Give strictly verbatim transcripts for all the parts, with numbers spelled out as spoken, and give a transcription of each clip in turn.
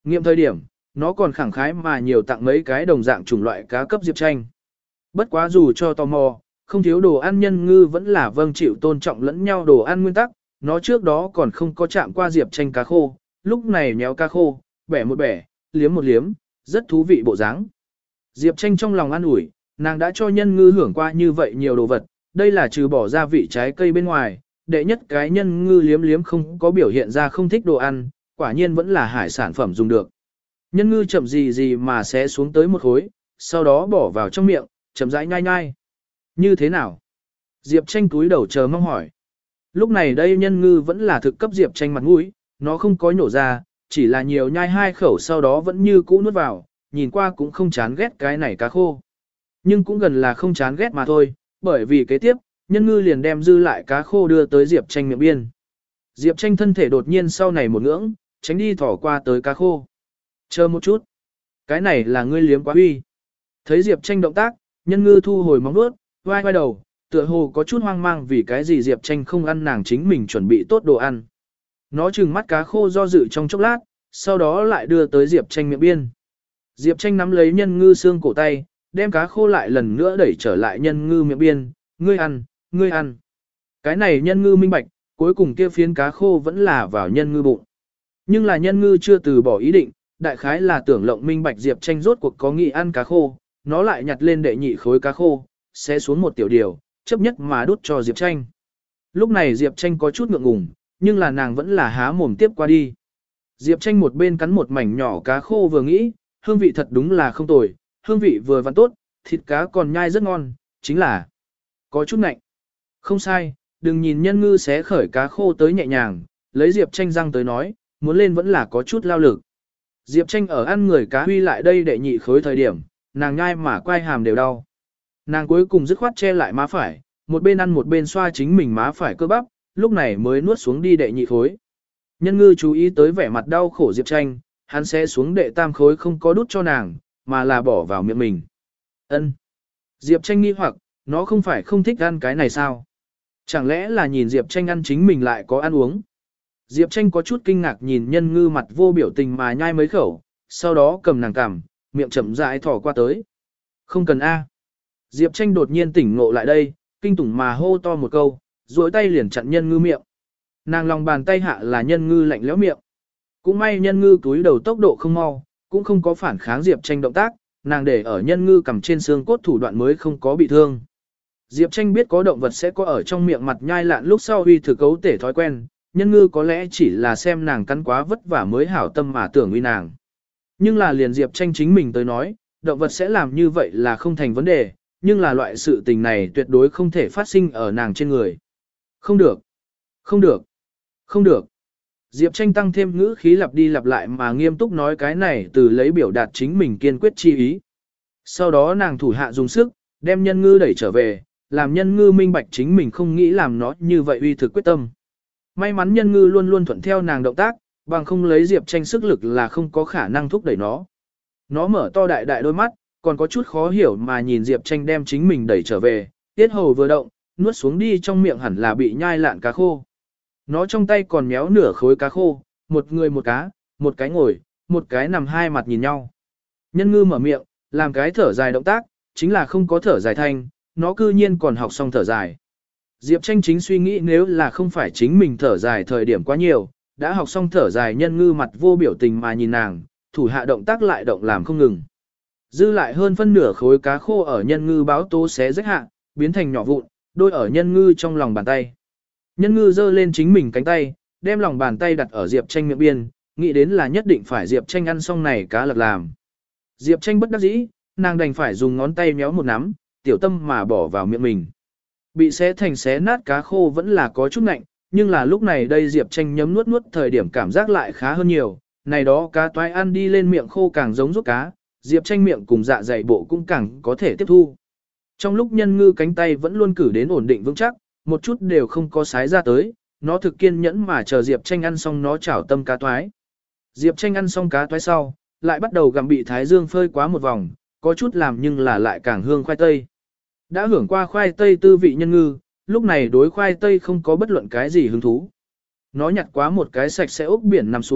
Nghiệm thời điểm, nó còn khẳng khái mà nhiều tặng mấy cái đồng dạng chủng loại cá cấp Diệp Tranh. Bất quá dù cho tò mò, không thiếu đồ ăn nhân ngư vẫn là vâng chịu tôn trọng lẫn nhau đồ ăn nguyên tắc, nó trước đó còn không có chạm qua Diệp Tranh cá khô, lúc này nhéo cá khô, bẻ một bẻ, liếm một liếm, rất thú vị bộ dáng. Diệp Tranh trong lòng an ủi, nàng đã cho nhân ngư hưởng qua như vậy nhiều đồ vật, đây là trừ bỏ gia vị trái cây bên ngoài, đệ nhất cái nhân ngư liếm liếm không có biểu hiện ra không thích đồ ăn, quả nhiên vẫn là hải sản phẩm dùng được. Nhân ngư chậm gì gì mà sẽ xuống tới một khối, sau đó bỏ vào trong miệng, chậm rãi nhai nhai. Như thế nào? Diệp Tranh túi đầu chờ mong hỏi. Lúc này đây nhân ngư vẫn là thực cấp Diệp Tranh mặt mũi, nó không có nhổ ra, chỉ là nhiều nhai hai khẩu sau đó vẫn như cũ nuốt vào, nhìn qua cũng không chán ghét cái này cá khô. Nhưng cũng gần là không chán ghét mà thôi, bởi vì kế tiếp, nhân ngư liền đem dư lại cá khô đưa tới Diệp Tranh miệng biên. Diệp Tranh thân thể đột nhiên sau này một ngưỡng, tránh đi thỏ qua tới cá khô. Chờ một chút. Cái này là ngươi liếm quá huy. Thấy Diệp Tranh động tác, nhân ngư thu hồi móng vuốt, vai vai đầu, tựa hồ có chút hoang mang vì cái gì Diệp Tranh không ăn nàng chính mình chuẩn bị tốt đồ ăn. Nó trừng mắt cá khô do dự trong chốc lát, sau đó lại đưa tới Diệp Tranh miệng biên. Diệp Tranh nắm lấy nhân ngư xương cổ tay, đem cá khô lại lần nữa đẩy trở lại nhân ngư miệng biên, ngươi ăn, ngươi ăn. Cái này nhân ngư minh bạch, cuối cùng kia phiến cá khô vẫn là vào nhân ngư bụng. Nhưng là nhân ngư chưa từ bỏ ý định, đại khái là tưởng lộng minh bạch Diệp Tranh rốt cuộc có nghị ăn cá khô, nó lại nhặt lên đệ nhị khối cá khô, sẽ xuống một tiểu điều, chấp nhất mà đút cho Diệp Tranh. Lúc này Diệp Tranh có chút ngượng ngùng, nhưng là nàng vẫn là há mồm tiếp qua đi. Diệp Tranh một bên cắn một mảnh nhỏ cá khô vừa nghĩ, hương vị thật đúng là không tồi, hương vị vừa vặn tốt, thịt cá còn nhai rất ngon, chính là có chút nạnh. Không sai, đừng nhìn nhân ngư xé khởi cá khô tới nhẹ nhàng, lấy Diệp Tranh răng tới nói, muốn lên vẫn là có chút lao lực. Diệp Tranh ở ăn người cá huy lại đây để nhị khối thời điểm, nàng nhai mà quai hàm đều đau. Nàng cuối cùng dứt khoát che lại má phải, một bên ăn một bên xoa chính mình má phải cơ bắp, lúc này mới nuốt xuống đi đệ nhị khối. Nhân ngư chú ý tới vẻ mặt đau khổ Diệp Tranh, hắn sẽ xuống đệ tam khối không có đút cho nàng, mà là bỏ vào miệng mình. Ân. Diệp Tranh nghi hoặc, nó không phải không thích ăn cái này sao? Chẳng lẽ là nhìn Diệp Tranh ăn chính mình lại có ăn uống? Diệp Tranh có chút kinh ngạc nhìn nhân ngư mặt vô biểu tình mà nhai mấy khẩu, sau đó cầm nàng cằm, miệng chậm rãi thỏ qua tới. Không cần A. Diệp Tranh đột nhiên tỉnh ngộ lại đây, kinh tủng mà hô to một câu, duỗi tay liền chặn nhân ngư miệng. Nàng lòng bàn tay hạ là nhân ngư lạnh lẽo miệng. Cũng may nhân ngư túi đầu tốc độ không mau, cũng không có phản kháng Diệp Tranh động tác, nàng để ở nhân ngư cầm trên xương cốt thủ đoạn mới không có bị thương. Diệp Tranh biết có động vật sẽ có ở trong miệng mặt nhai lạn lúc sau huy thực cấu tể thói quen, nhân ngư có lẽ chỉ là xem nàng cắn quá vất vả mới hảo tâm mà tưởng uy nàng. Nhưng là liền Diệp Tranh chính mình tới nói, động vật sẽ làm như vậy là không thành vấn đề, nhưng là loại sự tình này tuyệt đối không thể phát sinh ở nàng trên người. Không được, không được, không được. Diệp Tranh tăng thêm ngữ khí lặp đi lặp lại mà nghiêm túc nói cái này từ lấy biểu đạt chính mình kiên quyết chi ý. Sau đó nàng thủ hạ dùng sức, đem nhân ngư đẩy trở về, làm nhân ngư minh bạch chính mình không nghĩ làm nó như vậy uy thực quyết tâm. May mắn nhân ngư luôn luôn thuận theo nàng động tác, bằng không lấy Diệp Tranh sức lực là không có khả năng thúc đẩy nó. Nó mở to đại đại đôi mắt, còn có chút khó hiểu mà nhìn Diệp Tranh đem chính mình đẩy trở về, tiết hầu vừa động, nuốt xuống đi trong miệng hẳn là bị nhai lạn cá khô. Nó trong tay còn méo nửa khối cá khô, một người một cá, một cái ngồi, một cái nằm hai mặt nhìn nhau. Nhân ngư mở miệng, làm cái thở dài động tác, chính là không có thở dài thanh, nó cư nhiên còn học xong thở dài. Diệp Tranh chính suy nghĩ nếu là không phải chính mình thở dài thời điểm quá nhiều, đã học xong thở dài nhân ngư mặt vô biểu tình mà nhìn nàng, thủ hạ động tác lại động làm không ngừng. Dư lại hơn phân nửa khối cá khô ở nhân ngư báo tố xé rách hạ, biến thành nhỏ vụn, đôi ở nhân ngư trong lòng bàn tay. Nhân ngư giơ lên chính mình cánh tay, đem lòng bàn tay đặt ở Diệp Tranh miệng biên, nghĩ đến là nhất định phải Diệp Tranh ăn xong này cá lật làm. Diệp Tranh bất đắc dĩ, nàng đành phải dùng ngón tay méo một nắm, tiểu tâm mà bỏ vào miệng mình. Bị xé thành xé nát cá khô vẫn là có chút nạnh, nhưng là lúc này đây Diệp Tranh nhấm nuốt nuốt thời điểm cảm giác lại khá hơn nhiều, này đó cá toái ăn đi lên miệng khô càng giống rút cá, Diệp Tranh miệng cùng dạ dày bộ cũng càng có thể tiếp thu. Trong lúc nhân ngư cánh tay vẫn luôn cử đến ổn định vững chắc, một chút đều không có sái ra tới, nó thực kiên nhẫn mà chờ Diệp Tranh ăn xong nó chảo tâm cá toái. Diệp Tranh ăn xong cá toái sau, lại bắt đầu gặm bị thái dương phơi quá một vòng, có chút làm nhưng là lại càng hương khoai tây. Đã hưởng qua khoai tây tư vị nhân ngư, lúc này đối khoai tây không có bất luận cái gì hứng thú. Nó nhặt quá một cái sạch sẽ ốc biển nằm xuống,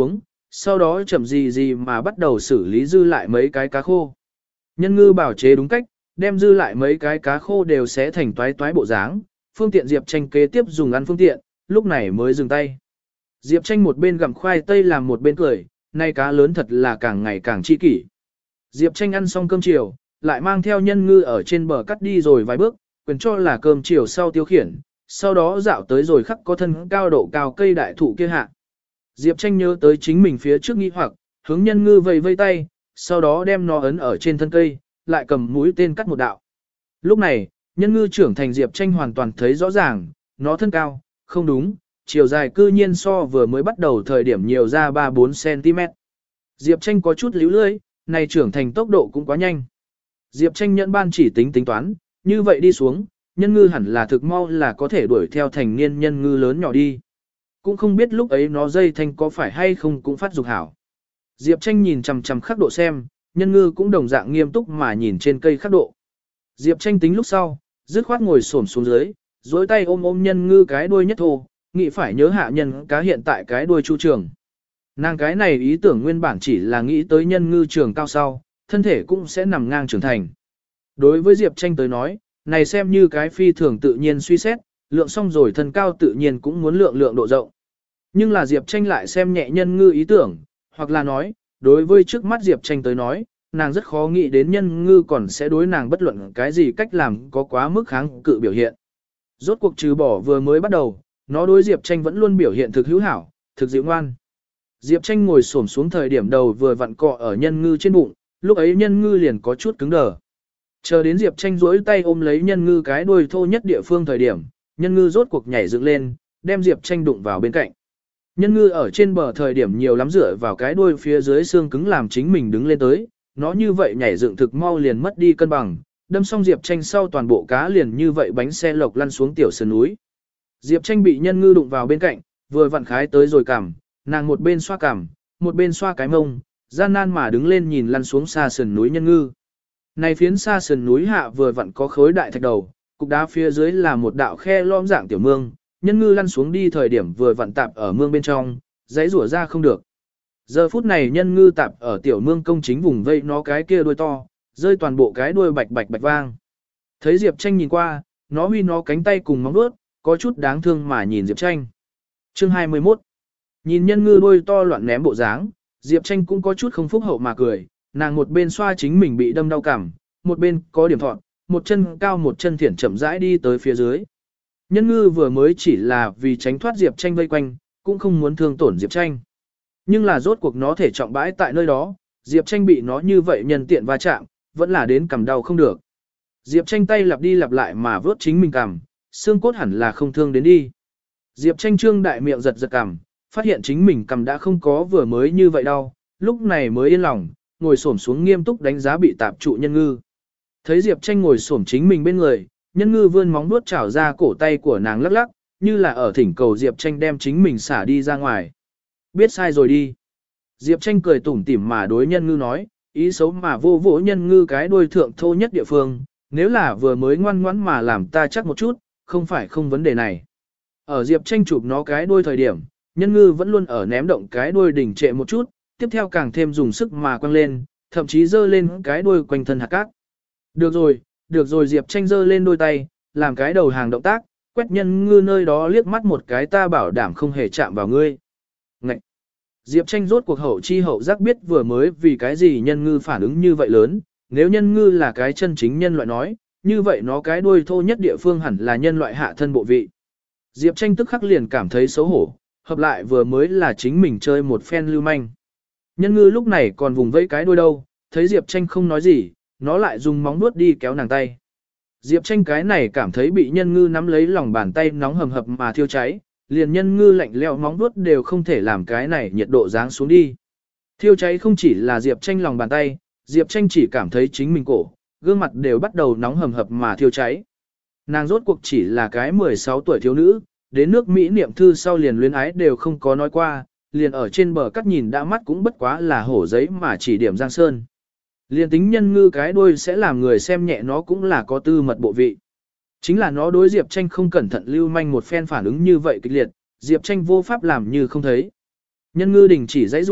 sau đó chậm gì gì mà bắt đầu xử lý dư lại mấy cái cá khô. Nhân ngư bảo chế đúng cách, đem dư lại mấy cái cá khô đều xé thành toái toái bộ dáng, phương tiện Diệp Tranh kế tiếp dùng ăn phương tiện, lúc này mới dừng tay. Diệp Tranh một bên gặm khoai tây làm một bên cười, nay cá lớn thật là càng ngày càng chi kỷ. Diệp Tranh ăn xong cơm chiều, lại mang theo nhân ngư ở trên bờ cắt đi rồi vài bước, quyền cho là cơm chiều sau tiêu khiển, sau đó dạo tới rồi khắc có thân cao độ cao cây đại thụ kia hạ. Diệp Tranh nhớ tới chính mình phía trước nghi hoặc, hướng nhân ngư vây vây tay, sau đó đem nó ấn ở trên thân cây, lại cầm mũi tên cắt một đạo. Lúc này, nhân ngư trưởng thành Diệp Tranh hoàn toàn thấy rõ ràng, nó thân cao, không đúng, chiều dài cư nhiên so vừa mới bắt đầu thời điểm nhiều ra ba bốn xăng-ti-mét. Diệp Tranh có chút líu lưỡi, này trưởng thành tốc độ cũng quá nhanh. Diệp Tranh nhận ban chỉ tính tính toán, như vậy đi xuống, nhân ngư hẳn là thực mau là có thể đuổi theo thành niên nhân ngư lớn nhỏ đi. Cũng không biết lúc ấy nó dây thanh có phải hay không cũng phát dục hảo. Diệp Tranh nhìn chằm chằm khắc độ xem, nhân ngư cũng đồng dạng nghiêm túc mà nhìn trên cây khắc độ. Diệp Tranh tính lúc sau, dứt khoát ngồi xổm xuống dưới, dối tay ôm ôm nhân ngư cái đuôi nhất thô, nghĩ phải nhớ hạ nhân cá hiện tại cái đuôi chu trường. Nàng cái này ý tưởng nguyên bản chỉ là nghĩ tới nhân ngư trường cao sau, thân thể cũng sẽ nằm ngang trưởng thành. Đối với Diệp Tranh tới nói, này xem như cái phi thường tự nhiên suy xét, lượng xong rồi thân cao tự nhiên cũng muốn lượng lượng độ rộng. Nhưng là Diệp Tranh lại xem nhẹ nhân ngư ý tưởng, hoặc là nói, đối với trước mắt Diệp Tranh tới nói, nàng rất khó nghĩ đến nhân ngư còn sẽ đối nàng bất luận cái gì cách làm có quá mức kháng cự biểu hiện. Rốt cuộc trừ bỏ vừa mới bắt đầu, nó đối Diệp Tranh vẫn luôn biểu hiện thực hữu hảo, thực dịu ngoan. Diệp Tranh ngồi xổm xuống thời điểm đầu vừa vặn cọ ở nhân ngư trên bụng, lúc ấy nhân ngư liền có chút cứng đờ. Chờ đến Diệp Tranh duỗi tay ôm lấy nhân ngư cái đuôi thô nhất địa phương thời điểm, nhân ngư rốt cuộc nhảy dựng lên, đem Diệp Tranh đụng vào bên cạnh. Nhân ngư ở trên bờ thời điểm nhiều lắm dựa vào cái đuôi phía dưới xương cứng làm chính mình đứng lên tới, nó như vậy nhảy dựng thực mau liền mất đi cân bằng, đâm xong Diệp Tranh sau toàn bộ cá liền như vậy bánh xe lộc lăn xuống tiểu sườn núi. Diệp Tranh bị nhân ngư đụng vào bên cạnh, vừa vặn khái tới rồi cằm, nàng một bên xoa cằm, một bên xoa cái mông, gian nan mà đứng lên nhìn lăn xuống xa sườn núi nhân ngư. Này phiến xa sườn núi hạ vừa vặn có khối đại thạch đầu, cục đá phía dưới là một đạo khe lõm dạng tiểu mương, nhân ngư lăn xuống đi thời điểm vừa vặn tạp ở mương bên trong, giấy rủa ra không được. Giờ phút này nhân ngư tạp ở tiểu mương công chính vùng vây nó cái kia đuôi to, rơi toàn bộ cái đuôi bạch bạch bạch vang. Thấy Diệp Tranh nhìn qua, nó huy nó cánh tay cùng móng vuốt, có chút đáng thương mà nhìn Diệp Tranh. Chương hai mươi mốt. Nhìn nhân ngư đuôi to loạn ném bộ dáng, Diệp Tranh cũng có chút không phúc hậu mà cười, nàng một bên xoa chính mình bị đâm đau cằm, một bên có điểm thọn, một chân cao một chân thiển chậm rãi đi tới phía dưới. Nhân ngư vừa mới chỉ là vì tránh thoát Diệp Tranh vây quanh, cũng không muốn thương tổn Diệp Tranh. Nhưng là rốt cuộc nó thể trọng bãi tại nơi đó, Diệp Tranh bị nó như vậy nhân tiện va chạm, vẫn là đến cằm đau không được. Diệp Tranh tay lặp đi lặp lại mà vớt chính mình cằm, xương cốt hẳn là không thương đến đi. Diệp Tranh trương đại miệng giật giật cằm, phát hiện chính mình cằm đã không có vừa mới như vậy đâu, lúc này mới yên lòng, ngồi xổm xuống nghiêm túc đánh giá bị tạp trụ nhân ngư. Thấy Diệp Tranh ngồi xổm chính mình bên người, nhân ngư vươn móng vuốt chảo ra cổ tay của nàng lắc lắc, như là ở thỉnh cầu Diệp Tranh đem chính mình xả đi ra ngoài. Biết sai rồi đi. Diệp Tranh cười tủm tỉm mà đối nhân ngư nói, ý xấu mà vô vỗ nhân ngư cái đuôi thượng thô nhất địa phương, nếu là vừa mới ngoan ngoãn mà làm ta chắc một chút, không phải không vấn đề này. Ở Diệp Tranh chụp nó cái đuôi thời điểm, nhân ngư vẫn luôn ở ném động cái đuôi đỉnh trệ một chút, tiếp theo càng thêm dùng sức mà quăng lên, thậm chí giơ lên cái đuôi quanh thân hạt cát. Được rồi, được rồi Diệp Tranh giơ lên đôi tay, làm cái đầu hàng động tác, quét nhân ngư nơi đó liếc mắt một cái ta bảo đảm không hề chạm vào ngươi. Ngậy! Diệp Tranh rốt cuộc hậu chi hậu giác biết vừa mới vì cái gì nhân ngư phản ứng như vậy lớn, nếu nhân ngư là cái chân chính nhân loại nói, như vậy nó cái đuôi thô nhất địa phương hẳn là nhân loại hạ thân bộ vị. Diệp Tranh tức khắc liền cảm thấy xấu hổ, hợp lại vừa mới là chính mình chơi một phen lưu manh. Nhân ngư lúc này còn vùng vẫy cái đuôi đâu, thấy Diệp Tranh không nói gì, nó lại dùng móng vuốt đi kéo nàng tay. Diệp Tranh cái này cảm thấy bị nhân ngư nắm lấy lòng bàn tay nóng hầm hập mà thiêu cháy, liền nhân ngư lạnh lẽo móng vuốt đều không thể làm cái này nhiệt độ giáng xuống đi. Thiêu cháy không chỉ là Diệp Tranh lòng bàn tay, Diệp Tranh chỉ cảm thấy chính mình cổ, gương mặt đều bắt đầu nóng hầm hập mà thiêu cháy. Nàng rốt cuộc chỉ là cái mười sáu tuổi thiếu nữ, đến nước Mỹ niệm thư sau liền luyến ái đều không có nói qua, liền ở trên bờ cắt nhìn đã mắt cũng bất quá là hổ giấy mà chỉ điểm Giang Sơn. Liền tính nhân ngư cái đuôi sẽ làm người xem nhẹ nó cũng là có tư mật bộ vị. Chính là nó đối Diệp Tranh không cẩn thận lưu manh một phen phản ứng như vậy kịch liệt, Diệp Tranh vô pháp làm như không thấy. Nhân ngư đình chỉ dãy rủa,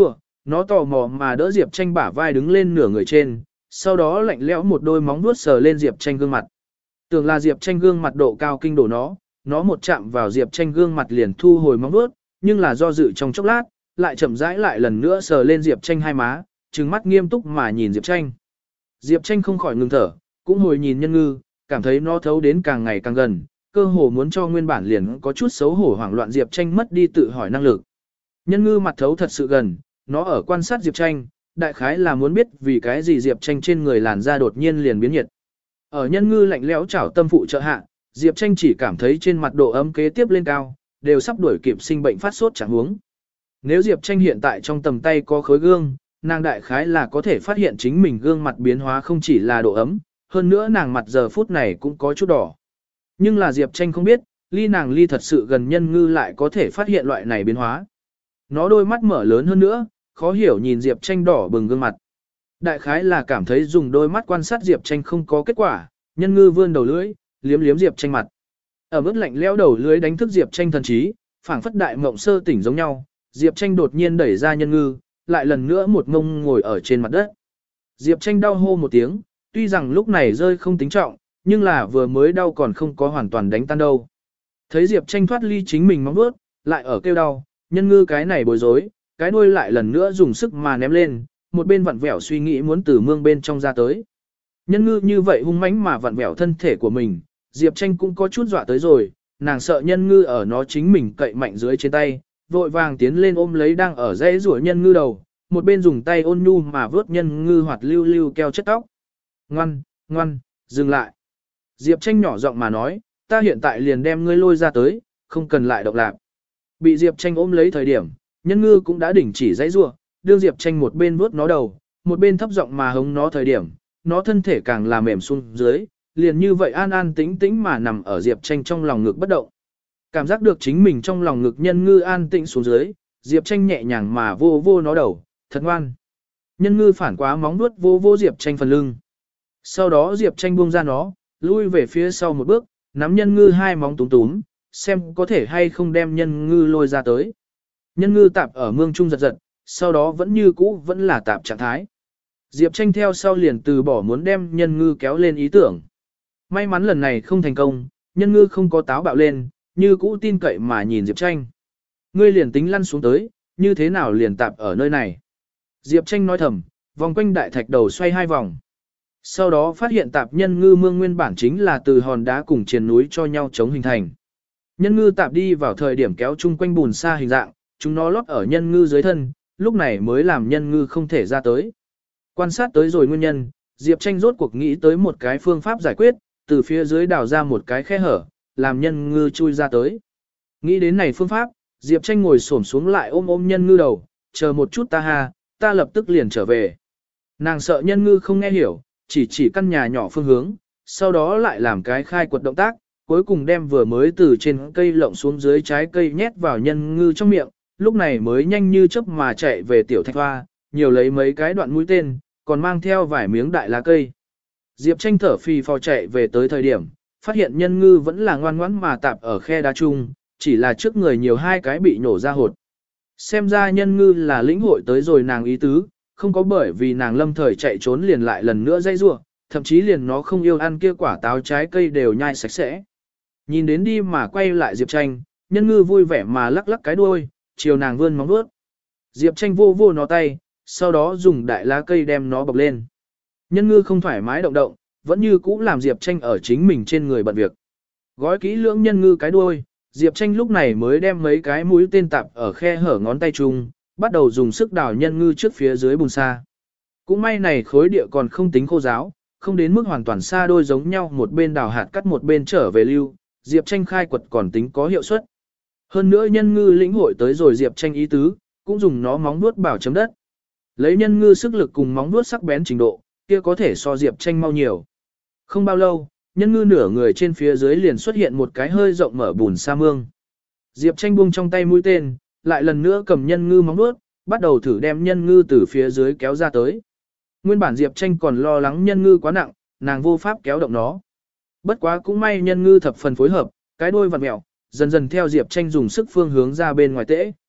Nó tò mò mà đỡ Diệp Tranh bả vai đứng lên nửa người trên, sau đó lạnh lẽo một đôi móng vuốt sờ lên Diệp Tranh gương mặt. Tưởng là Diệp Tranh gương mặt độ cao kinh đổ nó, nó một chạm vào Diệp Tranh gương mặt liền thu hồi móng vuốt, nhưng là do dự trong chốc lát, lại chậm rãi lại lần nữa sờ lên Diệp Tranh hai má, trừng mắt nghiêm túc mà nhìn Diệp Tranh. Diệp Tranh không khỏi ngừng thở, cũng hồi nhìn Nhân Ngư, cảm thấy nó thấu đến càng ngày càng gần, cơ hồ muốn cho nguyên bản liền có chút xấu hổ hoảng loạn Diệp Tranh mất đi tự hỏi năng lực. Nhân Ngư mặt thấu thật sự gần, nó ở quan sát Diệp Tranh, đại khái là muốn biết vì cái gì Diệp Tranh trên người làn da đột nhiên liền biến nhiệt. Ở Nhân Ngư lạnh lẽo chảo tâm phụ trợ hạ, Diệp Tranh chỉ cảm thấy trên mặt độ ấm kế tiếp lên cao, đều sắp đuổi kịp sinh bệnh phát sốt chẳng huống. Nếu Diệp Tranh hiện tại trong tầm tay có khối gương, nàng đại khái là có thể phát hiện chính mình gương mặt biến hóa không chỉ là độ ấm, hơn nữa nàng mặt giờ phút này cũng có chút đỏ. Nhưng là Diệp Tranh không biết, ly nàng ly thật sự gần Nhân Ngư lại có thể phát hiện loại này biến hóa. Nó đôi mắt mở lớn hơn nữa, khó hiểu nhìn Diệp Tranh đỏ bừng gương mặt. Đại khái là cảm thấy dùng đôi mắt quan sát Diệp Tranh không có kết quả, Nhân Ngư vươn đầu lưỡi, liếm liếm Diệp Tranh mặt. Ở mức lạnh lẽo đầu lưỡi đánh thức Diệp Tranh thần trí, phảng phất đại mộng sơ tỉnh giống nhau, Diệp Tranh đột nhiên đẩy ra Nhân Ngư, lại lần nữa một ngông ngồi ở trên mặt đất. Diệp Tranh đau hô một tiếng, tuy rằng lúc này rơi không tính trọng, nhưng là vừa mới đau còn không có hoàn toàn đánh tan đâu. Thấy Diệp Tranh thoát ly chính mình móng vuốt, lại ở kêu đau, Nhân Ngư cái này bối rối, cái đuôi lại lần nữa dùng sức mà ném lên, một bên vặn vẹo suy nghĩ muốn từ mương bên trong ra tới. Nhân Ngư như vậy hung mãnh mà vặn vẹo thân thể của mình, Diệp Tranh cũng có chút dọa tới rồi, nàng sợ Nhân Ngư ở nó chính mình cậy mạnh dưới trên tay, vội vàng tiến lên ôm lấy đang ở dãy rủa Nhân Ngư đầu, một bên dùng tay ôn nhu mà vớt Nhân Ngư hoạt lưu lưu keo chất tóc. Ngoan, ngoan, dừng lại. Diệp Tranh nhỏ giọng mà nói, ta hiện tại liền đem ngươi lôi ra tới, không cần lại động lạc. Bị Diệp Tranh ôm lấy thời điểm, Nhân Ngư cũng đã đỉnh chỉ dãy rủa, đưa Diệp Tranh một bên vuốt nó đầu, một bên thấp giọng mà hống nó thời điểm, nó thân thể càng là mềm xuống dưới, liền như vậy an an tĩnh tĩnh mà nằm ở Diệp Tranh trong lòng ngực bất động. Cảm giác được chính mình trong lòng ngực Nhân Ngư an tĩnh xuống dưới, Diệp Tranh nhẹ nhàng mà vô vô nó đầu, thật ngoan. Nhân Ngư phản quá móng vuốt vô vô Diệp Tranh phần lưng. Sau đó Diệp Tranh buông ra nó, lui về phía sau một bước, nắm Nhân Ngư hai móng túm túm, xem có thể hay không đem Nhân Ngư lôi ra tới. Nhân Ngư tạp ở mương trung giật giật, sau đó vẫn như cũ vẫn là tạp trạng thái. Diệp Tranh theo sau liền từ bỏ muốn đem Nhân Ngư kéo lên ý tưởng. May mắn lần này không thành công, Nhân Ngư không có táo bạo lên, như cũ tin cậy mà nhìn Diệp Tranh. Ngươi liền tính lăn xuống tới, như thế nào liền tạp ở nơi này. Diệp Tranh nói thầm, vòng quanh đại thạch đầu xoay hai vòng. Sau đó phát hiện tạp Nhân Ngư mương nguyên bản chính là từ hòn đá cùng triền núi cho nhau chống hình thành. Nhân Ngư tạp đi vào thời điểm kéo chung quanh bùn xa hình dạng, chúng nó lót ở Nhân Ngư dưới thân, lúc này mới làm Nhân Ngư không thể ra tới. Quan sát tới rồi nguyên nhân, Diệp Tranh rốt cuộc nghĩ tới một cái phương pháp giải quyết, từ phía dưới đào ra một cái khe hở, làm Nhân Ngư chui ra tới. Nghĩ đến này phương pháp, Diệp Tranh ngồi xổm xuống lại ôm ôm Nhân Ngư đầu, chờ một chút ta ha, ta lập tức liền trở về. Nàng sợ Nhân Ngư không nghe hiểu, chỉ chỉ căn nhà nhỏ phương hướng, sau đó lại làm cái khai quật động tác, cuối cùng đem vừa mới từ trên cây lộng xuống dưới trái cây nhét vào Nhân Ngư trong miệng, lúc này mới nhanh như chớp mà chạy về tiểu thạch hoa, nhiều lấy mấy cái đoạn mũi tên, còn mang theo vài miếng đại lá cây. Diệp Tranh thở phì phò chạy về tới thời điểm, phát hiện Nhân Ngư vẫn là ngoan ngoãn mà tạp ở khe đá chung, chỉ là trước người nhiều hai cái bị nổ ra hột. Xem ra Nhân Ngư là lĩnh hội tới rồi nàng ý tứ, không có bởi vì nàng lâm thời chạy trốn liền lại lần nữa dây rua, thậm chí liền nó không yêu ăn kia quả táo trái cây đều nhai sạch sẽ. Nhìn đến đi mà quay lại Diệp Tranh, Nhân Ngư vui vẻ mà lắc lắc cái đuôi, chiều nàng vươn móng vuốt. Diệp Tranh vô vô nó tay, sau đó dùng đại lá cây đem nó bọc lên. Nhân Ngư không thoải mái động động, vẫn như cũ làm Diệp Tranh ở chính mình trên người bận việc. Gói kỹ lưỡng Nhân Ngư cái đuôi, Diệp Tranh lúc này mới đem mấy cái mũi tên tạp ở khe hở ngón tay chung, bắt đầu dùng sức đào Nhân Ngư trước phía dưới bùn sa. Cũng may này khối địa còn không tính khô ráo, không đến mức hoàn toàn xa đôi giống nhau, một bên đào hạt cắt một bên trở về lưu, Diệp Tranh khai quật còn tính có hiệu suất. Hơn nữa Nhân Ngư lĩnh hội tới rồi Diệp Tranh ý tứ, cũng dùng nó móng vuốt bảo chấm đất. Lấy Nhân Ngư sức lực cùng móng vuốt sắc bén trình độ, kia có thể so Diệp Tranh mau nhiều. Không bao lâu, Nhân Ngư nửa người trên phía dưới liền xuất hiện một cái hơi rộng mở bùn sa mương. Diệp Tranh buông trong tay mũi tên, lại lần nữa cầm Nhân Ngư móng vuốt, bắt đầu thử đem Nhân Ngư từ phía dưới kéo ra tới. Nguyên bản Diệp Tranh còn lo lắng Nhân Ngư quá nặng, nàng vô pháp kéo động nó. Bất quá cũng may Nhân Ngư thập phần phối hợp, cái đuôi vặn mèo, dần dần theo Diệp Tranh dùng sức phương hướng ra bên ngoài tễ.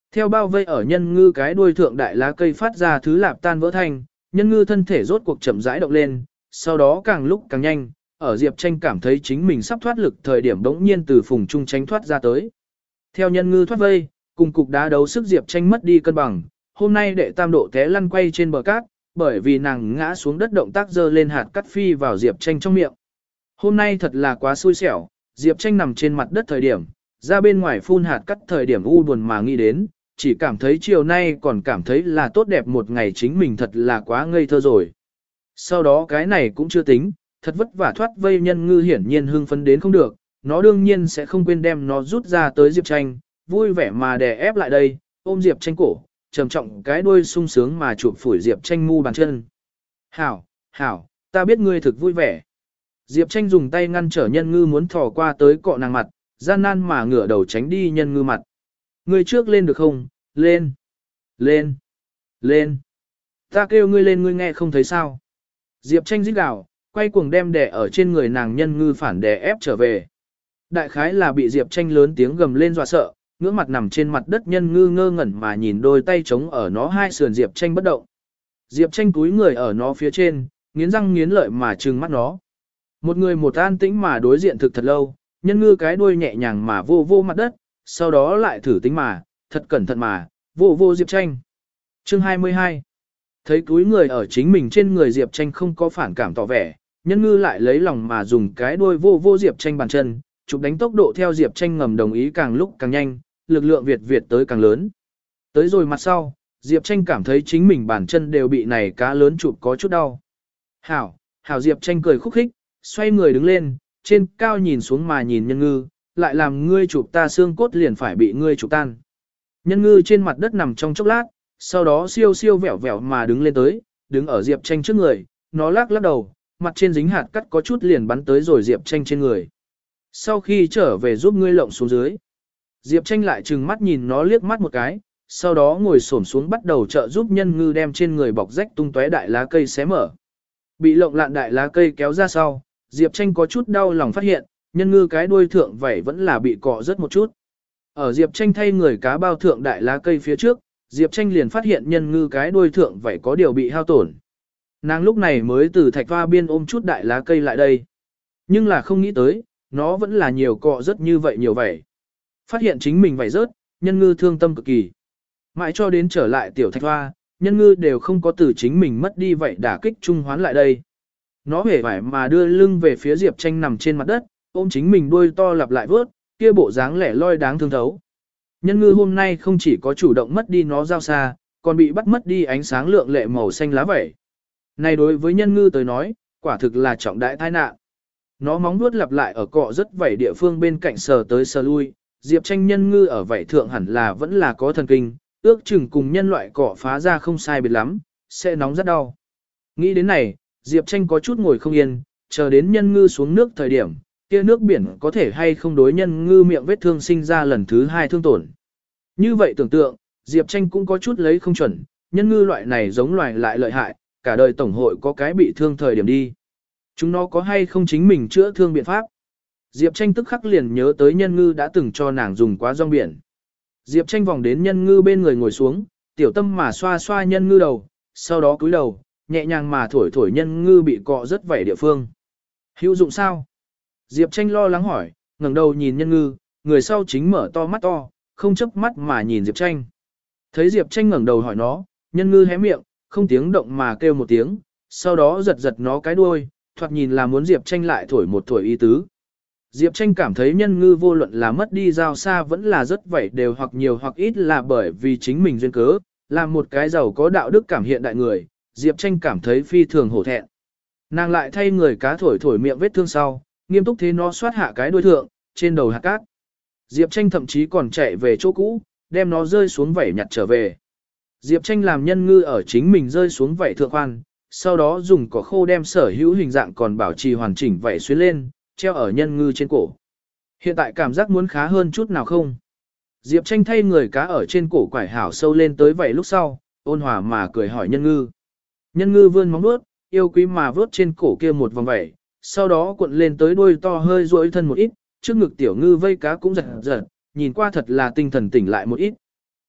Theo bao vây ở nhân ngư cái đuôi thượng đại lá cây phát ra thứ lạp tan vỡ thanh, nhân ngư thân thể rốt cuộc chậm rãi động lên, sau đó càng lúc càng nhanh, ở Diệp Tranh cảm thấy chính mình sắp thoát lực thời điểm đống nhiên từ phùng trung tránh thoát ra tới. Theo nhân ngư thoát vây, cùng cục đá đấu sức Diệp Tranh mất đi cân bằng, hôm nay đệ tam độ té lăn quay trên bờ cát, bởi vì nàng ngã xuống đất động tác dơ lên hạt cắt phi vào Diệp Tranh trong miệng. Hôm nay thật là quá xui xẻo, Diệp Tranh nằm trên mặt đất thời điểm, ra bên ngoài phun hạt cắt thời điểm u buồn mà nghĩ đến, chỉ cảm thấy chiều nay còn cảm thấy là tốt đẹp một ngày chính mình thật là quá ngây thơ rồi. Sau đó cái này cũng chưa tính, thật vất vả thoát vây nhân ngư hiển nhiên hưng phấn đến không được, nó đương nhiên sẽ không quên đem nó rút ra tới Diệp Tranh, vui vẻ mà đè ép lại đây, ôm Diệp Tranh cổ, trầm trọng cái đuôi sung sướng mà chụp phủi Diệp Tranh mu bàn chân. Hảo, hảo, ta biết ngươi thực vui vẻ. Diệp Tranh dùng tay ngăn trở nhân ngư muốn thò qua tới cọ nàng mặt, gian nan mà ngửa đầu tránh đi nhân ngư mặt. Ngươi trước lên được không? Lên! Lên! Lên! Ta kêu ngươi lên ngươi nghe không thấy sao? Diệp Tranh rít gào, quay cuồng đem đè ở trên người nàng nhân ngư phản đè ép trở về. Đại khái là bị Diệp Tranh lớn tiếng gầm lên dọa sợ, ngưỡng mặt nằm trên mặt đất nhân ngư ngơ ngẩn mà nhìn đôi tay trống ở nó hai sườn Diệp Tranh bất động. Diệp Tranh cúi người ở nó phía trên, nghiến răng nghiến lợi mà trừng mắt nó. Một người một an tĩnh mà đối diện thực thật lâu, nhân ngư cái đuôi nhẹ nhàng mà vô vô mặt đất, sau đó lại thử tính mà, thật cẩn thận mà, vô vô Diệp Tranh. Chương hai mươi hai. Thấy cúi người ở chính mình trên người Diệp Tranh không có phản cảm tỏ vẻ, nhân ngư lại lấy lòng mà dùng cái đuôi vô vô Diệp Tranh bàn chân, chụp đánh tốc độ theo Diệp Tranh ngầm đồng ý càng lúc càng nhanh, lực lượng Việt Việt tới càng lớn. Tới rồi mặt sau, Diệp Tranh cảm thấy chính mình bàn chân đều bị này cá lớn chụp có chút đau. Hảo, hảo Diệp Tranh cười khúc khích, xoay người đứng lên, trên cao nhìn xuống mà nhìn nhân ngư, lại làm ngươi chụp ta xương cốt liền phải bị ngươi chụp tan. Nhân ngư trên mặt đất nằm trong chốc lát, sau đó siêu siêu vẹo vẹo mà đứng lên tới, đứng ở Diệp Tranh trước người, nó lắc lắc đầu, mặt trên dính hạt cắt có chút liền bắn tới rồi Diệp Tranh trên người. Sau khi trở về giúp ngươi lộng xuống dưới, Diệp Tranh lại trừng mắt nhìn nó liếc mắt một cái, sau đó ngồi xổm xuống bắt đầu trợ giúp nhân ngư đem trên người bọc rách tung tóe đại lá cây xé mở. Bị lộng lạn đại lá cây kéo ra sau, Diệp Tranh có chút đau lòng phát hiện, nhân ngư cái đuôi thượng vảy vẫn là bị cọ rất một chút. Ở Diệp Tranh thay người cá bao thượng đại lá cây phía trước, Diệp Tranh liền phát hiện nhân ngư cái đuôi thượng vảy có điều bị hao tổn. Nàng lúc này mới từ thạch hoa biên ôm chút đại lá cây lại đây. Nhưng là không nghĩ tới, nó vẫn là nhiều cọ rất như vậy nhiều vảy. Phát hiện chính mình vảy rớt, nhân ngư thương tâm cực kỳ. Mãi cho đến trở lại tiểu thạch hoa, nhân ngư đều không có từ chính mình mất đi vậy đả kích trung hoán lại đây. Nó hề vải mà đưa lưng về phía Diệp Tranh nằm trên mặt đất, ôm chính mình đuôi to lặp lại vớt, kia bộ dáng lẻ loi đáng thương thấu. Nhân ngư hôm nay không chỉ có chủ động mất đi nó giao xa, còn bị bắt mất đi ánh sáng lượng lệ màu xanh lá vảy. Này đối với nhân ngư tới nói, quả thực là trọng đại tai nạn. Nó móng vuốt lặp lại ở cọ rất vảy địa phương bên cạnh sờ tới sờ lui, Diệp Tranh nhân ngư ở vảy thượng hẳn là vẫn là có thần kinh, ước chừng cùng nhân loại cọ phá ra không sai biệt lắm, sẽ nóng rất đau. Nghĩ đến này, Diệp Tranh có chút ngồi không yên, chờ đến nhân ngư xuống nước thời điểm, kia nước biển có thể hay không đối nhân ngư miệng vết thương sinh ra lần thứ hai thương tổn. Như vậy tưởng tượng, Diệp Tranh cũng có chút lấy không chuẩn, nhân ngư loại này giống loài lại lợi hại, cả đời tổng hội có cái bị thương thời điểm đi. Chúng nó có hay không chính mình chữa thương biện pháp. Diệp Tranh tức khắc liền nhớ tới nhân ngư đã từng cho nàng dùng quá rong biển. Diệp Tranh vòng đến nhân ngư bên người ngồi xuống, tiểu tâm mà xoa xoa nhân ngư đầu, sau đó cúi đầu, nhẹ nhàng mà thổi thổi nhân ngư bị cọ rất vảy địa phương. Hữu dụng sao? Diệp Tranh lo lắng hỏi, ngẩng đầu nhìn nhân ngư, người sau chính mở to mắt to, không chớp mắt mà nhìn Diệp Tranh. Thấy Diệp Tranh ngẩng đầu hỏi nó, nhân ngư hé miệng, không tiếng động mà kêu một tiếng, sau đó giật giật nó cái đuôi, thoạt nhìn là muốn Diệp Tranh lại thổi một thổi ý tứ. Diệp Tranh cảm thấy nhân ngư vô luận là mất đi giao xa vẫn là rất vảy đều hoặc nhiều hoặc ít là bởi vì chính mình duyên cớ, là một cái giàu có đạo đức cảm hiện đại người, Diệp Tranh cảm thấy phi thường hổ thẹn. Nàng lại thay người cá thổi thổi miệng vết thương sau, nghiêm túc thế nó xoát hạ cái đuôi thượng, trên đầu hạt cát. Diệp Tranh thậm chí còn chạy về chỗ cũ, đem nó rơi xuống vảy nhặt trở về. Diệp Tranh làm nhân ngư ở chính mình rơi xuống vảy thượng khoan, sau đó dùng cỏ khô đem sở hữu hình dạng còn bảo trì hoàn chỉnh vảy xuyến lên, treo ở nhân ngư trên cổ. Hiện tại cảm giác muốn khá hơn chút nào không? Diệp Tranh thay người cá ở trên cổ quải hảo sâu lên tới vảy lúc sau, ôn hòa mà cười hỏi nhân ngư. Nhân ngư vươn móng vuốt, yêu quý mà vớt trên cổ kia một vòng vảy, sau đó cuộn lên tới đuôi to hơi duỗi thân một ít, trước ngực tiểu ngư vây cá cũng giật giật, nhìn qua thật là tinh thần tỉnh lại một ít.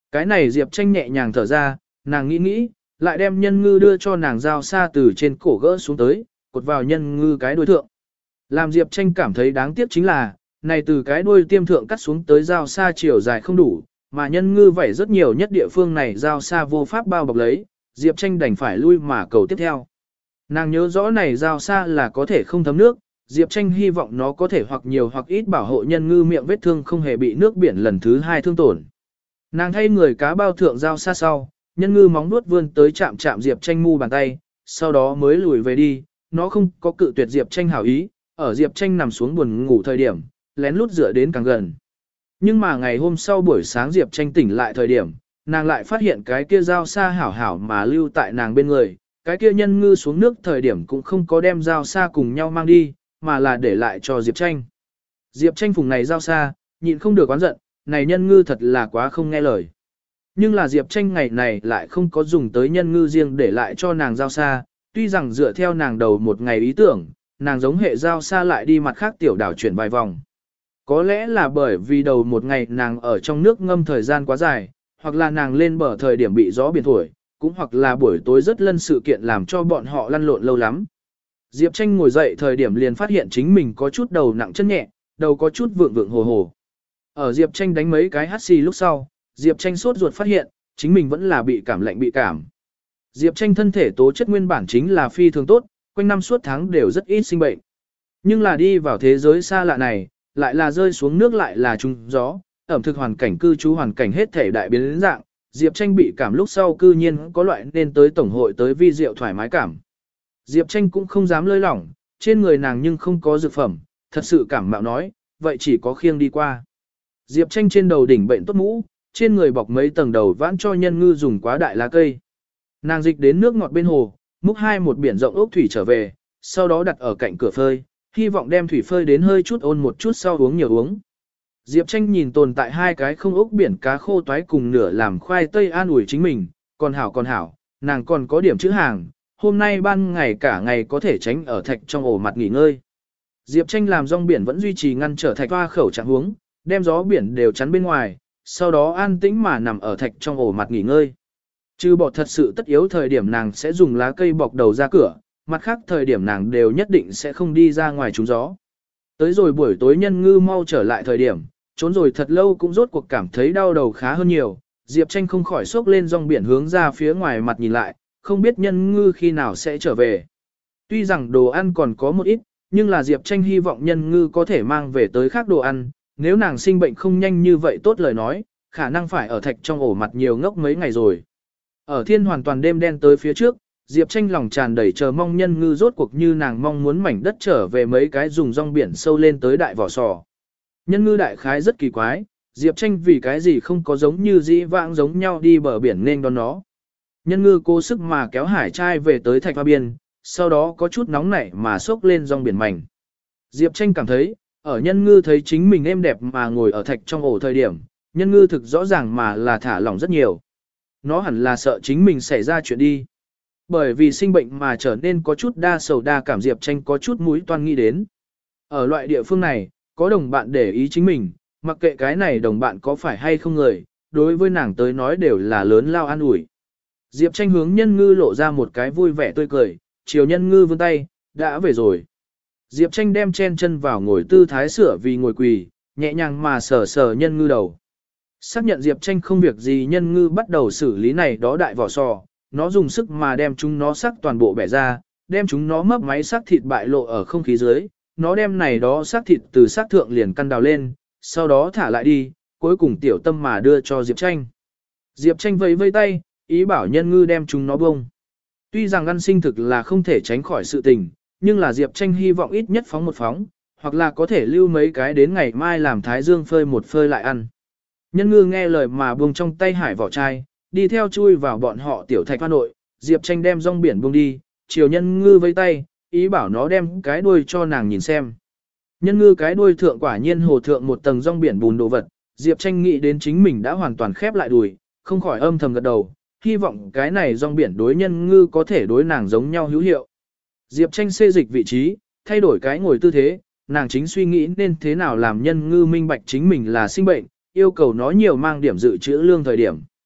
Cái này Diệp Tranh nhẹ nhàng thở ra, nàng nghĩ nghĩ, lại đem nhân ngư đưa cho nàng dao xa từ trên cổ gỡ xuống tới, cột vào nhân ngư cái đuôi thượng. Làm Diệp Tranh cảm thấy đáng tiếc chính là, này từ cái đuôi tiêm thượng cắt xuống tới dao xa chiều dài không đủ, mà nhân ngư vảy rất nhiều nhất địa phương này dao xa vô pháp bao bọc lấy, Diệp Tranh đành phải lui mà cầu tiếp theo. Nàng nhớ rõ này dao xa là có thể không thấm nước, Diệp Tranh hy vọng nó có thể hoặc nhiều hoặc ít bảo hộ nhân ngư miệng vết thương không hề bị nước biển lần thứ hai thương tổn. Nàng thay người cá bao thượng dao xa sau, nhân ngư móng nuốt vươn tới chạm chạm Diệp Tranh mu bàn tay, sau đó mới lùi về đi, nó không có cự tuyệt Diệp Tranh hảo ý, ở Diệp Tranh nằm xuống buồn ngủ thời điểm, lén lút dựa đến càng gần. Nhưng mà ngày hôm sau buổi sáng Diệp Tranh tỉnh lại thời điểm, nàng lại phát hiện cái kia dao xa hảo hảo mà lưu tại nàng bên người, cái kia nhân ngư xuống nước thời điểm cũng không có đem dao xa cùng nhau mang đi, mà là để lại cho Diệp Tranh. Diệp Tranh phùng này dao xa, nhịn không được oán giận, này nhân ngư thật là quá không nghe lời. Nhưng là Diệp Tranh ngày này lại không có dùng tới nhân ngư riêng để lại cho nàng dao xa, tuy rằng dựa theo nàng đầu một ngày ý tưởng, nàng giống hệ dao xa lại đi mặt khác tiểu đảo chuyển vài vòng. Có lẽ là bởi vì đầu một ngày nàng ở trong nước ngâm thời gian quá dài, hoặc là nàng lên bờ thời điểm bị gió biển thổi, cũng hoặc là buổi tối rất lân sự kiện làm cho bọn họ lăn lộn lâu lắm. Diệp Tranh ngồi dậy thời điểm liền phát hiện chính mình có chút đầu nặng chân nhẹ, đầu có chút vượng vượng hồ hồ. Ở Diệp Tranh đánh mấy cái hắt xì lúc sau, Diệp Tranh sốt ruột phát hiện, chính mình vẫn là bị cảm lạnh bị cảm. Diệp Tranh thân thể tố chất nguyên bản chính là phi thường tốt, quanh năm suốt tháng đều rất ít sinh bệnh. Nhưng là đi vào thế giới xa lạ này, lại là rơi xuống nước lại là trúng gió, ẩm thực hoàn cảnh cư trú hoàn cảnh hết thể đại biến đến dạng, Diệp Tranh bị cảm lúc sau cư nhiên có loại nên tới tổng hội tới vi diệu thoải mái cảm. Diệp Tranh cũng không dám lơi lỏng, trên người nàng nhưng không có dược phẩm, thật sự cảm mạo nói, vậy chỉ có khiêng đi qua. Diệp Tranh trên đầu đỉnh bệnh tốt mũ, trên người bọc mấy tầng đầu vãn cho nhân ngư dùng quá đại lá cây. Nàng dịch đến nước ngọt bên hồ, múc hai một biển rộng ốc thủy trở về, sau đó đặt ở cạnh cửa phơi, hy vọng đem thủy phơi đến hơi chút ôn một chút sau uống nhiều uống. Diệp Tranh nhìn tồn tại hai cái không ốc biển cá khô toái cùng nửa làm khoai tây an ủi chính mình, còn hảo còn hảo, nàng còn có điểm chữ hàng, hôm nay ban ngày cả ngày có thể tránh ở thạch trong ổ mặt nghỉ ngơi. Diệp Tranh làm rong biển vẫn duy trì ngăn trở thạch toa khẩu trạng huống, đem gió biển đều chắn bên ngoài, sau đó an tĩnh mà nằm ở thạch trong ổ mặt nghỉ ngơi. Trừ bỏ thật sự tất yếu thời điểm nàng sẽ dùng lá cây bọc đầu ra cửa, mặt khác thời điểm nàng đều nhất định sẽ không đi ra ngoài trúng gió. Tới rồi buổi tối nhân ngư mau trở lại thời điểm, trốn rồi thật lâu cũng rốt cuộc cảm thấy đau đầu khá hơn nhiều, Diệp Tranh không khỏi sốc lên rong biển hướng ra phía ngoài mặt nhìn lại, không biết nhân ngư khi nào sẽ trở về. Tuy rằng đồ ăn còn có một ít, nhưng là Diệp Tranh hy vọng nhân ngư có thể mang về tới khác đồ ăn, nếu nàng sinh bệnh không nhanh như vậy tốt lời nói, khả năng phải ở thạch trong ổ mặt nhiều ngốc mấy ngày rồi. Ở thiên hoàn toàn đêm đen tới phía trước, Diệp Tranh lòng tràn đầy chờ mong nhân ngư rốt cuộc như nàng mong muốn mảnh đất trở về mấy cái dùng rong biển sâu lên tới đại vỏ sò. Nhân ngư đại khái rất kỳ quái, Diệp Tranh vì cái gì không có giống như dĩ vãng giống nhau đi bờ biển nên đón nó. Nhân ngư cố sức mà kéo hải trai về tới thạch hoa biên, sau đó có chút nóng nảy mà xốc lên rong biển mảnh. Diệp Tranh cảm thấy, ở nhân ngư thấy chính mình êm đẹp mà ngồi ở thạch trong ổ thời điểm, nhân ngư thực rõ ràng mà là thả lỏng rất nhiều. Nó hẳn là sợ chính mình xảy ra chuyện đi. Bởi vì sinh bệnh mà trở nên có chút đa sầu đa cảm, Diệp Tranh có chút mũi toan nghĩ đến. Ở loại địa phương này, có đồng bạn để ý chính mình, mặc kệ cái này đồng bạn có phải hay không người, đối với nàng tới nói đều là lớn lao an ủi. Diệp Tranh hướng nhân ngư lộ ra một cái vui vẻ tươi cười, chiều nhân ngư vươn tay, đã về rồi. Diệp Tranh đem chen chân vào ngồi tư thái sửa vì ngồi quỳ, nhẹ nhàng mà sờ sờ nhân ngư đầu. Xác nhận Diệp Tranh không việc gì, nhân ngư bắt đầu xử lý này đó đại vỏ sò, nó dùng sức mà đem chúng nó sắc toàn bộ bẻ ra, đem chúng nó mấp máy sắc thịt bại lộ ở không khí dưới, nó đem này đó sắc thịt từ sắc thượng liền căn đào lên, sau đó thả lại đi, cuối cùng tiểu tâm mà đưa cho Diệp Tranh. Diệp Tranh vẫy vây tay, ý bảo nhân ngư đem chúng nó bông. Tuy rằng ăn sinh thực là không thể tránh khỏi sự tình, nhưng là Diệp Tranh hy vọng ít nhất phóng một phóng, hoặc là có thể lưu mấy cái đến ngày mai làm thái dương phơi một phơi lại ăn. Nhân ngư nghe lời mà buông trong tay hải vỏ chai, đi theo chui vào bọn họ tiểu thạch hoa nội, Diệp Tranh đem rong biển buông đi, chiều nhân ngư vây tay, ý bảo nó đem cái đuôi cho nàng nhìn xem. Nhân ngư cái đuôi thượng quả nhiên hồ thượng một tầng rong biển bùn đồ vật, Diệp Tranh nghĩ đến chính mình đã hoàn toàn khép lại đùi, không khỏi âm thầm gật đầu, hy vọng cái này rong biển đối nhân ngư có thể đối nàng giống nhau hữu hiệu. Diệp Tranh xê dịch vị trí, thay đổi cái ngồi tư thế, nàng chính suy nghĩ nên thế nào làm nhân ngư minh bạch chính mình là sinh bệnh, yêu cầu nó nhiều mang điểm dự trữ lương thời điểm.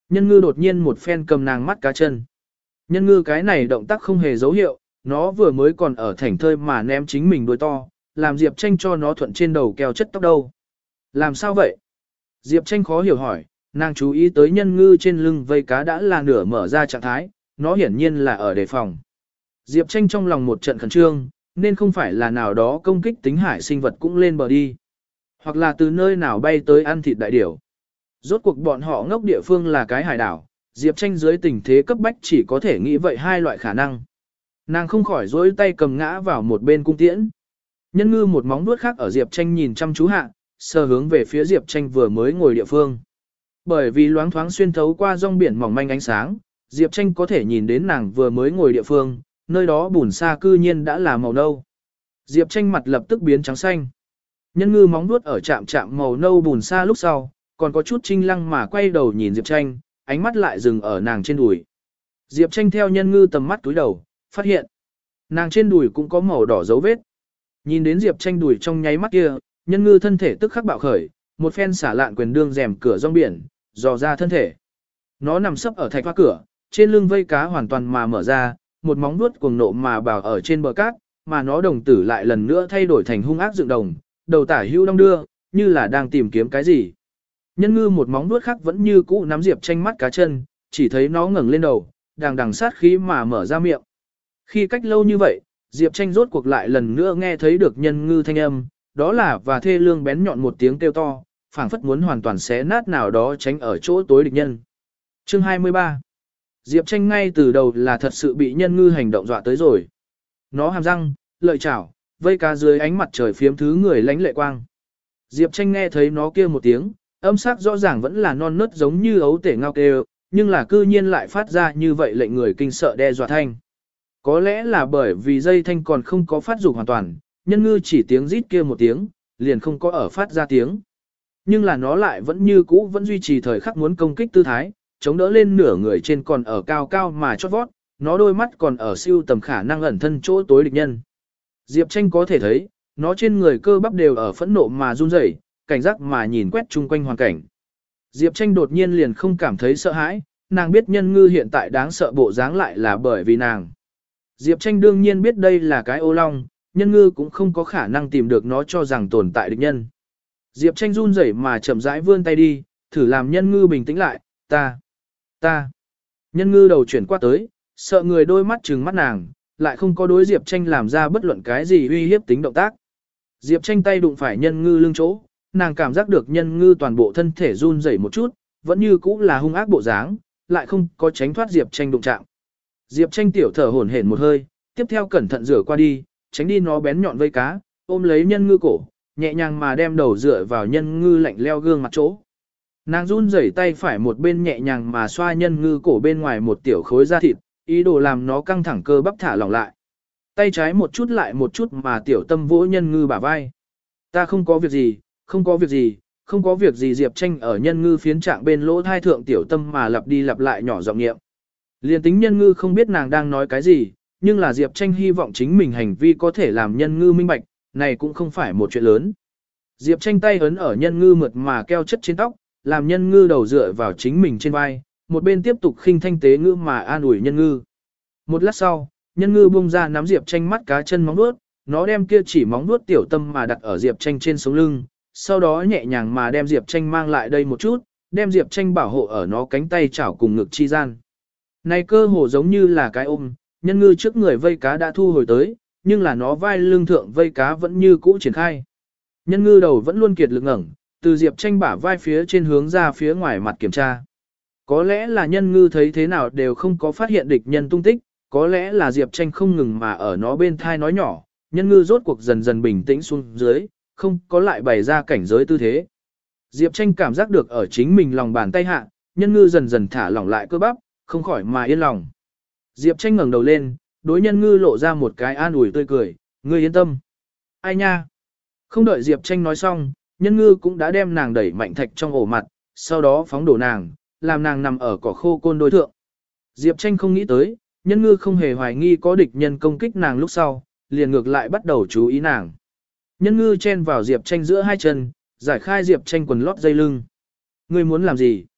Nhân ngư đột nhiên một phen cầm nàng mắt cá chân. Nhân ngư cái này động tác không hề dấu hiệu, nó vừa mới còn ở thảnh thơi mà ném chính mình đuôi to, làm Diệp Tranh cho nó thuận trên đầu keo chất tóc đâu. Làm sao vậy? Diệp Tranh khó hiểu hỏi, nàng chú ý tới nhân ngư trên lưng vây cá đã là nửa mở ra trạng thái, nó hiển nhiên là ở đề phòng. Diệp Tranh trong lòng một trận khẩn trương, nên không phải là nào đó công kích tính hải sinh vật cũng lên bờ đi. Hoặc là từ nơi nào bay tới ăn thịt đại điểu. Rốt cuộc bọn họ ngốc địa phương là cái hải đảo, Diệp Tranh dưới tình thế cấp bách chỉ có thể nghĩ vậy hai loại khả năng. Nàng không khỏi dối tay cầm ngã vào một bên cung tiễn. Nhân ngư một móng vuốt khác ở Diệp Tranh nhìn chăm chú hạ, sờ hướng về phía Diệp Tranh vừa mới ngồi địa phương. Bởi vì loáng thoáng xuyên thấu qua rong biển mỏng manh ánh sáng, Diệp Tranh có thể nhìn đến nàng vừa mới ngồi địa phương, nơi đó bùn sa cư nhiên đã là màu nâu. Diệp Tranh mặt lập tức biến trắng xanh. Nhân ngư móng vuốt ở chạm chạm màu nâu bùn sa lúc sau, còn có chút trinh lăng mà quay đầu nhìn Diệp Tranh, ánh mắt lại dừng ở nàng trên đùi. Diệp Tranh theo nhân ngư tầm mắt túi đầu, phát hiện nàng trên đùi cũng có màu đỏ dấu vết. Nhìn đến Diệp Tranh đùi trong nháy mắt kia, nhân ngư thân thể tức khắc bạo khởi, một phen xả lạn quyền đương rèm cửa rong biển, dò ra thân thể. Nó nằm sấp ở thạch hoa cửa, trên lưng vây cá hoàn toàn mà mở ra, một móng vuốt cuồng nộ mà bào ở trên bờ cát, mà nó đồng tử lại lần nữa thay đổi thành hung ác dựng đồng, đầu tả hưu đong đưa, như là đang tìm kiếm cái gì. Nhân ngư một móng vuốt khác vẫn như cũ nắm Diệp Tranh mắt cá chân, chỉ thấy nó ngẩng lên đầu, đằng đằng sát khí mà mở ra miệng. Khi cách lâu như vậy, Diệp Tranh rốt cuộc lại lần nữa nghe thấy được nhân ngư thanh âm, đó là và thê lương bén nhọn một tiếng kêu to, phảng phất muốn hoàn toàn xé nát nào đó tránh ở chỗ tối địch nhân. Chương hai mươi ba. Diệp Tranh ngay từ đầu là thật sự bị nhân ngư hành động dọa tới rồi. Nó hàm răng, lợi chảo, vây cá dưới ánh mặt trời phiếm thứ người lánh lệ quang. Diệp Tranh nghe thấy nó kêu một tiếng, âm sắc rõ ràng vẫn là non nớt giống như ấu tể ngao kêu, nhưng là cư nhiên lại phát ra như vậy lệnh người kinh sợ đe dọa thanh. Có lẽ là bởi vì dây thanh còn không có phát dục hoàn toàn, nhân ngư chỉ tiếng rít kia một tiếng, liền không có ở phát ra tiếng. Nhưng là nó lại vẫn như cũ vẫn duy trì thời khắc muốn công kích tư thái, chống đỡ lên nửa người trên còn ở cao cao mà chót vót, nó đôi mắt còn ở siêu tầm khả năng ẩn thân chỗ tối địch nhân. Diệp Tranh có thể thấy, nó trên người cơ bắp đều ở phẫn nộ mà run rẩy, cảnh giác mà nhìn quét chung quanh hoàn cảnh. Diệp Tranh đột nhiên liền không cảm thấy sợ hãi, nàng biết nhân ngư hiện tại đáng sợ bộ dáng lại là bởi vì nàng. Diệp Tranh đương nhiên biết đây là cái ô long, nhân ngư cũng không có khả năng tìm được nó cho rằng tồn tại địch nhân. Diệp Tranh run rẩy mà chậm rãi vươn tay đi, thử làm nhân ngư bình tĩnh lại, ta, ta. Nhân ngư đầu chuyển qua tới, sợ người đôi mắt trừng mắt nàng, lại không có đối Diệp Tranh làm ra bất luận cái gì uy hiếp tính động tác. Diệp Tranh tay đụng phải nhân ngư lưng chỗ, nàng cảm giác được nhân ngư toàn bộ thân thể run rẩy một chút, vẫn như cũ là hung ác bộ dáng, lại không có tránh thoát Diệp Tranh đụng chạm. Diệp Tranh tiểu thở hổn hển một hơi, tiếp theo cẩn thận rửa qua đi, tránh đi nó bén nhọn vây cá, ôm lấy nhân ngư cổ, nhẹ nhàng mà đem đầu dựa vào nhân ngư lạnh leo gương mặt chỗ. Nàng run rẩy tay phải một bên nhẹ nhàng mà xoa nhân ngư cổ bên ngoài một tiểu khối da thịt, ý đồ làm nó căng thẳng cơ bắp thả lỏng lại. Tay trái một chút lại một chút mà tiểu tâm vỗ nhân ngư bả vai. Ta không có việc gì, không có việc gì, không có việc gì. Diệp Tranh ở nhân ngư phiến trạng bên lỗ thai thượng tiểu tâm mà lặp đi lặp lại nhỏ giọng niệm. Liên tính nhân ngư không biết nàng đang nói cái gì, nhưng là Diệp Tranh hy vọng chính mình hành vi có thể làm nhân ngư minh bạch, này cũng không phải một chuyện lớn. Diệp Tranh tay ấn ở nhân ngư mượt mà keo chất trên tóc, làm nhân ngư đầu dựa vào chính mình trên vai, một bên tiếp tục khinh thanh tế ngữ mà an ủi nhân ngư. Một lát sau, nhân ngư buông ra nắm Diệp Tranh mắt cá chân móng vuốt, nó đem kia chỉ móng vuốt tiểu tâm mà đặt ở Diệp Tranh trên sống lưng, sau đó nhẹ nhàng mà đem Diệp Tranh mang lại đây một chút, đem Diệp Tranh bảo hộ ở nó cánh tay chảo cùng ngực chi gian. Này cơ hồ giống như là cái ôm, nhân ngư trước người vây cá đã thu hồi tới, nhưng là nó vai lưng thượng vây cá vẫn như cũ triển khai. Nhân ngư đầu vẫn luôn kiệt lực ngẩng, từ Diệp Tranh bả vai phía trên hướng ra phía ngoài mặt kiểm tra. Có lẽ là nhân ngư thấy thế nào đều không có phát hiện địch nhân tung tích, có lẽ là Diệp Tranh không ngừng mà ở nó bên thai nói nhỏ, nhân ngư rốt cuộc dần dần bình tĩnh xuống dưới, không có lại bày ra cảnh giới tư thế. Diệp Tranh cảm giác được ở chính mình lòng bàn tay hạ, nhân ngư dần dần thả lỏng lại cơ bắp, không khỏi mà yên lòng. Diệp Tranh ngẩng đầu lên, đối nhân ngư lộ ra một cái an ủi tươi cười, ngươi yên tâm. Ai nha? Không đợi Diệp Tranh nói xong, nhân ngư cũng đã đem nàng đẩy mạnh thạch trong ổ mặt, sau đó phóng đổ nàng, làm nàng nằm ở cỏ khô côn đối thượng. Diệp Tranh không nghĩ tới, nhân ngư không hề hoài nghi có địch nhân công kích nàng lúc sau, liền ngược lại bắt đầu chú ý nàng. Nhân ngư chen vào Diệp Tranh giữa hai chân, giải khai Diệp Tranh quần lót dây lưng. Ngươi muốn làm gì?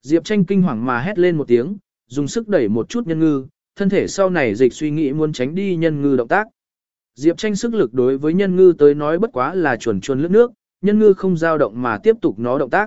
Diệp Tranh kinh hoàng mà hét lên một tiếng, dùng sức đẩy một chút Nhân Ngư, thân thể sau này dịch suy nghĩ muốn tránh đi Nhân Ngư động tác. Diệp Tranh sức lực đối với Nhân Ngư tới nói bất quá là chuồn chuồn lướt nước, Nhân Ngư không dao động mà tiếp tục nó động tác.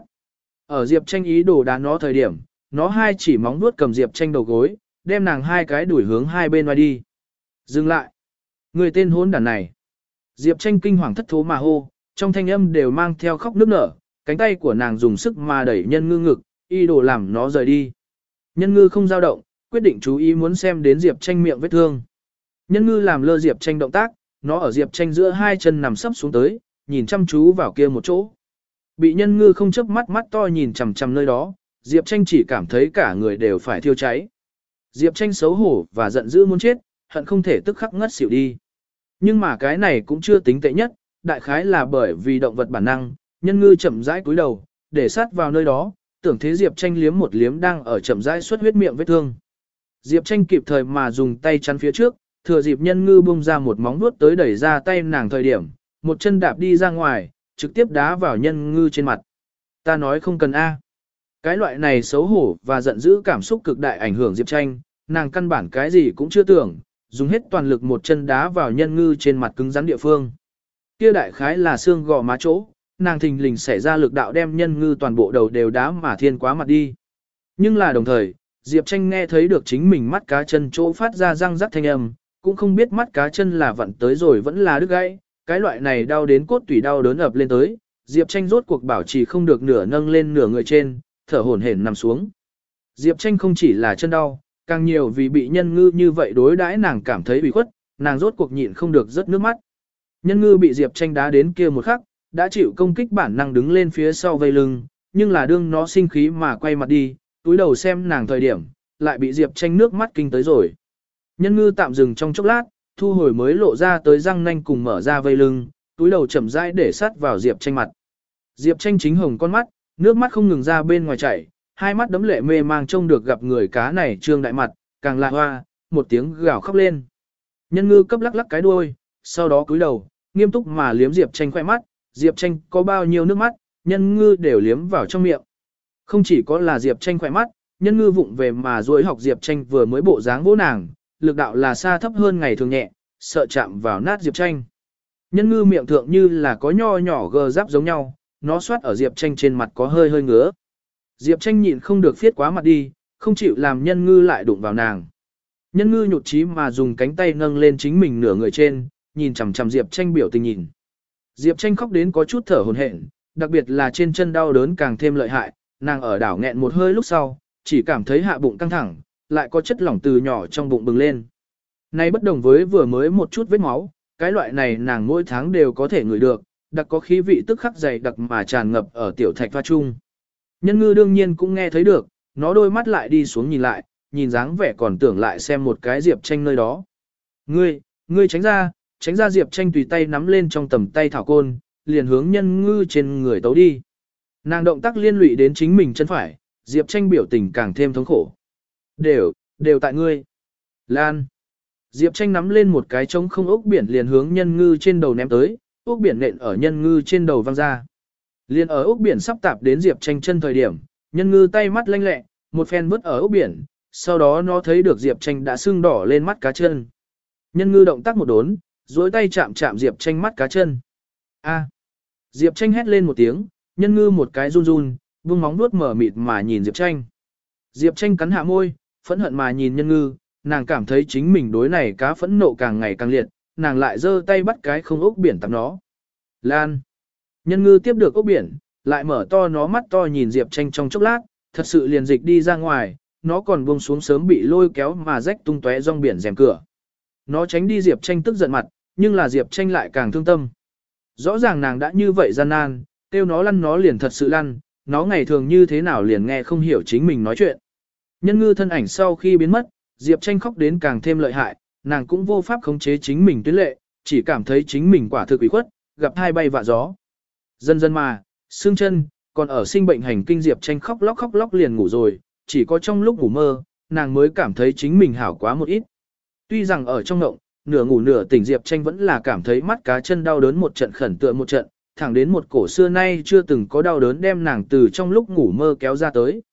Ở Diệp Tranh ý đồ đá nó thời điểm, nó hai chỉ móng vuốt cầm Diệp Tranh đầu gối, đem nàng hai cái đuổi hướng hai bên ngoài đi. Dừng lại. Người tên hỗn đản này. Diệp Tranh kinh hoàng thất thố mà hô, trong thanh âm đều mang theo khóc nức nở, cánh tay của nàng dùng sức mà đẩy Nhân Ngư ngực, ý đồ làm nó rời đi. Nhân Ngư không dao động, quyết định chú ý muốn xem đến Diệp Tranh miệng vết thương. Nhân Ngư làm lơ Diệp Tranh động tác, nó ở Diệp Tranh giữa hai chân nằm sấp xuống tới, nhìn chăm chú vào kia một chỗ. Bị Nhân Ngư không chớp mắt mắt to nhìn chằm chằm nơi đó, Diệp Tranh chỉ cảm thấy cả người đều phải thiêu cháy. Diệp Tranh xấu hổ và giận dữ muốn chết, hận không thể tức khắc ngất xỉu đi. Nhưng mà cái này cũng chưa tính tệ nhất, đại khái là bởi vì động vật bản năng, Nhân Ngư chậm rãi cúi đầu, để sát vào nơi đó, tưởng thế Diệp Tranh liếm một liếm đang ở chậm rãi xuất huyết miệng vết thương. Diệp Tranh kịp thời mà dùng tay chắn phía trước, thừa dịp Nhân Ngư bung ra một móng vuốt tới đẩy ra tay nàng thời điểm, một chân đạp đi ra ngoài, trực tiếp đá vào Nhân Ngư trên mặt. Ta nói không cần A. Cái loại này xấu hổ và giận dữ cảm xúc cực đại ảnh hưởng Diệp Tranh, nàng căn bản cái gì cũng chưa tưởng, dùng hết toàn lực một chân đá vào Nhân Ngư trên mặt cứng rắn địa phương. Kia đại khái là xương gò má chỗ, nàng thình lình xảy ra lực đạo đem Nhân Ngư toàn bộ đầu đều đá mà thiên quá mặt đi. Nhưng là đồng thời, Diệp Tranh nghe thấy được chính mình mắt cá chân chỗ phát ra răng rắc thanh âm, cũng không biết mắt cá chân là vặn tới rồi vẫn là đứt gãy, cái loại này đau đến cốt tủy đau đớn ập lên tới, Diệp Tranh rốt cuộc bảo trì không được nửa nâng lên nửa người trên, thở hổn hển nằm xuống. Diệp Tranh không chỉ là chân đau, càng nhiều vì bị Nhân Ngư như vậy đối đãi nàng cảm thấy bị khuất, nàng rốt cuộc nhịn không được rớt nước mắt. Nhân Ngư bị Diệp Tranh đá đến kia một khắc, đã chịu công kích bản năng đứng lên phía sau vây lưng, nhưng là đương nó sinh khí mà quay mặt đi, túi đầu xem nàng thời điểm, lại bị Diệp Tranh nước mắt kinh tới rồi. Nhân Ngư tạm dừng trong chốc lát, thu hồi mới lộ ra tới răng nanh cùng mở ra vây lưng, túi đầu chậm rãi để sát vào Diệp Tranh mặt. Diệp Tranh chính hồng con mắt, nước mắt không ngừng ra bên ngoài chảy, hai mắt đấm lệ mê mang trông được gặp người cá này trương đại mặt, càng lạ hoa, một tiếng gào khóc lên. Nhân Ngư cấp lắc lắc cái đuôi, sau đó cúi đầu, nghiêm túc mà liếm Diệp Tranh khoe mắt, Diệp Tranh có bao nhiêu nước mắt, Nhân Ngư đều liếm vào trong miệng. Không chỉ có là Diệp Tranh khoe mắt, Nhân Ngư vụng về mà duỗi học Diệp Tranh vừa mới bộ dáng vỗ nàng, lực đạo là xa thấp hơn ngày thường nhẹ, sợ chạm vào nát Diệp Tranh. Nhân Ngư miệng thượng như là có nho nhỏ gờ giáp giống nhau, nó xoát ở Diệp Tranh trên mặt có hơi hơi ngứa. Diệp Tranh nhịn không được phiết quá mặt đi, không chịu làm Nhân Ngư lại đụng vào nàng. Nhân Ngư nhụt chí mà dùng cánh tay nâng lên chính mình nửa người trên, nhìn chằm chằm Diệp Tranh biểu tình nhìn. Diệp Tranh khóc đến có chút thở hổn hển, đặc biệt là trên chân đau đớn càng thêm lợi hại, nàng ở đảo nghẹn một hơi lúc sau, chỉ cảm thấy hạ bụng căng thẳng, lại có chất lỏng từ nhỏ trong bụng bừng lên. Nay bất đồng với vừa mới một chút vết máu, cái loại này nàng mỗi tháng đều có thể ngửi được, đặc có khí vị tức khắc dày đặc mà tràn ngập ở tiểu thạch pha chung. Nhân Ngư đương nhiên cũng nghe thấy được, nó đôi mắt lại đi xuống nhìn lại, nhìn dáng vẻ còn tưởng lại xem một cái Diệp Tranh nơi đó. Ngươi, ngươi tránh ra, tránh ra Diệp Tranh tùy tay nắm lên trong tầm tay thảo côn, liền hướng Nhân Ngư trên người tấu đi. Nàng động tác liên lụy đến chính mình chân phải, Diệp Tranh biểu tình càng thêm thống khổ. Đều, đều tại ngươi. Lan. Diệp Tranh nắm lên một cái trống không ốc biển liền hướng Nhân Ngư trên đầu ném tới, ốc biển nện ở Nhân Ngư trên đầu văng ra. Liên ở ốc biển sắp tạp đến Diệp Tranh chân thời điểm, Nhân Ngư tay mắt lanh lẹ, một phen vứt ở ốc biển, sau đó nó thấy được Diệp Tranh đã sưng đỏ lên mắt cá chân. Nhân Ngư động tác một đốn, duỗi tay chạm chạm Diệp Tranh mắt cá chân. A. Diệp Tranh hét lên một tiếng, Nhân Ngư một cái run run, vung móng vuốt mở mịt mà nhìn Diệp Tranh. Diệp Tranh cắn hạ môi, phẫn hận mà nhìn Nhân Ngư, nàng cảm thấy chính mình đối này cá phẫn nộ càng ngày càng liệt, nàng lại giơ tay bắt cái không ốc biển tắm nó. Lan. Nhân Ngư tiếp được ốc biển, lại mở to nó mắt to nhìn Diệp Tranh trong chốc lát, thật sự liền dịch đi ra ngoài, nó còn buông xuống sớm bị lôi kéo mà rách tung tóe rong biển rèm cửa. Nó tránh đi Diệp Tranh tức giận mặt, nhưng là Diệp Tranh lại càng thương tâm. Rõ ràng nàng đã như vậy gian nan, kêu nó lăn nó liền thật sự lăn, nó ngày thường như thế nào liền nghe không hiểu chính mình nói chuyện. Nhân Ngư thân ảnh sau khi biến mất, Diệp Tranh khóc đến càng thêm lợi hại, nàng cũng vô pháp khống chế chính mình tuyến lệ, chỉ cảm thấy chính mình quả thực ủy khuất, gặp hai bay vạ gió. Dần dần mà, xương chân, còn ở sinh bệnh hành kinh Diệp Tranh khóc lóc khóc lóc liền ngủ rồi, chỉ có trong lúc ngủ mơ, nàng mới cảm thấy chính mình hảo quá một ít. Tuy rằng ở trong ngộng, nửa ngủ nửa tỉnh Diệp Tranh vẫn là cảm thấy mắt cá chân đau đớn một trận khẩn tựa một trận, thẳng đến một cổ xưa nay chưa từng có đau đớn đem nàng từ trong lúc ngủ mơ kéo ra tới.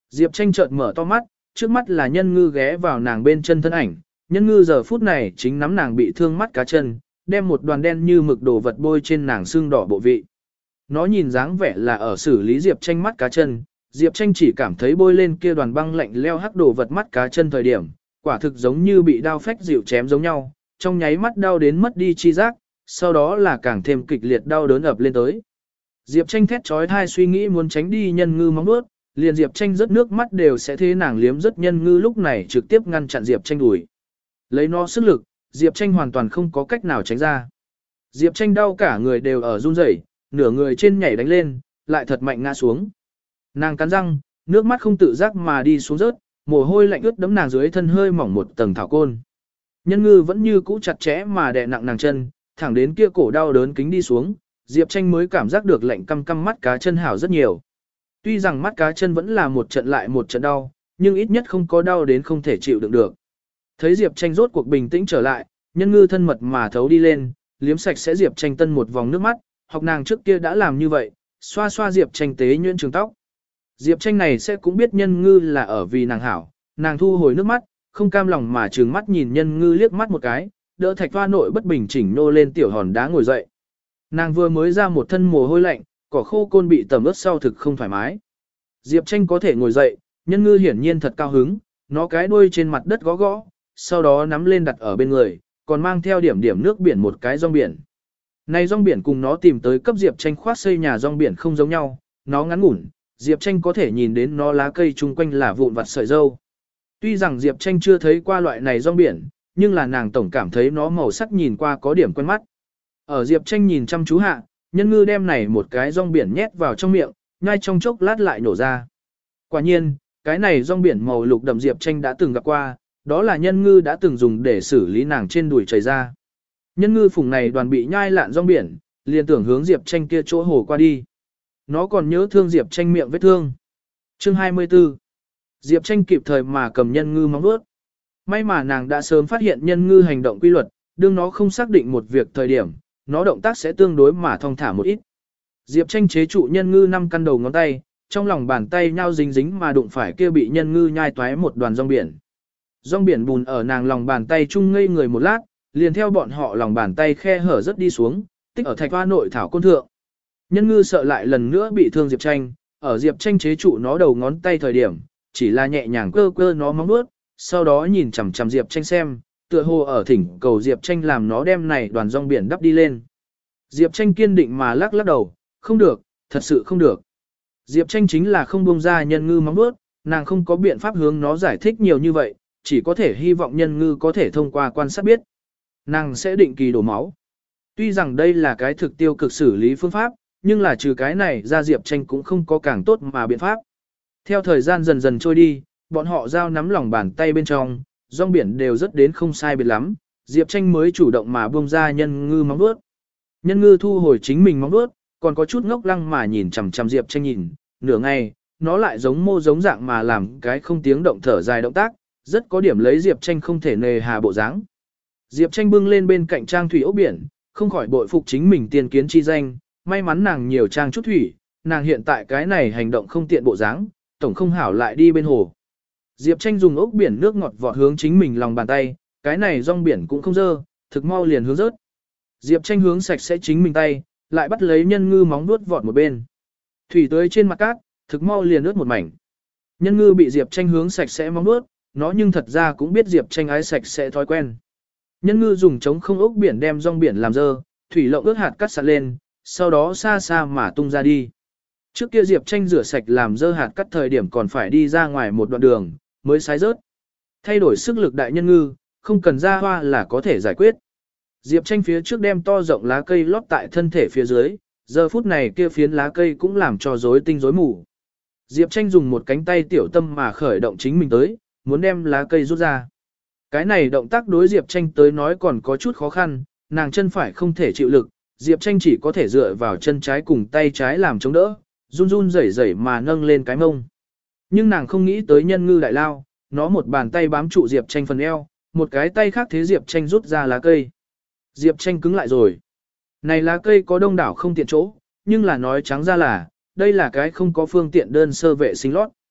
Diệp Tranh chợt mở to mắt, trước mắt là Nhân Ngư ghé vào nàng bên chân thân ảnh, Nhân Ngư giờ phút này chính nắm nàng bị thương mắt cá chân, đem một đoàn đen như mực đồ vật bôi trên nàng xương đỏ bộ vị. Nó nhìn dáng vẻ là ở xử lý Diệp Tranh mắt cá chân, Diệp Tranh chỉ cảm thấy bôi lên kia đoàn băng lạnh leo hắc đồ vật mắt cá chân thời điểm, quả thực giống như bị đao phách dịu chém giống nhau, trong nháy mắt đau đến mất đi chi giác, sau đó là càng thêm kịch liệt đau đớn ập lên tới. Diệp Tranh thét trói thai suy nghĩ muốn tránh đi Nhân Ngư móng nuốt, liền Diệp Tranh rớt nước mắt đều sẽ thế nàng liếm rất Nhân Ngư lúc này trực tiếp ngăn chặn Diệp Tranh đuổi. Lấy nó sức lực, Diệp Tranh hoàn toàn không có cách nào tránh ra. Diệp Tranh đau cả người đều ở run rẩy, nửa người trên nhảy đánh lên, lại thật mạnh ngã xuống. Nàng cắn răng, nước mắt không tự giác mà đi xuống rớt, mồ hôi lạnh ướt đẫm nàng dưới thân hơi mỏng một tầng thảo côn. Nhân Ngư vẫn như cũ chặt chẽ mà đè nặng nàng chân, thẳng đến kia cổ đau đớn kính đi xuống, Diệp Tranh mới cảm giác được lạnh căm căm mắt cá chân hảo rất nhiều. Tuy rằng mắt cá chân vẫn là một trận lại một trận đau, nhưng ít nhất không có đau đến không thể chịu đựng được. Thấy Diệp Tranh rốt cuộc bình tĩnh trở lại, Nhân Ngư thân mật mà thấu đi lên, liếm sạch sẽ Diệp Tranh tân một vòng nước mắt, học nàng trước kia đã làm như vậy, xoa xoa Diệp Tranh tế nhuyễn trường tóc. Diệp Tranh này sẽ cũng biết Nhân Ngư là ở vì nàng hảo, nàng thu hồi nước mắt, không cam lòng mà trừng mắt nhìn Nhân Ngư liếc mắt một cái, đỡ thạch hoa nội bất bình chỉnh nô lên tiểu hòn đá ngồi dậy. Nàng vừa mới ra một thân mồ hôi lạnh, cỏ khô côn bị tẩm ướt sau thực không thoải mái. Diệp Tranh có thể ngồi dậy, Nhân Ngư hiển nhiên thật cao hứng, nó cái đuôi trên mặt đất gõ gõ, sau đó nắm lên đặt ở bên người, còn mang theo điểm điểm nước biển một cái rong biển. Này rong biển cùng nó tìm tới cấp Diệp Tranh khoát xây nhà rong biển không giống nhau, nó ngắn ngủn, Diệp Tranh có thể nhìn đến nó lá cây chung quanh là vụn vặt sợi dâu. Tuy rằng Diệp Tranh chưa thấy qua loại này rong biển, nhưng là nàng tổng cảm thấy nó màu sắc nhìn qua có điểm quen mắt. Ở Diệp Tranh nhìn chăm chú hạ, Nhân Ngư đem này một cái rong biển nhét vào trong miệng, ngay trong chốc lát lại nổ ra. Quả nhiên, cái này rong biển màu lục đậm Diệp Tranh đã từng gặp qua, đó là Nhân Ngư đã từng dùng để xử lý nàng trên đùi chảy ra. Nhân Ngư phùng này đoàn bị nhai lạn rong biển, liền tưởng hướng Diệp Tranh kia chỗ hồ qua đi. Nó còn nhớ thương Diệp Tranh miệng vết thương. Chương hai mươi tư. Diệp Tranh kịp thời mà cầm Nhân Ngư móng vuốt. May mà nàng đã sớm phát hiện Nhân Ngư hành động quy luật, đương nó không xác định một việc thời điểm, nó động tác sẽ tương đối mà thong thả một ít. Diệp Tranh chế trụ Nhân Ngư năm căn đầu ngón tay, trong lòng bàn tay nhau dính dính mà đụng phải kia bị Nhân Ngư nhai toái một đoàn rong biển. Rong biển bùn ở nàng lòng bàn tay chung ngây người một lát, liền theo bọn họ lòng bàn tay khe hở rất đi xuống, tích ở thạch hoa nội thảo côn thượng. Nhân Ngư sợ lại lần nữa bị thương Diệp Tranh, ở Diệp Tranh chế trụ nó đầu ngón tay thời điểm, chỉ là nhẹ nhàng cơ cơ nó móng vuốt, sau đó nhìn chằm chằm Diệp Tranh xem, tựa hồ ở thỉnh cầu Diệp Tranh làm nó đem này đoàn rong biển đắp đi lên. Diệp Tranh kiên định mà lắc lắc đầu, không được, thật sự không được. Diệp Tranh chính là không buông ra Nhân Ngư móng vuốt, nàng không có biện pháp hướng nó giải thích nhiều như vậy, chỉ có thể hy vọng Nhân Ngư có thể thông qua quan sát biết. Nàng sẽ định kỳ đổ máu. Tuy rằng đây là cái thực tiêu cực xử lý phương pháp, nhưng là trừ cái này ra Diệp Tranh cũng không có càng tốt mà biện pháp. Theo thời gian dần dần trôi đi, bọn họ giao nắm lòng bàn tay bên trong, rong biển đều rất đến không sai biệt lắm, Diệp Tranh mới chủ động mà buông ra Nhân Ngư móng vuốt. Nhân Ngư thu hồi chính mình móng vuốt, còn có chút ngốc lăng mà nhìn chằm chằm Diệp Tranh nhìn, nửa ngày, nó lại giống mô giống dạng mà làm cái không tiếng động thở dài động tác, rất có điểm lấy Diệp Tranh không thể nề hà bộ dáng. Diệp Tranh bưng lên bên cạnh trang thủy ốc biển, không khỏi bội phục chính mình tiên kiến chi danh, may mắn nàng nhiều trang chút thủy, nàng hiện tại cái này hành động không tiện bộ dáng, tổng không hảo lại đi bên hồ. Diệp Tranh dùng ốc biển nước ngọt vọt hướng chính mình lòng bàn tay, cái này rong biển cũng không dơ, thực mau liền hướng rớt. Diệp Tranh hướng sạch sẽ chính mình tay, lại bắt lấy Nhân Ngư móng vuốt vọt một bên. Thủy tới trên mặt cát, thực mau liền ướt một mảnh. Nhân Ngư bị Diệp Tranh hướng sạch sẽ móng vuốt, nó nhưng thật ra cũng biết Diệp Tranh ái sạch sẽ thói quen. Nhân Ngư dùng chống không ốc biển đem rong biển làm dơ, thủy lộng ướt hạt cát sạt lên, sau đó xa xa mà tung ra đi. Trước kia Diệp Tranh rửa sạch làm dơ hạt cát thời điểm còn phải đi ra ngoài một đoạn đường, mới sái rớt. Thay đổi sức lực đại Nhân Ngư, không cần ra hoa là có thể giải quyết. Diệp Tranh phía trước đem to rộng lá cây lót tại thân thể phía dưới, giờ phút này kia phiến lá cây cũng làm cho rối tinh rối mù. Diệp Tranh dùng một cánh tay tiểu tâm mà khởi động chính mình tới, muốn đem lá cây rút ra. Cái này động tác đối Diệp Tranh tới nói còn có chút khó khăn, nàng chân phải không thể chịu lực, Diệp Tranh chỉ có thể dựa vào chân trái cùng tay trái làm chống đỡ, run run rẩy rẩy mà nâng lên cái mông. Nhưng nàng không nghĩ tới Nhân Ngư đại lao, nó một bàn tay bám trụ Diệp Tranh phần eo, một cái tay khác thế Diệp Tranh rút ra lá cây. Diệp Tranh cứng lại rồi. Này lá cây có đông đảo không tiện chỗ, nhưng là nói trắng ra là, đây là cái không có phương tiện đơn sơ vệ sinh lót.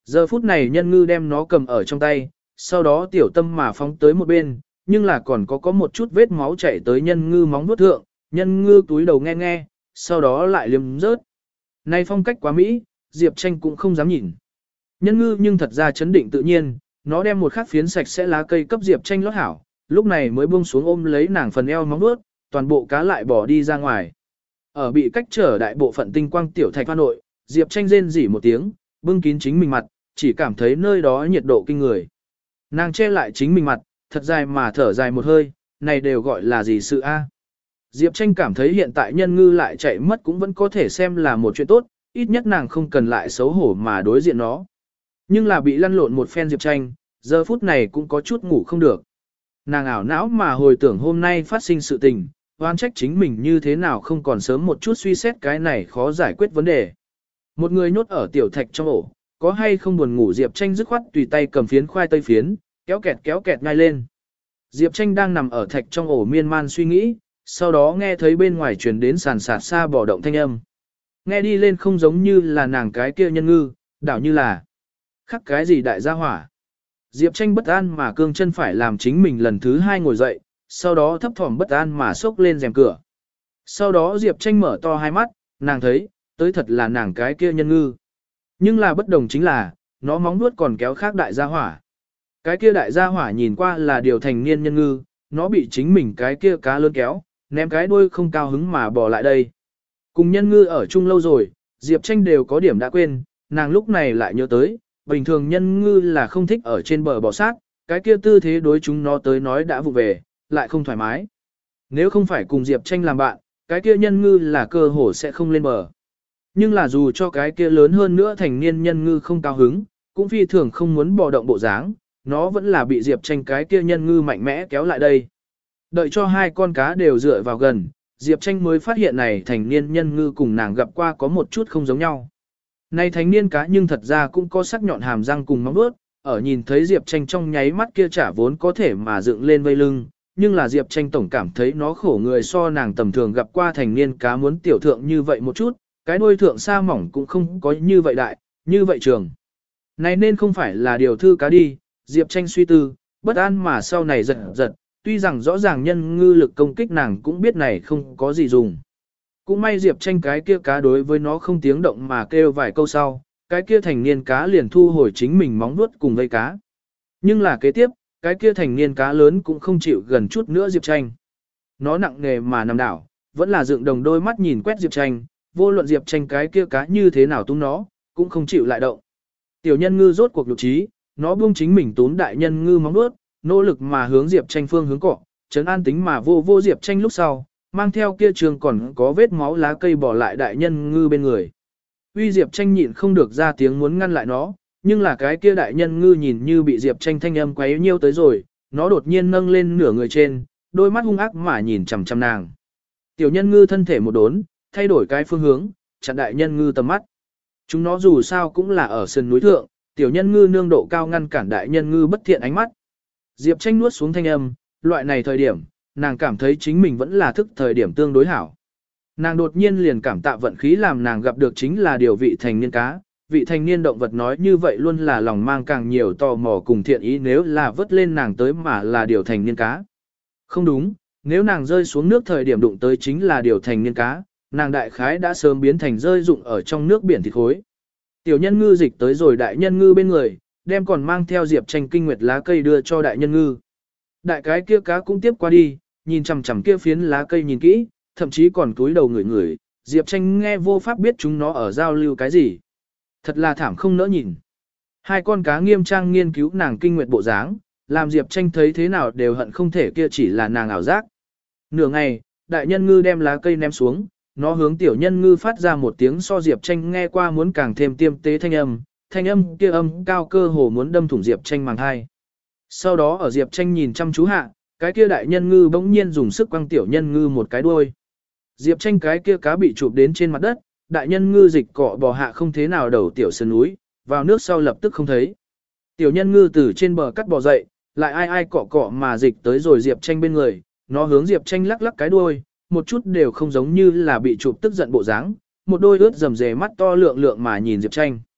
Giờ phút này nhân ngư đem nó cầm ở trong tay, sau đó tiểu tâm mà phóng tới một bên, nhưng là còn có có một chút vết máu chảy tới nhân ngư móng vuốt thượng, nhân ngư túi đầu nghe nghe, sau đó lại liếm rớt. Này phong cách quá mỹ, Diệp Tranh cũng không dám nhìn. Nhân ngư nhưng thật ra chấn định tự nhiên, nó đem một khắc phiến sạch sẽ lá cây cấp Diệp Tranh lót hảo, lúc này mới buông xuống ôm lấy nàng phần eo móng vuốt, toàn bộ cá lại bỏ đi ra ngoài. Ở bị cách trở đại bộ phận tinh quang tiểu thạch hoa nội, Diệp Tranh rên rỉ một tiếng, bưng kín chính mình mặt, chỉ cảm thấy nơi đó nhiệt độ kinh người. Nàng che lại chính mình mặt, thật dài mà thở dài một hơi, này đều gọi là gì sự a? Diệp Tranh cảm thấy hiện tại nhân ngư lại chạy mất cũng vẫn có thể xem là một chuyện tốt, ít nhất nàng không cần lại xấu hổ mà đối diện nó. Nhưng là bị lăn lộn một phen Diệp Tranh, giờ phút này cũng có chút ngủ không được. Nàng ảo não mà hồi tưởng hôm nay phát sinh sự tình, oan trách chính mình như thế nào không còn sớm một chút suy xét cái này khó giải quyết vấn đề. Một người nhốt ở tiểu thạch trong ổ, có hay không buồn ngủ Diệp Tranh dứt khoát tùy tay cầm phiến khoai tây phiến, kéo kẹt kéo kẹt ngay lên. Diệp Tranh đang nằm ở thạch trong ổ miên man suy nghĩ, sau đó nghe thấy bên ngoài truyền đến sàn sạt xa bỏ động thanh âm. Nghe đi lên không giống như là nàng cái kia nhân ngư, đảo như là khắc cái gì đại gia hỏa. Diệp Tranh bất an mà cương chân phải làm chính mình lần thứ hai ngồi dậy, sau đó thấp thỏm bất an mà xốc lên rèm cửa. Sau đó Diệp Tranh mở to hai mắt, nàng thấy, tới thật là nàng cái kia nhân ngư. Nhưng là bất đồng chính là, nó móng vuốt còn kéo khác đại gia hỏa. Cái kia đại gia hỏa nhìn qua là điều thành niên nhân ngư, nó bị chính mình cái kia cá lớn kéo, ném cái đuôi không cao hứng mà bỏ lại đây. Cùng nhân ngư ở chung lâu rồi, Diệp Tranh đều có điểm đã quên, nàng lúc này lại nhớ tới, bình thường nhân ngư là không thích ở trên bờ bò sát, cái kia tư thế đối chúng nó tới nói đã vụ về, lại không thoải mái. Nếu không phải cùng Diệp Tranh làm bạn, cái kia nhân ngư là cơ hồ sẽ không lên bờ. Nhưng là dù cho cái kia lớn hơn nữa thành niên nhân ngư không cao hứng, cũng phi thường không muốn bò động bộ dáng, nó vẫn là bị Diệp Tranh cái kia nhân ngư mạnh mẽ kéo lại đây. Đợi cho hai con cá đều dựa vào gần, Diệp Tranh mới phát hiện này thành niên nhân ngư cùng nàng gặp qua có một chút không giống nhau. Này thành niên cá nhưng thật ra cũng có sắc nhọn hàm răng cùng móng vuốt, ở nhìn thấy Diệp Tranh trong nháy mắt kia chả vốn có thể mà dựng lên vây lưng, nhưng là Diệp Tranh tổng cảm thấy nó khổ người so nàng tầm thường gặp qua thành niên cá muốn tiểu thượng như vậy một chút, cái đuôi thượng sa mỏng cũng không có như vậy đại, như vậy trường. Này nên không phải là điều thư cá đi, Diệp Tranh suy tư, bất an mà sau này giật giật, tuy rằng rõ ràng nhân ngư lực công kích nàng cũng biết này không có gì dùng. Cũng may Diệp Tranh cái kia cá đối với nó không tiếng động mà kêu vài câu sau, cái kia thành niên cá liền thu hồi chính mình móng nuốt cùng vây cá. Nhưng là kế tiếp, cái kia thành niên cá lớn cũng không chịu gần chút nữa Diệp Tranh. Nó nặng nề mà nằm đảo, vẫn là dựng đồng đôi mắt nhìn quét Diệp Tranh, vô luận Diệp Tranh cái kia cá như thế nào tung nó, cũng không chịu lại động. Tiểu nhân ngư rốt cuộc lục trí, nó buông chính mình tún đại nhân ngư móng nuốt, nỗ lực mà hướng Diệp Tranh phương hướng cọ, trấn an tính mà vô vô Diệp Tranh lúc sau, mang theo kia trường còn có vết máu lá cây bỏ lại đại nhân ngư bên người. Uy Diệp Tranh nhịn không được ra tiếng muốn ngăn lại nó, nhưng là cái kia đại nhân ngư nhìn như bị Diệp Tranh thanh âm quấy nhiêu tới rồi, nó đột nhiên nâng lên nửa người trên, đôi mắt hung ác mà nhìn chằm chằm nàng. Tiểu nhân ngư thân thể một đốn, thay đổi cái phương hướng, chặn đại nhân ngư tầm mắt. Chúng nó dù sao cũng là ở sườn núi thượng, tiểu nhân ngư nương độ cao ngăn cản đại nhân ngư bất thiện ánh mắt. Diệp Tranh nuốt xuống thanh âm, loại này thời điểm, nàng cảm thấy chính mình vẫn là thức thời điểm tương đối hảo. Nàng đột nhiên liền cảm tạ vận khí làm nàng gặp được chính là điều vị thành niên cá, vị thành niên động vật nói như vậy luôn là lòng mang càng nhiều tò mò cùng thiện ý nếu là vớt lên nàng tới mà là điều thành niên cá. Không đúng, nếu nàng rơi xuống nước thời điểm đụng tới chính là điều thành niên cá, nàng đại khái đã sớm biến thành rơi rụng ở trong nước biển thịt khối. Tiểu nhân ngư dịch tới rồi đại nhân ngư bên người, đem còn mang theo Diệp Tranh kinh nguyệt lá cây đưa cho đại nhân ngư. Đại cái kia cá cũng tiếp qua đi, nhìn chằm chằm kia phiến lá cây nhìn kỹ, thậm chí còn cúi đầu ngửi ngửi, Diệp Tranh nghe vô pháp biết chúng nó ở giao lưu cái gì. Thật là thảm không nỡ nhìn. Hai con cá nghiêm trang nghiên cứu nàng kinh nguyệt bộ dáng, làm Diệp Tranh thấy thế nào đều hận không thể kia chỉ là nàng ảo giác. Nửa ngày, đại nhân ngư đem lá cây ném xuống, nó hướng tiểu nhân ngư phát ra một tiếng so Diệp Tranh nghe qua muốn càng thêm tiêm tế thanh âm, thanh âm kia âm cao cơ hồ muốn đâm thủng Diệp Tranh màng hai. Sau đó ở Diệp Tranh nhìn chăm chú hạ, cái kia đại nhân ngư bỗng nhiên dùng sức quăng tiểu nhân ngư một cái đuôi. Diệp Tranh cái kia cá bị chụp đến trên mặt đất, đại nhân ngư dịch cọ bò hạ không thế nào đầu tiểu sơn núi, vào nước sau lập tức không thấy. Tiểu nhân ngư từ trên bờ cắt bò dậy, lại ai ai cọ cọ mà dịch tới rồi Diệp Tranh bên người, nó hướng Diệp Tranh lắc lắc cái đuôi, một chút đều không giống như là bị chụp tức giận bộ dáng, một đôi ướt rầm rề mắt to lượng lượng mà nhìn Diệp Tranh.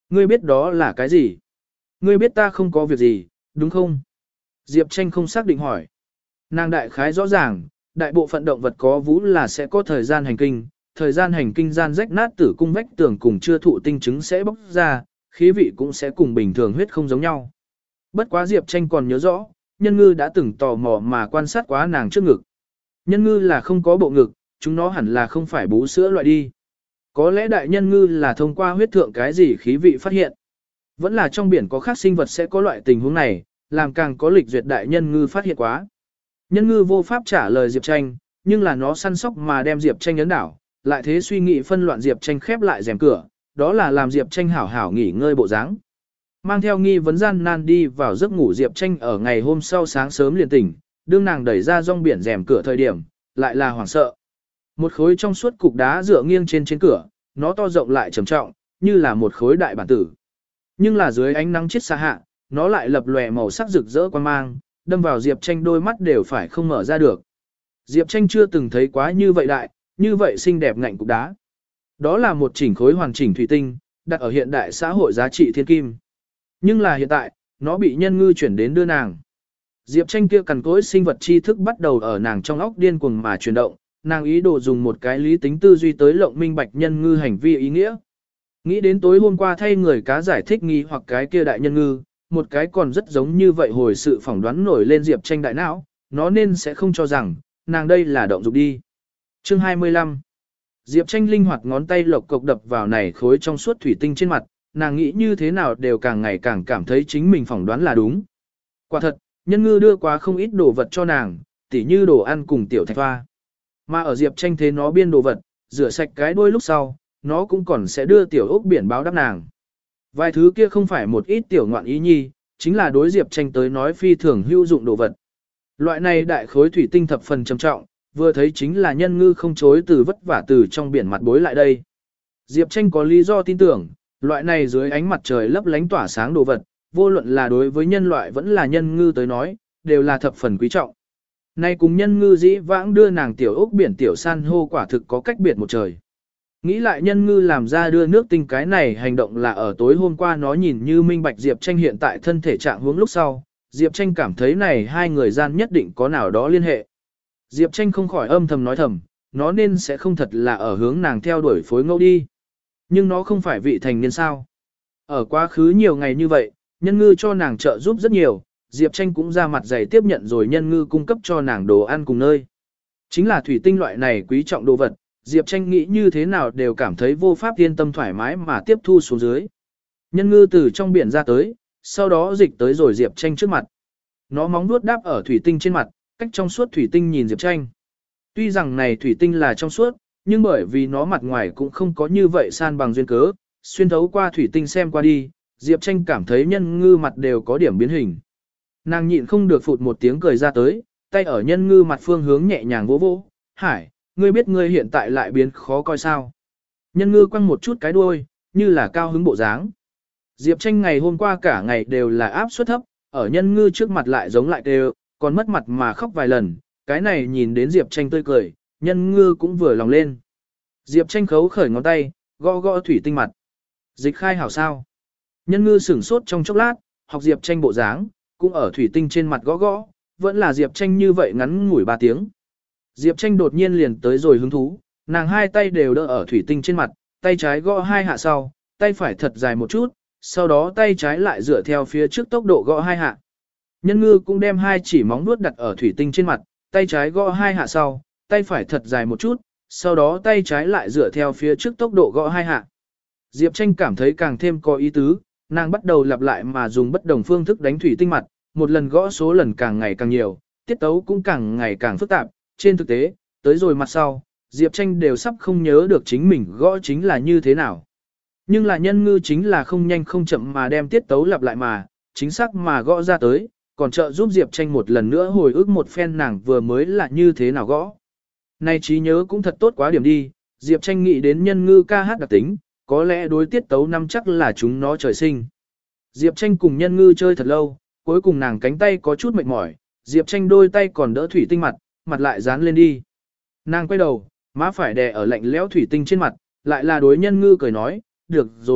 Ngươi biết đó là cái gì? Ngươi biết ta không có việc gì, đúng không? Diệp Tranh không xác định hỏi. Nàng đại khái rõ ràng, đại bộ phận động vật có vú là sẽ có thời gian hành kinh, thời gian hành kinh gian rách nát tử cung vách tường cùng chưa thụ tinh trứng sẽ bóc ra, khí vị cũng sẽ cùng bình thường huyết không giống nhau. Bất quá Diệp Tranh còn nhớ rõ, nhân ngư đã từng tò mò mà quan sát quá nàng trước ngực. Nhân ngư là không có bộ ngực, chúng nó hẳn là không phải bú sữa loại đi. Có lẽ đại nhân ngư là thông qua huyết thượng cái gì khí vị phát hiện. Vẫn là trong biển có khác sinh vật sẽ có loại tình huống này, làm càng có lịch duyệt đại nhân ngư phát hiện quá. Nhân ngư vô pháp trả lời Diệp Tranh, nhưng là nó săn sóc mà đem Diệp Tranh ấn đảo, lại thế suy nghĩ phân loạn Diệp Tranh khép lại rèm cửa, đó là làm Diệp Tranh hảo hảo nghỉ ngơi bộ dáng. Mang theo nghi vấn gian nan đi vào giấc ngủ Diệp Tranh ở ngày hôm sau sáng sớm liền tỉnh, đương nàng đẩy ra rong biển rèm cửa thời điểm, lại là hoảng sợ. Một khối trong suốt cục đá dựa nghiêng trên trên cửa, nó to rộng lại trầm trọng, như là một khối đại bản tử. Nhưng là dưới ánh nắng chiết xa hạ, nó lại lập lòe màu sắc rực rỡ quan mang, đâm vào Diệp Tranh đôi mắt đều phải không mở ra được. Diệp Tranh chưa từng thấy quá như vậy đại, như vậy xinh đẹp ngạnh cục đá. Đó là một chỉnh khối hoàn chỉnh thủy tinh, đặt ở hiện đại xã hội giá trị thiên kim. Nhưng là hiện tại, nó bị nhân ngư chuyển đến đưa nàng. Diệp Tranh kia cằn cỗi sinh vật tri thức bắt đầu ở nàng trong óc điên cuồng mà chuyển động, nàng ý đồ dùng một cái lý tính tư duy tới lộng minh bạch nhân ngư hành vi ý nghĩa. Nghĩ đến tối hôm qua thay người cá giải thích nghi hoặc cái kia đại nhân ngư, một cái còn rất giống như vậy hồi sự phỏng đoán nổi lên Diệp Tranh đại não, nó nên sẽ không cho rằng, nàng đây là động dục đi. Chương hai mươi lăm. Diệp Tranh linh hoạt ngón tay lộc cộc đập vào này khối trong suốt thủy tinh trên mặt, nàng nghĩ như thế nào đều càng ngày càng cảm thấy chính mình phỏng đoán là đúng. Quả thật, nhân ngư đưa quá không ít đồ vật cho nàng, tỉ như đồ ăn cùng tiểu thạch hoa. Mà ở Diệp Tranh thế nó biên đồ vật, rửa sạch cái đuôi lúc sau, nó cũng còn sẽ đưa tiểu ốc biển báo đáp nàng. Vài thứ kia không phải một ít tiểu ngoạn ý nhi, chính là đối Diệp Tranh tới nói phi thường hữu dụng đồ vật. Loại này đại khối thủy tinh thập phần trầm trọng, vừa thấy chính là nhân ngư không chối từ vất vả từ trong biển mặt bối lại đây. Diệp Tranh có lý do tin tưởng, loại này dưới ánh mặt trời lấp lánh tỏa sáng đồ vật, vô luận là đối với nhân loại vẫn là nhân ngư tới nói, đều là thập phần quý trọng. Nay cùng nhân ngư dĩ vãng đưa nàng tiểu ốc biển tiểu san hô quả thực có cách biệt một trời. Nghĩ lại nhân ngư làm ra đưa nước tinh cái này hành động là ở tối hôm qua nó nhìn như minh bạch Diệp Tranh hiện tại thân thể trạng hướng lúc sau, Diệp Tranh cảm thấy này hai người gian nhất định có nào đó liên hệ. Diệp Tranh không khỏi âm thầm nói thầm, nó nên sẽ không thật là ở hướng nàng theo đuổi phối ngẫu đi. Nhưng nó không phải vị thành niên sao. Ở quá khứ nhiều ngày như vậy, nhân ngư cho nàng trợ giúp rất nhiều, Diệp Tranh cũng ra mặt dày tiếp nhận rồi nhân ngư cung cấp cho nàng đồ ăn cùng nơi. Chính là thủy tinh loại này quý trọng đồ vật, Diệp Tranh nghĩ như thế nào đều cảm thấy vô pháp yên tâm thoải mái mà tiếp thu xuống dưới. Nhân ngư từ trong biển ra tới, sau đó dịch tới rồi Diệp Tranh trước mặt. Nó móng vuốt đáp ở thủy tinh trên mặt, cách trong suốt thủy tinh nhìn Diệp Tranh. Tuy rằng này thủy tinh là trong suốt, nhưng bởi vì nó mặt ngoài cũng không có như vậy san bằng duyên cớ, xuyên thấu qua thủy tinh xem qua đi, Diệp Tranh cảm thấy nhân ngư mặt đều có điểm biến hình. Nàng nhịn không được phụt một tiếng cười ra tới, tay ở nhân ngư mặt phương hướng nhẹ nhàng vỗ vỗ, "Hải, ngươi biết ngươi hiện tại lại biến khó coi sao?" Nhân ngư quăng một chút cái đuôi, như là cao hứng bộ dáng. Diệp Tranh ngày hôm qua cả ngày đều là áp suất thấp, ở nhân ngư trước mặt lại giống lại đều, còn mất mặt mà khóc vài lần, cái này nhìn đến Diệp Tranh tươi cười, nhân ngư cũng vừa lòng lên. Diệp Tranh khấu khởi ngón tay, gõ gõ thủy tinh mặt. "Dịch khai hảo sao?" Nhân ngư sửng sốt trong chốc lát, học Diệp Tranh bộ dáng, cũng ở thủy tinh trên mặt gõ gõ, vẫn là Diệp Tranh như vậy ngắn ngủi ba tiếng. Diệp Tranh đột nhiên liền tới rồi hứng thú, nàng hai tay đều đỡ ở thủy tinh trên mặt, tay trái gõ hai hạ sau, tay phải thật dài một chút, sau đó tay trái lại dựa theo phía trước tốc độ gõ hai hạ. Nhân ngư cũng đem hai chỉ móng vuốt đặt ở thủy tinh trên mặt, tay trái gõ hai hạ sau, tay phải thật dài một chút, sau đó tay trái lại dựa theo phía trước tốc độ gõ hai hạ. Diệp Tranh cảm thấy càng thêm có ý tứ, nàng bắt đầu lặp lại mà dùng bất đồng phương thức đánh thủy tinh mặt, một lần gõ số lần càng ngày càng nhiều, tiết tấu cũng càng ngày càng phức tạp. Trên thực tế, tới rồi mặt sau, Diệp Tranh đều sắp không nhớ được chính mình gõ chính là như thế nào. Nhưng là nhân ngư chính là không nhanh không chậm mà đem tiết tấu lặp lại mà, chính xác mà gõ ra tới, còn trợ giúp Diệp Tranh một lần nữa hồi ức một phen nàng vừa mới là như thế nào gõ. Này trí nhớ cũng thật tốt quá điểm đi, Diệp Tranh nghĩ đến nhân ngư ca hát đặc tính, có lẽ đối tiết tấu năm chắc là chúng nó trời sinh. Diệp Tranh cùng nhân ngư chơi thật lâu, cuối cùng nàng cánh tay có chút mệt mỏi, Diệp Tranh đôi tay còn đỡ thủy tinh mặt, mặt lại dán lên đi. Nàng quay đầu, má phải đè ở lạnh lẽo thủy tinh trên mặt, lại là đối nhân ngư cười nói, "Được rồi,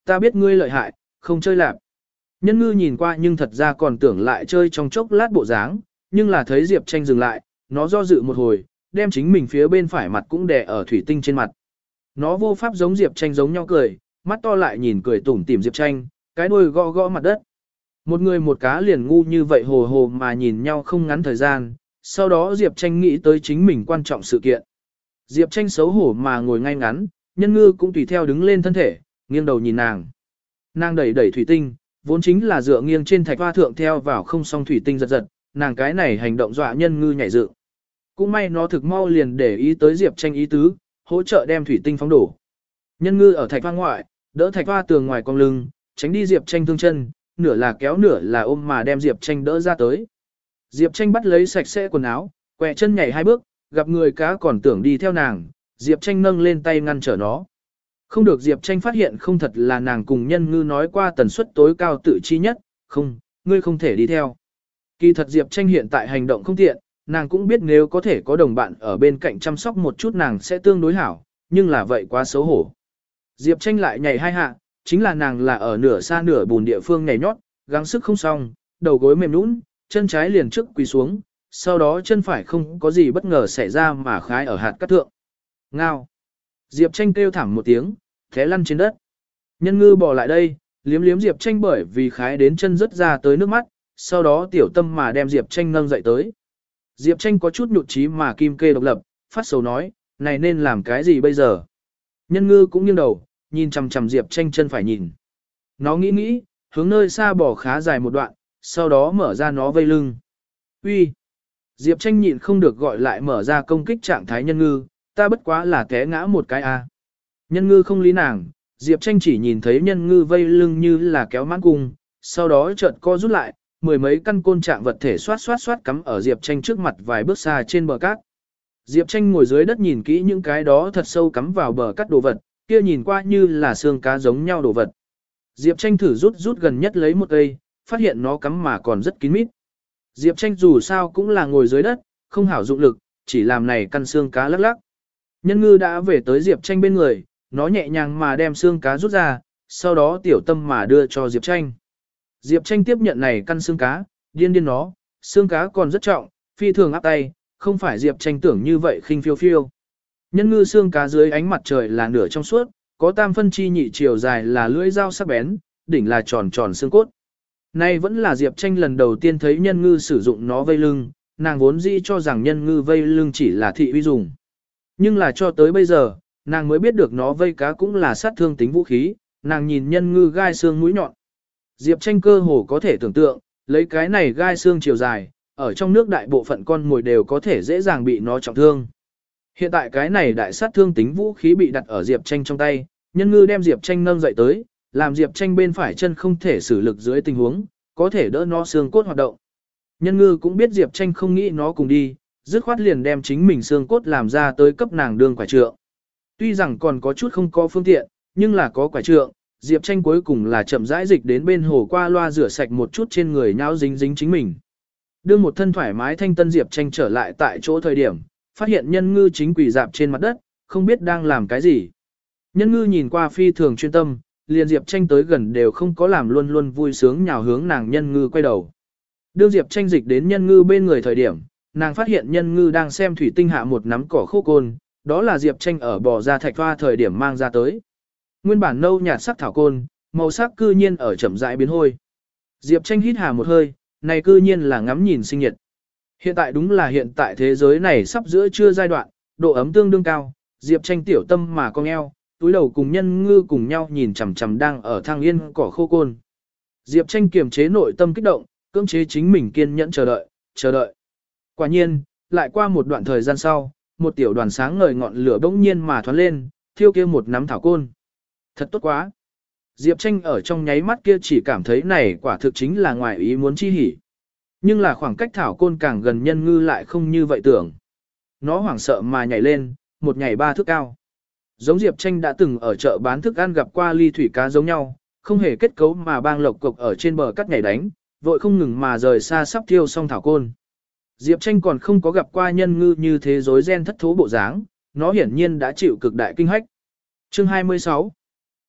ta biết ngươi lợi hại, không chơi lạc. Nhân ngư nhìn qua nhưng thật ra còn tưởng lại chơi trong chốc lát bộ dáng, nhưng là thấy Diệp Tranh dừng lại, nó do dự một hồi, đem chính mình phía bên phải mặt cũng đè ở thủy tinh trên mặt. Nó vô pháp giống Diệp Tranh giống nhau cười, mắt to lại nhìn cười tủm tỉm Diệp Tranh, cái đuôi gõ gõ mặt đất. Một người một cá liền ngu như vậy hồ hồ mà nhìn nhau không ngắn thời gian, sau đó Diệp Tranh nghĩ tới chính mình quan trọng sự kiện. Diệp Tranh xấu hổ mà ngồi ngay ngắn, nhân ngư cũng tùy theo đứng lên thân thể, nghiêng đầu nhìn nàng. Nàng đẩy đẩy thủy tinh, vốn chính là dựa nghiêng trên thạch hoa thượng theo vào không song thủy tinh giật giật, nàng cái này hành động dọa nhân ngư nhảy dựng. Cũng may nó thực mau liền để ý tới Diệp Tranh ý tứ, hỗ trợ đem thủy tinh phóng đổ. Nhân ngư ở thạch hoa ngoại, đỡ thạch hoa tường ngoài cong lưng, tránh đi Diệp Tranh thương chân, nửa là kéo nửa là ôm mà đem Diệp Tranh đỡ ra tới. Diệp Tranh bắt lấy sạch sẽ quần áo, quẹ chân nhảy hai bước, gặp người cá còn tưởng đi theo nàng, Diệp Tranh nâng lên tay ngăn trở nó. Không được Diệp Tranh phát hiện không thật là nàng cùng nhân ngư nói qua tần suất tối cao tự chi nhất, không, ngươi không thể đi theo. Kỳ thật Diệp Tranh hiện tại hành động không tiện, nàng cũng biết nếu có thể có đồng bạn ở bên cạnh chăm sóc một chút nàng sẽ tương đối hảo, nhưng là vậy quá xấu hổ. Diệp Tranh lại nhảy hai hạ, chính là nàng là ở nửa xa nửa bùn địa phương nhảy nhót, gắng sức không xong, đầu gối mềm nũng, chân trái liền trước quỳ xuống, sau đó chân phải không có gì bất ngờ xảy ra mà khái ở hạt cát thượng. Ngao. Diệp Tranh kêu thảm một tiếng, té lăn trên đất. Nhân ngư bỏ lại đây, liếm liếm Diệp Tranh bởi vì khái đến chân rớt ra tới nước mắt, sau đó tiểu tâm mà đem Diệp Tranh nâng dậy tới. Diệp Tranh có chút nhụt chí mà kim kê độc lập, phát sầu nói, này nên làm cái gì bây giờ? Nhân ngư cũng nghiêng đầu, nhìn chằm chằm Diệp Tranh chân phải nhìn. Nó nghĩ nghĩ, hướng nơi xa bỏ khá dài một đoạn, sau đó mở ra nó vây lưng. Uy. Diệp Tranh nhịn không được gọi lại mở ra công kích trạng thái nhân ngư, ta bất quá là té ngã một cái a. Nhân ngư không lý nàng, Diệp Tranh chỉ nhìn thấy nhân ngư vây lưng như là kéo mãn cung, sau đó chợt co rút lại, mười mấy căn côn trạng vật thể xoát xoát xoát cắm ở Diệp Tranh trước mặt vài bước xa trên bờ cát. Diệp Tranh ngồi dưới đất nhìn kỹ những cái đó thật sâu cắm vào bờ cát đồ vật, kia nhìn qua như là xương cá giống nhau đồ vật. Diệp Tranh thử rút rút gần nhất lấy một cây, phát hiện nó cắm mà còn rất kín mít. Diệp Tranh dù sao cũng là ngồi dưới đất, không hảo dụng lực, chỉ làm này căn xương cá lắc lắc. Nhân ngư đã về tới Diệp Tranh bên người, nó nhẹ nhàng mà đem xương cá rút ra, sau đó tiểu tâm mà đưa cho Diệp Tranh. Diệp Tranh tiếp nhận này căn xương cá, điên điên nó, xương cá còn rất trọng, phi thường áp tay, không phải Diệp Tranh tưởng như vậy khinh phiêu phiêu. Nhân ngư xương cá dưới ánh mặt trời là nửa trong suốt, có tam phân chi nhị chiều dài là lưỡi dao sắc bén, đỉnh là tròn tròn xương cốt. Nay vẫn là Diệp Tranh lần đầu tiên thấy nhân ngư sử dụng nó vây lưng, nàng vốn dĩ cho rằng nhân ngư vây lưng chỉ là thị uy dùng. Nhưng là cho tới bây giờ, nàng mới biết được nó vây cá cũng là sát thương tính vũ khí, nàng nhìn nhân ngư gai xương mũi nhọn. Diệp Tranh cơ hồ có thể tưởng tượng, lấy cái này gai xương chiều dài, ở trong nước đại bộ phận con mồi đều có thể dễ dàng bị nó trọng thương. Hiện tại cái này đại sát thương tính vũ khí bị đặt ở Diệp Tranh trong tay, nhân ngư đem Diệp Tranh nâng dậy tới, làm Diệp Tranh bên phải chân không thể sử lực dưới tình huống, có thể đỡ nó xương cốt hoạt động. Nhân ngư cũng biết Diệp Tranh không nghĩ nó cùng đi, dứt khoát liền đem chính mình xương cốt làm ra tới cấp nàng đương quả trượng. Tuy rằng còn có chút không có phương tiện, nhưng là có quả trượng, Diệp Tranh cuối cùng là chậm rãi dịch đến bên hồ qua loa rửa sạch một chút trên người nhão dính dính chính mình. Đương một thân thoải mái thanh tân Diệp Tranh trở lại tại chỗ thời điểm, phát hiện nhân ngư chính quỳ dạp trên mặt đất, không biết đang làm cái gì. Nhân ngư nhìn qua phi thường chuyên tâm, liền Diệp Tranh tới gần đều không có làm luôn luôn vui sướng nhào hướng nàng nhân ngư quay đầu. Đương Diệp Tranh dịch đến nhân ngư bên người thời điểm, nàng phát hiện nhân ngư đang xem thủy tinh hạ một nắm cỏ khô côn, đó là Diệp Tranh ở bò ra thạch hoa thời điểm mang ra tới. Nguyên bản nâu nhạt sắc thảo côn, màu sắc cư nhiên ở chậm rãi biến hôi. Diệp Tranh hít hà một hơi, này cư nhiên là ngắm nhìn sinh nhiệt. Hiện tại đúng là hiện tại thế giới này sắp giữa trưa giai đoạn, độ ấm tương đương cao, Diệp Tranh tiểu tâm mà cong eo, túi đầu cùng nhân ngư cùng nhau nhìn chằm chằm đang ở thang yên cỏ khô côn. Diệp Tranh kiềm chế nội tâm kích động, cưỡng chế chính mình kiên nhẫn chờ đợi, chờ đợi. Quả nhiên, lại qua một đoạn thời gian sau, một tiểu đoàn sáng ngời ngọn lửa bỗng nhiên mà thoáng lên, thiêu kia một nắm thảo côn. Thật tốt quá. Diệp Tranh ở trong nháy mắt kia chỉ cảm thấy này quả thực chính là ngoài ý muốn chi hỉ. Nhưng là khoảng cách thảo côn càng gần nhân ngư lại không như vậy tưởng. Nó hoảng sợ mà nhảy lên, một nhảy ba thước cao. Giống Diệp Tranh đã từng ở chợ bán thức ăn gặp qua ly thủy cá giống nhau, không hề kết cấu mà bang lộc cục ở trên bờ cắt nhảy đánh, vội không ngừng mà rời xa sắp thiêu xong thảo côn. Diệp Tranh còn không có gặp qua nhân ngư như thế rối ren thất thố bộ dáng, nó hiển nhiên đã chịu cực đại kinh hách. Chương hai mươi sáu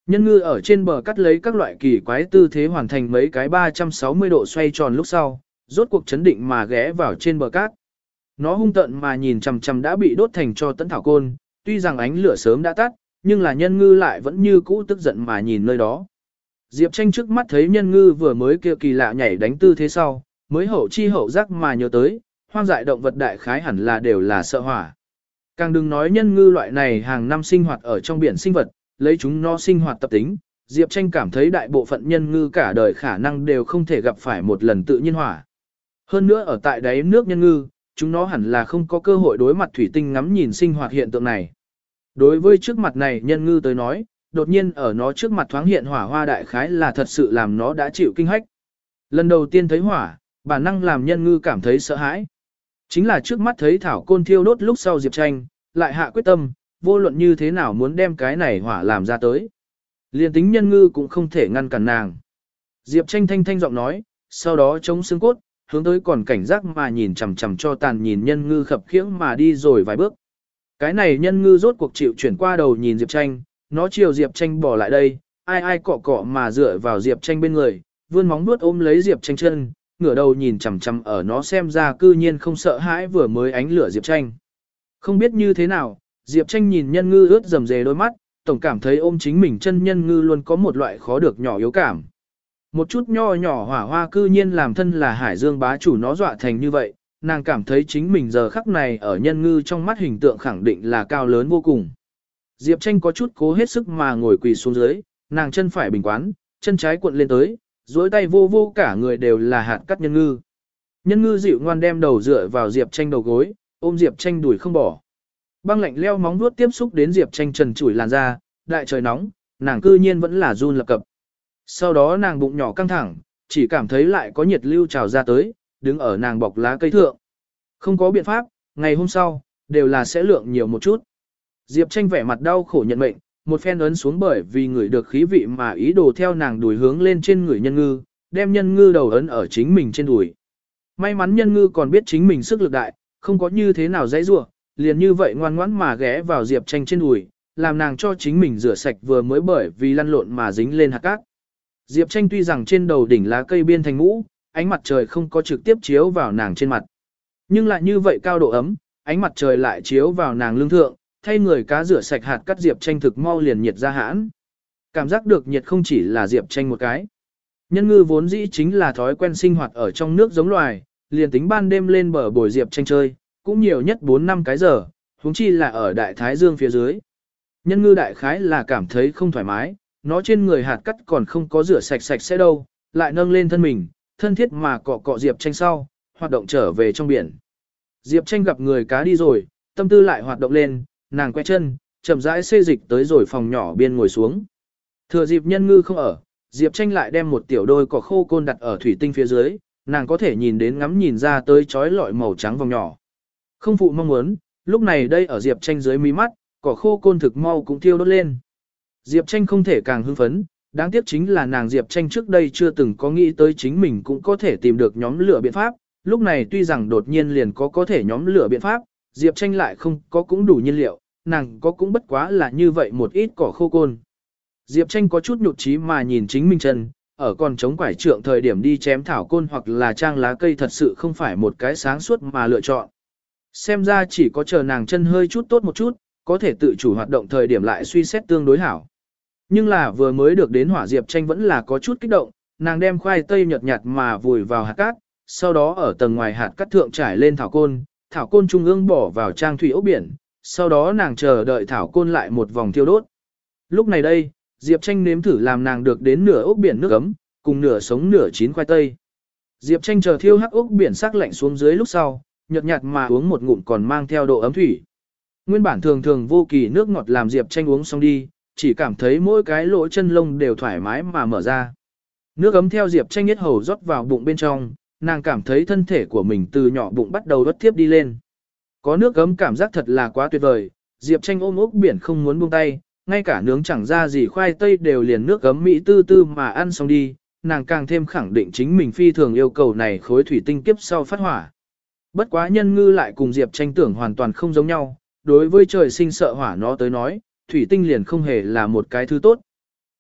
Nhân ngư ở trên bờ cắt lấy các loại kỳ quái tư thế hoàn thành mấy cái ba trăm sáu mươi độ xoay tròn lúc sau, rốt cuộc chấn định mà ghé vào trên bờ cát. Nó hung tợn mà nhìn chằm chằm đã bị đốt thành cho tấn thảo côn, tuy rằng ánh lửa sớm đã tắt, nhưng là nhân ngư lại vẫn như cũ tức giận mà nhìn nơi đó. Diệp Tranh trước mắt thấy nhân ngư vừa mới kia kỳ lạ nhảy đánh tư thế sau, mới hậu chi hậu giác mà nhớ tới, hoang dại động vật đại khái hẳn là đều là sợ hỏa. Càng đừng nói nhân ngư loại này hàng năm sinh hoạt ở trong biển sinh vật, lấy chúng nó sinh hoạt tập tính, Diệp Tranh cảm thấy đại bộ phận nhân ngư cả đời khả năng đều không thể gặp phải một lần tự nhiên hỏa. Hơn nữa ở tại đáy nước nhân ngư, chúng nó hẳn là không có cơ hội đối mặt thủy tinh ngắm nhìn sinh hoạt hiện tượng này. Đối với trước mặt này nhân ngư tới nói, đột nhiên ở nó trước mặt thoáng hiện hỏa hoa đại khái là thật sự làm nó đã chịu kinh hách. Lần đầu tiên thấy hỏa, bản năng làm nhân ngư cảm thấy sợ hãi. Chính là trước mắt thấy thảo côn thiêu đốt lúc sau Diệp Tranh, lại hạ quyết tâm, vô luận như thế nào muốn đem cái này hỏa làm ra tới. Liên tính nhân ngư cũng không thể ngăn cản nàng. Diệp Tranh thanh thanh giọng nói, sau đó chống xương cốt, hướng tới còn cảnh giác mà nhìn chằm chằm cho tàn nhìn nhân ngư khập khiễng mà đi rồi vài bước. Cái này nhân ngư rốt cuộc chịu chuyển qua đầu nhìn Diệp Tranh, nó chiều Diệp Tranh bỏ lại đây, ai ai cọ cọ mà dựa vào Diệp Tranh bên người, vươn móng vuốt ôm lấy Diệp Tranh chân, ngửa đầu nhìn chằm chằm ở nó xem ra cư nhiên không sợ hãi vừa mới ánh lửa Diệp Tranh. Không biết như thế nào, Diệp Tranh nhìn nhân ngư ướt rầm rề đôi mắt, tổng cảm thấy ôm chính mình chân nhân ngư luôn có một loại khó được nhỏ yếu cảm. Một chút nho nhỏ hỏa hoa cư nhiên làm thân là hải dương bá chủ nó dọa thành như vậy, nàng cảm thấy chính mình giờ khắc này ở nhân ngư trong mắt hình tượng khẳng định là cao lớn vô cùng. Diệp Tranh có chút cố hết sức mà ngồi quỳ xuống dưới, nàng chân phải bình quán, chân trái cuộn lên tới, duỗi tay vô vô cả người đều là hạt cắt nhân ngư. Nhân ngư dịu ngoan đem đầu dựa vào Diệp Tranh đầu gối, ôm Diệp Tranh đuổi không bỏ. Băng lạnh leo móng vuốt tiếp xúc đến Diệp Tranh trần trụi làn da, đại trời nóng, nàng cư nhiên vẫn là run lập cập. Sau đó nàng bụng nhỏ căng thẳng, chỉ cảm thấy lại có nhiệt lưu trào ra tới, đứng ở nàng bọc lá cây thượng. Không có biện pháp, ngày hôm sau, đều là sẽ lượng nhiều một chút. Diệp Tranh vẻ mặt đau khổ nhận mệnh, một phen ấn xuống bởi vì người được khí vị mà ý đồ theo nàng đuổi hướng lên trên người nhân ngư, đem nhân ngư đầu ấn ở chính mình trên đùi. May mắn nhân ngư còn biết chính mình sức lực đại, không có như thế nào dãy rủa, liền như vậy ngoan ngoãn mà ghé vào Diệp Tranh trên đùi, làm nàng cho chính mình rửa sạch vừa mới bởi vì lăn lộn mà dính lên hạt cát. Diệp Tranh tuy rằng trên đầu đỉnh lá cây biên thành mũ, ánh mặt trời không có trực tiếp chiếu vào nàng trên mặt. Nhưng lại như vậy cao độ ấm, ánh mặt trời lại chiếu vào nàng lưng thượng, thay người cá rửa sạch hạt cát Diệp Tranh thực mau liền nhiệt ra hãn. Cảm giác được nhiệt không chỉ là Diệp Tranh một cái. Nhân ngư vốn dĩ chính là thói quen sinh hoạt ở trong nước giống loài, liền tính ban đêm lên bờ bồi Diệp Tranh chơi, cũng nhiều nhất bốn năm cái giờ, huống chi là ở đại thái dương phía dưới. Nhân ngư đại khái là cảm thấy không thoải mái, nó trên người hạt cát còn không có rửa sạch sạch sẽ đâu, lại nâng lên thân mình, thân thiết mà cọ cọ Diệp Tranh sau, hoạt động trở về trong biển. Diệp Tranh gặp người cá đi rồi, tâm tư lại hoạt động lên, nàng quay chân, chậm rãi xê dịch tới rồi phòng nhỏ biên ngồi xuống. Thừa dịp nhân ngư không ở, Diệp Tranh lại đem một tiểu đôi cỏ khô côn đặt ở thủy tinh phía dưới, nàng có thể nhìn đến ngắm nhìn ra tới chói lọi màu trắng vòng nhỏ. Không phụ mong muốn, lúc này đây ở Diệp Tranh dưới mí mắt, cỏ khô côn thực mau cũng thiêu đốt lên. Diệp Tranh không thể càng hưng phấn, đáng tiếc chính là nàng Diệp Tranh trước đây chưa từng có nghĩ tới chính mình cũng có thể tìm được nhóm lửa biện pháp, lúc này tuy rằng đột nhiên liền có có thể nhóm lửa biện pháp, Diệp Tranh lại không có cũng đủ nhiên liệu, nàng có cũng bất quá là như vậy một ít cỏ khô côn. Diệp Tranh có chút nhụt chí mà nhìn chính mình chân, ở còn chống quải trượng thời điểm đi chém thảo côn hoặc là trang lá cây thật sự không phải một cái sáng suốt mà lựa chọn. Xem ra chỉ có chờ nàng chân hơi chút tốt một chút, có thể tự chủ hoạt động thời điểm lại suy xét tương đối hảo. Nhưng là vừa mới được đến hỏa Diệp Tranh vẫn là có chút kích động, nàng đem khoai tây nhợt nhạt mà vùi vào hạt cát, sau đó ở tầng ngoài hạt cát thượng trải lên thảo côn, thảo côn trung ương bỏ vào trang thủy ốc biển, sau đó nàng chờ đợi thảo côn lại một vòng thiêu đốt. Lúc này đây, Diệp Tranh nếm thử làm nàng được đến nửa ốc biển nước ấm, cùng nửa sống nửa chín khoai tây. Diệp Tranh chờ thiêu hắc ốc biển sắc lạnh xuống dưới lúc sau, nhợt nhạt mà uống một ngụm còn mang theo độ ấm thủy. Nguyên bản thường thường vô kỳ nước ngọt làm Diệp Tranh uống xong đi, chỉ cảm thấy mỗi cái lỗ chân lông đều thoải mái mà mở ra. Nước ấm theo Diệp Tranh nhất hầu rót vào bụng bên trong, nàng cảm thấy thân thể của mình từ nhỏ bụng bắt đầu đốt tiếp đi lên. Có nước ấm cảm giác thật là quá tuyệt vời, Diệp Tranh ôm ốc biển không muốn buông tay, ngay cả nướng chẳng ra gì khoai tây đều liền nước ấm mỹ tư tư mà ăn xong đi, nàng càng thêm khẳng định chính mình phi thường yêu cầu này khối thủy tinh kiếp sau phát hỏa. Bất quá nhân ngư lại cùng Diệp Tranh tưởng hoàn toàn không giống nhau, đối với trời sinh sợ hỏa nó tới nói, thủy tinh liền không hề là một cái thứ tốt.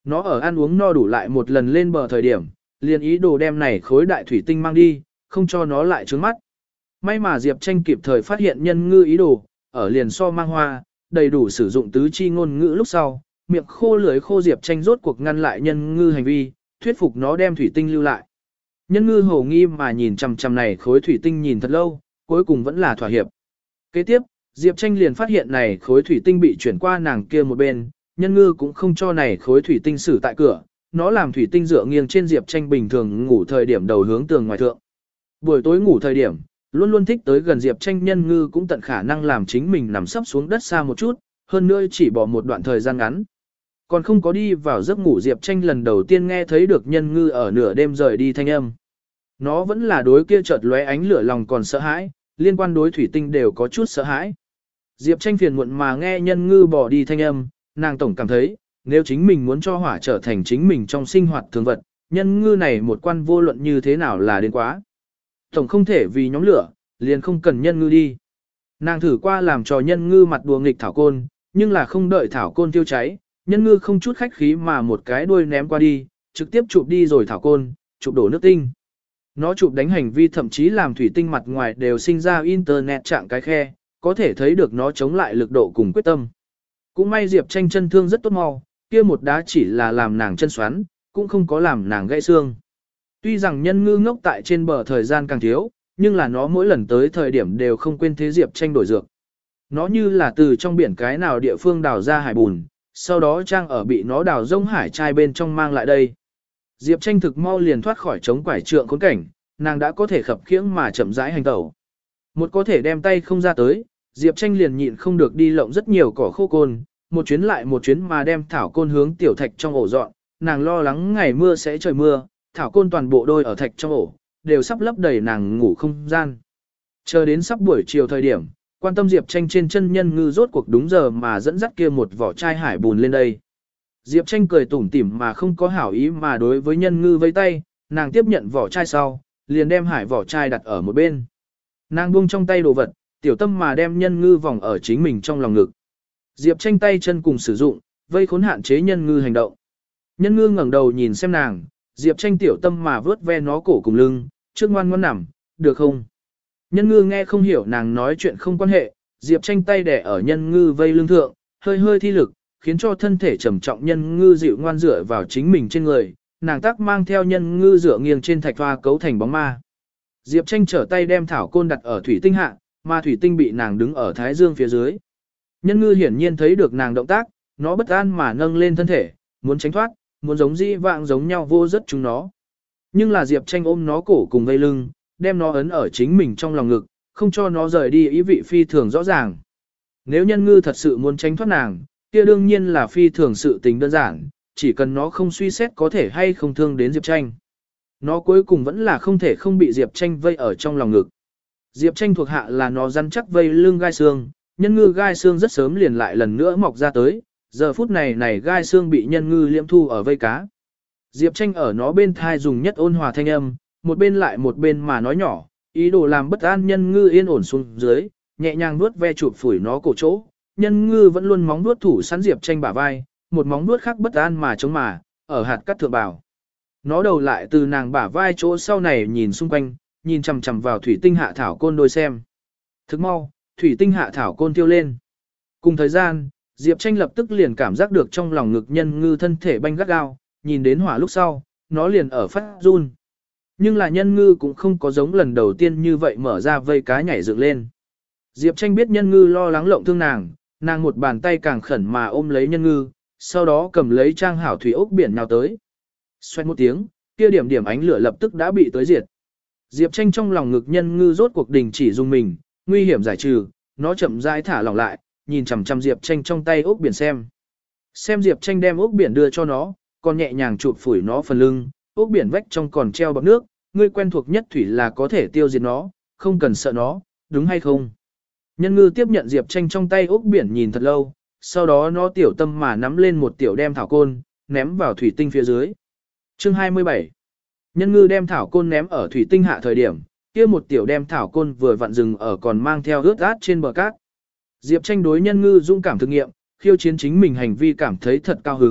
nó ở ăn uống no đủ lại một lần lên bờ thời điểm, liền ý đồ đem này khối đại thủy tinh mang đi, không cho nó lại trướng mắt. May mà Diệp Tranh kịp thời phát hiện nhân ngư ý đồ, ở liền so mang hoa, đầy đủ sử dụng tứ chi ngôn ngữ lúc sau, miệng khô lưỡi khô Diệp Tranh rốt cuộc ngăn lại nhân ngư hành vi, thuyết phục nó đem thủy tinh lưu lại. Nhân ngư hồ nghi mà nhìn chằm chằm này khối thủy tinh nhìn thật lâu, cuối cùng vẫn là thỏa hiệp. Kế tiếp, Diệp Tranh liền phát hiện này khối thủy tinh bị chuyển qua nàng kia một bên, nhân ngư cũng không cho này khối thủy tinh xử tại cửa, nó làm thủy tinh dựa nghiêng trên Diệp Tranh bình thường ngủ thời điểm đầu hướng tường ngoài thượng. Buổi tối ngủ thời điểm, luôn luôn thích tới gần Diệp Tranh nhân ngư cũng tận khả năng làm chính mình nằm sấp xuống đất xa một chút, hơn nữa chỉ bỏ một đoạn thời gian ngắn. Còn không có đi vào giấc ngủ Diệp Tranh lần đầu tiên nghe thấy được nhân ngư ở nửa đêm rời đi thanh âm. Nó vẫn là đối kia chợt lóe ánh lửa lòng còn sợ hãi, liên quan đối thủy tinh đều có chút sợ hãi. Diệp Tranh phiền muộn mà nghe nhân ngư bỏ đi thanh âm, nàng tổng cảm thấy, nếu chính mình muốn cho hỏa trở thành chính mình trong sinh hoạt thường vật, nhân ngư này một quan vô luận như thế nào là đến quá. Tổng không thể vì nhóm lửa, liền không cần nhân ngư đi. Nàng thử qua làm cho nhân ngư mặt đùa nghịch thảo côn, nhưng là không đợi thảo côn tiêu cháy, nhân ngư không chút khách khí mà một cái đuôi ném qua đi, trực tiếp chụp đi rồi thảo côn, chụp đổ nước tinh. Nó chụp đánh hành vi thậm chí làm thủy tinh mặt ngoài đều sinh ra internet trạng cái khe, có thể thấy được nó chống lại lực độ cùng quyết tâm. Cũng may Diệp Tranh chân thương rất tốt mau, kia một đá chỉ là làm nàng chân xoắn, cũng không có làm nàng gãy xương. Tuy rằng nhân ngư ngốc tại trên bờ thời gian càng thiếu, nhưng là nó mỗi lần tới thời điểm đều không quên thế Diệp Tranh đổi dược. Nó như là từ trong biển cái nào địa phương đào ra hải bùn, sau đó trang ở bị nó đào rông hải trai bên trong mang lại đây. Diệp Tranh thực mau liền thoát khỏi chống quải trượng khốn cảnh, nàng đã có thể khập khiễng mà chậm rãi hành tẩu. Một có thể đem tay không ra tới, Diệp Tranh liền nhịn không được đi lộng rất nhiều cỏ khô côn, một chuyến lại một chuyến mà đem thảo côn hướng tiểu thạch trong ổ dọn, nàng lo lắng ngày mưa sẽ trời mưa, thảo côn toàn bộ đôi ở thạch trong ổ, đều sắp lấp đầy nàng ngủ không gian. Chờ đến sắp buổi chiều thời điểm, quan tâm Diệp Tranh trên chân nhân ngư rốt cuộc đúng giờ mà dẫn dắt kia một vỏ chai hải bùn lên đây. Diệp Tranh cười tủm tỉm mà không có hảo ý mà đối với nhân ngư vây tay, nàng tiếp nhận vỏ chai sau, liền đem hải vỏ chai đặt ở một bên. Nàng buông trong tay đồ vật, tiểu tâm mà đem nhân ngư vòng ở chính mình trong lòng ngực. Diệp Tranh tay chân cùng sử dụng, vây khốn hạn chế nhân ngư hành động. Nhân ngư ngẩng đầu nhìn xem nàng, Diệp Tranh tiểu tâm mà vớt ve nó cổ cùng lưng, trước ngoan ngoãn nằm, được không? Nhân ngư nghe không hiểu nàng nói chuyện không quan hệ, Diệp Tranh tay đè ở nhân ngư vây lưng thượng, hơi hơi thi lực, khiến cho thân thể trầm trọng nhân ngư dịu ngoan dựa vào chính mình trên người, nàng tác mang theo nhân ngư dựa nghiêng trên thạch hoa cấu thành bóng ma. Diệp Tranh trở tay đem thảo côn đặt ở thủy tinh hạ, mà thủy tinh bị nàng đứng ở thái dương phía dưới. Nhân ngư hiển nhiên thấy được nàng động tác, nó bất an mà nâng lên thân thể, muốn tránh thoát, muốn giống dĩ vạng giống nhau vô rất chúng nó. Nhưng là Diệp Tranh ôm nó cổ cùng vây lưng, đem nó ấn ở chính mình trong lòng ngực, không cho nó rời đi ý vị phi thường rõ ràng. Nếu nhân ngư thật sự muốn tránh thoát nàng, kia đương nhiên là phi thường sự tình đơn giản, chỉ cần nó không suy xét có thể hay không thương đến Diệp Tranh. Nó cuối cùng vẫn là không thể không bị Diệp Tranh vây ở trong lòng ngực. Diệp Tranh thuộc hạ là nó rắn chắc vây lưng gai xương, nhân ngư gai xương rất sớm liền lại lần nữa mọc ra tới, giờ phút này này gai xương bị nhân ngư liễm thu ở vây cá. Diệp Tranh ở nó bên thai dùng nhất ôn hòa thanh âm, một bên lại một bên mà nói nhỏ, ý đồ làm bất an nhân ngư yên ổn xuống dưới, nhẹ nhàng vuốt ve chụp phủi nó cổ chỗ. Nhân ngư vẫn luôn móng vuốt thủ sẵn Diệp Tranh bả vai, một móng vuốt khác bất an mà chống mà, ở hạt cắt thượng bảo. Nó đầu lại từ nàng bả vai chỗ sau này nhìn xung quanh, nhìn chằm chằm vào thủy tinh hạ thảo côn đôi xem. Thức mau, thủy tinh hạ thảo côn tiêu lên. Cùng thời gian, Diệp Tranh lập tức liền cảm giác được trong lòng ngực nhân ngư thân thể banh gắt gao, nhìn đến hỏa lúc sau, nó liền ở phát run. Nhưng là nhân ngư cũng không có giống lần đầu tiên như vậy mở ra vây cá nhảy dựng lên. Diệp Tranh biết nhân ngư lo lắng lộng thương nàng, nàng một bàn tay càng khẩn mà ôm lấy nhân ngư, sau đó cầm lấy trang hảo thủy ốc biển nào tới. Xoay một tiếng, kia điểm điểm ánh lửa lập tức đã bị tới diệt. Diệp Tranh trong lòng ngực nhân ngư rốt cuộc đình chỉ dùng mình, nguy hiểm giải trừ, nó chậm rãi thả lỏng lại, nhìn chằm chằm Diệp Tranh trong tay ốc biển xem. Xem Diệp Tranh đem ốc biển đưa cho nó, còn nhẹ nhàng chụp phủi nó phần lưng, ốc biển vách trong còn treo bọt nước, ngươi quen thuộc nhất thủy là có thể tiêu diệt nó, không cần sợ nó, đúng hay không? Nhân ngư tiếp nhận Diệp Tranh trong tay ốc biển nhìn thật lâu, sau đó nó tiểu tâm mà nắm lên một tiểu đem thảo côn, ném vào thủy tinh phía dưới. Chương hai mươi bảy. Nhân ngư đem thảo côn ném ở thủy tinh hạ thời điểm, kia một tiểu đem thảo côn vừa vặn dừng ở còn mang theo ướt át trên bờ cát. Diệp Tranh đối nhân ngư dũng cảm thực nghiệm, khiêu chiến chính mình hành vi cảm thấy thật cao hứng,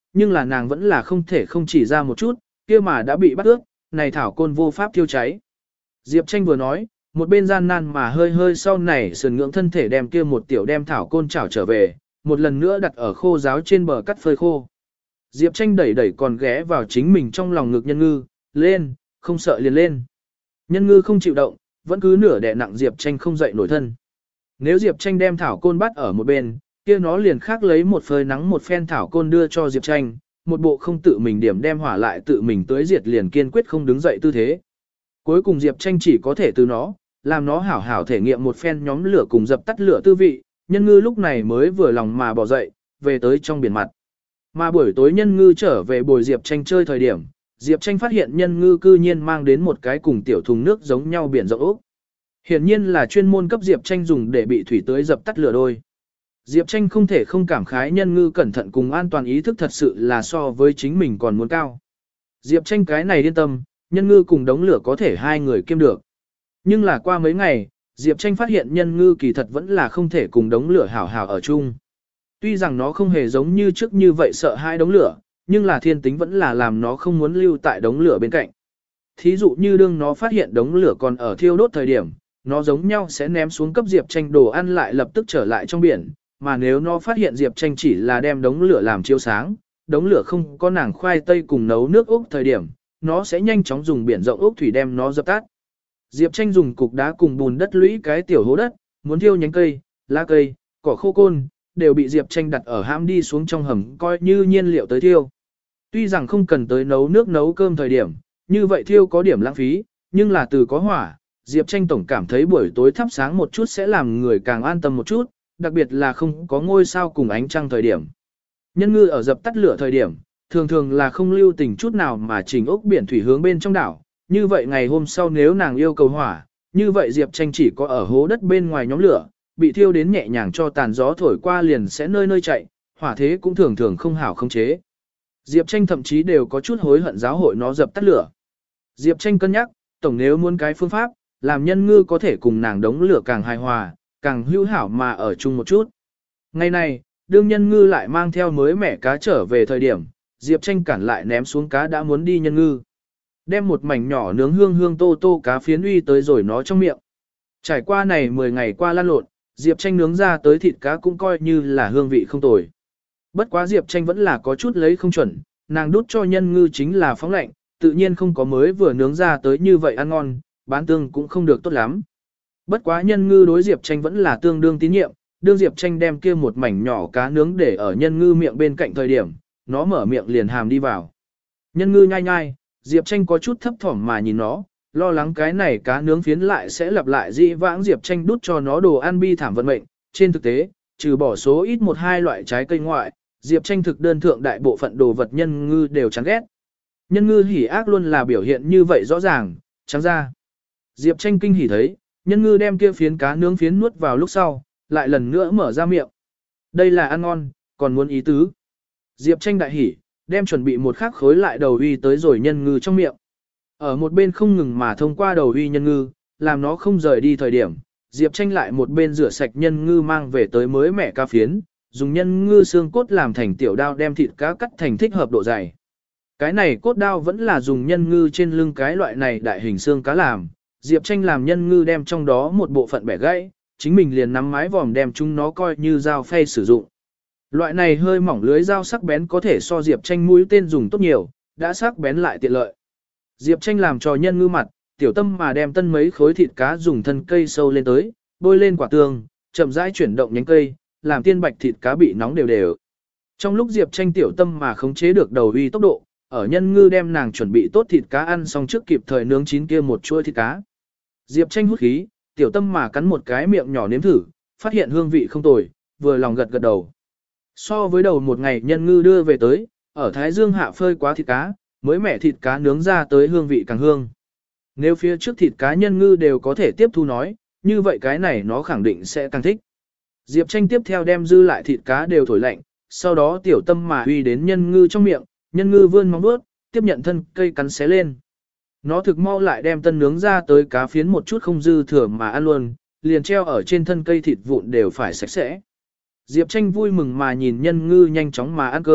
nhưng là nàng vẫn là không thể không chỉ ra một chút, kia mà đã bị bắt ướt, này thảo côn vô pháp thiêu cháy. Diệp Tranh vừa nói, một bên gian nan mà hơi hơi sau này sườn ngưỡng thân thể đem kia một tiểu đem thảo côn chảo trở về, một lần nữa đặt ở khô giáo trên bờ cắt phơi khô. Diệp Tranh đẩy đẩy còn ghé vào chính mình trong lòng ngực Nhân Ngư, lên, không sợ liền lên. Nhân Ngư không chịu động, vẫn cứ nửa đè nặng Diệp Tranh không dậy nổi thân. Nếu Diệp Tranh đem thảo côn bắt ở một bên, kia nó liền khác lấy một phơi nắng một phen thảo côn đưa cho Diệp Tranh, một bộ không tự mình điểm đem hỏa lại tự mình tới diệt liền kiên quyết không đứng dậy tư thế. Cuối cùng Diệp Tranh chỉ có thể từ nó, làm nó hảo hảo thể nghiệm một phen nhóm lửa cùng dập tắt lửa tư vị, Nhân Ngư lúc này mới vừa lòng mà bỏ dậy, về tới trong biển mặt. Mà buổi tối Nhân Ngư trở về bồi Diệp Tranh chơi thời điểm, Diệp Tranh phát hiện Nhân Ngư cư nhiên mang đến một cái cùng tiểu thùng nước giống nhau biển rộng ốc. Hiển nhiên là chuyên môn cấp Diệp Tranh dùng để bị thủy tưới dập tắt lửa đôi. Diệp Tranh không thể không cảm khái Nhân Ngư cẩn thận cùng an toàn ý thức thật sự là so với chính mình còn muốn cao. Diệp Tranh cái này yên tâm, Nhân Ngư cùng đống lửa có thể hai người kiêm được. Nhưng là qua mấy ngày, Diệp Tranh phát hiện Nhân Ngư kỳ thật vẫn là không thể cùng đống lửa hảo hảo ở chung. Tuy rằng nó không hề giống như trước như vậy sợ hai đống lửa, nhưng là thiên tính vẫn là làm nó không muốn lưu tại đống lửa bên cạnh. Thí dụ như đương nó phát hiện đống lửa còn ở thiêu đốt thời điểm, nó giống nhau sẽ ném xuống cấp Diệp Tranh đồ ăn lại lập tức trở lại trong biển, mà nếu nó phát hiện Diệp Tranh chỉ là đem đống lửa làm chiếu sáng, đống lửa không có nàng khoai tây cùng nấu nước ốc thời điểm, nó sẽ nhanh chóng dùng biển rộng ốc thủy đem nó dập tắt. Diệp Tranh dùng cục đá cùng bùn đất lũy cái tiểu hố đất, muốn thiêu nhánh cây, lá cây, cỏ khô côn, đều bị Diệp Tranh đặt ở hãm đi xuống trong hầm coi như nhiên liệu tới thiêu. Tuy rằng không cần tới nấu nước nấu cơm thời điểm, như vậy thiêu có điểm lãng phí, nhưng là từ có hỏa, Diệp Tranh tổng cảm thấy buổi tối thắp sáng một chút sẽ làm người càng an tâm một chút, đặc biệt là không có ngôi sao cùng ánh trăng thời điểm. Nhân Ngư ở dập tắt lửa thời điểm, thường thường là không lưu tình chút nào mà trình ốc biển thủy hướng bên trong đảo, như vậy ngày hôm sau nếu nàng yêu cầu hỏa, như vậy Diệp Tranh chỉ có ở hố đất bên ngoài nhóm lửa, bị thiêu đến nhẹ nhàng cho tàn gió thổi qua liền sẽ nơi nơi chạy, hỏa thế cũng thường thường không hảo khống chế. Diệp Tranh thậm chí đều có chút hối hận giáo hội nó dập tắt lửa. Diệp Tranh cân nhắc, tổng nếu muốn cái phương pháp, làm Nhân Ngư có thể cùng nàng đống lửa càng hài hòa, càng hữu hảo mà ở chung một chút. Ngày này, đương Nhân Ngư lại mang theo mới mẻ cá trở về thời điểm, Diệp Tranh cản lại ném xuống cá đã muốn đi Nhân Ngư. Đem một mảnh nhỏ nướng hương hương tô tô cá phiến uy tới rồi nó trong miệng. Trải qua này mười ngày qua lan lộn, Diệp Tranh nướng ra tới thịt cá cũng coi như là hương vị không tồi. Bất quá Diệp Tranh vẫn là có chút lấy không chuẩn, nàng đút cho Nhân Ngư chính là phóng lạnh, tự nhiên không có mới vừa nướng ra tới như vậy ăn ngon, bán tương cũng không được tốt lắm. Bất quá Nhân Ngư đối Diệp Tranh vẫn là tương đương tín nhiệm, đương Diệp Tranh đem kia một mảnh nhỏ cá nướng để ở Nhân Ngư miệng bên cạnh thời điểm, nó mở miệng liền hàm đi vào. Nhân Ngư nhai nhai, Diệp Tranh có chút thấp thỏm mà nhìn nó, lo lắng cái này cá nướng phiến lại sẽ lặp lại dị vãng Diệp Tranh đút cho nó đồ ăn bi thảm vận mệnh. Trên thực tế, trừ bỏ số ít một hai loại trái cây ngoại, Diệp Tranh thực đơn thượng đại bộ phận đồ vật Nhân Ngư đều chán ghét. Nhân Ngư hỉ ác luôn là biểu hiện như vậy rõ ràng, trắng ra. Diệp Tranh kinh hỉ thấy, Nhân Ngư đem kia phiến cá nướng phiến nuốt vào lúc sau, lại lần nữa mở ra miệng. Đây là ăn ngon, còn muốn ý tứ. Diệp Tranh đại hỉ, đem chuẩn bị một khắc khối lại đầu uy tới rồi Nhân Ngư trong miệng. Ở một bên không ngừng mà thông qua đầu uy Nhân Ngư, làm nó không rời đi thời điểm, Diệp Tranh lại một bên rửa sạch Nhân Ngư mang về tới mới mẻ cá phiến, dùng Nhân Ngư xương cốt làm thành tiểu đao đem thịt cá cắt thành thích hợp độ dày. Cái này cốt đao vẫn là dùng Nhân Ngư trên lưng cái loại này đại hình xương cá làm, Diệp Tranh làm Nhân Ngư đem trong đó một bộ phận bẻ gãy, chính mình liền nắm mái vòm đem chúng nó coi như dao phay sử dụng. Loại này hơi mỏng lưới dao sắc bén có thể so Diệp Tranh mũi tên dùng tốt nhiều, đã sắc bén lại tiện lợi. Diệp Tranh làm cho Nhân Ngư mặt, tiểu tâm mà đem tân mấy khối thịt cá dùng thân cây sâu lên tới, bôi lên quả tương, chậm rãi chuyển động nhánh cây, làm tiên bạch thịt cá bị nóng đều đều. Trong lúc Diệp Tranh tiểu tâm mà khống chế được đầu uy tốc độ, ở Nhân Ngư đem nàng chuẩn bị tốt thịt cá ăn xong trước kịp thời nướng chín kia một chuỗi thịt cá. Diệp Tranh hút khí, tiểu tâm mà cắn một cái miệng nhỏ nếm thử, phát hiện hương vị không tồi, vừa lòng gật gật đầu. So với đầu một ngày Nhân Ngư đưa về tới, ở Thái Dương hạ phơi quá thịt cá, mới mẻ thịt cá nướng ra tới hương vị càng hương. Nếu phía trước thịt cá Nhân Ngư đều có thể tiếp thu nói, như vậy cái này nó khẳng định sẽ càng thích. Diệp Tranh tiếp theo đem dư lại thịt cá đều thổi lạnh, sau đó tiểu tâm mà huy đến Nhân Ngư trong miệng, Nhân Ngư vươn móng vuốt, tiếp nhận thân cây cắn xé lên. Nó thực mau lại đem tân nướng ra tới cá phiến một chút không dư thừa mà ăn luôn, liền treo ở trên thân cây thịt vụn đều phải sạch sẽ. Diệp Tranh vui mừng mà nhìn Nhân Ngư nhanh chóng mà ăn cơm,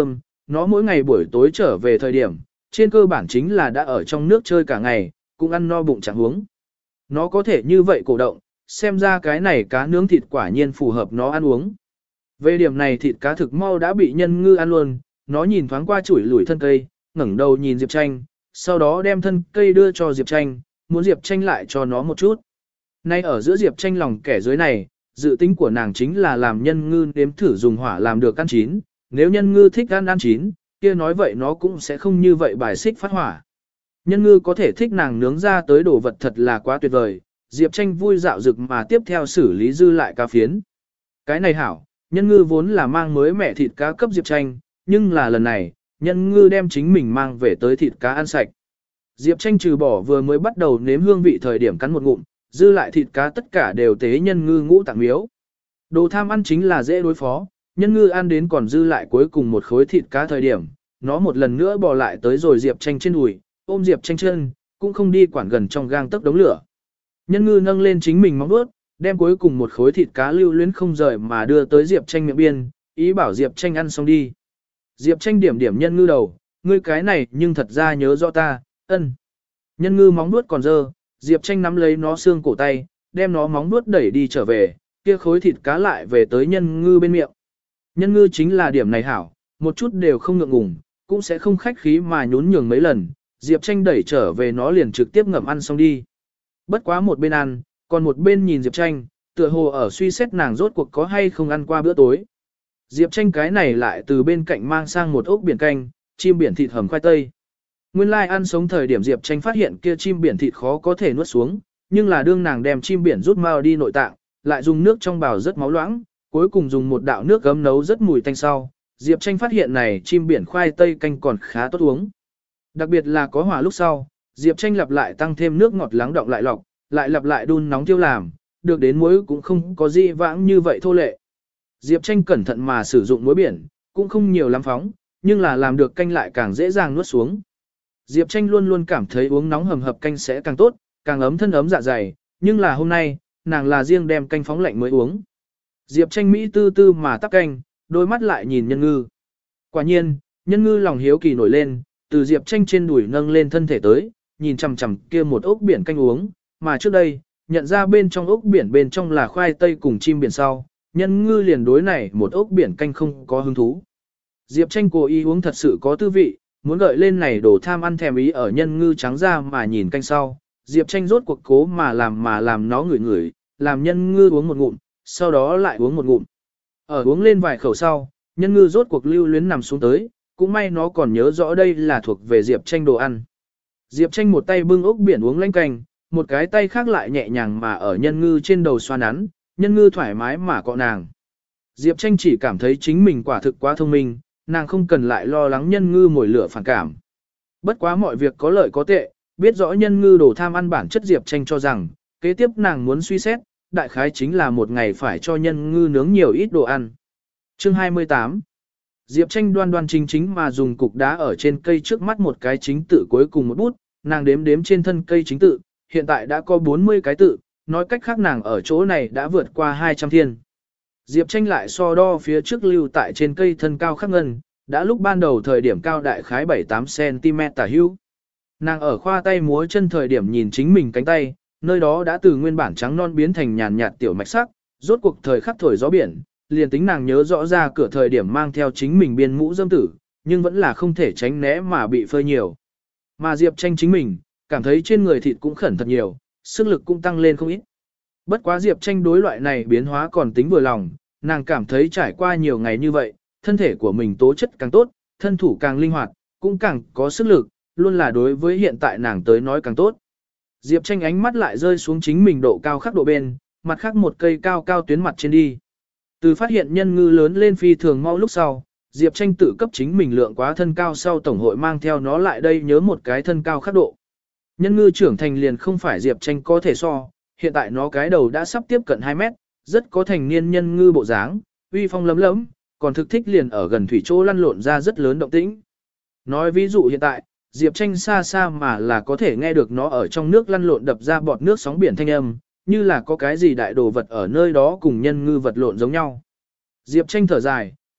nó mỗi ngày buổi tối trở về thời điểm, trên cơ bản chính là đã ở trong nước chơi cả ngày, cũng ăn no bụng chẳng huống. Nó có thể như vậy cổ động, xem ra cái này cá nướng thịt quả nhiên phù hợp nó ăn uống. Về điểm này thịt cá thực mau đã bị nhân ngư ăn luôn, nó nhìn thoáng qua chuỗi lủi thân cây, ngẩng đầu nhìn Diệp Tranh, sau đó đem thân cây đưa cho Diệp Tranh, muốn Diệp Tranh lại cho nó một chút. Nay ở giữa Diệp Tranh lòng kẻ dưới này, dự tính của nàng chính là làm nhân ngư nếm thử dùng hỏa làm được ăn chín, nếu nhân ngư thích ăn ăn chín, kia nói vậy nó cũng sẽ không như vậy bài xích phát hỏa. Nhân ngư có thể thích nàng nướng ra tới đồ vật thật là quá tuyệt vời, Diệp Tranh vui dạo dực mà tiếp theo xử lý dư lại cá phiến. Cái này hảo, nhân ngư vốn là mang mới mẻ thịt cá cấp Diệp Tranh, nhưng là lần này, nhân ngư đem chính mình mang về tới thịt cá ăn sạch. Diệp Tranh trừ bỏ vừa mới bắt đầu nếm hương vị thời điểm cắn một ngụm, dư lại thịt cá tất cả đều tế nhân ngư ngũ tạng miếu. Đồ tham ăn chính là dễ đối phó, nhân ngư ăn đến còn dư lại cuối cùng một khối thịt cá thời điểm, nó một lần nữa bò lại tới rồi Diệp Tranh trên đùi, ôm Diệp Tranh chân, cũng không đi quản gần trong gang tấc đống lửa. Nhân ngư nâng lên chính mình móng vuốt, đem cuối cùng một khối thịt cá lưu luyến không rời mà đưa tới Diệp Tranh miệng biên, ý bảo Diệp Tranh ăn xong đi. Diệp Tranh điểm điểm nhân ngư đầu, ngươi cái này nhưng thật ra nhớ rõ ta, ân. Nhân ngư móng vuốt còn dơ, Diệp Tranh nắm lấy nó xương cổ tay, đem nó móng vuốt đẩy đi trở về, kia khối thịt cá lại về tới nhân ngư bên miệng. Nhân ngư chính là điểm này hảo, một chút đều không ngượng ngùng, cũng sẽ không khách khí mà nhún nhường mấy lần, Diệp Tranh đẩy trở về nó liền trực tiếp ngậm ăn xong đi. Bất quá một bên ăn, còn một bên nhìn Diệp Tranh, tựa hồ ở suy xét nàng rốt cuộc có hay không ăn qua bữa tối. Diệp Tranh cái này lại từ bên cạnh mang sang một ốc biển canh, chim biển thịt hầm khoai tây. Nguyên lai like ăn sống thời điểm Diệp Tranh phát hiện kia chim biển thịt khó có thể nuốt xuống, nhưng là đương nàng đem chim biển rút mau đi nội tạng, lại dùng nước trong bào rất máu loãng, cuối cùng dùng một đạo nước gấm nấu rất mùi tanh sau, Diệp Tranh phát hiện này chim biển khoai tây canh còn khá tốt uống. Đặc biệt là có hỏa lúc sau, Diệp Tranh lặp lại tăng thêm nước ngọt lắng đọng lại lọc, lại lặp lại đun nóng tiêu làm, được đến muối cũng không có gì vãng như vậy thô lệ. Diệp Tranh cẩn thận mà sử dụng muối biển, cũng không nhiều lắm phóng, nhưng là làm được canh lại càng dễ dàng nuốt xuống. Diệp Tranh luôn luôn cảm thấy uống nóng hầm hập canh sẽ càng tốt, càng ấm thân ấm dạ dày, nhưng là hôm nay, nàng là riêng đem canh phóng lạnh mới uống. Diệp Tranh Mỹ tư tư mà tắc canh, đôi mắt lại nhìn nhân ngư. Quả nhiên, nhân ngư lòng hiếu kỳ nổi lên, từ Diệp Tranh trên đùi nâng lên thân thể tới, nhìn chằm chằm kia một ốc biển canh uống, mà trước đây, nhận ra bên trong ốc biển bên trong là khoai tây cùng chim biển sau, nhân ngư liền đối này một ốc biển canh không có hứng thú. Diệp Tranh cố ý uống thật sự có tư vị, muốn gợi lên này đổ tham ăn thèm ý ở nhân ngư trắng ra mà nhìn canh sau. Diệp Tranh rốt cuộc cố mà làm mà làm nó ngửi ngửi, làm nhân ngư uống một ngụm, sau đó lại uống một ngụm. Ở uống lên vài khẩu sau, nhân ngư rốt cuộc lưu luyến nằm xuống tới, cũng may nó còn nhớ rõ đây là thuộc về Diệp Tranh đồ ăn. Diệp Tranh một tay bưng ốc biển uống lanh canh, một cái tay khác lại nhẹ nhàng mà ở nhân ngư trên đầu xoa nắn, nhân ngư thoải mái mà cọ nàng. Diệp Tranh chỉ cảm thấy chính mình quả thực quá thông minh, nàng không cần lại lo lắng nhân ngư mồi lửa phản cảm. Bất quá mọi việc có lợi có tệ, biết rõ nhân ngư đồ tham ăn bản chất Diệp Tranh cho rằng, kế tiếp nàng muốn suy xét, đại khái chính là một ngày phải cho nhân ngư nướng nhiều ít đồ ăn. Chương hai mươi tám. Diệp Tranh đoan đoan chính chính mà dùng cục đá ở trên cây trước mắt một cái chính tự cuối cùng một bút, nàng đếm đếm trên thân cây chính tự, hiện tại đã có bốn mươi cái tự, nói cách khác nàng ở chỗ này đã vượt qua hai trăm thiên. Diệp Tranh lại so đo phía trước lưu tại trên cây thân cao khắc ngân, đã lúc ban đầu thời điểm cao đại khái bảy tám xăng-ti-mét tả hữu. Nàng ở khoa tay múa chân thời điểm nhìn chính mình cánh tay, nơi đó đã từ nguyên bản trắng non biến thành nhàn nhạt tiểu mạch sắc, rốt cuộc thời khắc thổi gió biển, liền tính nàng nhớ rõ ra cửa thời điểm mang theo chính mình biên mũ dâm tử, nhưng vẫn là không thể tránh né mà bị phơi nhiều. Mà Diệp Tranh chính mình, cảm thấy trên người thịt cũng khẩn thật nhiều, sức lực cũng tăng lên không ít. Bất quá Diệp Tranh đối loại này biến hóa còn tính vừa lòng, nàng cảm thấy trải qua nhiều ngày như vậy, thân thể của mình tố chất càng tốt, thân thủ càng linh hoạt, cũng càng có sức lực, luôn là đối với hiện tại nàng tới nói càng tốt. Diệp Tranh ánh mắt lại rơi xuống chính mình độ cao khắc độ bên, mặt khác một cây cao cao tuyến mặt trên đi. Từ phát hiện nhân ngư lớn lên phi thường mau lúc sau, Diệp Tranh tự cấp chính mình lượng quá thân cao sau tổng hội mang theo nó lại đây nhớ một cái thân cao khắc độ. Nhân ngư trưởng thành liền không phải Diệp Tranh có thể so, hiện tại nó cái đầu đã sắp tiếp cận hai mét, rất có thành niên nhân ngư bộ dáng, uy phong lấm lấm, còn thực thích liền ở gần thủy chỗ lăn lộn ra rất lớn động tĩnh. Nói ví dụ hiện tại, Diệp Tranh xa xa mà là có thể nghe được nó ở trong nước lăn lộn đập ra bọt nước sóng biển thanh âm, như là có cái gì đại đồ vật ở nơi đó cùng nhân ngư vật lộn giống nhau. Diệp Tranh thở dài,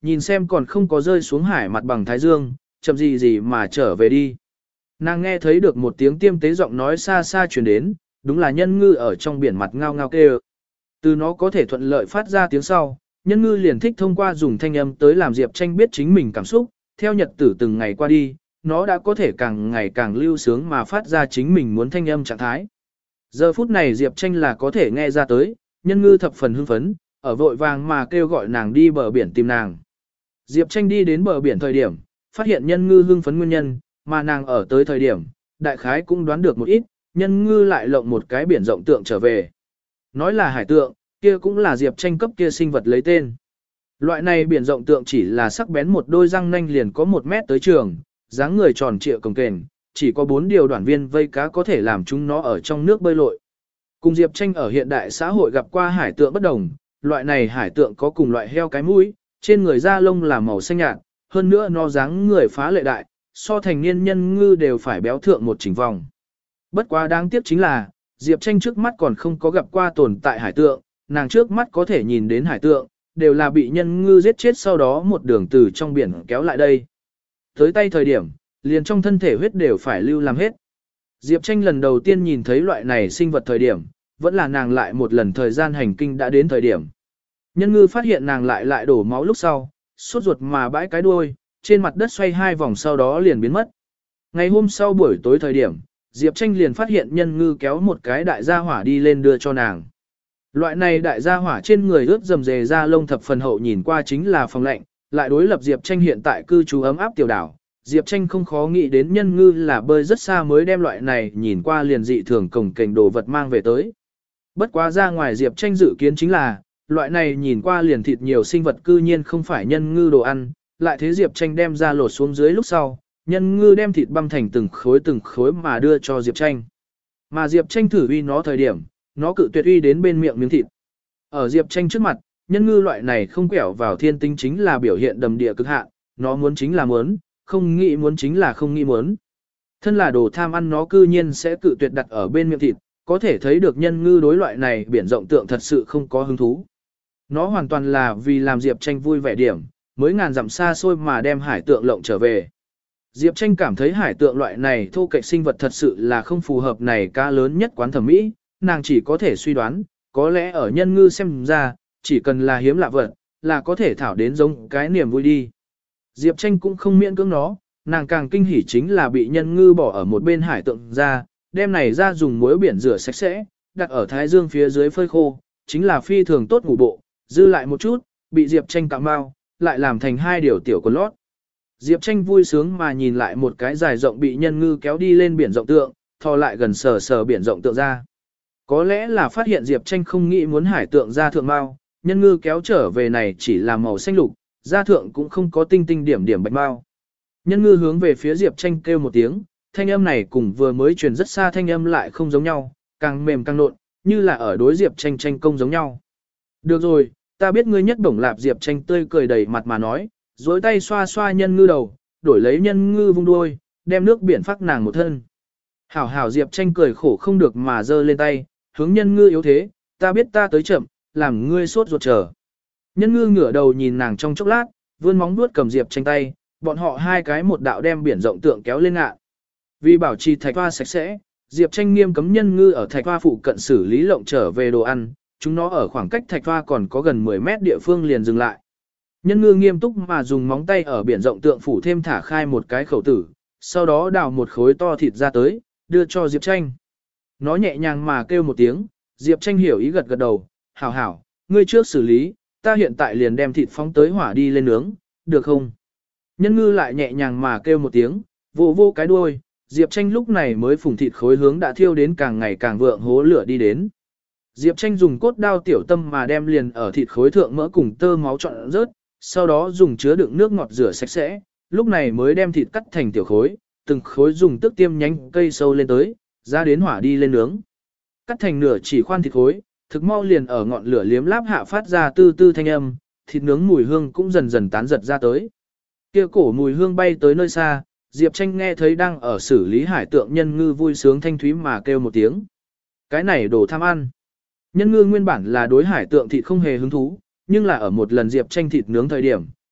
nhìn xem còn không có rơi xuống hải mặt bằng thái dương, chậm gì gì mà trở về đi. Nàng nghe thấy được một tiếng tiêm tế giọng nói xa xa truyền đến, đúng là nhân ngư ở trong biển mặt ngao ngao kêu. Từ nó có thể thuận lợi phát ra tiếng sau, nhân ngư liền thích thông qua dùng thanh âm tới làm Diệp Tranh biết chính mình cảm xúc, theo nhật tử từng ngày qua đi, nó đã có thể càng ngày càng lưu sướng mà phát ra chính mình muốn thanh âm trạng thái. Giờ phút này Diệp Tranh là có thể nghe ra tới, nhân ngư thập phần hưng phấn, ở vội vàng mà kêu gọi nàng đi bờ biển tìm nàng. Diệp Tranh đi đến bờ biển thời điểm, phát hiện nhân ngư hưng phấn nguyên nhân, mà nàng ở tới thời điểm, đại khái cũng đoán được một ít, nhân ngư lại lộng một cái biển rộng tượng trở về. Nói là hải tượng, kia cũng là Diệp Tranh cấp kia sinh vật lấy tên. Loại này biển rộng tượng chỉ là sắc bén một đôi răng nanh liền có một mét tới trường, dáng người tròn trịa cồng kềnh, chỉ có bốn điều đoạn viên vây cá có thể làm chúng nó ở trong nước bơi lội. Cùng Diệp Tranh ở hiện đại xã hội gặp qua hải tượng bất đồng, loại này hải tượng có cùng loại heo cái mũi, trên người da lông là màu xanh nhạt, hơn nữa nó dáng người phá lệ đại, so thành niên nhân ngư đều phải béo thượng một chỉnh vòng. Bất quá đáng tiếc chính là, Diệp Tranh trước mắt còn không có gặp qua tồn tại hải tượng, nàng trước mắt có thể nhìn đến hải tượng, đều là bị nhân ngư giết chết sau đó một đường từ trong biển kéo lại đây. Tới tay thời điểm, liền trong thân thể huyết đều phải lưu làm hết. Diệp Tranh lần đầu tiên nhìn thấy loại này sinh vật thời điểm, vẫn là nàng lại một lần thời gian hành kinh đã đến thời điểm. Nhân ngư phát hiện nàng lại lại đổ máu lúc sau, sốt ruột mà bãi cái đuôi, trên mặt đất xoay hai vòng sau đó liền biến mất. Ngày hôm sau buổi tối thời điểm, Diệp Tranh liền phát hiện nhân ngư kéo một cái đại gia hỏa đi lên đưa cho nàng. Loại này đại gia hỏa trên người ướt rầm rề da lông thập phần hậu nhìn qua chính là phòng lạnh, lại đối lập Diệp Tranh hiện tại cư trú ấm áp tiểu đảo. Diệp Tranh không khó nghĩ đến nhân ngư là bơi rất xa mới đem loại này nhìn qua liền dị thường cồng kềnh đồ vật mang về tới. Bất quá ra ngoài Diệp Tranh dự kiến chính là, loại này nhìn qua liền thịt nhiều sinh vật cư nhiên không phải nhân ngư đồ ăn, lại thế Diệp Tranh đem ra lột xuống dưới lúc sau, nhân ngư đem thịt băm thành từng khối từng khối mà đưa cho Diệp Tranh. Mà Diệp Tranh thử uy nó thời điểm, nó cự tuyệt uy đến bên miệng miếng thịt. Ở Diệp Tranh trước mặt, nhân ngư loại này không quẹo vào thiên tính chính là biểu hiện đầm địa cực hạn, nó muốn chính là muốn, không nghĩ muốn chính là không nghĩ muốn. Thân là đồ tham ăn nó cư nhiên sẽ cự tuyệt đặt ở bên miệng thịt, có thể thấy được nhân ngư đối loại này biển rộng tượng thật sự không có hứng thú. Nó hoàn toàn là vì làm Diệp Tranh vui vẻ điểm, mới ngàn dặm xa xôi mà đem hải tượng lộng trở về. Diệp Tranh cảm thấy hải tượng loại này thô kệch sinh vật thật sự là không phù hợp này cá lớn nhất quán thẩm mỹ, nàng chỉ có thể suy đoán, có lẽ ở nhân ngư xem ra, chỉ cần là hiếm lạ vật, là có thể thảo đến giống cái niềm vui đi. Diệp Tranh cũng không miễn cưỡng nó, nàng càng kinh hỉ chính là bị nhân ngư bỏ ở một bên hải tượng ra, đem này ra dùng muối biển rửa sạch sẽ, đặt ở thái dương phía dưới phơi khô, chính là phi thường tốt ngủ bộ, dư lại một chút, bị Diệp Tranh cạo mau, lại làm thành hai điều tiểu quần lót. Diệp Tranh vui sướng mà nhìn lại một cái dài rộng bị nhân ngư kéo đi lên biển rộng tượng, thò lại gần sờ sờ biển rộng tượng ra. Có lẽ là phát hiện Diệp Tranh không nghĩ muốn hải tượng ra thượng mau, nhân ngư kéo trở về này chỉ là màu xanh lục, ra thượng cũng không có tinh tinh điểm điểm bạch mau. Nhân ngư hướng về phía Diệp Tranh kêu một tiếng, thanh âm này cùng vừa mới truyền rất xa thanh âm lại không giống nhau, càng mềm càng nộn, như là ở đối Diệp Tranh tranh công giống nhau. Được rồi, ta biết ngươi nhất bổng lạp Diệp Tranh tươi cười đầy mặt mà nói, dối tay xoa xoa nhân ngư đầu, đổi lấy nhân ngư vung đuôi, đem nước biển phát nàng một thân. Hảo hảo Diệp Tranh cười khổ không được mà giơ lên tay, hướng nhân ngư yếu thế, ta biết ta tới chậm, làm ngươi sốt ruột chờ. Nhân ngư ngửa đầu nhìn nàng trong chốc lát, vươn móng vuốt cầm Diệp Tranh tay, bọn họ hai cái một đạo đem biển rộng tượng kéo lên ngạ. Vì bảo trì thạch hoa sạch sẽ, Diệp Tranh nghiêm cấm nhân ngư ở thạch hoa phụ cận xử lý lộng trở về đồ ăn, chúng nó ở khoảng cách thạch hoa còn có gần mười mét địa phương liền dừng lại. Nhân ngư nghiêm túc mà dùng móng tay ở biển rộng tượng phủ thêm thả khai một cái khẩu tử, sau đó đào một khối to thịt ra tới, đưa cho Diệp Tranh. Nó nhẹ nhàng mà kêu một tiếng, Diệp Tranh hiểu ý gật gật đầu, hảo hảo, ngươi trước xử lý, ta hiện tại liền đem thịt phóng tới hỏa đi lên nướng, được không? Nhân ngư lại nhẹ nhàng mà kêu một tiếng, vô vô cái đuôi, Diệp Tranh lúc này mới phùng thịt khối hướng đã thiêu đến càng ngày càng vượng hố lửa đi đến. Diệp Tranh dùng cốt đao tiểu tâm mà đem liền ở thịt khối thượng mỡ cùng tơ máu trọn rớt, sau đó dùng chứa đựng nước ngọt rửa sạch sẽ, lúc này mới đem thịt cắt thành tiểu khối, từng khối dùng tức tiêm nhánh cây sâu lên tới, ra đến hỏa đi lên nướng. Cắt thành nửa chỉ khoan thịt khối, thực mau liền ở ngọn lửa liếm láp hạ phát ra tư tư thanh âm, thịt nướng mùi hương cũng dần dần tán giật ra tới. Kia cổ mùi hương bay tới nơi xa, Diệp Tranh nghe thấy đang ở xử lý hải tượng nhân ngư vui sướng thanh thúy mà kêu một tiếng. Cái này đồ tham ăn. Nhân ngư nguyên bản là đối hải tượng thịt không hề hứng thú, nhưng là ở một lần Diệp Tranh thịt nướng thời điểm,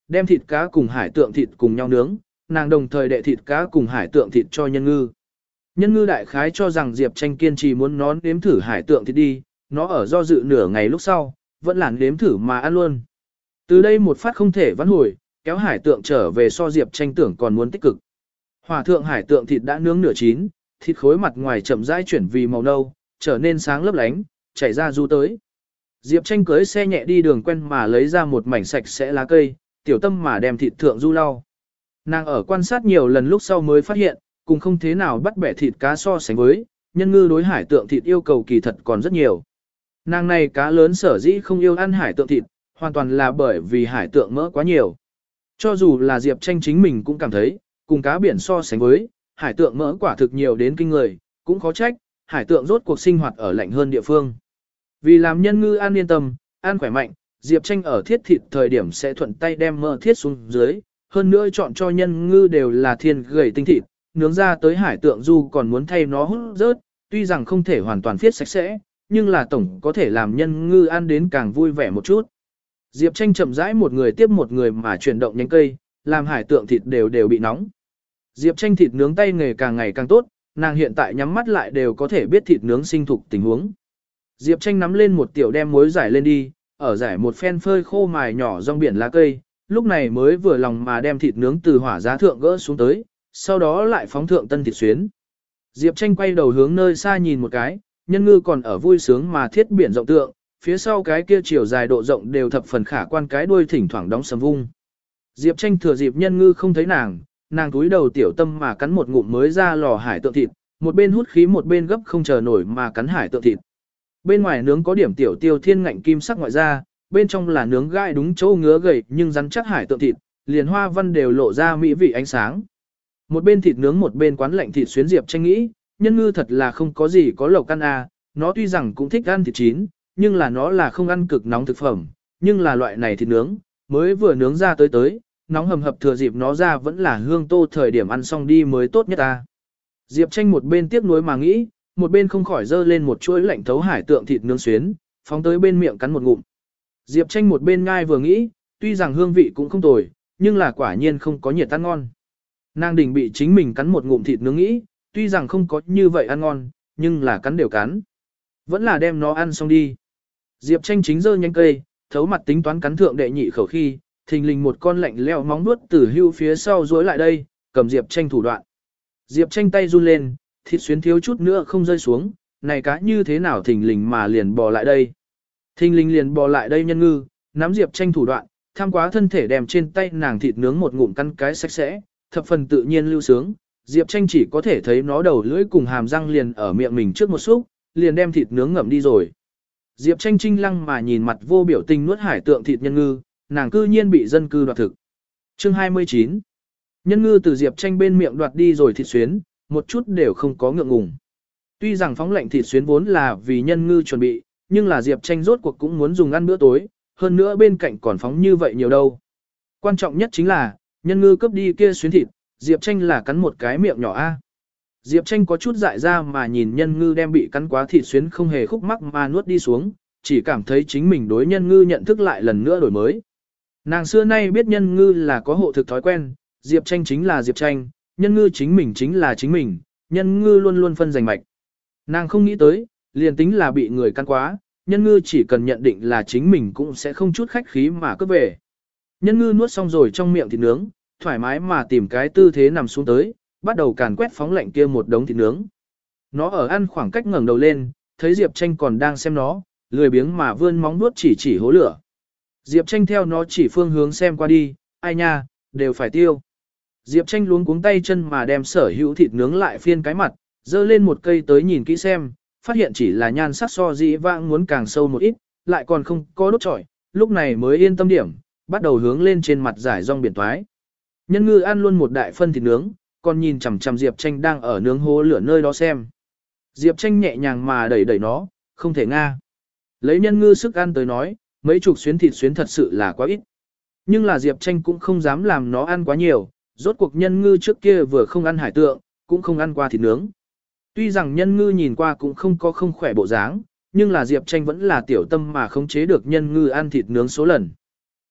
đem thịt cá cùng hải tượng thịt cùng nhau nướng, nàng đồng thời đệ thịt cá cùng hải tượng thịt cho nhân ngư. Nhân ngư đại khái cho rằng Diệp Tranh kiên trì muốn nó nếm thử hải tượng thịt đi, nó ở do dự nửa ngày lúc sau, vẫn là nếm thử mà ăn luôn. Từ đây một phát không thể vãn hồi, kéo hải tượng trở về so Diệp Tranh tưởng còn muốn tích cực. Hỏa thượng hải tượng thịt đã nướng nửa chín, thịt khối mặt ngoài chậm rãi chuyển vì màu nâu, trở nên sáng lấp lánh, chảy ra du tới. Diệp Tranh cưới xe nhẹ đi đường quen mà lấy ra một mảnh sạch sẽ lá cây, tiểu tâm mà đem thịt thượng du lau. Nàng ở quan sát nhiều lần lúc sau mới phát hiện, cùng không thế nào bắt bẻ thịt cá so sánh với, nhân ngư đối hải tượng thịt yêu cầu kỳ thật còn rất nhiều. Nàng này cá lớn sở dĩ không yêu ăn hải tượng thịt, hoàn toàn là bởi vì hải tượng mỡ quá nhiều. Cho dù là Diệp Tranh chính mình cũng cảm thấy, cùng cá biển so sánh với, hải tượng mỡ quả thực nhiều đến kinh người, cũng khó trách, hải tượng rốt cuộc sinh hoạt ở lạnh hơn địa phương. Vì làm nhân ngư ăn yên tâm, ăn khỏe mạnh, Diệp Tranh ở thiết thịt thời điểm sẽ thuận tay đem mỡ thiết xuống dưới, hơn nữa chọn cho nhân ngư đều là thiên gầy tinh thịt, nướng ra tới hải tượng du còn muốn thay nó hút rớt, tuy rằng không thể hoàn toàn phiết sạch sẽ, nhưng là tổng có thể làm nhân ngư ăn đến càng vui vẻ một chút. Diệp Tranh chậm rãi một người tiếp một người mà chuyển động nhánh cây, làm hải tượng thịt đều đều bị nóng. Diệp Tranh thịt nướng tay nghề càng ngày càng tốt, nàng hiện tại nhắm mắt lại đều có thể biết thịt nướng sinh thục tình huống. Diệp Tranh nắm lên một tiểu đem muối giải lên đi, ở giải một phen phơi khô mài nhỏ rong biển lá cây, lúc này mới vừa lòng mà đem thịt nướng từ hỏa giá thượng gỡ xuống tới, sau đó lại phóng thượng tân thịt xuyến. Diệp Tranh quay đầu hướng nơi xa nhìn một cái, nhân ngư còn ở vui sướng mà thiết biển rộng tượng, phía sau cái kia chiều dài độ rộng đều thập phần khả quan, cái đuôi thỉnh thoảng đóng sầm vung. Diệp Tranh thừa dịp nhân ngư không thấy nàng, nàng túi đầu tiểu tâm mà cắn một ngụm mới ra lò hải tượng thịt, một bên hút khí một bên gấp không chờ nổi mà cắn hải tượng thịt. Bên ngoài nướng có điểm tiểu tiêu thiên ngạnh kim sắc ngoại ra, bên trong là nướng gai đúng chỗ ngứa gầy nhưng rắn chắc hải tượng thịt, liền hoa văn đều lộ ra mỹ vị ánh sáng. Một bên thịt nướng một bên quán lạnh thịt xuyến. Diệp Tranh nghĩ, nhân ngư thật là không có gì có lộc ăn à, nó tuy rằng cũng thích ăn thịt chín, nhưng là nó là không ăn cực nóng thực phẩm, nhưng là loại này thịt nướng, mới vừa nướng ra tới tới, nóng hầm hập thừa dịp nó ra vẫn là hương tô thời điểm ăn xong đi mới tốt nhất ta. Diệp Tranh một bên tiếc nuối mà nghĩ, một bên không khỏi dơ lên một chuỗi lạnh thấu hải tượng thịt nướng xuyến, phóng tới bên miệng cắn một ngụm. Diệp Tranh một bên ngai vừa nghĩ, tuy rằng hương vị cũng không tồi, nhưng là quả nhiên không có nhiệt ăn ngon. Nàng đỉnh bị chính mình cắn một ngụm thịt nướng nghĩ, tuy rằng không có như vậy ăn ngon, nhưng là cắn đều cắn. Vẫn là đem nó ăn xong đi. Diệp Tranh chính dơ nhanh cây, thấu mặt tính toán cắn thượng đệ nhị khẩu khi, thình lình một con lạnh leo móng vuốt từ hưu phía sau duỗi lại đây, cầm Diệp Tranh thủ đoạn. Diệp Tranh tay run lên, thịt xuyến thiếu chút nữa không rơi xuống, này cá như thế nào thình lình mà liền bò lại đây. Thình lình liền bò lại đây nhân ngư, nắm Diệp Tranh thủ đoạn, tham quá thân thể đem trên tay nàng thịt nướng một ngụm căn cái sạch sẽ, thập phần tự nhiên lưu sướng. Diệp Tranh chỉ có thể thấy nó đầu lưỡi cùng hàm răng liền ở miệng mình trước một xúc, liền đem thịt nướng ngậm đi rồi. Diệp Tranh trinh lăng mà nhìn mặt vô biểu tình nuốt hải tượng thịt nhân ngư, nàng cư nhiên bị dân cư đoạt thực. Chương hai mươi chín. Nhân ngư từ Diệp Tranh bên miệng đoạt đi rồi thịt xuyến, một chút đều không có ngượng ngùng. Tuy rằng phóng lệnh thịt xuyến vốn là vì nhân ngư chuẩn bị, nhưng là Diệp Tranh rốt cuộc cũng muốn dùng ăn bữa tối, hơn nữa bên cạnh còn phóng như vậy nhiều đâu. Quan trọng nhất chính là, nhân ngư cướp đi kia xuyến thịt, Diệp Tranh là cắn một cái miệng nhỏ a. Diệp Tranh có chút dại ra mà nhìn nhân ngư đem bị cắn quá thịt xuyến không hề khúc mắc mà nuốt đi xuống, chỉ cảm thấy chính mình đối nhân ngư nhận thức lại lần nữa đổi mới. Nàng xưa nay biết nhân ngư là có hộ thực thói quen, Diệp Tranh chính là Diệp Tranh, nhân ngư chính mình chính là chính mình, nhân ngư luôn luôn phân giành mạch. Nàng không nghĩ tới, liền tính là bị người cắn quá, nhân ngư chỉ cần nhận định là chính mình cũng sẽ không chút khách khí mà cướp về. Nhân ngư nuốt xong rồi trong miệng thịt nướng, thoải mái mà tìm cái tư thế nằm xuống tới, bắt đầu càn quét phóng lạnh kia một đống thịt nướng. Nó ở ăn khoảng cách ngẩng đầu lên, thấy Diệp Tranh còn đang xem nó, lười biếng mà vươn móng vuốt chỉ chỉ hố lửa. Diệp Tranh theo nó chỉ phương hướng xem qua đi, ai nha, đều phải tiêu. Diệp Tranh luống cuống tay chân mà đem sở hữu thịt nướng lại phiên cái mặt, dơ lên một cây tới nhìn kỹ xem, phát hiện chỉ là nhan sắc so dĩ vãng muốn càng sâu một ít, lại còn không có đốt trọi, lúc này mới yên tâm điểm, bắt đầu hướng lên trên mặt giải rong biển toái. Nhân ngư ăn luôn một đại phân thịt nướng, còn nhìn chằm chằm Diệp Tranh đang ở nướng hố lửa nơi đó xem. Diệp Tranh nhẹ nhàng mà đẩy đẩy nó, không thể nga. Lấy nhân ngư sức ăn tới nói, mấy chục xuyến thịt xuyến thật sự là quá ít. Nhưng là Diệp Tranh cũng không dám làm nó ăn quá nhiều, rốt cuộc nhân ngư trước kia vừa không ăn hải tượng, cũng không ăn qua thịt nướng. Tuy rằng nhân ngư nhìn qua cũng không có không khỏe bộ dáng, nhưng là Diệp Tranh vẫn là tiểu tâm mà khống chế được nhân ngư ăn thịt nướng số lần.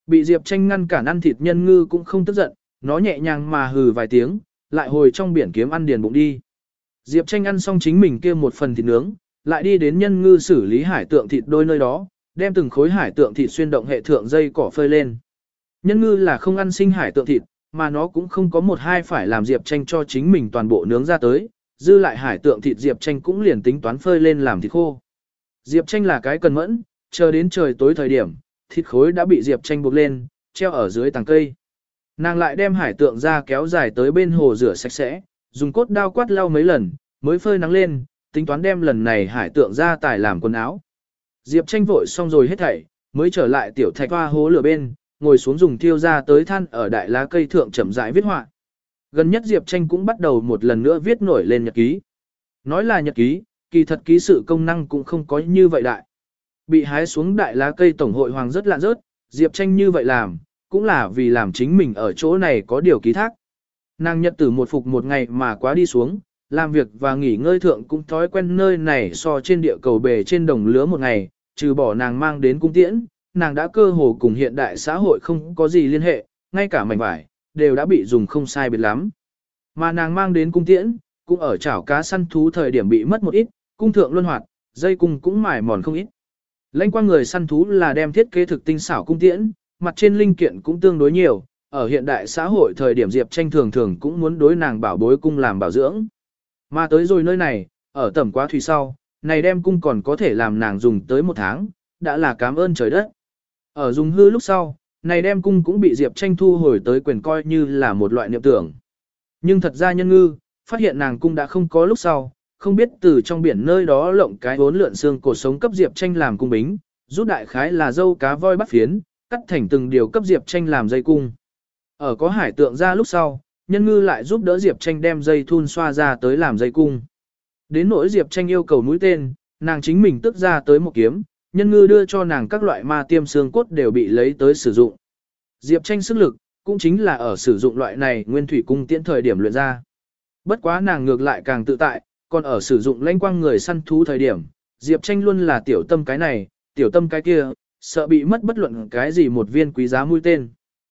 Bị Diệp Tranh ngăn cản ăn thịt nhân ngư cũng không tức giận, nó nhẹ nhàng mà hừ vài tiếng, lại hồi trong biển kiếm ăn điền bụng đi. Diệp Tranh ăn xong chính mình kia một phần thịt nướng, lại đi đến nhân ngư xử lý hải tượng thịt đôi nơi đó, đem từng khối hải tượng thịt xuyên động hệ thượng dây cỏ phơi lên. Nhân ngư là không ăn sinh hải tượng thịt, mà nó cũng không có một hai phải làm Diệp Tranh cho chính mình toàn bộ nướng ra tới, dư lại hải tượng thịt Diệp Tranh cũng liền tính toán phơi lên làm thịt khô. Diệp Tranh là cái cần mẫn, chờ đến trời tối thời điểm, thịt khối đã bị Diệp Tranh buộc lên, treo ở dưới tàng cây. Nàng lại đem hải tượng ra kéo dài tới bên hồ rửa sạch sẽ, dùng cốt đao quát lau mấy lần, mới phơi nắng lên, tính toán đem lần này hải tượng ra tải làm quần áo. Diệp Tranh vội xong rồi hết thảy, mới trở lại tiểu thạch hoa hố lửa bên, ngồi xuống dùng thiêu ra tới than ở đại lá cây thượng chậm rãi viết họa. Gần nhất Diệp Tranh cũng bắt đầu một lần nữa viết nổi lên nhật ký. Nói là nhật ký, kỳ thật ký sự công năng cũng không có như vậy đại. Bị hái xuống đại lá cây tổng hội hoàng rất lạ rớt, Diệp Tranh như vậy làm, cũng là vì làm chính mình ở chỗ này có điều ký thác. Nàng nhật tử một phục một ngày mà quá đi xuống, làm việc và nghỉ ngơi thượng cũng thói quen nơi này so trên địa cầu bề trên đồng lứa một ngày, trừ bỏ nàng mang đến cung tiễn, nàng đã cơ hồ cùng hiện đại xã hội không có gì liên hệ, ngay cả mảnh vải, đều đã bị dùng không sai biệt lắm. Mà nàng mang đến cung tiễn, cũng ở chảo cá săn thú thời điểm bị mất một ít, cung thượng luân hoạt, dây cung cũng mài mòn không ít. Lãnh qua người săn thú là đem thiết kế thực tinh xảo cung tiễn, mặt trên linh kiện cũng tương đối nhiều, ở hiện đại xã hội thời điểm Diệp Tranh thường thường cũng muốn đối nàng bảo bối cung làm bảo dưỡng. Mà tới rồi nơi này, ở tầm quá thủy sau, này đem cung còn có thể làm nàng dùng tới một tháng, đã là cảm ơn trời đất. Ở dùng hư lúc sau, này đem cung cũng bị Diệp Tranh thu hồi tới quyền coi như là một loại niệm tưởng. Nhưng thật ra nhân ngư, phát hiện nàng cung đã không có lúc sau, không biết từ trong biển nơi đó lộng cái vốn lượn xương cổ sống cấp Diệp Tranh làm cung bính, rút đại khái là dâu cá voi bắt phiến, cắt thành từng điều cấp Diệp Tranh làm dây cung. Ở có hải tượng ra lúc sau, nhân ngư lại giúp đỡ Diệp Tranh đem dây thun xoa ra tới làm dây cung. Đến nỗi Diệp Tranh yêu cầu mũi tên, nàng chính mình tức ra tới một kiếm, nhân ngư đưa cho nàng các loại ma tiêm xương cốt đều bị lấy tới sử dụng. Diệp Tranh sức lực, cũng chính là ở sử dụng loại này nguyên thủy cung tiễn thời điểm luyện ra. Bất quá nàng ngược lại càng tự tại, còn ở sử dụng lãnh quang người săn thú thời điểm, Diệp Tranh luôn là tiểu tâm cái này, tiểu tâm cái kia, sợ bị mất bất luận cái gì một viên quý giá mũi tên.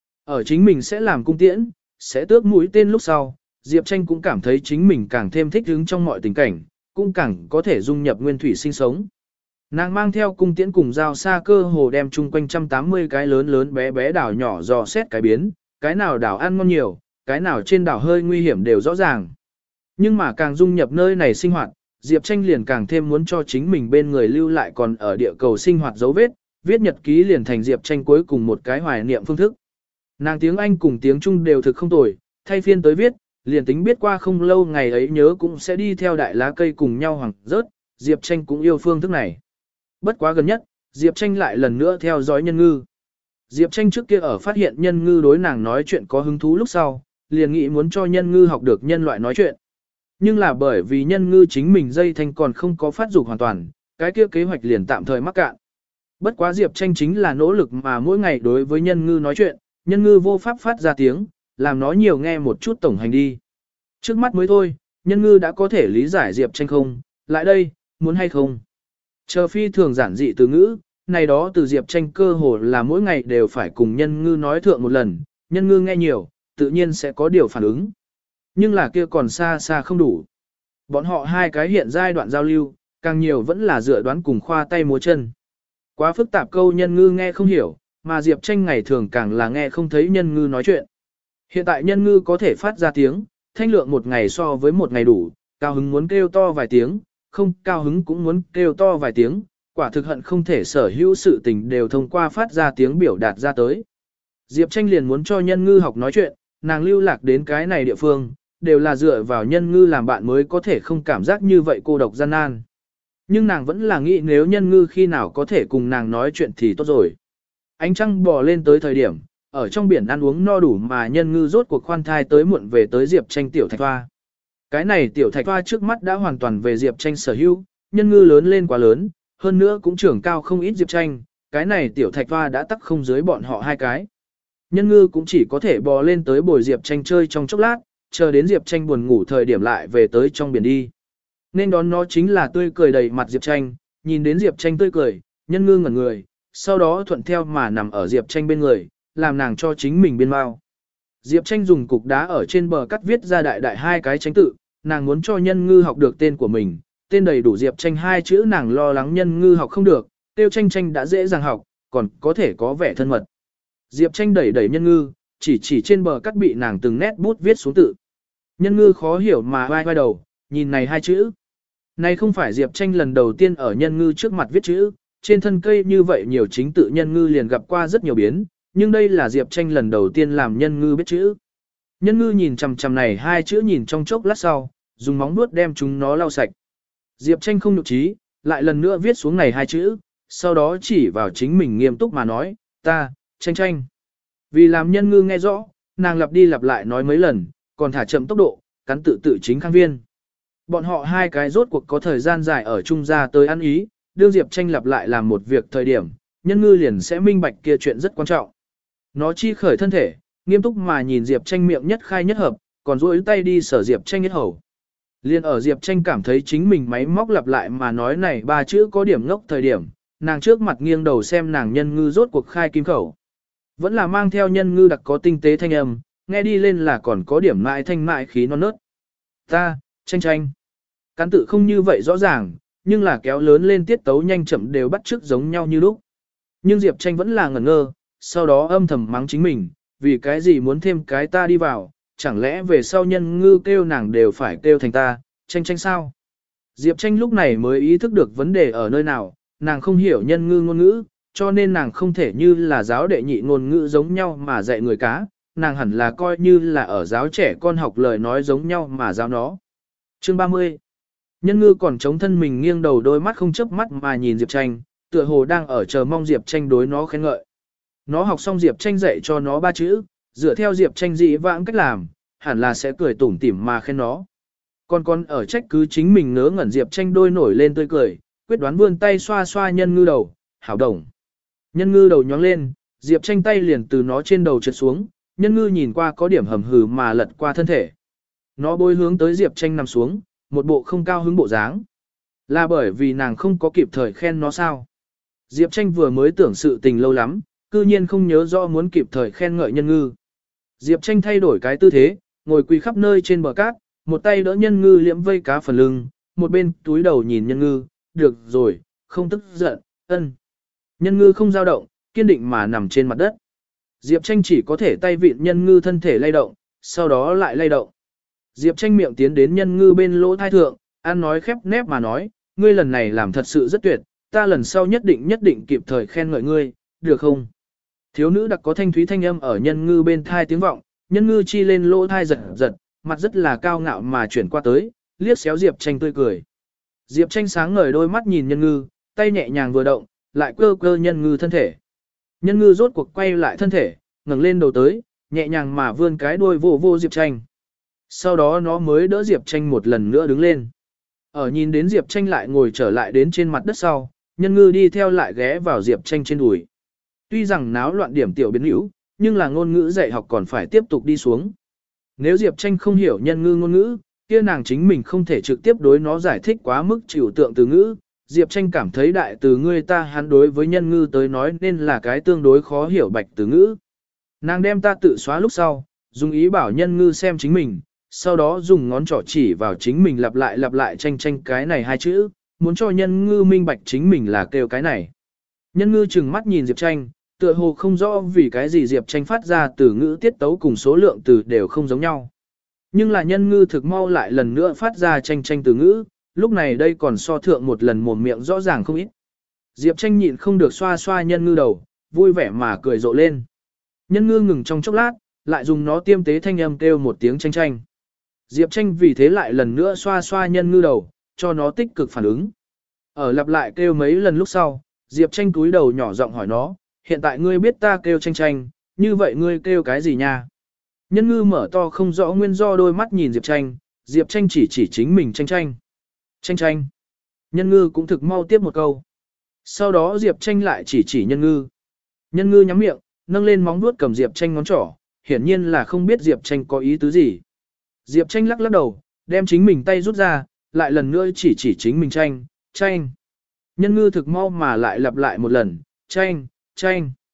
Ở chính mình sẽ làm cung tiễn, sẽ tước mũi tên lúc sau, Diệp Tranh cũng cảm thấy chính mình càng thêm thích ứng trong mọi tình cảnh, cũng càng có thể dung nhập nguyên thủy sinh sống. Nàng mang theo cung tiễn cùng dao xa cơ hồ đem chung quanh một trăm tám mươi cái lớn lớn bé bé đảo nhỏ dò xét cái biến, cái nào đảo ăn ngon nhiều, cái nào trên đảo hơi nguy hiểm đều rõ ràng. Nhưng mà càng dung nhập nơi này sinh hoạt, Diệp Tranh liền càng thêm muốn cho chính mình bên người lưu lại còn ở địa cầu sinh hoạt dấu vết, viết nhật ký liền thành Diệp Tranh cuối cùng một cái hoài niệm phương thức. Nàng tiếng Anh cùng tiếng Trung đều thực không tồi, thay phiên tới viết, liền tính biết qua không lâu ngày ấy nhớ cũng sẽ đi theo đại lá cây cùng nhau hoàng rớt, Diệp Tranh cũng yêu phương thức này. Bất quá gần nhất, Diệp Tranh lại lần nữa theo dõi nhân ngư. Diệp Tranh trước kia ở phát hiện nhân ngư đối nàng nói chuyện có hứng thú lúc sau, liền nghĩ muốn cho nhân ngư học được nhân loại nói chuyện. Nhưng là bởi vì nhân ngư chính mình dây thanh còn không có phát dục hoàn toàn, cái kia kế hoạch liền tạm thời mắc cạn. Bất quá Diệp Tranh chính là nỗ lực mà mỗi ngày đối với nhân ngư nói chuyện, nhân ngư vô pháp phát ra tiếng, làm nó nhiều nghe một chút tổng hành đi. Trước mắt mới thôi, nhân ngư đã có thể lý giải Diệp Tranh không, lại đây, muốn hay không. Chờ phi thường giản dị từ ngữ, này đó từ Diệp Tranh cơ hồ là mỗi ngày đều phải cùng nhân ngư nói thượng một lần, nhân ngư nghe nhiều, tự nhiên sẽ có điều phản ứng. Nhưng là kia còn xa xa không đủ. Bọn họ hai cái hiện giai đoạn giao lưu, càng nhiều vẫn là dựa đoán cùng khoa tay múa chân. Quá phức tạp câu nhân ngư nghe không hiểu, mà Diệp Tranh ngày thường càng là nghe không thấy nhân ngư nói chuyện. Hiện tại nhân ngư có thể phát ra tiếng, thanh lượng một ngày so với một ngày đủ, cao hứng muốn kêu to vài tiếng, không cao hứng cũng muốn kêu to vài tiếng, quả thực hận không thể sở hữu sự tình đều thông qua phát ra tiếng biểu đạt ra tới. Diệp Tranh liền muốn cho nhân ngư học nói chuyện, nàng lưu lạc đến cái này địa phương, đều là dựa vào nhân ngư làm bạn mới có thể không cảm giác như vậy cô độc gian nan. Nhưng nàng vẫn là nghĩ nếu nhân ngư khi nào có thể cùng nàng nói chuyện thì tốt rồi. Ánh trăng bò lên tới thời điểm, ở trong biển ăn uống no đủ mà nhân ngư rốt cuộc khoan thai tới muộn về tới Diệp Tranh tiểu thạch hoa. Cái này tiểu thạch hoa trước mắt đã hoàn toàn về Diệp Tranh sở hữu, nhân ngư lớn lên quá lớn, hơn nữa cũng trưởng cao không ít Diệp Tranh, cái này tiểu thạch hoa đã tắc không dưới bọn họ hai cái. Nhân ngư cũng chỉ có thể bò lên tới bồi Diệp Tranh chơi trong chốc lát, chờ đến Diệp Tranh buồn ngủ thời điểm lại về tới trong biển đi. Nên đón nó chính là tươi cười đầy mặt Diệp Tranh, nhìn đến Diệp Tranh tươi cười, nhân ngư ngẩn người, sau đó thuận theo mà nằm ở Diệp Tranh bên người, làm nàng cho chính mình biên mao. Diệp Tranh dùng cục đá ở trên bờ cắt viết ra đại đại hai cái tranh tự, nàng muốn cho Nhân Ngư học được tên của mình, tên đầy đủ Diệp Tranh hai chữ, nàng lo lắng Nhân Ngư học không được, tiêu Tranh Tranh đã dễ dàng học, còn có thể có vẻ thân mật. Diệp Tranh đẩy đẩy Nhân Ngư, chỉ chỉ trên bờ cắt bị nàng từng nét bút viết xuống tự. Nhân Ngư khó hiểu mà vai vai đầu, nhìn này hai chữ. Này không phải Diệp Tranh lần đầu tiên ở Nhân Ngư trước mặt viết chữ, trên thân cây như vậy nhiều chính tự Nhân Ngư liền gặp qua rất nhiều biến, nhưng đây là Diệp Tranh lần đầu tiên làm Nhân Ngư biết chữ. Nhân Ngư nhìn chằm chằm này hai chữ nhìn trong chốc lát sau, dùng móng vuốt đem chúng nó lau sạch. Diệp Tranh không nhục trí, lại lần nữa viết xuống này hai chữ, sau đó chỉ vào chính mình nghiêm túc mà nói, ta, Tranh Tranh. Vì làm Nhân Ngư nghe rõ, nàng lặp đi lặp lại nói mấy lần, còn thả chậm tốc độ, cắn tự tự chính khang viên. Bọn họ hai cái rốt cuộc có thời gian dài ở chung ra tới ăn ý, đương Diệp Tranh lặp lại làm một việc thời điểm, Nhân Ngư liền sẽ minh bạch kia chuyện rất quan trọng. Nó chi khởi thân thể, nghiêm túc mà nhìn Diệp Tranh miệng nhất khai nhất hợp, còn duỗi tay đi sở Diệp Tranh nhất hầu. Liên ở Diệp Tranh cảm thấy chính mình máy móc lặp lại mà nói này ba chữ có điểm ngốc thời điểm, nàng trước mặt nghiêng đầu xem nàng Nhân Ngư rốt cuộc khai kim khẩu. Vẫn là mang theo Nhân Ngư đặc có tinh tế thanh âm, nghe đi lên là còn có điểm mại thanh mại khí non nớt. Ta, Tranh Tranh. Cán tự không như vậy rõ ràng, nhưng là kéo lớn lên tiết tấu nhanh chậm đều bắt chước giống nhau như lúc. Nhưng Diệp Tranh vẫn là ngẩn ngơ, sau đó âm thầm mắng chính mình, vì cái gì muốn thêm cái ta đi vào, chẳng lẽ về sau Nhân Ngư kêu nàng đều phải kêu thành ta, Tranh Tranh sao? Diệp Tranh lúc này mới ý thức được vấn đề ở nơi nào, nàng không hiểu Nhân Ngư ngôn ngữ, cho nên nàng không thể như là giáo đệ nhị ngôn ngữ giống nhau mà dạy người cá, nàng hẳn là coi như là ở giáo trẻ con học lời nói giống nhau mà giáo nó. Chương ba mươi. Nhân Ngư còn chống thân mình nghiêng đầu, đôi mắt không chớp mắt mà nhìn Diệp Tranh, tựa hồ đang ở chờ mong Diệp Tranh đối nó khen ngợi. Nó học xong Diệp Tranh dạy cho nó ba chữ, dựa theo Diệp Tranh dị vãng cách làm, hẳn là sẽ cười tủm tỉm mà khen nó. Còn con ở trách cứ chính mình ngớ ngẩn, Diệp Tranh đôi nổi lên tươi cười, quyết đoán vươn tay xoa xoa Nhân Ngư đầu, hảo đồng. Nhân Ngư đầu nhóng lên, Diệp Tranh tay liền từ nó trên đầu trượt xuống, Nhân Ngư nhìn qua có điểm hầm hừ mà lật qua thân thể. Nó bối hướng tới Diệp Tranh nằm xuống, một bộ không cao hứng bộ dáng. Là bởi vì nàng không có kịp thời khen nó sao? Diệp Tranh vừa mới tưởng sự tình lâu lắm, cư nhiên không nhớ rõ muốn kịp thời khen ngợi Nhân Ngư. Diệp Tranh thay đổi cái tư thế, ngồi quỳ khắp nơi trên bờ cát, một tay đỡ Nhân Ngư liễm vây cá phần lưng, một bên túi đầu nhìn Nhân Ngư, được rồi, không tức giận, ân. Nhân Ngư không dao động, kiên định mà nằm trên mặt đất. Diệp Tranh chỉ có thể tay vịn Nhân Ngư thân thể lay động, sau đó lại lay động. Diệp Tranh miệng tiến đến Nhân Ngư bên lỗ thai thượng, ăn nói khép nép mà nói, ngươi lần này làm thật sự rất tuyệt, ta lần sau nhất định nhất định kịp thời khen ngợi ngươi, được không? Thiếu nữ đặc có thanh thúy thanh âm ở Nhân Ngư bên thai tiếng vọng, Nhân Ngư chi lên lỗ thai giật giật, mặt rất là cao ngạo mà chuyển qua tới, liếc xéo Diệp Tranh tươi cười. Diệp Tranh sáng ngời đôi mắt nhìn Nhân Ngư, tay nhẹ nhàng vừa động, lại cơ cơ Nhân Ngư thân thể. Nhân Ngư rốt cuộc quay lại thân thể, ngẩng lên đầu tới, nhẹ nhàng mà vươn cái đuôi vô vô Diệp Tranh. Sau đó nó mới đỡ Diệp Tranh một lần nữa đứng lên. Ở nhìn đến Diệp Tranh lại ngồi trở lại đến trên mặt đất sau, Nhân Ngư đi theo lại ghé vào Diệp Tranh trên đùi. Tuy rằng náo loạn điểm tiểu biến hữu, nhưng là ngôn ngữ dạy học còn phải tiếp tục đi xuống. Nếu Diệp Tranh không hiểu Nhân Ngư ngôn ngữ, kia nàng chính mình không thể trực tiếp đối nó giải thích quá mức chịu tượng từ ngữ. Diệp Tranh cảm thấy đại từ ngươi ta hắn đối với Nhân Ngư tới nói nên là cái tương đối khó hiểu bạch từ ngữ. Nàng đem ta tự xóa lúc sau, dùng ý bảo Nhân Ngư xem chính mình, sau đó dùng ngón trỏ chỉ vào chính mình lặp lại lặp lại tranh tranh cái này hai chữ, muốn cho Nhân Ngư minh bạch chính mình là kêu cái này. Nhân Ngư chừng mắt nhìn Diệp Tranh, tựa hồ không rõ vì cái gì Diệp Tranh phát ra từ ngữ tiết tấu cùng số lượng từ đều không giống nhau. Nhưng là Nhân Ngư thực mau lại lần nữa phát ra tranh tranh từ ngữ, lúc này đây còn so thượng một lần mồm miệng rõ ràng không ít. Diệp Tranh nhịn không được xoa xoa Nhân Ngư đầu, vui vẻ mà cười rộ lên. Nhân Ngư ngừng trong chốc lát, lại dùng nó tiêm tế thanh âm kêu một tiếng tranh tranh. Diệp Tranh vì thế lại lần nữa xoa xoa Nhân Ngư đầu, cho nó tích cực phản ứng. Ở lặp lại kêu mấy lần lúc sau, Diệp Tranh cúi đầu nhỏ giọng hỏi nó, hiện tại ngươi biết ta kêu tranh tranh, như vậy ngươi kêu cái gì nha? Nhân Ngư mở to không rõ nguyên do đôi mắt nhìn Diệp Tranh, Diệp Tranh chỉ chỉ chính mình tranh tranh. Tranh tranh. Nhân Ngư cũng thực mau tiếp một câu. Sau đó Diệp Tranh lại chỉ chỉ Nhân Ngư. Nhân Ngư nhắm miệng, nâng lên móng vuốt cầm Diệp Tranh ngón trỏ, hiển nhiên là không biết Diệp Tranh có ý tứ gì. Diệp Tranh lắc lắc đầu, đem chính mình tay rút ra, lại lần nữa chỉ chỉ chính mình tranh, tranh. Nhân Ngư thực mau mà lại lặp lại một lần, tranh, tranh.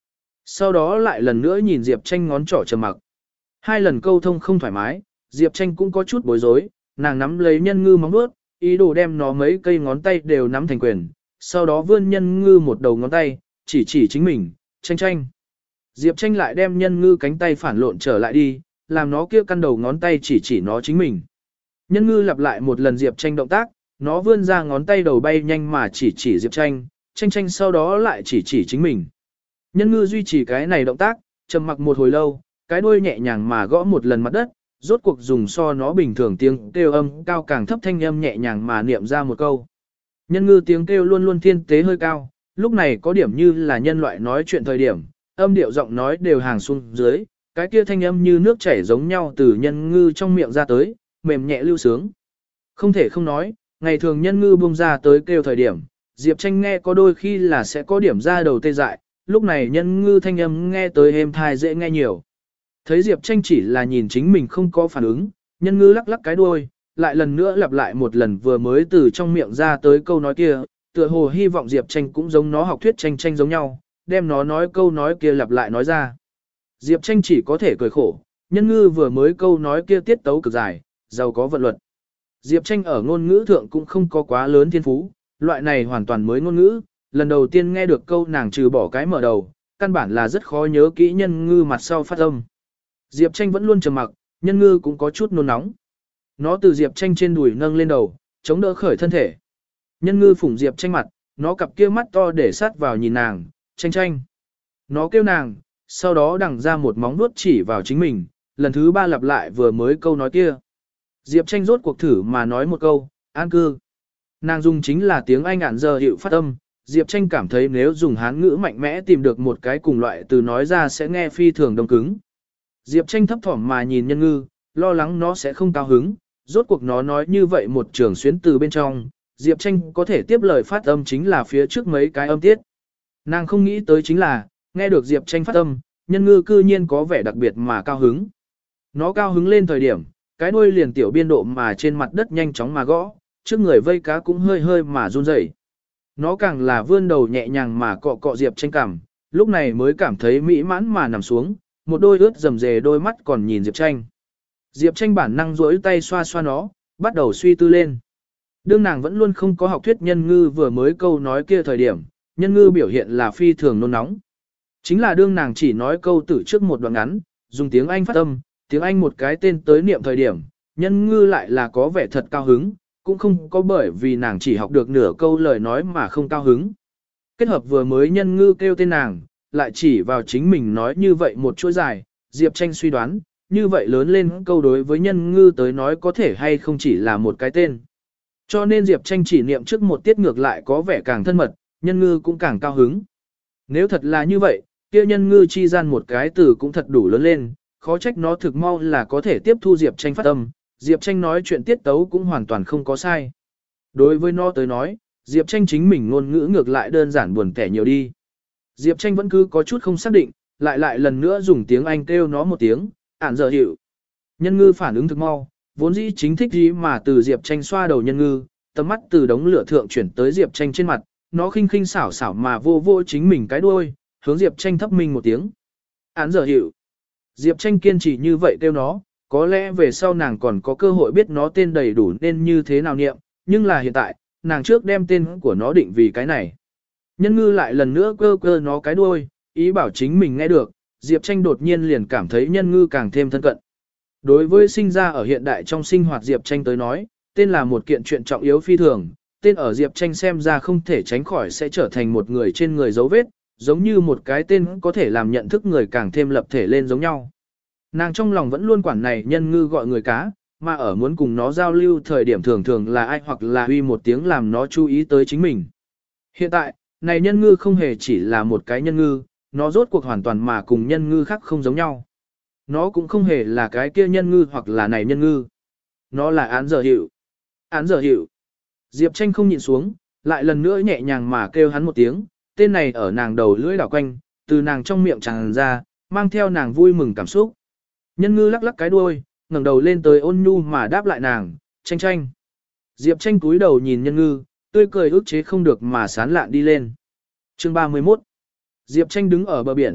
Sau đó lại lần nữa nhìn Diệp Tranh ngón trỏ trầm mặc. Hai lần câu thông không thoải mái, Diệp Tranh cũng có chút bối rối, nàng nắm lấy nhân ngư móng vuốt, ý đồ đem nó mấy cây ngón tay đều nắm thành quyền, sau đó vươn nhân ngư một đầu ngón tay, chỉ chỉ chính mình, Tranh Tranh. Diệp Tranh lại đem nhân ngư cánh tay phản lộn trở lại đi, làm nó kia căn đầu ngón tay chỉ chỉ nó chính mình. Nhân ngư lặp lại một lần Diệp Tranh động tác, nó vươn ra ngón tay đầu bay nhanh mà chỉ chỉ Diệp Tranh, Tranh Tranh sau đó lại chỉ chỉ chính mình. Nhân ngư duy trì cái này động tác, trầm mặc một hồi lâu, cái đuôi nhẹ nhàng mà gõ một lần mặt đất, rốt cuộc dùng so nó bình thường tiếng kêu âm cao càng thấp thanh âm nhẹ nhàng mà niệm ra một câu. Nhân ngư tiếng kêu luôn luôn thiên tế hơi cao, lúc này có điểm như là nhân loại nói chuyện thời điểm, âm điệu giọng nói đều hàng xuống dưới, cái kia thanh âm như nước chảy giống nhau từ nhân ngư trong miệng ra tới, mềm nhẹ lưu sướng. Không thể không nói, ngày thường nhân ngư buông ra tới kêu thời điểm, Diệp Tranh nghe có đôi khi là sẽ có điểm ra đầu tê dại, lúc này nhân ngư thanh âm nghe tới êm thai dễ nghe nhiều. Thấy Diệp Tranh chỉ là nhìn chính mình không có phản ứng, nhân ngư lắc lắc cái đuôi, lại lần nữa lặp lại một lần vừa mới từ trong miệng ra tới câu nói kia, tựa hồ hy vọng Diệp Tranh cũng giống nó học thuyết tranh tranh giống nhau, đem nó nói câu nói kia lặp lại nói ra. Diệp Tranh chỉ có thể cười khổ, nhân ngư vừa mới câu nói kia tiết tấu cực dài, giàu có vận luật. Diệp Tranh ở ngôn ngữ thượng cũng không có quá lớn thiên phú, loại này hoàn toàn mới ngôn ngữ, lần đầu tiên nghe được câu nàng trừ bỏ cái mở đầu, căn bản là rất khó nhớ kỹ nhân ngư mặt sau phát âm. Diệp Tranh vẫn luôn trầm mặc, nhân ngư cũng có chút nôn nóng. Nó từ Diệp Tranh trên đùi nâng lên đầu, chống đỡ khởi thân thể. Nhân ngư phủng Diệp Tranh mặt, nó cặp kia mắt to để sát vào nhìn nàng, Tranh Tranh. Nó kêu nàng, sau đó đằng ra một móng vuốt chỉ vào chính mình, lần thứ ba lặp lại vừa mới câu nói kia. Diệp Tranh rốt cuộc thử mà nói một câu, an cư. Nàng dùng chính là tiếng Anh ản giờ hiệu phát âm, Diệp Tranh cảm thấy nếu dùng Hán ngữ mạnh mẽ tìm được một cái cùng loại từ nói ra sẽ nghe phi thường đông cứng. Diệp Tranh thấp thỏm mà nhìn nhân ngư, lo lắng nó sẽ không cao hứng, rốt cuộc nó nói như vậy một trường xuyến từ bên trong, Diệp Tranh có thể tiếp lời phát âm chính là phía trước mấy cái âm tiết. Nàng không nghĩ tới chính là, nghe được Diệp Tranh phát âm, nhân ngư cư nhiên có vẻ đặc biệt mà cao hứng. Nó cao hứng lên thời điểm, cái đuôi liền tiểu biên độ mà trên mặt đất nhanh chóng mà gõ, trước người vây cá cũng hơi hơi mà run rẩy. Nó càng là vươn đầu nhẹ nhàng mà cọ cọ Diệp Tranh cằm, lúc này mới cảm thấy mỹ mãn mà nằm xuống, một đôi ướt rầm rề đôi mắt còn nhìn Diệp Tranh. Diệp Tranh bản năng duỗi tay xoa xoa nó, bắt đầu suy tư lên. Đương nàng vẫn luôn không có học thuyết nhân ngư vừa mới câu nói kia thời điểm, nhân ngư biểu hiện là phi thường nôn nóng. Chính là đương nàng chỉ nói câu tử trước một đoạn ngắn, dùng tiếng Anh phát âm, tiếng Anh một cái tên tới niệm thời điểm, nhân ngư lại là có vẻ thật cao hứng, cũng không có bởi vì nàng chỉ học được nửa câu lời nói mà không cao hứng. Kết hợp vừa mới nhân ngư kêu tên nàng, lại chỉ vào chính mình nói như vậy một chuỗi dài, Diệp Tranh suy đoán, như vậy lớn lên câu đối với nhân ngư tới nói có thể hay không chỉ là một cái tên. Cho nên Diệp Tranh chỉ niệm trước một tiết ngược lại có vẻ càng thân mật, nhân ngư cũng càng cao hứng. Nếu thật là như vậy, kia nhân ngư chi gian một cái từ cũng thật đủ lớn lên, khó trách nó thực mau là có thể tiếp thu Diệp Tranh phát âm, Diệp Tranh nói chuyện tiết tấu cũng hoàn toàn không có sai. Đối với nó tới nói, Diệp Tranh chính mình ngôn ngữ ngược lại đơn giản buồn kẻ nhiều đi. Diệp Tranh vẫn cứ có chút không xác định, lại lại lần nữa dùng tiếng Anh kêu nó một tiếng, ản giờ hiệu. Nhân ngư phản ứng thực mau, vốn dĩ chính thích gì mà từ Diệp Tranh xoa đầu nhân ngư, tầm mắt từ đống lửa thượng chuyển tới Diệp Tranh trên mặt, nó khinh khinh xảo xảo mà vô vô chính mình cái đuôi, hướng Diệp Tranh thấp mình một tiếng. Ản giờ hiệu. Diệp Tranh kiên trì như vậy kêu nó, có lẽ về sau nàng còn có cơ hội biết nó tên đầy đủ nên như thế nào niệm, nhưng là hiện tại, nàng trước đem tên của nó định vì cái này. Nhân ngư lại lần nữa cơ cơ nó cái đuôi, ý bảo chính mình nghe được, Diệp Tranh đột nhiên liền cảm thấy nhân ngư càng thêm thân cận. Đối với sinh ra ở hiện đại trong sinh hoạt Diệp Tranh tới nói, tên là một kiện chuyện trọng yếu phi thường, tên ở Diệp Tranh xem ra không thể tránh khỏi sẽ trở thành một người trên người dấu vết, giống như một cái tên có thể làm nhận thức người càng thêm lập thể lên giống nhau. Nàng trong lòng vẫn luôn quản này nhân ngư gọi người cá, mà ở muốn cùng nó giao lưu thời điểm thường thường là ai hoặc là huy một tiếng làm nó chú ý tới chính mình. Hiện tại, này nhân ngư không hề chỉ là một cái nhân ngư, nó rốt cuộc hoàn toàn mà cùng nhân ngư khác không giống nhau. Nó cũng không hề là cái kia nhân ngư hoặc là này nhân ngư. Nó là án giờ hiệu. Án giờ hiệu. Diệp Tranh không nhịn xuống, lại lần nữa nhẹ nhàng mà kêu hắn một tiếng, tên này ở nàng đầu lưỡi đảo quanh, từ nàng trong miệng tràn ra, mang theo nàng vui mừng cảm xúc. Nhân ngư lắc lắc cái đuôi, ngẩng đầu lên tới ôn nhu mà đáp lại nàng, Tranh Tranh. Diệp Tranh cúi đầu nhìn nhân ngư, tươi cười ức chế không được mà sán lạn đi lên. Chương ba mươi mốt. Diệp Tranh đứng ở bờ biển,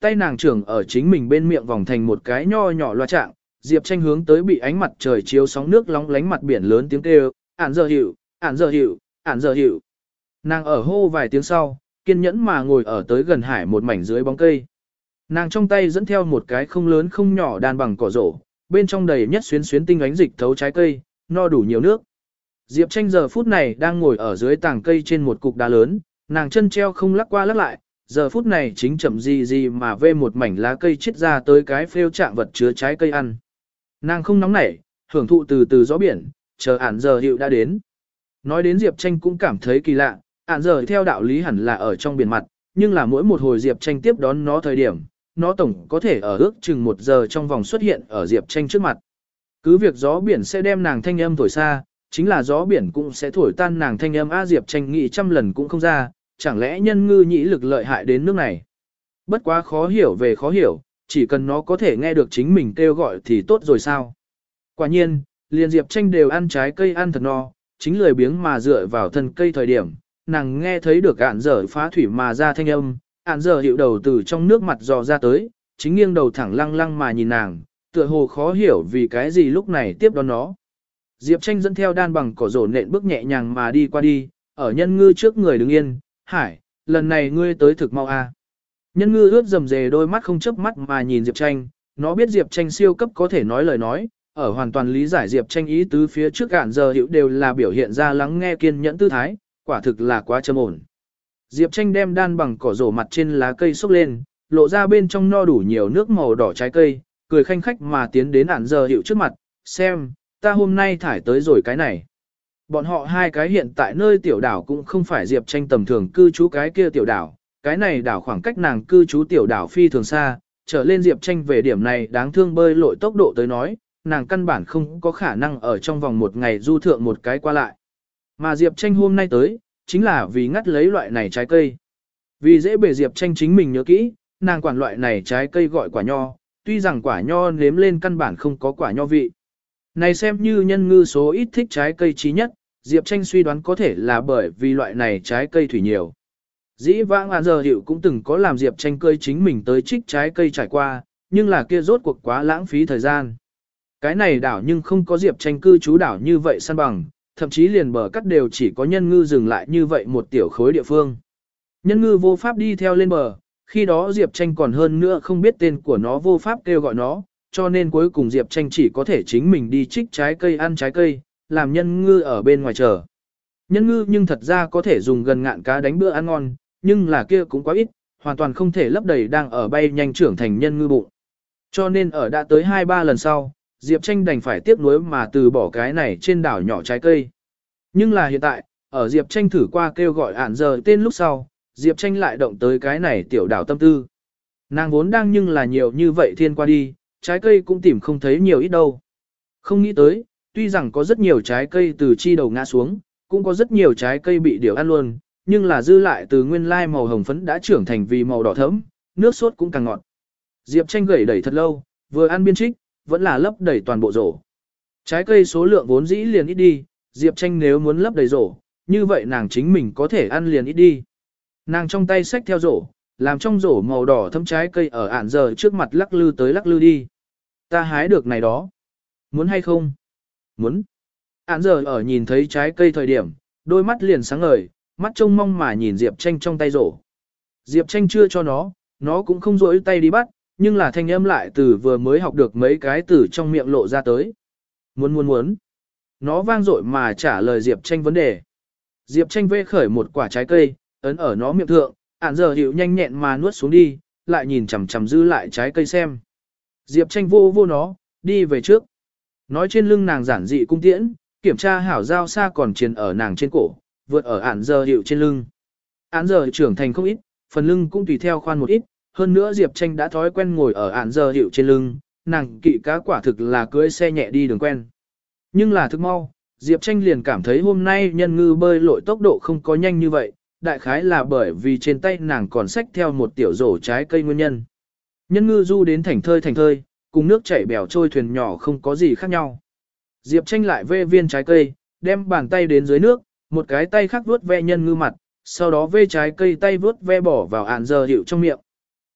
tay nàng trưởng ở chính mình bên miệng vòng thành một cái nho nhỏ loa trạng, Diệp Tranh hướng tới bị ánh mặt trời chiếu sóng nước lóng lánh mặt biển lớn tiếng kêu, "Ản giờ hiểu, ản giờ hiểu, ản giờ hiểu." Nàng ở hô vài tiếng sau, kiên nhẫn mà ngồi ở tới gần hải một mảnh dưới bóng cây. Nàng trong tay dẫn theo một cái không lớn không nhỏ đàn bằng cỏ rổ, bên trong đầy nhất xuyến xuyến tinh ánh dịch thấu trái cây, no đủ nhiều nước. Diệp Tranh giờ phút này đang ngồi ở dưới tảng cây trên một cục đá lớn, nàng chân treo không lắc qua lắc lại, giờ phút này chính chậm gì gì mà vê một mảnh lá cây chết ra tới cái phêu trạng vật chứa trái cây ăn. Nàng không nóng nảy, hưởng thụ từ từ gió biển, chờ ản giờ hiệu đã đến. Nói đến Diệp Tranh cũng cảm thấy kỳ lạ, ản giờ theo đạo lý hẳn là ở trong biển mặt, nhưng là mỗi một hồi Diệp Tranh tiếp đón nó thời điểm, nó tổng có thể ở ước chừng một giờ trong vòng xuất hiện ở Diệp Tranh trước mặt. Cứ việc gió biển sẽ đem nàng thanh âm thổi xa, chính là gió biển cũng sẽ thổi tan nàng thanh âm a Diệp Tranh nghĩ trăm lần cũng không ra, chẳng lẽ nhân ngư nhĩ lực lợi hại đến nước này. Bất quá khó hiểu về khó hiểu, chỉ cần nó có thể nghe được chính mình kêu gọi thì tốt rồi sao. Quả nhiên, liền Diệp Tranh đều ăn trái cây ăn thật no, chính lười biếng mà dựa vào thân cây thời điểm, nàng nghe thấy được ạn dở phá thủy mà ra thanh âm, ạn dở hiệu đầu từ trong nước mặt dò ra tới, chính nghiêng đầu thẳng lăng lăng mà nhìn nàng, tựa hồ khó hiểu vì cái gì lúc này tiếp đón nó. Diệp Tranh dẫn theo đan bằng cỏ rổ nện bước nhẹ nhàng mà đi qua đi, ở nhân ngư trước người đứng yên, "Hải, lần này ngươi tới thực mau a." Nhân ngư ướt rầm rề đôi mắt không chớp mắt mà nhìn Diệp Tranh, nó biết Diệp Tranh siêu cấp có thể nói lời nói, ở hoàn toàn lý giải Diệp Tranh ý tứ phía trước ạn giờ hiệu đều là biểu hiện ra lắng nghe kiên nhẫn tư thái, quả thực là quá trầm ổn. Diệp Tranh đem đan bằng cỏ rổ mặt trên lá cây xốc lên, lộ ra bên trong no đủ nhiều nước màu đỏ trái cây, cười khanh khách mà tiến đến ạn giờ hiệu trước mặt, "Xem, ta hôm nay thải tới rồi cái này." Bọn họ hai cái hiện tại nơi tiểu đảo cũng không phải Diệp Tranh tầm thường cư trú cái kia tiểu đảo, cái này đảo khoảng cách nàng cư trú tiểu đảo phi thường xa, trở lên Diệp Tranh về điểm này đáng thương bơi lội tốc độ tới nói, nàng căn bản không có khả năng ở trong vòng một ngày du thượng một cái qua lại. Mà Diệp Tranh hôm nay tới, chính là vì ngắt lấy loại này trái cây. Vì dễ bề Diệp Tranh chính mình nhớ kỹ, nàng quản loại này trái cây gọi quả nho, tuy rằng quả nho nếm lên căn bản không có quả nho vị. Này xem như nhân ngư số ít thích trái cây trí nhất, Diệp Tranh suy đoán có thể là bởi vì loại này trái cây thủy nhiều. Dĩ vãng ạn giờ hiệu cũng từng có làm Diệp Tranh cơi chính mình tới trích trái cây trải qua, nhưng là kia rốt cuộc quá lãng phí thời gian. Cái này đảo nhưng không có Diệp Tranh cư trú đảo như vậy săn bằng, thậm chí liền bờ cắt đều chỉ có nhân ngư dừng lại như vậy một tiểu khối địa phương. Nhân ngư vô pháp đi theo lên bờ, khi đó Diệp Tranh còn hơn nữa không biết tên của nó vô pháp kêu gọi nó, cho nên cuối cùng Diệp Tranh chỉ có thể chính mình đi trích trái cây ăn trái cây, làm nhân ngư ở bên ngoài chờ. Nhân ngư nhưng thật ra có thể dùng gần ngạn cá đánh bữa ăn ngon, nhưng là kia cũng quá ít, hoàn toàn không thể lấp đầy đang ở bay nhanh trưởng thành nhân ngư bụng. Cho nên ở đã tới hai ba lần sau, Diệp Tranh đành phải tiếc nuối mà từ bỏ cái này trên đảo nhỏ trái cây. Nhưng là hiện tại, ở Diệp Tranh thử qua kêu gọi ản giờ tên lúc sau, Diệp Tranh lại động tới cái này tiểu đảo tâm tư. Nàng vốn đang nhưng là nhiều như vậy thiên qua đi, trái cây cũng tìm không thấy nhiều ít đâu. Không nghĩ tới, tuy rằng có rất nhiều trái cây từ chi đầu ngã xuống, cũng có rất nhiều trái cây bị điều ăn luôn, nhưng là dư lại từ nguyên lai màu hồng phấn đã trưởng thành vì màu đỏ thẫm, nước sốt cũng càng ngọt. Diệp Tranh gẩy đẩy thật lâu, vừa ăn biên trích, vẫn là lấp đầy toàn bộ rổ. Trái cây số lượng vốn dĩ liền ít đi, Diệp Tranh nếu muốn lấp đầy rổ, như vậy nàng chính mình có thể ăn liền ít đi. Nàng trong tay xách theo rổ, làm trong rổ màu đỏ thấm trái cây ở ản giờ trước mặt lắc lư tới lắc lư đi. Ta hái được này đó. Muốn hay không? Muốn. Ản giờ ở nhìn thấy trái cây thời điểm, đôi mắt liền sáng ngời, mắt trông mong mà nhìn Diệp Tranh trong tay rổ. Diệp Tranh chưa cho nó, nó cũng không rỗi tay đi bắt, nhưng là thanh âm lại từ vừa mới học được mấy cái từ trong miệng lộ ra tới. Muốn muốn muốn. Nó vang dội mà trả lời Diệp Tranh vấn đề. Diệp Tranh vê khởi một quả trái cây, ấn ở nó miệng thượng, ản giờ hiệu nhanh nhẹn mà nuốt xuống đi, lại nhìn chằm chằm dư lại trái cây xem. Diệp Tranh vô vô nó, đi về trước. Nói trên lưng nàng giản dị cung tiễn, kiểm tra hảo dao xa còn triền ở nàng trên cổ, vượt ở ản giờ hiệu trên lưng. Ản giờ trưởng thành không ít, phần lưng cũng tùy theo khoan một ít, hơn nữa Diệp Tranh đã thói quen ngồi ở ản giờ hiệu trên lưng, nàng kỵ cá quả thực là cưỡi xe nhẹ đi đường quen. Nhưng là thức mau, Diệp Tranh liền cảm thấy hôm nay nhân ngư bơi lội tốc độ không có nhanh như vậy, đại khái là bởi vì trên tay nàng còn xách theo một tiểu rổ trái cây nguyên nhân. Nhân ngư du đến thành thơi thành thơi, cùng nước chảy bèo trôi thuyền nhỏ không có gì khác nhau. Diệp Tranh lại vê viên trái cây, đem bàn tay đến dưới nước, một cái tay khác vuốt ve nhân ngư mặt, sau đó vê trái cây tay vuốt ve bỏ vào ản giờ hiệu trong miệng.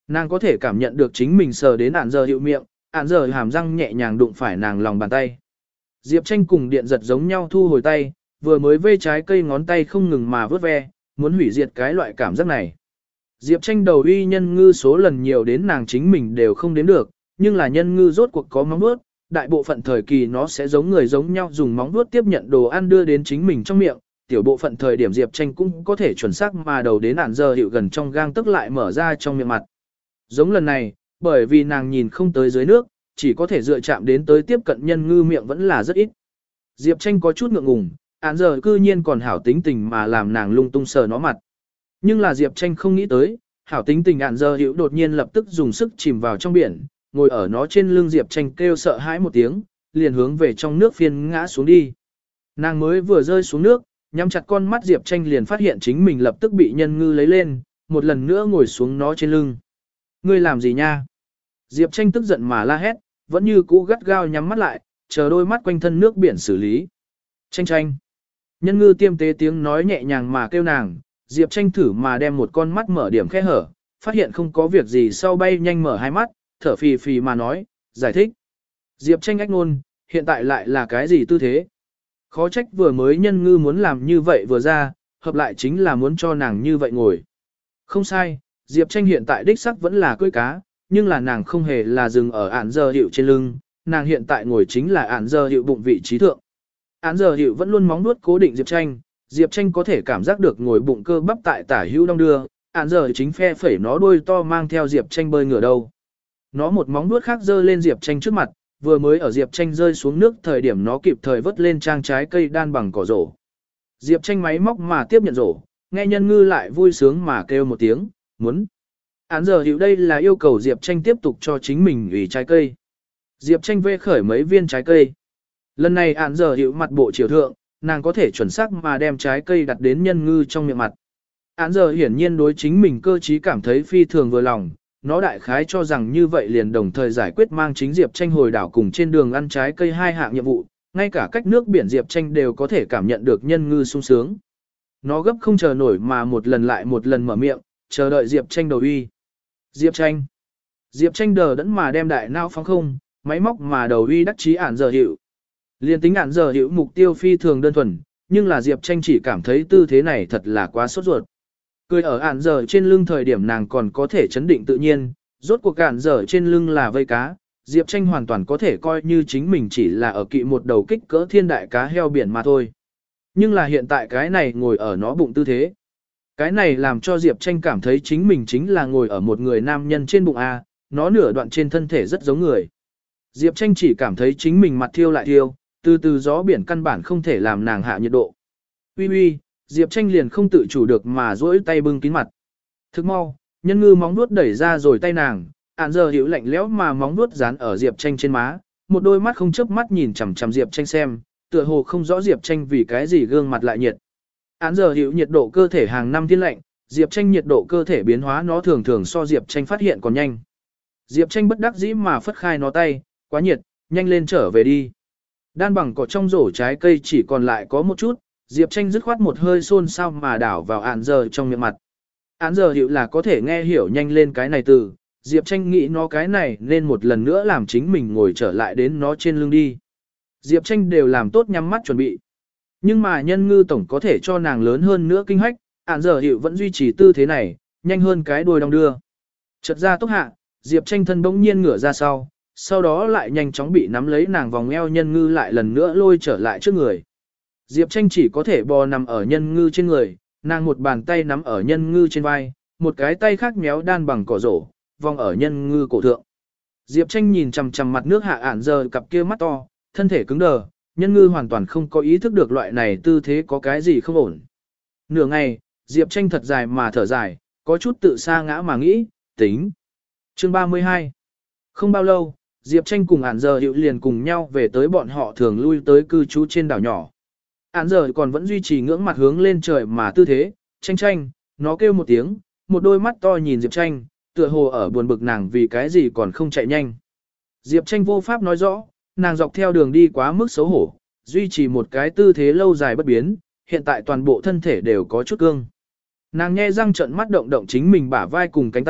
Nàng có thể cảm nhận được chính mình sờ đến ản giờ hiệu miệng, ản giờ hàm răng nhẹ nhàng đụng phải nàng lòng bàn tay. Diệp Tranh cùng điện giật giống nhau thu hồi tay, vừa mới vê trái cây ngón tay không ngừng mà vớt ve, muốn hủy diệt cái loại cảm giác này. Diệp Tranh đầu uy nhân ngư số lần nhiều đến nàng chính mình đều không đếm được, nhưng là nhân ngư rốt cuộc có móng vuốt, đại bộ phận thời kỳ nó sẽ giống người giống nhau dùng móng vuốt tiếp nhận đồ ăn đưa đến chính mình trong miệng, tiểu bộ phận thời điểm Diệp Tranh cũng có thể chuẩn xác mà đầu đến ản giờ hiệu gần trong gang tức lại mở ra trong miệng mặt. Giống lần này, bởi vì nàng nhìn không tới dưới nước, chỉ có thể dựa chạm đến tới tiếp cận nhân ngư miệng vẫn là rất ít. Diệp Tranh có chút ngượng ngùng, ản giờ cư nhiên còn hảo tính tình mà làm nàng lung tung sờ nó mặt. Nhưng là Diệp Tranh không nghĩ tới, hảo tính tình ản giờ hiệu đột nhiên lập tức dùng sức chìm vào trong biển, ngồi ở nó trên lưng Diệp Tranh kêu sợ hãi một tiếng, liền hướng về trong nước phiên ngã xuống đi. Nàng mới vừa rơi xuống nước, nhắm chặt con mắt Diệp Tranh liền phát hiện chính mình lập tức bị nhân ngư lấy lên, một lần nữa ngồi xuống nó trên lưng. Ngươi làm gì nha? Diệp Tranh tức giận mà la hét, vẫn như cũ gắt gao nhắm mắt lại, chờ đôi mắt quanh thân nước biển xử lý. Tranh tranh. Nhân ngư tiêm tế tiếng nói nhẹ nhàng mà kêu nàng, Diệp Tranh thử mà đem một con mắt mở điểm khe hở, phát hiện không có việc gì sau bay nhanh mở hai mắt, thở phì phì mà nói, giải thích. Diệp Tranh ách ngôn, hiện tại lại là cái gì tư thế? Khó trách vừa mới nhân ngư muốn làm như vậy vừa ra, hợp lại chính là muốn cho nàng như vậy ngồi. Không sai, Diệp Tranh hiện tại đích sắc vẫn là cưỡi cá, nhưng là nàng không hề là dừng ở ản giờ hiệu trên lưng, nàng hiện tại ngồi chính là ản giờ hiệu bụng vị trí thượng. Ản giờ hiệu vẫn luôn móng nuốt cố định Diệp Tranh, Diệp Tranh có thể cảm giác được ngồi bụng cơ bắp tại tả hữu đong đưa, ản giờ chính phe phẩy nó đuôi to mang theo Diệp Tranh bơi ngửa đâu. Nó một móng nuốt khác giơ lên Diệp Tranh trước mặt, vừa mới ở Diệp Tranh rơi xuống nước thời điểm nó kịp thời vớt lên trang trái cây đan bằng cỏ rổ. Diệp Tranh máy móc mà tiếp nhận rổ, nghe nhân ngư lại vui sướng mà kêu một tiếng, muốn. Án giờ hiểu đây là yêu cầu Diệp Tranh tiếp tục cho chính mình ủy trái cây. Diệp Tranh vê khởi mấy viên trái cây. Lần này án giờ hiểu mặt bộ chiều thượng, nàng có thể chuẩn xác mà đem trái cây đặt đến nhân ngư trong miệng mặt. Án giờ hiển nhiên đối chính mình cơ trí cảm thấy phi thường vừa lòng, nó đại khái cho rằng như vậy liền đồng thời giải quyết mang chính Diệp Tranh hồi đảo cùng trên đường ăn trái cây hai hạng nhiệm vụ, ngay cả cách nước biển Diệp Tranh đều có thể cảm nhận được nhân ngư sung sướng. Nó gấp không chờ nổi mà một lần lại một lần mở miệng, chờ đợi Diệp Tranh đầu uy. Diệp Tranh. Diệp Tranh đờ đẫn mà đem đại não phóng không, máy móc mà đầu uy đắc chí ản giờ hiệu. Liên tính ản giờ hiệu mục tiêu phi thường đơn thuần, nhưng là Diệp Tranh chỉ cảm thấy tư thế này thật là quá sốt ruột. Cười ở ản giờ trên lưng thời điểm nàng còn có thể chấn định tự nhiên, rốt cuộc ản giờ trên lưng là vây cá, Diệp Tranh hoàn toàn có thể coi như chính mình chỉ là ở kỵ một đầu kích cỡ thiên đại cá heo biển mà thôi. Nhưng là hiện tại cái này ngồi ở nó bụng tư thế. Cái này làm cho Diệp Tranh cảm thấy chính mình chính là ngồi ở một người nam nhân trên bụng A, nó nửa đoạn trên thân thể rất giống người. Diệp Tranh chỉ cảm thấy chính mình mặt thiêu lại thiêu, từ từ gió biển căn bản không thể làm nàng hạ nhiệt độ. Uy uy, Diệp Tranh liền không tự chủ được mà duỗi tay bưng kín mặt. Thức mau, nhân ngư móng vuốt đẩy ra rồi tay nàng, ản giờ hiểu lạnh lẽo mà móng vuốt dán ở Diệp Tranh trên má, một đôi mắt không chớp mắt nhìn chằm chằm Diệp Tranh xem, tựa hồ không rõ Diệp Tranh vì cái gì gương mặt lại nhiệt. Án giờ hiểu nhiệt độ cơ thể hàng năm thiên lạnh, Diệp Tranh nhiệt độ cơ thể biến hóa nó thường thường so Diệp Tranh phát hiện còn nhanh. Diệp Tranh bất đắc dĩ mà phất khai nó tay, quá nhiệt, nhanh lên trở về đi. Đan bằng cỏ trong rổ trái cây chỉ còn lại có một chút, Diệp Tranh dứt khoát một hơi xôn xao mà đảo vào án giờ trong miệng mặt. Án giờ hiểu là có thể nghe hiểu nhanh lên cái này từ, Diệp Tranh nghĩ nó cái này nên một lần nữa làm chính mình ngồi trở lại đến nó trên lưng đi. Diệp Tranh đều làm tốt nhắm mắt chuẩn bị. Nhưng mà nhân ngư tổng có thể cho nàng lớn hơn nữa kinh hách, án giờ hiểu vẫn duy trì tư thế này, nhanh hơn cái đuôi đong đưa. Chợt ra tốc hạ, Diệp Tranh thân bỗng nhiên ngửa ra sau, sau đó lại nhanh chóng bị nắm lấy nàng vòng eo nhân ngư lại lần nữa lôi trở lại trước người. Diệp Tranh chỉ có thể bò nằm ở nhân ngư trên người, nàng một bàn tay nắm ở nhân ngư trên vai, một cái tay khác méo đan bằng cỏ rổ, vòng ở nhân ngư cổ thượng. Diệp Tranh nhìn chằm chằm mặt nước hạ ản giờ cặp kia mắt to, thân thể cứng đờ, nhân ngư hoàn toàn không có ý thức được loại này tư thế có cái gì không ổn. Nửa ngày, Diệp Tranh thật dài mà thở dài, có chút tự sa ngã mà nghĩ, tính. Chương ba mươi hai. Không bao lâu, Diệp Tranh cùng ản giờ hiệu liền cùng nhau về tới bọn họ thường lui tới cư trú trên đảo nhỏ. Ản giờ còn vẫn duy trì ngưỡng mặt hướng lên trời mà tư thế, Tranh Tranh, nó kêu một tiếng, một đôi mắt to nhìn Diệp Tranh, tựa hồ ở buồn bực nàng vì cái gì còn không chạy nhanh. Diệp Tranh vô pháp nói rõ, nàng dọc theo đường đi quá mức xấu hổ, duy trì một cái tư thế lâu dài bất biến, hiện tại toàn bộ thân thể đều có chút cương. Nàng nhe răng trợn mắt động động chính mình bả vai cùng cánh tay,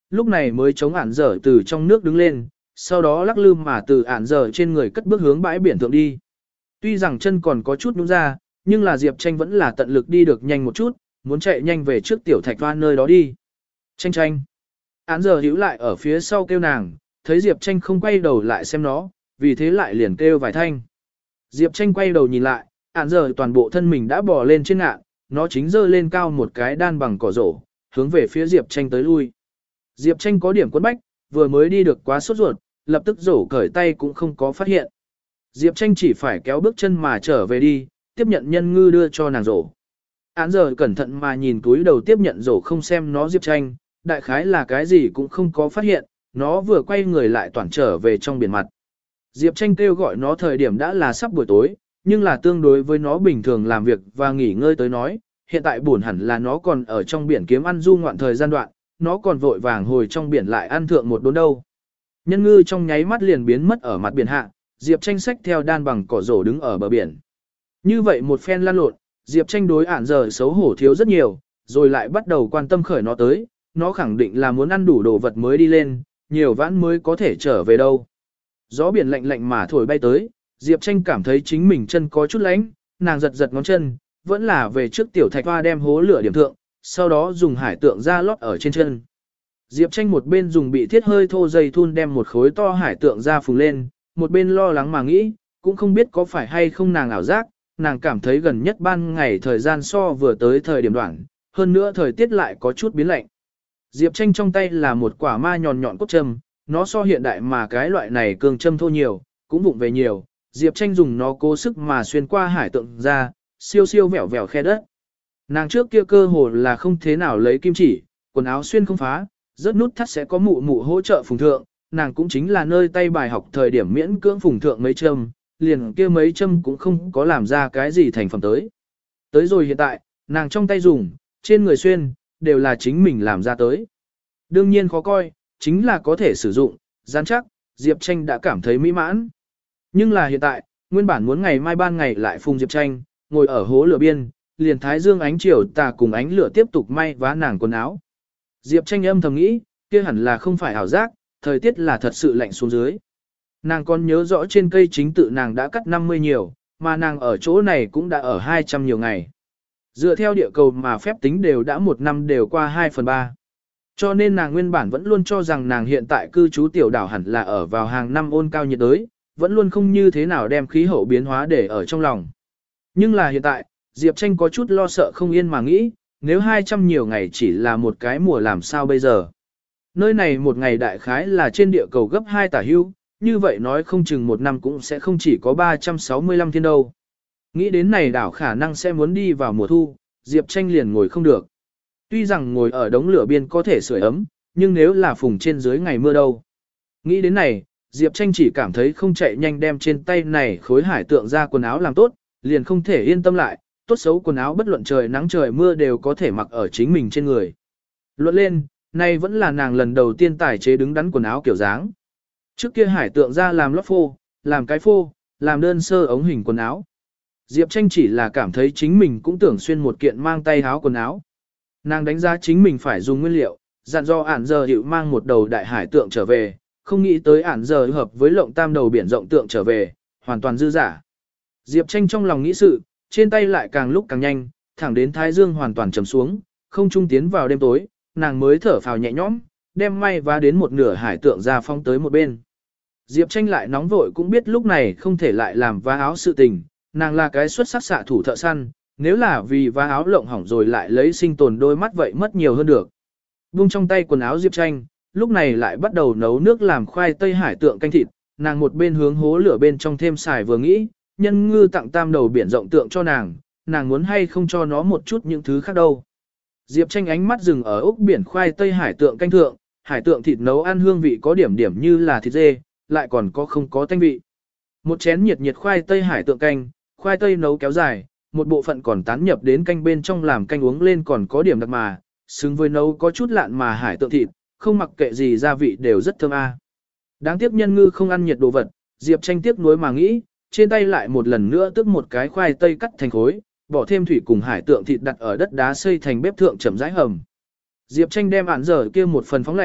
lúc này mới chống ản dở từ trong nước đứng lên, sau đó lắc lư mà từ ản dở trên người cất bước hướng bãi biển thượng đi. Tuy rằng chân còn có chút nhũn ra, nhưng là Diệp Tranh vẫn là tận lực đi được nhanh một chút, muốn chạy nhanh về trước tiểu thạch hoa nơi đó đi. Tranh tranh. Ản dở hữu lại ở phía sau kêu nàng, thấy Diệp Tranh không quay đầu lại xem nó, vì thế lại liền kêu vài thanh. Diệp Tranh quay đầu nhìn lại, ản dở toàn bộ thân mình đã bò lên trên ngạn, nó chính dơ lên cao một cái đan bằng cỏ rổ, hướng về phía Diệp Tranh tới lui. Diệp Tranh có điểm quấn bách, vừa mới đi được quá sốt ruột, lập tức rổ cởi tay cũng không có phát hiện. Diệp Tranh chỉ phải kéo bước chân mà trở về đi, tiếp nhận nhân ngư đưa cho nàng rổ. Án giờ cẩn thận mà nhìn túi đầu tiếp nhận rổ không xem nó Diệp Tranh, đại khái là cái gì cũng không có phát hiện, nó vừa quay người lại toàn trở về trong biển mặt. Diệp Tranh kêu gọi nó thời điểm đã là sắp buổi tối, nhưng là tương đối với nó bình thường làm việc và nghỉ ngơi tới nói, hiện tại buồn hẳn là nó còn ở trong biển kiếm ăn du ngoạn thời gian đoạn, nó còn vội vàng hồi trong biển lại ăn thượng một đốn đâu. Nhân ngư trong nháy mắt liền biến mất ở mặt biển hạ, Diệp Tranh xách theo đan bằng cỏ rổ đứng ở bờ biển. Như vậy một phen lan lộn, Diệp Tranh đối ản giờ xấu hổ thiếu rất nhiều, rồi lại bắt đầu quan tâm khởi nó tới, nó khẳng định là muốn ăn đủ đồ vật mới đi lên, nhiều vãn mới có thể trở về đâu. Gió biển lạnh lạnh mà thổi bay tới, Diệp Tranh cảm thấy chính mình chân có chút lạnh, nàng giật giật ngón chân, vẫn là về trước tiểu thạch hoa đem hố lửa điểm thượng, sau đó dùng hải tượng ra lót ở trên chân. Diệp Tranh một bên dùng bị thiết hơi thô dây thun đem một khối to hải tượng ra phùng lên, một bên lo lắng mà nghĩ, cũng không biết có phải hay không nàng ảo giác, nàng cảm thấy gần nhất ban ngày thời gian so vừa tới thời điểm đoạn, hơn nữa thời tiết lại có chút biến lạnh. Diệp Tranh trong tay là một quả ma nhọn nhọn cốt châm, nó so hiện đại mà cái loại này cường châm thô nhiều, cũng vụng về nhiều, Diệp Tranh dùng nó cố sức mà xuyên qua hải tượng ra, siêu siêu vẹo vẹo khe đất. Nàng trước kia cơ hồ là không thế nào lấy kim chỉ, quần áo xuyên không phá, rớt nút thắt sẽ có mụ mụ hỗ trợ phùng thượng, nàng cũng chính là nơi tay bài học thời điểm miễn cưỡng phùng thượng mấy châm, liền kia mấy châm cũng không có làm ra cái gì thành phẩm tới. Tới rồi hiện tại, nàng trong tay dùng, trên người xuyên, đều là chính mình làm ra tới. Đương nhiên khó coi, chính là có thể sử dụng, rắn chắc, Diệp Tranh đã cảm thấy mỹ mãn. Nhưng là hiện tại, nguyên bản muốn ngày mai ban ngày lại phùng Diệp Tranh, ngồi ở hố lửa biên, liền thái dương ánh chiều tà cùng ánh lửa tiếp tục may vá nàng quần áo. Diệp Tranh âm thầm nghĩ, kia hẳn là không phải ảo giác, thời tiết là thật sự lạnh xuống dưới. Nàng còn nhớ rõ trên cây chính tự nàng đã cắt năm mươi nhiều, mà nàng ở chỗ này cũng đã ở hai trăm nhiều ngày. Dựa theo địa cầu mà phép tính đều đã một năm đều qua hai phần ba. Cho nên nàng nguyên bản vẫn luôn cho rằng nàng hiện tại cư trú tiểu đảo hẳn là ở vào hàng năm ôn cao nhiệt đới, vẫn luôn không như thế nào đem khí hậu biến hóa để ở trong lòng. Nhưng là hiện tại, Diệp Tranh có chút lo sợ không yên mà nghĩ, nếu hai trăm nhiều ngày chỉ là một cái mùa làm sao bây giờ. Nơi này một ngày đại khái là trên địa cầu gấp hai tả hưu, như vậy nói không chừng một năm cũng sẽ không chỉ có ba trăm sáu mươi lăm thiên đâu. Nghĩ đến này đảo khả năng sẽ muốn đi vào mùa thu, Diệp Tranh liền ngồi không được. Tuy rằng ngồi ở đống lửa biên có thể sưởi ấm, nhưng nếu là phùng trên dưới ngày mưa đâu. Nghĩ đến này, Diệp Tranh chỉ cảm thấy không chạy nhanh đem trên tay này khối hải tượng ra quần áo làm tốt, liền không thể yên tâm lại, tốt xấu quần áo bất luận trời nắng trời mưa đều có thể mặc ở chính mình trên người. Luận lên, nay vẫn là nàng lần đầu tiên tài chế đứng đắn quần áo kiểu dáng. Trước kia hải tượng ra làm lót phô, làm cái phô, làm đơn sơ ống hình quần áo. Diệp Tranh chỉ là cảm thấy chính mình cũng tưởng xuyên một kiện mang tay áo quần áo. Nàng đánh giá chính mình phải dùng nguyên liệu, dặn do ản giờ hiệu mang một đầu đại hải tượng trở về, không nghĩ tới ản giờ hợp với lộng tam đầu biển rộng tượng trở về, hoàn toàn dư giả. Diệp Tranh trong lòng nghĩ sự, trên tay lại càng lúc càng nhanh, thẳng đến thái dương hoàn toàn trầm xuống, không trung tiến vào đêm tối, nàng mới thở phào nhẹ nhõm, đem may vá đến một nửa hải tượng ra phong tới một bên. Diệp Tranh lại nóng vội cũng biết lúc này không thể lại làm vá áo sự tình, nàng là cái xuất sắc xạ thủ thợ săn, nếu là vì vá áo lộng hỏng rồi lại lấy sinh tồn đôi mắt vậy mất nhiều hơn được. Buông trong tay quần áo Diệp Tranh, lúc này lại bắt đầu nấu nước làm khoai tây hải tượng canh thịt, nàng một bên hướng hố lửa bên trong thêm xài vừa nghĩ, nhân ngư tặng tam đầu biển rộng tượng cho nàng, nàng muốn hay không cho nó một chút những thứ khác đâu. Diệp Tranh ánh mắt dừng ở ốc biển khoai tây hải tượng canh thượng, hải tượng thịt nấu ăn hương vị có điểm điểm như là thịt dê, lại còn có không có tanh vị. Một chén nhiệt nhiệt khoai tây hải tượng canh, khoai tây nấu kéo dài, một bộ phận còn tán nhập đến canh bên trong làm canh uống lên còn có điểm đặc mà, xứng với nấu có chút lạn mà hải tượng thịt, không mặc kệ gì gia vị đều rất thơm a. Đáng tiếc nhân ngư không ăn nhiệt đồ vật, Diệp Tranh tiếc nuối mà nghĩ, trên tay lại một lần nữa tức một cái khoai tây cắt thành khối, bỏ thêm thủy cùng hải tượng thịt đặt ở đất đá xây thành bếp thượng chậm rãi hầm. Diệp Tranh đem ản dở kia một phần phóng lạnh,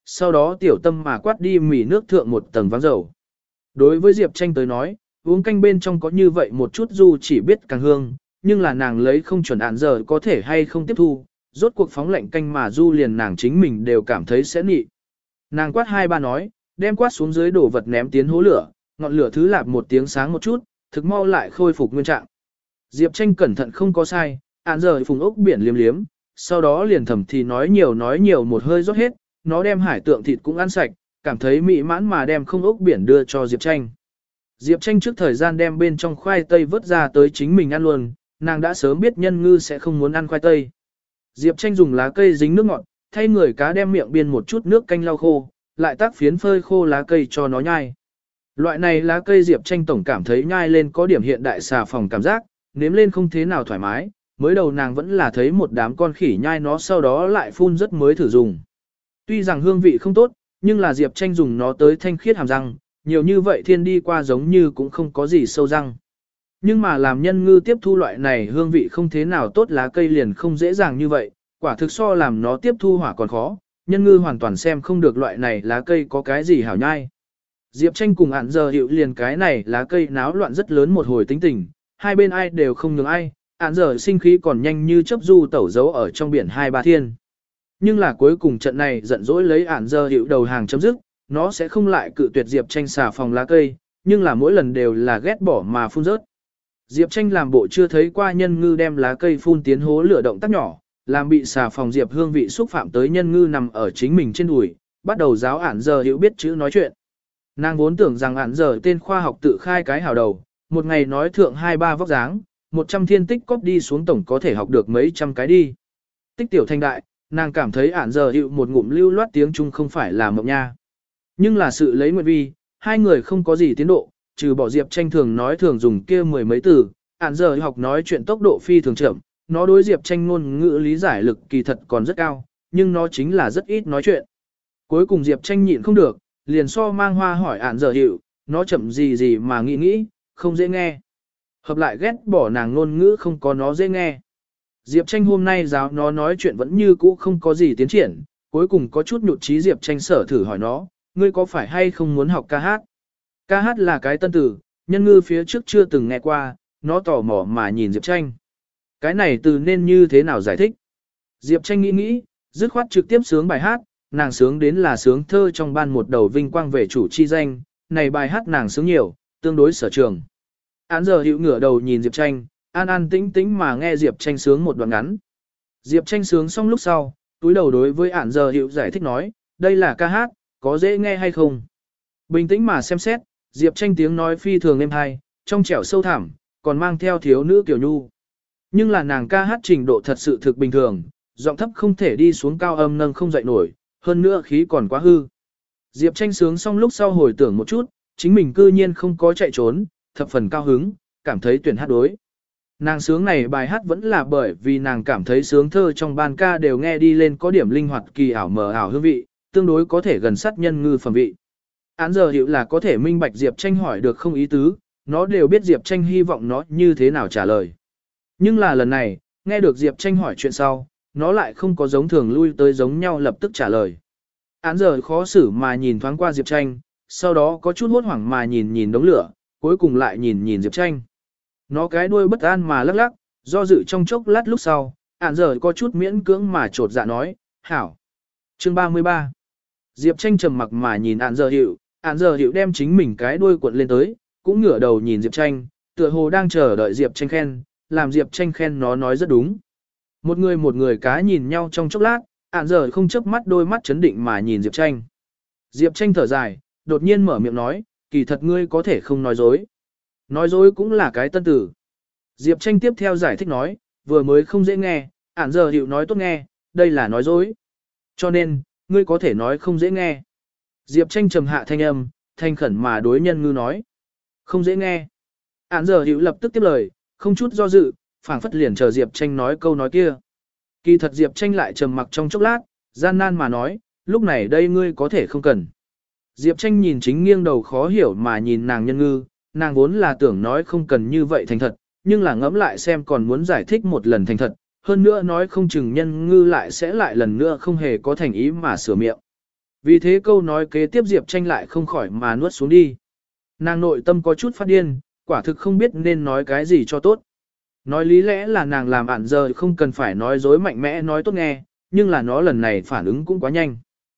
sau đó tiểu tâm mà quát đi mì nước thượng một tầng váng dầu. Đối với Diệp Tranh tới nói, uống canh bên trong có như vậy một chút dù chỉ biết càng hương, nhưng là nàng lấy không chuẩn ạn giờ có thể hay không tiếp thu, rốt cuộc phóng lạnh canh mà du liền nàng chính mình đều cảm thấy sẽ nị. Nàng quát hai ba nói, đem quát xuống dưới đổ vật ném tiến hố lửa, ngọn lửa thứ lạp một tiếng sáng một chút, thực mau lại khôi phục nguyên trạng. Diệp Tranh cẩn thận không có sai, ạn giờ phùng ốc biển liếm liếm, sau đó liền thầm thì nói nhiều nói nhiều một hơi rót hết, nó đem hải tượng thịt cũng ăn sạch, cảm thấy mỹ mãn mà đem không ốc biển đưa cho Diệp Tranh. Diệp Tranh trước thời gian đem bên trong khoai tây vớt ra tới chính mình ăn luôn, nàng đã sớm biết nhân ngư sẽ không muốn ăn khoai tây. Diệp Tranh dùng lá cây dính nước ngọt, thay người cá đem miệng biên một chút nước canh lau khô, lại tác phiến phơi khô lá cây cho nó nhai. Loại này lá cây Diệp Tranh tổng cảm thấy nhai lên có điểm hiện đại xà phòng cảm giác, nếm lên không thế nào thoải mái, mới đầu nàng vẫn là thấy một đám con khỉ nhai nó sau đó lại phun rất mới thử dùng. Tuy rằng hương vị không tốt, nhưng là Diệp Tranh dùng nó tới thanh khiết hàm răng, nhiều như vậy thiên đi qua giống như cũng không có gì sâu răng. Nhưng mà làm nhân ngư tiếp thu loại này hương vị không thế nào tốt lá cây liền không dễ dàng như vậy, quả thực so làm nó tiếp thu hỏa còn khó, nhân ngư hoàn toàn xem không được loại này lá cây có cái gì hảo nhai. Diệp Tranh cùng ạn giờ hiệu liền cái này lá cây náo loạn rất lớn một hồi tính tình, hai bên ai đều không nhường ai, ạn giờ sinh khí còn nhanh như chớp du tẩu dấu ở trong biển hai ba thiên. Nhưng là cuối cùng trận này giận dỗi lấy ạn giờ hiệu đầu hàng chấm dứt, nó sẽ không lại cự tuyệt Diệp Tranh xà phòng lá cây, nhưng là mỗi lần đều là ghét bỏ mà phun rớt. Diệp Tranh làm bộ chưa thấy qua nhân ngư đem lá cây phun tiến hố lửa động tác nhỏ, làm bị xà phòng Diệp hương vị xúc phạm tới nhân ngư nằm ở chính mình trên đùi, bắt đầu giáo ản giờ hiểu biết chữ nói chuyện. Nàng vốn tưởng rằng ản giờ tên khoa học tự khai cái hào đầu, một ngày nói thượng hai ba vóc dáng, một trăm thiên tích cóp đi xuống tổng có thể học được mấy trăm cái đi. Tích tiểu thành đại, nàng cảm thấy ản giờ hiểu một ngụm lưu loát tiếng Trung không phải là mộng nha. Nhưng là sự lấy nguyện vi, hai người không có gì tiến độ, trừ bỏ Diệp Tranh thường nói thường dùng kia mười mấy từ, ản giờ học nói chuyện tốc độ phi thường chậm, nó đối Diệp Tranh ngôn ngữ lý giải lực kỳ thật còn rất cao, nhưng nó chính là rất ít nói chuyện. Cuối cùng Diệp Tranh nhịn không được, liền so mang hoa hỏi ản giờ hiệu, nó chậm gì gì mà nghĩ nghĩ, không dễ nghe. Hợp lại ghét bỏ nàng ngôn ngữ không có nó dễ nghe. Diệp Tranh hôm nay giáo nó nói chuyện vẫn như cũ không có gì tiến triển, cuối cùng có chút nhụt chí Diệp Tranh sở thử hỏi nó, ngươi có phải hay không muốn học ca hát? Ca hát là cái tân từ, nhân ngư phía trước chưa từng nghe qua, nó tò mò mà nhìn Diệp Tranh. Cái này từ nên như thế nào giải thích? Diệp Tranh nghĩ nghĩ, dứt khoát trực tiếp sướng bài hát, nàng sướng đến là sướng thơ trong ban một đầu vinh quang về chủ chi danh, này bài hát nàng sướng nhiều, tương đối sở trường. Án giờ hiệu ngửa đầu nhìn Diệp Tranh, an an tĩnh tĩnh mà nghe Diệp Tranh sướng một đoạn ngắn. Diệp Tranh sướng xong lúc sau, túi đầu đối với án giờ hiệu giải thích nói, đây là ca hát, có dễ nghe hay không? Bình tĩnh mà xem xét, Diệp Tranh tiếng nói phi thường êm hay, trong trẻo sâu thẳm, còn mang theo thiếu nữ kiểu nhu. Nhưng là nàng ca hát trình độ thật sự thực bình thường, giọng thấp không thể đi xuống cao âm nâng không dậy nổi, hơn nữa khí còn quá hư. Diệp Tranh sướng xong lúc sau hồi tưởng một chút, chính mình cư nhiên không có chạy trốn, thập phần cao hứng, cảm thấy tuyển hát đối. Nàng sướng này bài hát vẫn là bởi vì nàng cảm thấy sướng thơ trong ban ca đều nghe đi lên có điểm linh hoạt kỳ ảo mờ ảo hương vị, tương đối có thể gần sát nhân ngư phẩm vị. Án giờ hiểu là có thể minh bạch Diệp Tranh hỏi được không ý tứ, nó đều biết Diệp Tranh hy vọng nó như thế nào trả lời. Nhưng là lần này, nghe được Diệp Tranh hỏi chuyện sau, nó lại không có giống thường lui tới giống nhau lập tức trả lời. Án giờ khó xử mà nhìn thoáng qua Diệp Tranh, sau đó có chút hốt hoảng mà nhìn nhìn đống lửa, cuối cùng lại nhìn nhìn Diệp Tranh. Nó cái đuôi bất an mà lắc lắc, do dự trong chốc lát lúc sau, án giờ có chút miễn cưỡng mà trột dạ nói, hảo. Chương ba mươi ba. Diệp Tranh trầm mặc mà nhìn án giờ hiệu, án giờ hiệu đem chính mình cái đuôi cuộn lên tới, cũng ngửa đầu nhìn Diệp Tranh, tựa hồ đang chờ đợi Diệp Tranh khen, làm Diệp Tranh khen nó nói rất đúng. Một người một người cá nhìn nhau trong chốc lát, án giờ không chớp mắt đôi mắt chấn định mà nhìn Diệp Tranh. Diệp Tranh thở dài, đột nhiên mở miệng nói, kỳ thật ngươi có thể không nói dối. Nói dối cũng là cái tân tử. Diệp Tranh tiếp theo giải thích nói, vừa mới không dễ nghe, án giờ hiệu nói tốt nghe, đây là nói dối. Cho nên, ngươi có thể nói không dễ nghe. Diệp Tranh trầm hạ thanh âm, thanh khẩn mà đối nhân ngư nói. Không dễ nghe. Án giờ hiệu lập tức tiếp lời, không chút do dự, phảng phất liền chờ Diệp Tranh nói câu nói kia. Kỳ thật Diệp Tranh lại trầm mặc trong chốc lát, gian nan mà nói, lúc này đây ngươi có thể không cần. Diệp Tranh nhìn chính nghiêng đầu khó hiểu mà nhìn nàng nhân ngư, nàng vốn là tưởng nói không cần như vậy thành thật, nhưng là ngẫm lại xem còn muốn giải thích một lần thành thật, hơn nữa nói không chừng nhân ngư lại sẽ lại lần nữa không hề có thành ý mà sửa miệng. Vì thế câu nói kế tiếp Diệp Tranh lại không khỏi mà nuốt xuống đi. Nàng nội tâm có chút phát điên, quả thực không biết nên nói cái gì cho tốt. Nói lý lẽ là nàng làm ản giờ không cần phải nói dối mạnh mẽ nói tốt nghe, nhưng là nó lần này phản ứng cũng quá nhanh.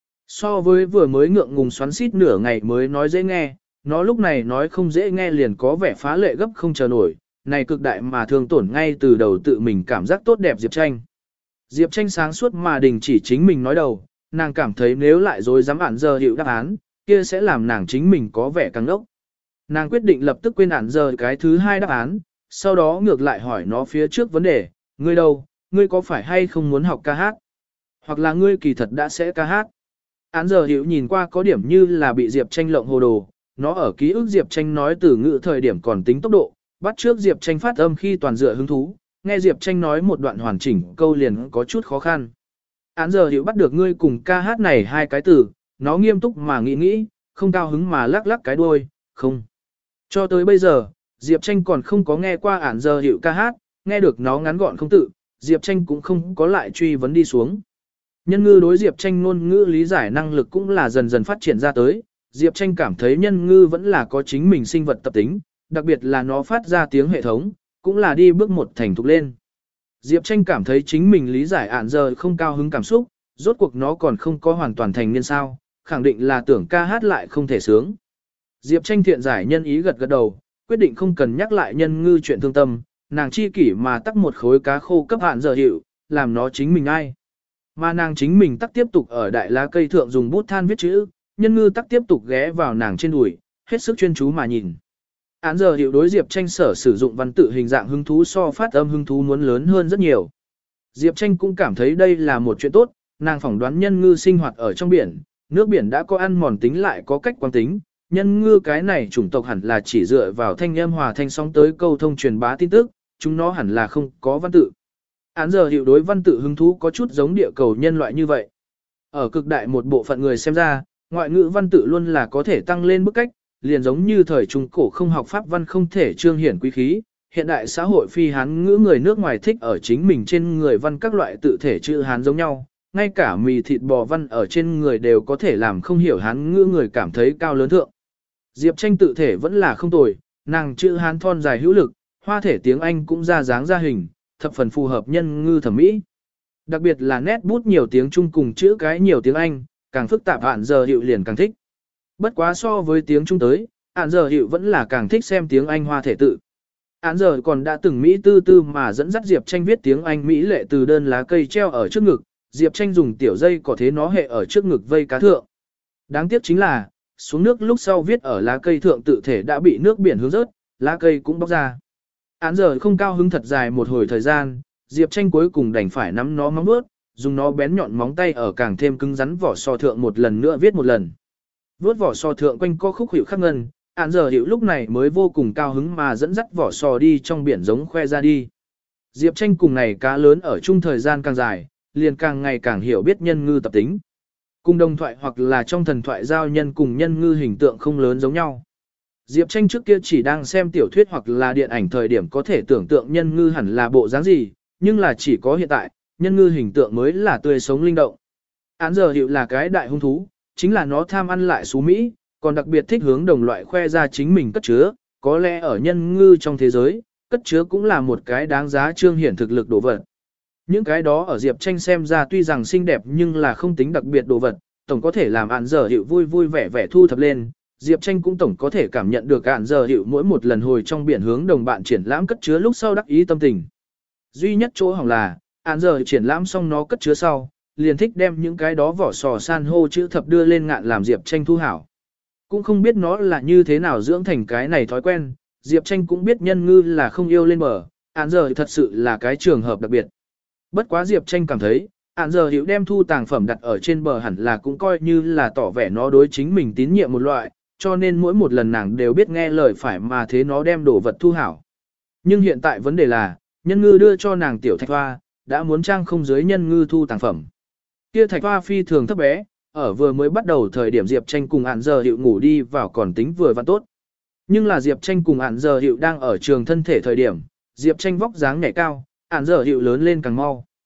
So với vừa mới ngượng ngùng xoắn xít nửa ngày mới nói dễ nghe, nó lúc này nói không dễ nghe liền có vẻ phá lệ gấp không chờ nổi, này cực đại mà thương tổn ngay từ đầu tự mình cảm giác tốt đẹp Diệp Tranh. Diệp Tranh sáng suốt mà đình chỉ chính mình nói đầu, nàng cảm thấy nếu lại dối dám ản giờ hiệu đáp án, kia sẽ làm nàng chính mình có vẻ càng ốc. Nàng quyết định lập tức quên ản giờ cái thứ hai đáp án, sau đó ngược lại hỏi nó phía trước vấn đề, ngươi đâu, ngươi có phải hay không muốn học ca hát? Hoặc là ngươi kỳ thật đã sẽ ca hát? Án giờ hiểu nhìn qua có điểm như là bị Diệp Tranh lộng hồ đồ, nó ở ký ức Diệp Tranh nói từ ngữ thời điểm còn tính tốc độ, bắt trước Diệp Tranh phát âm khi toàn dựa hứng thú, nghe Diệp Tranh nói một đoạn hoàn chỉnh câu liền có chút khó khăn. Án giờ hiểu bắt được ngươi cùng ca hát này hai cái từ, nó nghiêm túc mà nghĩ nghĩ, không cao hứng mà lắc lắc cái đuôi, không. Cho tới bây giờ, Diệp Tranh còn không có nghe qua án giờ hiểu ca hát, nghe được nó ngắn gọn không tự, Diệp Tranh cũng không có lại truy vấn đi xuống. Nhân ngư đối Diệp Tranh ngôn ngữ lý giải năng lực cũng là dần dần phát triển ra tới, Diệp Tranh cảm thấy nhân ngư vẫn là có chính mình sinh vật tập tính, đặc biệt là nó phát ra tiếng hệ thống, cũng là đi bước một thành thục lên. Diệp Tranh cảm thấy chính mình lý giải ản giờ không cao hứng cảm xúc, rốt cuộc nó còn không có hoàn toàn thành niên sao, khẳng định là tưởng ca hát lại không thể sướng. Diệp Tranh thiện giải nhân ý gật gật đầu, quyết định không cần nhắc lại nhân ngư chuyện thương tâm, nàng chi kỷ mà tắc một khối cá khô cấp ản giờ hiệu, làm nó chính mình ai. Mà nàng chính mình tắc tiếp tục ở đại lá cây thượng dùng bút than viết chữ, nhân ngư tắc tiếp tục ghé vào nàng trên đùi, hết sức chuyên chú mà nhìn. Án giờ hiệu đối Diệp Tranh sở sử dụng văn tự hình dạng hứng thú so phát âm hứng thú muốn lớn hơn rất nhiều. Diệp Tranh cũng cảm thấy đây là một chuyện tốt, nàng phỏng đoán nhân ngư sinh hoạt ở trong biển, nước biển đã có ăn mòn tính lại có cách quang tính, nhân ngư cái này chủng tộc hẳn là chỉ dựa vào thanh âm hòa thanh sóng tới câu thông truyền bá tin tức, chúng nó hẳn là không có văn tự. Án giờ hiệu đối văn tự hứng thú có chút giống địa cầu nhân loại như vậy. Ở cực đại một bộ phận người xem ra, ngoại ngữ văn tự luôn là có thể tăng lên bức cách, liền giống như thời trung cổ không học pháp văn không thể trương hiển quý khí, hiện đại xã hội phi hán ngữ người nước ngoài thích ở chính mình trên người văn các loại tự thể chữ hán giống nhau, ngay cả mì thịt bò văn ở trên người đều có thể làm không hiểu hán ngữ người cảm thấy cao lớn thượng. Diệp Tranh tự thể vẫn là không tồi, nàng chữ hán thon dài hữu lực, hoa thể tiếng Anh cũng ra dáng ra hình, thập phần phù hợp nhân ngư thẩm mỹ. Đặc biệt là nét bút nhiều tiếng Trung cùng chữ cái nhiều tiếng Anh, càng phức tạp ản giờ hiệu liền càng thích. Bất quá so với tiếng Trung tới, ản giờ hiệu vẫn là càng thích xem tiếng Anh hoa thể tự. Ản giờ còn đã từng Mỹ tư tư mà dẫn dắt Diệp Tranh viết tiếng Anh Mỹ lệ từ đơn lá cây treo ở trước ngực, Diệp Tranh dùng tiểu dây có thế nó hệ ở trước ngực vây cá thượng. Đáng tiếc chính là, xuống nước lúc sau viết ở lá cây thượng tự thể đã bị nước biển hướng rớt, lá cây cũng bóc ra. Án giờ không cao hứng thật dài một hồi thời gian, Diệp Tranh cuối cùng đành phải nắm nó móng vuốt, dùng nó bén nhọn móng tay ở càng thêm cứng rắn vỏ sò thượng một lần nữa viết một lần. Vuốt vỏ sò thượng quanh co khúc hiệu khắc ngân, án giờ hiệu lúc này mới vô cùng cao hứng mà dẫn dắt vỏ sò đi trong biển giống khoe ra đi. Diệp Tranh cùng này cá lớn ở chung thời gian càng dài, liền càng ngày càng hiểu biết nhân ngư tập tính. Cùng đồng thoại hoặc là trong thần thoại giao nhân cùng nhân ngư hình tượng không lớn giống nhau. Diệp Tranh trước kia chỉ đang xem tiểu thuyết hoặc là điện ảnh thời điểm có thể tưởng tượng nhân ngư hẳn là bộ dáng gì, nhưng là chỉ có hiện tại, nhân ngư hình tượng mới là tươi sống linh động. Án giờ hiệu là cái đại hung thú, chính là nó tham ăn lại xú Mỹ, còn đặc biệt thích hướng đồng loại khoe ra chính mình cất chứa, có lẽ ở nhân ngư trong thế giới, cất chứa cũng là một cái đáng giá trương hiển thực lực đồ vật. Những cái đó ở Diệp Tranh xem ra tuy rằng xinh đẹp nhưng là không tính đặc biệt đồ vật, tổng có thể làm án giờ hiệu vui vui vẻ vẻ thu thập lên. Diệp Tranh cũng tổng có thể cảm nhận được án giờ hiệu mỗi một lần hồi trong biển hướng đồng bạn triển lãm cất chứa lúc sau đắc ý tâm tình. Duy nhất chỗ hỏng là, án giờ triển lãm xong nó cất chứa sau, liền thích đem những cái đó vỏ sò san hô chữ thập đưa lên ngạn làm Diệp Tranh thu hảo. Cũng không biết nó là như thế nào dưỡng thành cái này thói quen, Diệp Tranh cũng biết nhân ngư là không yêu lên bờ, án giờ thật sự là cái trường hợp đặc biệt. Bất quá Diệp Tranh cảm thấy, án giờ hiệu đem thu tàng phẩm đặt ở trên bờ hẳn là cũng coi như là tỏ vẻ nó đối chính mình tín nhiệm một loại, cho nên mỗi một lần nàng đều biết nghe lời phải mà thế nó đem đồ vật thu hảo. Nhưng hiện tại vấn đề là, nhân ngư đưa cho nàng tiểu thạch hoa, đã muốn trang không dưới nhân ngư thu tàng phẩm. Kia thạch hoa phi thường thấp bé, ở vừa mới bắt đầu thời điểm Diệp Tranh cùng án giờ hiệu ngủ đi vào còn tính vừa và tốt. Nhưng là Diệp Tranh cùng án giờ hiệu đang ở trường thân thể thời điểm, Diệp Tranh vóc dáng nhảy cao, án giờ hiệu lớn lên càng mau.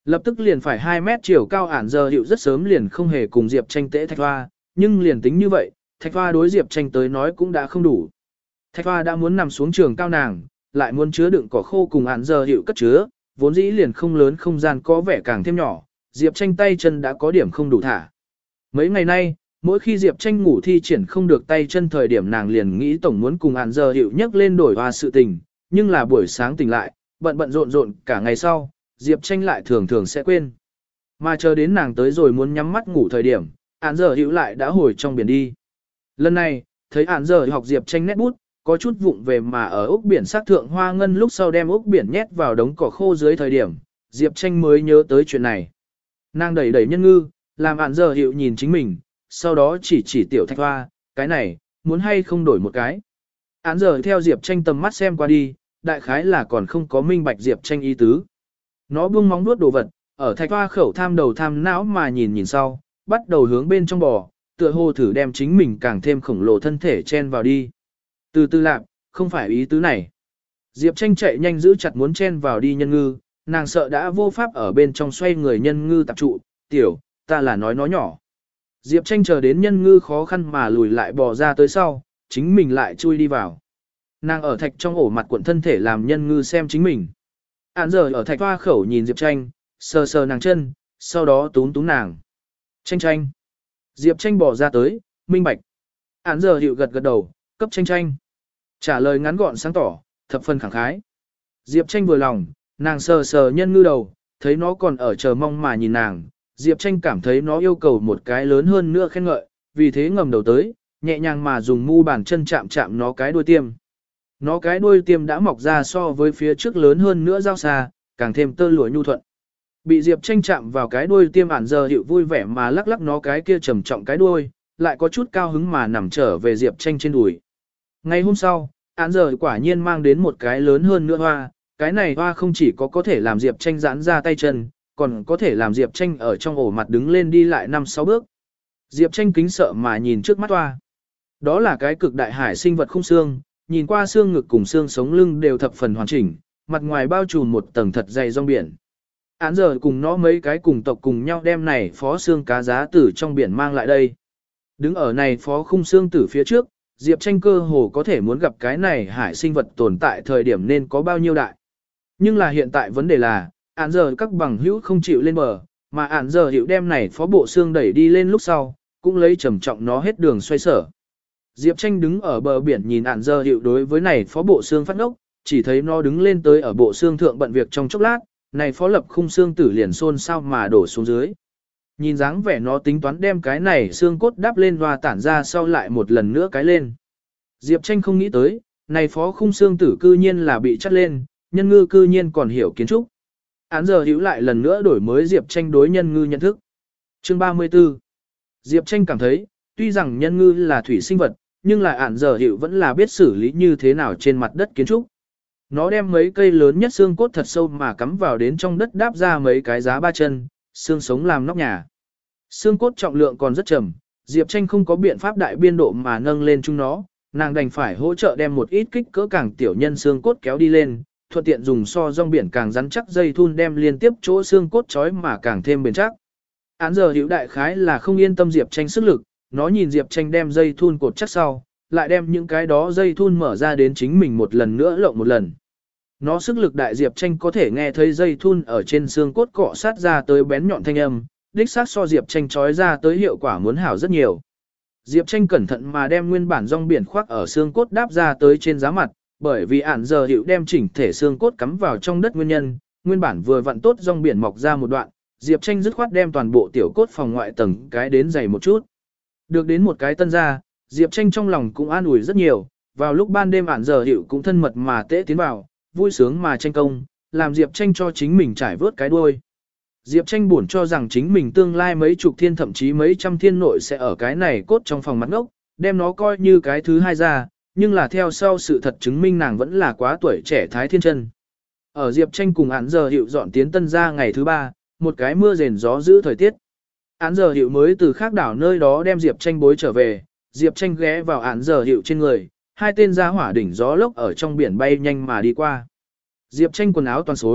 Lập tức liền phải hai mét chiều cao ản giờ hiệu rất sớm liền không hề cùng Diệp Tranh tễ Thạch Hoa, nhưng liền tính như vậy, Thạch Hoa đối Diệp Tranh tới nói cũng đã không đủ. Thạch Hoa đã muốn nằm xuống trường cao nàng, lại muốn chứa đựng cỏ khô cùng ản giờ hiệu cất chứa, vốn dĩ liền không lớn không gian có vẻ càng thêm nhỏ, Diệp Tranh tay chân đã có điểm không đủ thả. Mấy ngày nay, mỗi khi Diệp Tranh ngủ thi triển không được tay chân thời điểm nàng liền nghĩ tổng muốn cùng ản giờ hiệu nhấc lên đổi hoa sự tình, nhưng là buổi sáng tỉnh lại, bận bận rộn rộn cả ngày sau, Diệp Tranh lại thường thường sẽ quên. Mà chờ đến nàng tới rồi muốn nhắm mắt ngủ thời điểm, ản giờ hiệu lại đã hồi trong biển đi. Lần này, thấy ản giờ học Diệp Tranh nét bút, có chút vụng về mà ở ốc biển sắc thượng hoa ngân lúc sau đem ốc biển nhét vào đống cỏ khô dưới thời điểm, Diệp Tranh mới nhớ tới chuyện này. Nàng đẩy đẩy nhân ngư, làm ản giờ hiệu nhìn chính mình, sau đó chỉ chỉ tiểu Thạch Hoa, cái này, muốn hay không đổi một cái. Ản giờ theo Diệp Tranh tầm mắt xem qua đi, đại khái là còn không có minh bạch Diệp Tranh ý tứ. Nó buông móng nuốt đồ vật, ở Thạch Hoa khẩu tham đầu tham não mà nhìn nhìn sau, bắt đầu hướng bên trong bò, tựa hồ thử đem chính mình càng thêm khổng lồ thân thể chen vào đi. Từ từ lạp, không phải ý tứ này. Diệp Tranh chạy nhanh giữ chặt muốn chen vào đi nhân ngư, nàng sợ đã vô pháp ở bên trong xoay người nhân ngư tập trụ, tiểu, ta là nói nó nhỏ. Diệp Tranh chờ đến nhân ngư khó khăn mà lùi lại bò ra tới sau, chính mình lại chui đi vào. Nàng ở thạch trong ổ mặt cuộn thân thể làm nhân ngư xem chính mình. Án giờ ở Thạch Hoa khẩu nhìn Diệp Tranh, sờ sờ nàng chân, sau đó túm túm nàng. Tranh tranh. Diệp Tranh bỏ ra tới, minh bạch. Án giờ hiệu gật gật đầu, cấp tranh tranh. Trả lời ngắn gọn sáng tỏ, thập phần khẳng khái. Diệp Tranh vừa lòng, nàng sờ sờ nhân ngư đầu, thấy nó còn ở chờ mong mà nhìn nàng. Diệp Tranh cảm thấy nó yêu cầu một cái lớn hơn nữa khen ngợi, vì thế ngầm đầu tới, nhẹ nhàng mà dùng mu bàn chân chạm chạm nó cái đuôi tiêm. Nó cái đuôi tiêm đã mọc ra so với phía trước lớn hơn nữa dao xa, càng thêm tơ lụa nhu thuận. Bị Diệp Tranh chạm vào cái đuôi tiêm ản giờ hiệu vui vẻ mà lắc lắc nó cái kia trầm trọng cái đuôi, lại có chút cao hứng mà nằm trở về Diệp Tranh trên đùi. Ngày hôm sau, ản giờ quả nhiên mang đến một cái lớn hơn nữa hoa, cái này hoa không chỉ có có thể làm Diệp Tranh giãn ra tay chân, còn có thể làm Diệp Tranh ở trong ổ mặt đứng lên đi lại năm sáu bước. Diệp Tranh kính sợ mà nhìn trước mắt hoa. Đó là cái cực đại hải sinh vật khung xương, nhìn qua xương ngực cùng xương sống lưng đều thập phần hoàn chỉnh, mặt ngoài bao trùm một tầng thật dày rong biển. Án giờ cùng nó mấy cái cùng tộc cùng nhau đem này phó xương cá giá tử trong biển mang lại đây. Đứng ở này phó khung xương tử phía trước, Diệp Tranh cơ hồ có thể muốn gặp cái này hải sinh vật tồn tại thời điểm nên có bao nhiêu đại. Nhưng là hiện tại vấn đề là, án giờ các bằng hữu không chịu lên bờ, mà án giờ hiệu đem này phó bộ xương đẩy đi lên lúc sau, cũng lấy trầm trọng nó hết đường xoay sở. Diệp Tranh đứng ở bờ biển nhìn ản giờ hiệu đối với này phó bộ xương phát ngốc, chỉ thấy nó đứng lên tới ở bộ xương thượng bận việc trong chốc lát, này phó lập khung xương tử liền xôn sao mà đổ xuống dưới. Nhìn dáng vẻ nó tính toán đem cái này xương cốt đắp lên và tản ra sau lại một lần nữa cái lên. Diệp Tranh không nghĩ tới, này phó khung xương tử cư nhiên là bị chắt lên, nhân ngư cư nhiên còn hiểu kiến trúc. Án giờ hữu lại lần nữa đổi mới Diệp Tranh đối nhân ngư nhận thức. Chương ba mươi tư. Diệp Tranh cảm thấy, tuy rằng nhân ngư là thủy sinh vật, nhưng lại ản giờ hiệu vẫn là biết xử lý như thế nào trên mặt đất kiến trúc. Nó đem mấy cây lớn nhất xương cốt thật sâu mà cắm vào đến trong đất đáp ra mấy cái giá ba chân, xương sống làm nóc nhà. Xương cốt trọng lượng còn rất trầm, Diệp Tranh không có biện pháp đại biên độ mà nâng lên chúng nó, nàng đành phải hỗ trợ đem một ít kích cỡ càng tiểu nhân xương cốt kéo đi lên, thuận tiện dùng so rong biển càng rắn chắc dây thun đem liên tiếp chỗ xương cốt chói mà càng thêm bền chắc. Án giờ hiệu đại khái là không yên tâm Diệp Tranh sức lực, nó nhìn Diệp Tranh đem dây thun cột chắc sau, lại đem những cái đó dây thun mở ra đến chính mình một lần nữa lộng một lần. Nó sức lực đại Diệp Tranh có thể nghe thấy dây thun ở trên xương cốt cọ sát ra tới bén nhọn thanh âm, đích xác so Diệp Tranh trói ra tới hiệu quả muốn hảo rất nhiều. Diệp Tranh cẩn thận mà đem nguyên bản rong biển khoác ở xương cốt đáp ra tới trên giá mặt, bởi vì ản giờ hiệu đem chỉnh thể xương cốt cắm vào trong đất nguyên nhân, nguyên bản vừa vặn tốt rong biển mọc ra một đoạn, Diệp Tranh dứt khoát đem toàn bộ tiểu cốt phòng ngoại tầng cái đến dày một chút. Được đến một cái tân ra, Diệp Tranh trong lòng cũng an ủi rất nhiều, vào lúc ban đêm ản giờ hiệu cũng thân mật mà tễ tiến vào, vui sướng mà tranh công, làm Diệp Tranh cho chính mình trải vớt cái đuôi. Diệp Tranh buồn cho rằng chính mình tương lai mấy chục thiên thậm chí mấy trăm thiên nội sẽ ở cái này cốt trong phòng mặt ngốc, đem nó coi như cái thứ hai ra, nhưng là theo sau sự thật chứng minh nàng vẫn là quá tuổi trẻ thái thiên chân. Ở Diệp Tranh cùng ản giờ hiệu dọn tiến tân ra ngày thứ ba, một cái mưa rền gió giữ thời tiết. Án giờ hiệu mới từ khác đảo nơi đó đem Diệp Tranh bối trở về, Diệp Tranh ghé vào án giờ hiệu trên người, hai tên ra hỏa đỉnh gió lốc ở trong biển bay nhanh mà đi qua. Diệp Tranh quần áo toàn xối,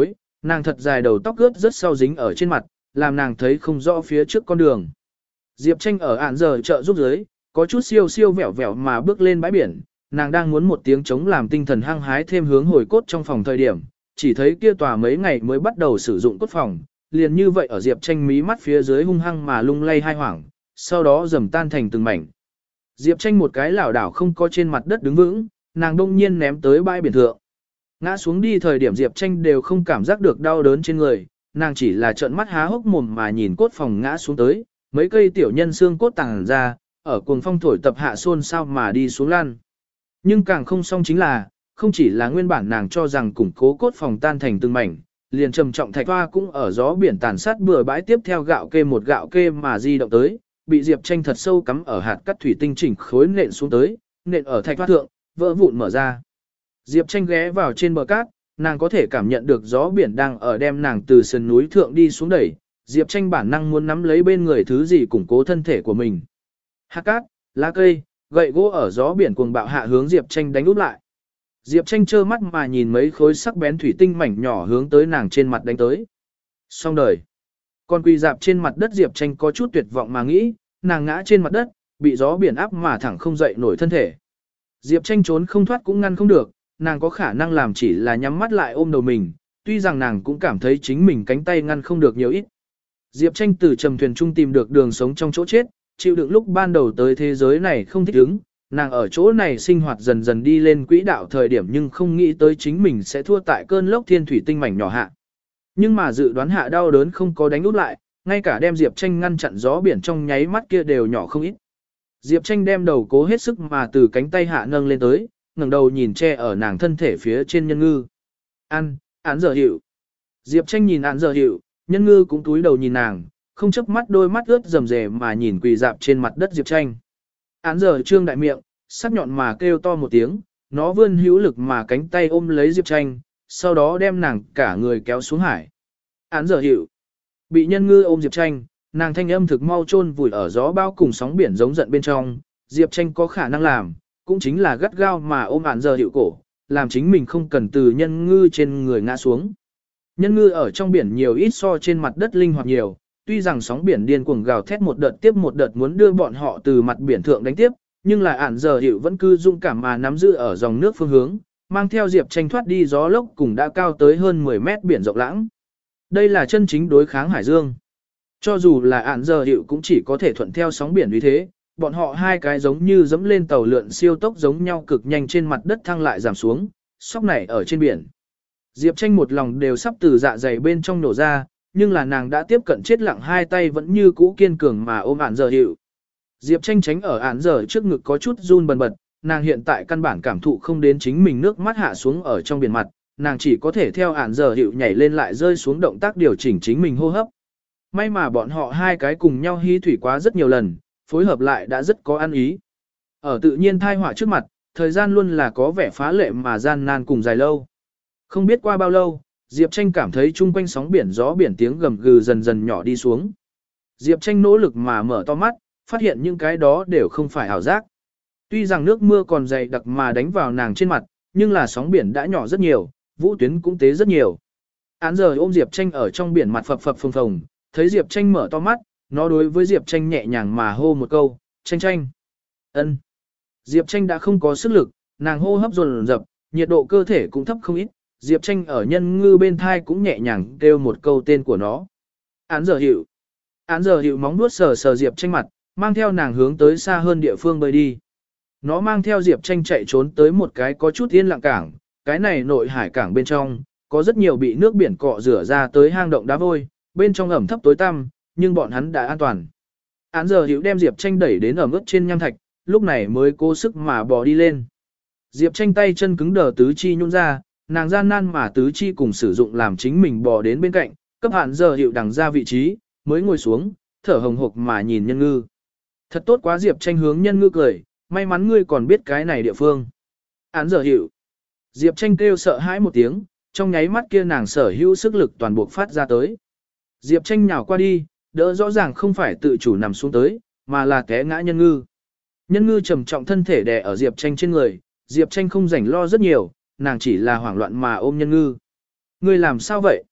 Nàng thật dài đầu tóc ướt rất sau dính ở trên mặt, làm nàng thấy không rõ phía trước con đường. Diệp Tranh ở ản giờ chợ giúp dưới, có chút siêu siêu vẹo vẹo mà bước lên bãi biển, nàng đang muốn một tiếng chống làm tinh thần hăng hái thêm hướng hồi cốt trong phòng thời điểm, chỉ thấy kia tòa mấy ngày mới bắt đầu sử dụng cốt phòng, liền như vậy ở Diệp Tranh mí mắt phía dưới hung hăng mà lung lay hai hoảng, sau đó dầm tan thành từng mảnh. Diệp Tranh một cái lảo đảo không có trên mặt đất đứng vững, nàng đông nhiên ném tới bãi biển thượng. Ngã xuống đi thời điểm Diệp Tranh đều không cảm giác được đau đớn trên người, nàng chỉ là trợn mắt há hốc mồm mà nhìn cốt phòng ngã xuống tới, mấy cây tiểu nhân xương cốt tàng ra, ở cuồng phong thổi tập hạ xôn sao mà đi xuống lan. Nhưng càng không xong chính là, không chỉ là nguyên bản nàng cho rằng củng cố cốt phòng tan thành từng mảnh, liền trầm trọng thạch hoa cũng ở gió biển tàn sát bừa bãi tiếp theo gạo kê một gạo kê mà di động tới, bị Diệp Tranh thật sâu cắm ở hạt cắt thủy tinh chỉnh khối nện xuống tới, nện ở thạch hoa thượng, vỡ vụn mở ra. Diệp Tranh ghé vào trên bờ cát, nàng có thể cảm nhận được gió biển đang ở đem nàng từ sườn núi thượng đi xuống đẩy, Diệp Tranh bản năng muốn nắm lấy bên người thứ gì củng cố thân thể của mình. Hạt cát, lá cây, gậy gỗ ở gió biển cuồng bạo hạ hướng Diệp Tranh đánh úp lại. Diệp Tranh trơ mắt mà nhìn mấy khối sắc bén thủy tinh mảnh nhỏ hướng tới nàng trên mặt đánh tới. Xong đời. Còn quỳ dạp trên mặt đất Diệp Tranh có chút tuyệt vọng mà nghĩ, nàng ngã trên mặt đất, bị gió biển áp mà thẳng không dậy nổi thân thể. Diệp Tranh trốn không thoát cũng ngăn không được, nàng có khả năng làm chỉ là nhắm mắt lại ôm đầu mình, tuy rằng nàng cũng cảm thấy chính mình cánh tay ngăn không được nhiều ít. Diệp Tranh từ trầm thuyền trung tìm được đường sống trong chỗ chết, chịu đựng lúc ban đầu tới thế giới này không thích ứng, nàng ở chỗ này sinh hoạt dần dần đi lên quỹ đạo thời điểm nhưng không nghĩ tới chính mình sẽ thua tại cơn lốc thiên thủy tinh mảnh nhỏ hạ. Nhưng mà dự đoán hạ đau đớn không có đánh út lại, ngay cả đem Diệp Tranh ngăn chặn gió biển trong nháy mắt kia đều nhỏ không ít. Diệp Tranh đem đầu cố hết sức mà từ cánh tay hạ nâng lên tới, ngẩng đầu nhìn che ở nàng thân thể phía trên nhân ngư. Ăn, án giờ hiệu. Diệp Tranh nhìn án giờ hiệu, nhân ngư cũng túi đầu nhìn nàng, không chớp mắt đôi mắt ướt rầm rề mà nhìn quỳ dạp trên mặt đất Diệp Tranh. Án giờ trương đại miệng, sắc nhọn mà kêu to một tiếng, nó vươn hữu lực mà cánh tay ôm lấy Diệp Tranh, sau đó đem nàng cả người kéo xuống hải. Án giờ hiệu. Bị nhân ngư ôm Diệp Tranh, nàng thanh âm thực mau chôn vùi ở gió bao cùng sóng biển giống giận bên trong, Diệp Tranh có khả năng làm, cũng chính là gắt gao mà ôm án giờ hiệu cổ, làm chính mình không cần từ nhân ngư trên người ngã xuống. Nhân ngư ở trong biển nhiều ít so trên mặt đất linh hoạt nhiều, tuy rằng sóng biển điên cuồng gào thét một đợt tiếp một đợt muốn đưa bọn họ từ mặt biển thượng đánh tiếp, nhưng là án giờ hiệu vẫn cứ dung cảm mà nắm giữ ở dòng nước phương hướng, mang theo Diệp Tranh thoát đi gió lốc cùng đã cao tới hơn mười mét biển rộng lãng. Đây là chân chính đối kháng hải dương. Cho dù là án giờ hiệu cũng chỉ có thể thuận theo sóng biển như thế, bọn họ hai cái giống như dẫm lên tàu lượn siêu tốc giống nhau cực nhanh trên mặt đất thăng lại giảm xuống, sóc này ở trên biển. Diệp Tranh một lòng đều sắp từ dạ dày bên trong nổ ra, nhưng là nàng đã tiếp cận chết lặng hai tay vẫn như cũ kiên cường mà ôm án giờ hiệu. Diệp Tranh tránh ở án giờ trước ngực có chút run bần bật, nàng hiện tại căn bản cảm thụ không đến chính mình nước mắt hạ xuống ở trong biển mặt, nàng chỉ có thể theo án giờ hiệu nhảy lên lại rơi xuống động tác điều chỉnh chính mình hô hấp. May mà bọn họ hai cái cùng nhau hí thủy quá rất nhiều lần, phối hợp lại đã rất có ăn ý. Ở tự nhiên thai họa trước mặt, thời gian luôn là có vẻ phá lệ mà gian nan cùng dài lâu. Không biết qua bao lâu, Diệp Tranh cảm thấy chung quanh sóng biển gió biển tiếng gầm gừ dần dần nhỏ đi xuống. Diệp Tranh nỗ lực mà mở to mắt, phát hiện những cái đó đều không phải ảo giác. Tuy rằng nước mưa còn dày đặc mà đánh vào nàng trên mặt, nhưng là sóng biển đã nhỏ rất nhiều, vũ tuyến cũng tế rất nhiều. Án giờ ôm Diệp Tranh ở trong biển mặt phập phập phồng phồng, thấy Diệp Tranh mở to mắt, nó đối với Diệp Tranh nhẹ nhàng mà hô một câu, Tranh Tranh. Ân. Diệp Tranh đã không có sức lực, nàng hô hấp dồn dập, nhiệt độ cơ thể cũng thấp không ít, Diệp Tranh ở nhân ngư bên thai cũng nhẹ nhàng kêu một câu tên của nó. Án giờ hiệu. Án giờ hiệu móng vuốt sờ sờ Diệp Tranh mặt, mang theo nàng hướng tới xa hơn địa phương bơi đi. Nó mang theo Diệp Tranh chạy trốn tới một cái có chút yên lặng cảng, cái này nội hải cảng bên trong, có rất nhiều bị nước biển cọ rửa ra tới hang động đá vôi, bên trong ẩm thấp tối tăm, nhưng bọn hắn đã an toàn. Án giờ hiệu đem Diệp Tranh đẩy đến ẩm ướt trên nham thạch, lúc này mới cố sức mà bò đi lên. Diệp Tranh tay chân cứng đờ tứ chi nhún ra, nàng gian nan mà tứ chi cùng sử dụng làm chính mình bò đến bên cạnh, cấp hạn giờ hiệu đằng ra vị trí, mới ngồi xuống, thở hồng hộc mà nhìn nhân ngư. Thật tốt quá. Diệp Tranh hướng nhân ngư cười, may mắn ngươi còn biết cái này địa phương. Án giờ hiệu. Diệp Tranh kêu sợ hãi một tiếng, trong nháy mắt kia nàng sở hữu sức lực toàn buộc phát ra tới. Diệp Tranh nhào qua đi, đỡ rõ ràng không phải tự chủ nằm xuống tới, mà là té ngã nhân ngư. Nhân ngư trầm trọng thân thể đè ở Diệp Tranh trên người, Diệp Tranh không rảnh lo rất nhiều, nàng chỉ là hoảng loạn mà ôm nhân ngư. Ngươi làm sao vậy?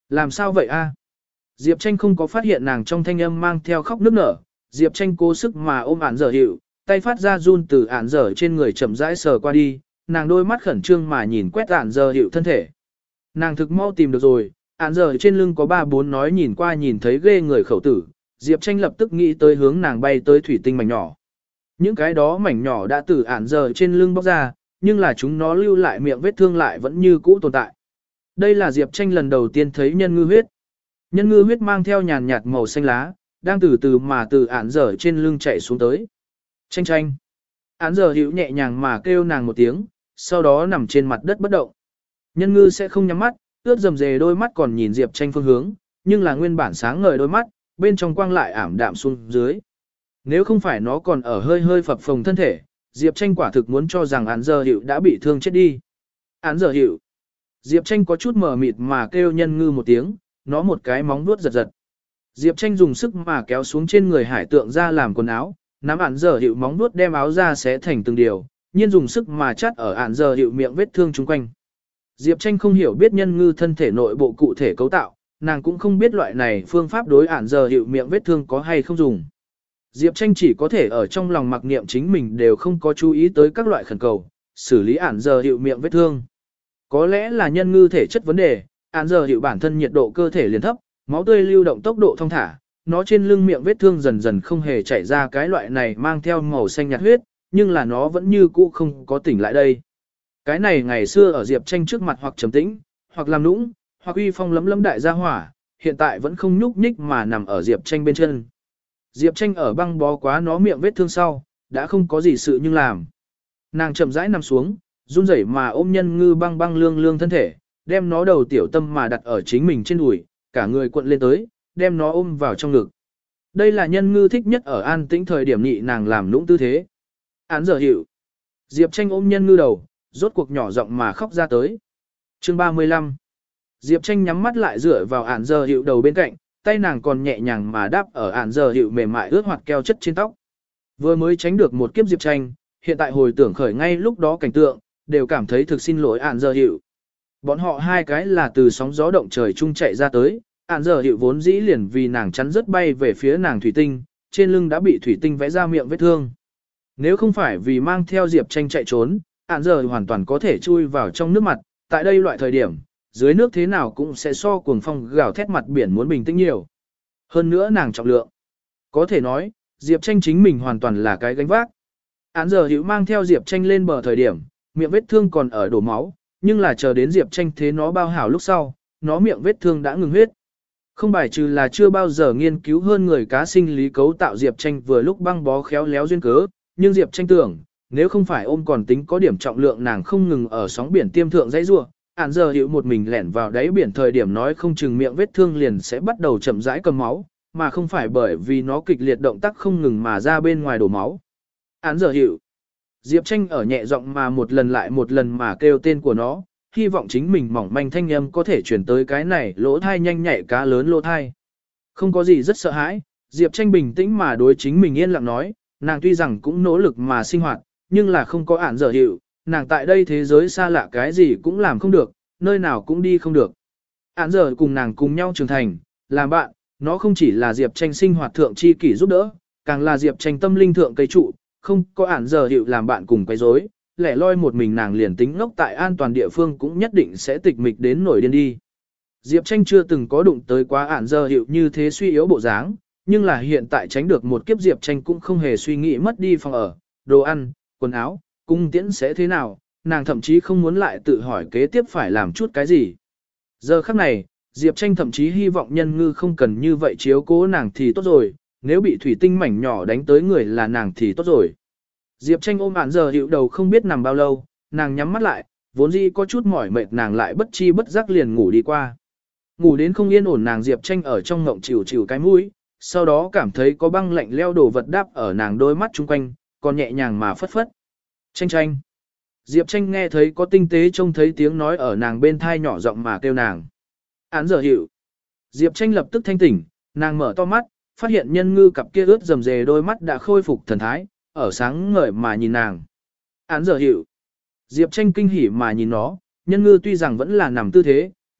Làm sao vậy a? Diệp Tranh không có phát hiện nàng trong thanh âm mang theo khóc nức nở, Diệp Tranh cố sức mà ôm ản dở hiệu, tay phát ra run từ ản dở trên người chậm rãi sờ qua đi, nàng đôi mắt khẩn trương mà nhìn quét ản dở hiệu thân thể. Nàng thực mau tìm được rồi, ản dở trên lưng có ba bốn nói nhìn qua nhìn thấy ghê người khẩu tử, Diệp Tranh lập tức nghĩ tới hướng nàng bay tới thủy tinh mảnh nhỏ. Những cái đó mảnh nhỏ đã từ ản dở trên lưng bóc ra, nhưng là chúng nó lưu lại miệng vết thương lại vẫn như cũ tồn tại. Đây là Diệp Tranh lần đầu tiên thấy nhân ngư huyết. Nhân ngư huyết mang theo nhàn nhạt màu xanh lá, đang từ từ mà từ ản dở trên lưng chạy xuống tới. Tranh tranh. Ản dở hữu nhẹ nhàng mà kêu nàng một tiếng, sau đó nằm trên mặt đất bất động. Nhân ngư sẽ không nhắm mắt, ướt rầm rề đôi mắt còn nhìn Diệp Tranh phương hướng, nhưng là nguyên bản sáng ngời đôi mắt, bên trong quang lại ảm đạm xuống dưới. Nếu không phải nó còn ở hơi hơi phập phồng thân thể, Diệp Tranh quả thực muốn cho rằng Ản dở hữu đã bị thương chết đi. Ản dở hữu. Diệp Tranh có chút mờ mịt mà kêu nhân ngư một tiếng, nó một cái móng vuốt giật giật. Diệp Tranh dùng sức mà kéo xuống trên người hải tượng ra làm quần áo, nắm ản dở hiệu móng vuốt đem áo ra xé thành từng điều, nhiên dùng sức mà chắt ở ản dở hiệu miệng vết thương chung quanh. Diệp Tranh không hiểu biết nhân ngư thân thể nội bộ cụ thể cấu tạo, nàng cũng không biết loại này phương pháp đối ản dở hiệu miệng vết thương có hay không dùng. Diệp Tranh chỉ có thể ở trong lòng mặc niệm chính mình đều không có chú ý tới các loại khẩn cầu, xử lý ản dở hiệu miệng vết thương. Có lẽ là nhân ngư thể chất vấn đề, ản dở hiệu bản thân nhiệt độ cơ thể liền thấp, máu tươi lưu động tốc độ thông thả, nó trên lưng miệng vết thương dần dần không hề chảy ra cái loại này mang theo màu xanh nhạt huyết, nhưng là nó vẫn như cũ không có tỉnh lại đây. Cái này ngày xưa ở Diệp Tranh trước mặt hoặc trầm tĩnh, hoặc làm nũng, hoặc uy phong lấm lấm đại gia hỏa, hiện tại vẫn không nhúc nhích mà nằm ở Diệp Tranh bên chân. Diệp Tranh ở băng bó quá nó miệng vết thương sau, đã không có gì sự nhưng làm. Nàng chậm rãi nằm xuống, run rẩy mà ôm nhân ngư băng băng lương lương thân thể, đem nó đầu tiểu tâm mà đặt ở chính mình trên đùi, cả người cuộn lên tới, đem nó ôm vào trong ngực. Đây là nhân ngư thích nhất ở an tĩnh thời điểm nhị nàng làm lũng tư thế. Án giờ hiệu. Diệp Tranh ôm nhân ngư đầu, rốt cuộc nhỏ giọng mà khóc ra tới. Chương ba mươi lăm. Diệp Tranh nhắm mắt lại dựa vào án giờ hiệu đầu bên cạnh, tay nàng còn nhẹ nhàng mà đáp ở án giờ hiệu mềm mại ướt hoạt keo chất trên tóc. Vừa mới tránh được một kiếp Diệp Tranh, hiện tại hồi tưởng khởi ngay lúc đó cảnh tượng, đều cảm thấy thực xin lỗi án giờ hiệu. Bọn họ hai cái là từ sóng gió động trời chung chạy ra tới, ản giờ hiệu vốn dĩ liền vì nàng chắn rất bay về phía nàng thủy tinh, trên lưng đã bị thủy tinh vẽ ra miệng vết thương. Nếu không phải vì mang theo Diệp Tranh chạy trốn, ản giờ hoàn toàn có thể chui vào trong nước mặt, tại đây loại thời điểm, dưới nước thế nào cũng sẽ so cuồng phong gào thét mặt biển muốn bình tĩnh nhiều. Hơn nữa nàng trọng lượng. Có thể nói, Diệp Tranh chính mình hoàn toàn là cái gánh vác. Ản giờ hiệu mang theo Diệp Tranh lên bờ thời điểm, miệng vết thương còn ở đổ máu, nhưng là chờ đến Diệp Tranh thế nó bao hảo lúc sau, nó miệng vết thương đã ngừng huyết. Không bài trừ là chưa bao giờ nghiên cứu hơn người cá sinh lý cấu tạo Diệp Tranh vừa lúc băng bó khéo léo duyên cớ, nhưng Diệp Tranh tưởng, nếu không phải ôm còn tính có điểm trọng lượng nàng không ngừng ở sóng biển tiêm thượng dãy rua, ản giờ hiệu một mình lẻn vào đáy biển thời điểm nói không chừng miệng vết thương liền sẽ bắt đầu chậm rãi cầm máu, mà không phải bởi vì nó kịch liệt động tác không ngừng mà ra bên ngoài đổ máu. Ản giờ hiệu. Diệp Tranh ở nhẹ giọng mà một lần lại một lần mà kêu tên của nó, hy vọng chính mình mỏng manh thanh âm có thể chuyển tới cái này lỗ thai nhanh nhạy cá lớn lỗ thai. Không có gì rất sợ hãi, Diệp Tranh bình tĩnh mà đối chính mình yên lặng nói, nàng tuy rằng cũng nỗ lực mà sinh hoạt, nhưng là không có ản dở hiệu, nàng tại đây thế giới xa lạ cái gì cũng làm không được, nơi nào cũng đi không được. Ản dở cùng nàng cùng nhau trưởng thành, làm bạn, nó không chỉ là Diệp Tranh sinh hoạt thượng chi kỷ giúp đỡ, càng là Diệp Tranh tâm linh thượng cây trụ, không có ản dở hiệu làm bạn cùng quấy rối, lẻ loi một mình nàng liền tính ngốc tại an toàn địa phương cũng nhất định sẽ tịch mịch đến nổi điên đi. Diệp Tranh chưa từng có đụng tới quá ản dở hiệu như thế suy yếu bộ dáng, nhưng là hiện tại tránh được một kiếp Diệp Tranh cũng không hề suy nghĩ mất đi phòng ở, đồ ăn, quần áo, cung tiễn sẽ thế nào, nàng thậm chí không muốn lại tự hỏi kế tiếp phải làm chút cái gì. Giờ khắc này, Diệp Tranh thậm chí hy vọng nhân ngư không cần như vậy chiếu cố nàng thì tốt rồi, nếu bị thủy tinh mảnh nhỏ đánh tới người là nàng thì tốt rồi. Diệp Tranh ôm ản giờ hiệu đầu không biết nằm bao lâu, nàng nhắm mắt lại, vốn dĩ có chút mỏi mệt nàng lại bất chi bất giác liền ngủ đi qua. Ngủ đến không yên ổn nàng Diệp Tranh ở trong ngộng chịu chịu cái mũi, sau đó cảm thấy có băng lạnh leo đồ vật đáp ở nàng đôi mắt chung quanh, còn nhẹ nhàng mà phất phất. Tranh tranh. Diệp Tranh nghe thấy có tinh tế trông thấy tiếng nói ở nàng bên thai nhỏ giọng mà kêu nàng. Án giờ hiệu. Diệp Tranh lập tức thanh tỉnh, nàng mở to mắt, phát hiện nhân ngư cặp kia ướt rầm rề đôi mắt đã khôi phục thần thái, ở sáng ngời mà nhìn nàng. Án giờ hiệu. Diệp Tranh kinh hỉ mà nhìn nó, nhân ngư tuy rằng vẫn là nằm tư thế,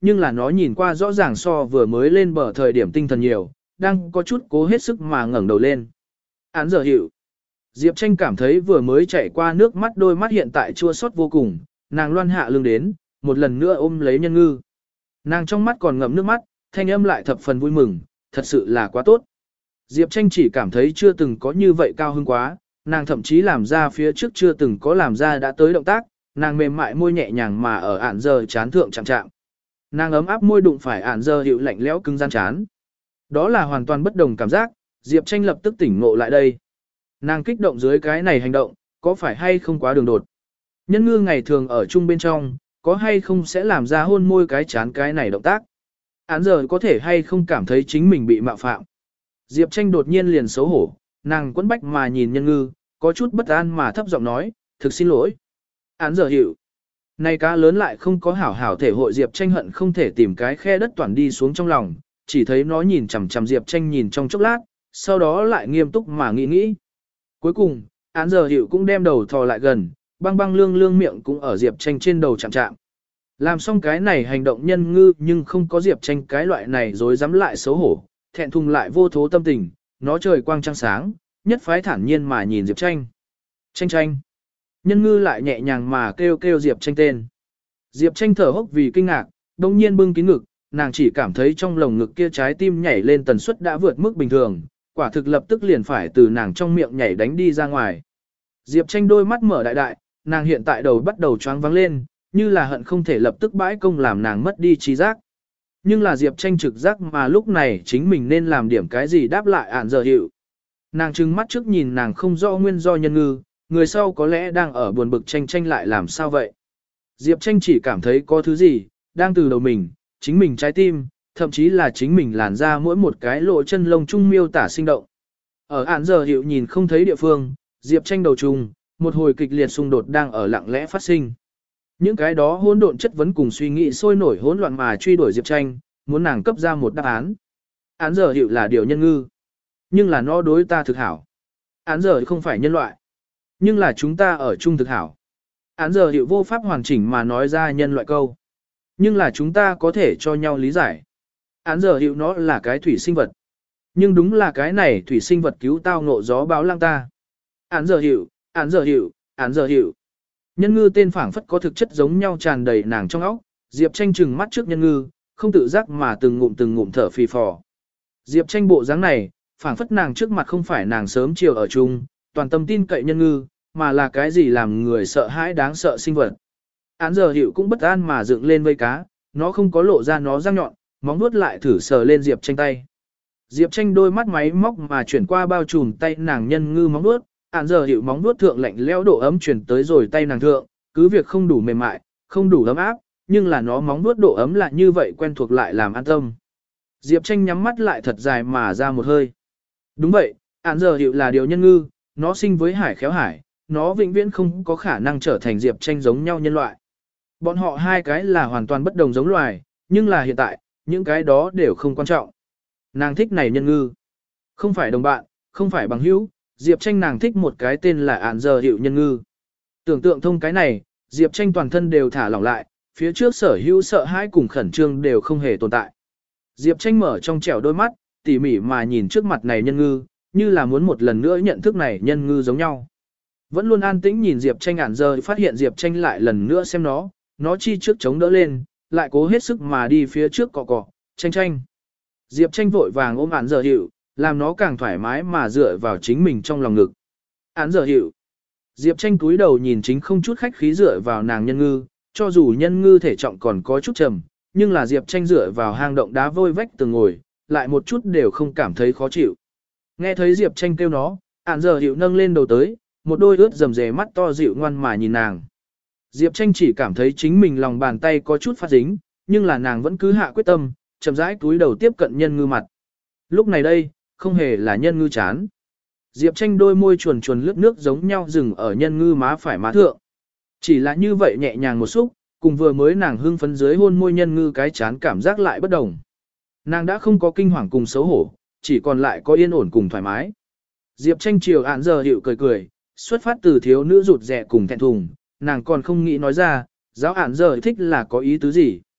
nhưng là nó nhìn qua rõ ràng so vừa mới lên bờ thời điểm tinh thần nhiều, đang có chút cố hết sức mà ngẩng đầu lên. Án giờ hiệu. Diệp Tranh cảm thấy vừa mới chạy qua nước mắt đôi mắt hiện tại chua xót vô cùng, nàng loan hạ lưng đến, một lần nữa ôm lấy Nhân Ngư. Nàng trong mắt còn ngậm nước mắt, thanh âm lại thập phần vui mừng, thật sự là quá tốt. Diệp Tranh chỉ cảm thấy chưa từng có như vậy cao hứng quá, nàng thậm chí làm ra phía trước chưa từng có làm ra đã tới động tác, nàng mềm mại môi nhẹ nhàng mà ở ản giờ chán thượng chạm chạm. Nàng ấm áp môi đụng phải ản giờ hiệu lạnh lẽo cứng gian chán. Đó là hoàn toàn bất đồng cảm giác, Diệp Tranh lập tức tỉnh ngộ lại đây. Nàng kích động dưới cái này hành động, có phải hay không quá đường đột. Nhân Ngư ngày thường ở chung bên trong, có hay không sẽ làm ra hôn môi cái chán cái này động tác. Án giờ có thể hay không cảm thấy chính mình bị mạo phạm. Diệp Tranh đột nhiên liền xấu hổ, nàng quấn bách mà nhìn Nhân Ngư, có chút bất an mà thấp giọng nói, thực xin lỗi. Án giờ hiểu. Này cá lớn lại không có hảo hảo thể hội Diệp Tranh hận không thể tìm cái khe đất toàn đi xuống trong lòng, chỉ thấy nó nhìn chằm chằm Diệp Tranh nhìn trong chốc lát, sau đó lại nghiêm túc mà nghĩ nghĩ. Cuối cùng, án giờ hiểu cũng đem đầu thò lại gần, băng băng lương lương miệng cũng ở Diệp Tranh trên đầu chạm chạm. Làm xong cái này hành động Nhân Ngư nhưng không có Diệp Tranh cái loại này rồi dám lại xấu hổ, thẹn thùng lại vô thố tâm tình, nó trời quang trăng sáng, nhất phái thản nhiên mà nhìn Diệp Tranh. Tranh tranh. Nhân Ngư lại nhẹ nhàng mà kêu kêu Diệp Tranh tên. Diệp Tranh thở hốc vì kinh ngạc, đông nhiên bưng kín ngực, nàng chỉ cảm thấy trong lồng ngực kia trái tim nhảy lên tần suất đã vượt mức bình thường, quả thực lập tức liền phải từ nàng trong miệng nhảy đánh đi ra ngoài. Diệp Tranh đôi mắt mở đại đại, nàng hiện tại đầu bắt đầu choáng vắng lên, như là hận không thể lập tức bãi công làm nàng mất đi trí giác. Nhưng là Diệp Tranh trực giác mà lúc này chính mình nên làm điểm cái gì đáp lại ản giờ hiệu. Nàng trừng mắt trước nhìn nàng không rõ nguyên do Nhân Ngư, người sau có lẽ đang ở buồn bực Tranh Tranh lại làm sao vậy. Diệp Tranh chỉ cảm thấy có thứ gì, đang từ đầu mình, chính mình trái tim, thậm chí là chính mình làn ra mỗi một cái lỗ chân lông chung miêu tả sinh động. Ở ản giờ hiệu nhìn không thấy địa phương, Diệp Tranh đầu trùng, một hồi kịch liệt xung đột đang ở lặng lẽ phát sinh. Những cái đó hỗn độn chất vấn cùng suy nghĩ sôi nổi hỗn loạn mà truy đuổi Diệp Tranh, muốn nàng cấp ra một đáp án. Án giờ hiệu là điều Nhân Ngư, nhưng là nó đối ta thực hảo. Án giờ không phải nhân loại, nhưng là chúng ta ở chung thực hảo. Án giờ hiệu vô pháp hoàn chỉnh mà nói ra nhân loại câu, nhưng là chúng ta có thể cho nhau lý giải. Án giờ hiệu nó là cái thủy sinh vật, nhưng đúng là cái này thủy sinh vật cứu tao ngộ gió báo lang ta. Án giờ hiệu, án giờ hiệu, án giờ hiệu. Nhân Ngư tên phảng phất có thực chất giống nhau tràn đầy nàng trong óc, Diệp Tranh trừng mắt trước Nhân Ngư, không tự giác mà từng ngụm từng ngụm thở phì phò. Diệp Tranh bộ dáng này, phảng phất nàng trước mặt không phải nàng sớm chiều ở chung, toàn tâm tin cậy Nhân Ngư, mà là cái gì làm người sợ hãi đáng sợ sinh vật. Án giờ hiệu cũng bất an mà dựng lên vây cá, nó không có lộ ra nó răng nhọn, móng vuốt lại thử sờ lên Diệp Tranh tay. Diệp Tranh đôi mắt máy móc mà chuyển qua bao trùm tay nàng Nhân Ngư móng vuốt, án giờ hiệu móng vuốt thượng lạnh lẽo độ ấm chuyển tới rồi tay nàng thượng, cứ việc không đủ mềm mại, không đủ ấm áp, nhưng là nó móng vuốt độ ấm lại như vậy quen thuộc lại làm an tâm. Diệp Tranh nhắm mắt lại thật dài mà ra một hơi. Đúng vậy, án giờ hiệu là điều Nhân Ngư, nó sinh với hải khéo hải, nó vĩnh viễn không có khả năng trở thành Diệp Tranh giống nhau nhân loại. Bọn họ hai cái là hoàn toàn bất đồng giống loài, nhưng là hiện tại, những cái đó đều không quan trọng. Nàng thích này Nhân Ngư, không phải đồng bạn, không phải bằng hữu, Diệp Tranh nàng thích một cái tên là án giờ hiệu Nhân Ngư. Tưởng tượng thông cái này, Diệp Tranh toàn thân đều thả lỏng lại, phía trước sở hữu sợ hãi cùng khẩn trương đều không hề tồn tại. Diệp Tranh mở trong trẻo đôi mắt, tỉ mỉ mà nhìn trước mặt này Nhân Ngư, như là muốn một lần nữa nhận thức này Nhân Ngư giống nhau. Vẫn luôn an tĩnh nhìn Diệp Tranh ản giờ phát hiện Diệp Tranh lại lần nữa xem nó, nó chi trước chống đỡ lên, lại cố hết sức mà đi phía trước cọ cọ, Tranh Tranh. Diệp Tranh vội vàng ôm ản giờ hiệu, làm nó càng thoải mái mà dựa vào chính mình trong lòng ngực. Án giờ hiệu. Diệp Tranh cúi đầu nhìn chính không chút khách khí dựa vào nàng Nhân Ngư, cho dù Nhân Ngư thể trọng còn có chút trầm, nhưng là Diệp Tranh dựa vào hang động đá vôi vách tường ngồi, lại một chút đều không cảm thấy khó chịu. Nghe thấy Diệp Tranh kêu nó, án giờ hiệu nâng lên đầu tới, một đôi ướt rầm rề mắt to dịu ngoan mà nhìn nàng. Diệp Tranh chỉ cảm thấy chính mình lòng bàn tay có chút phát dính, nhưng là nàng vẫn cứ hạ quyết tâm, chậm rãi cúi đầu tiếp cận Nhân Ngư mặt. Lúc này đây, không hề là Nhân Ngư chán. Diệp Tranh đôi môi chuồn chuồn lướt nước giống nhau dừng ở Nhân Ngư má phải má thượng. Chỉ là như vậy nhẹ nhàng một xúc, cùng vừa mới nàng hưng phấn dưới hôn môi Nhân Ngư cái chán cảm giác lại bất đồng. Nàng đã không có kinh hoàng cùng xấu hổ, chỉ còn lại có yên ổn cùng thoải mái. Diệp Tranh chiều án giờ hiệu cười cười, xuất phát từ thiếu nữ rụt rè cùng thẹn thùng, nàng còn không nghĩ nói ra, giáo án giờ thích là có ý tứ gì.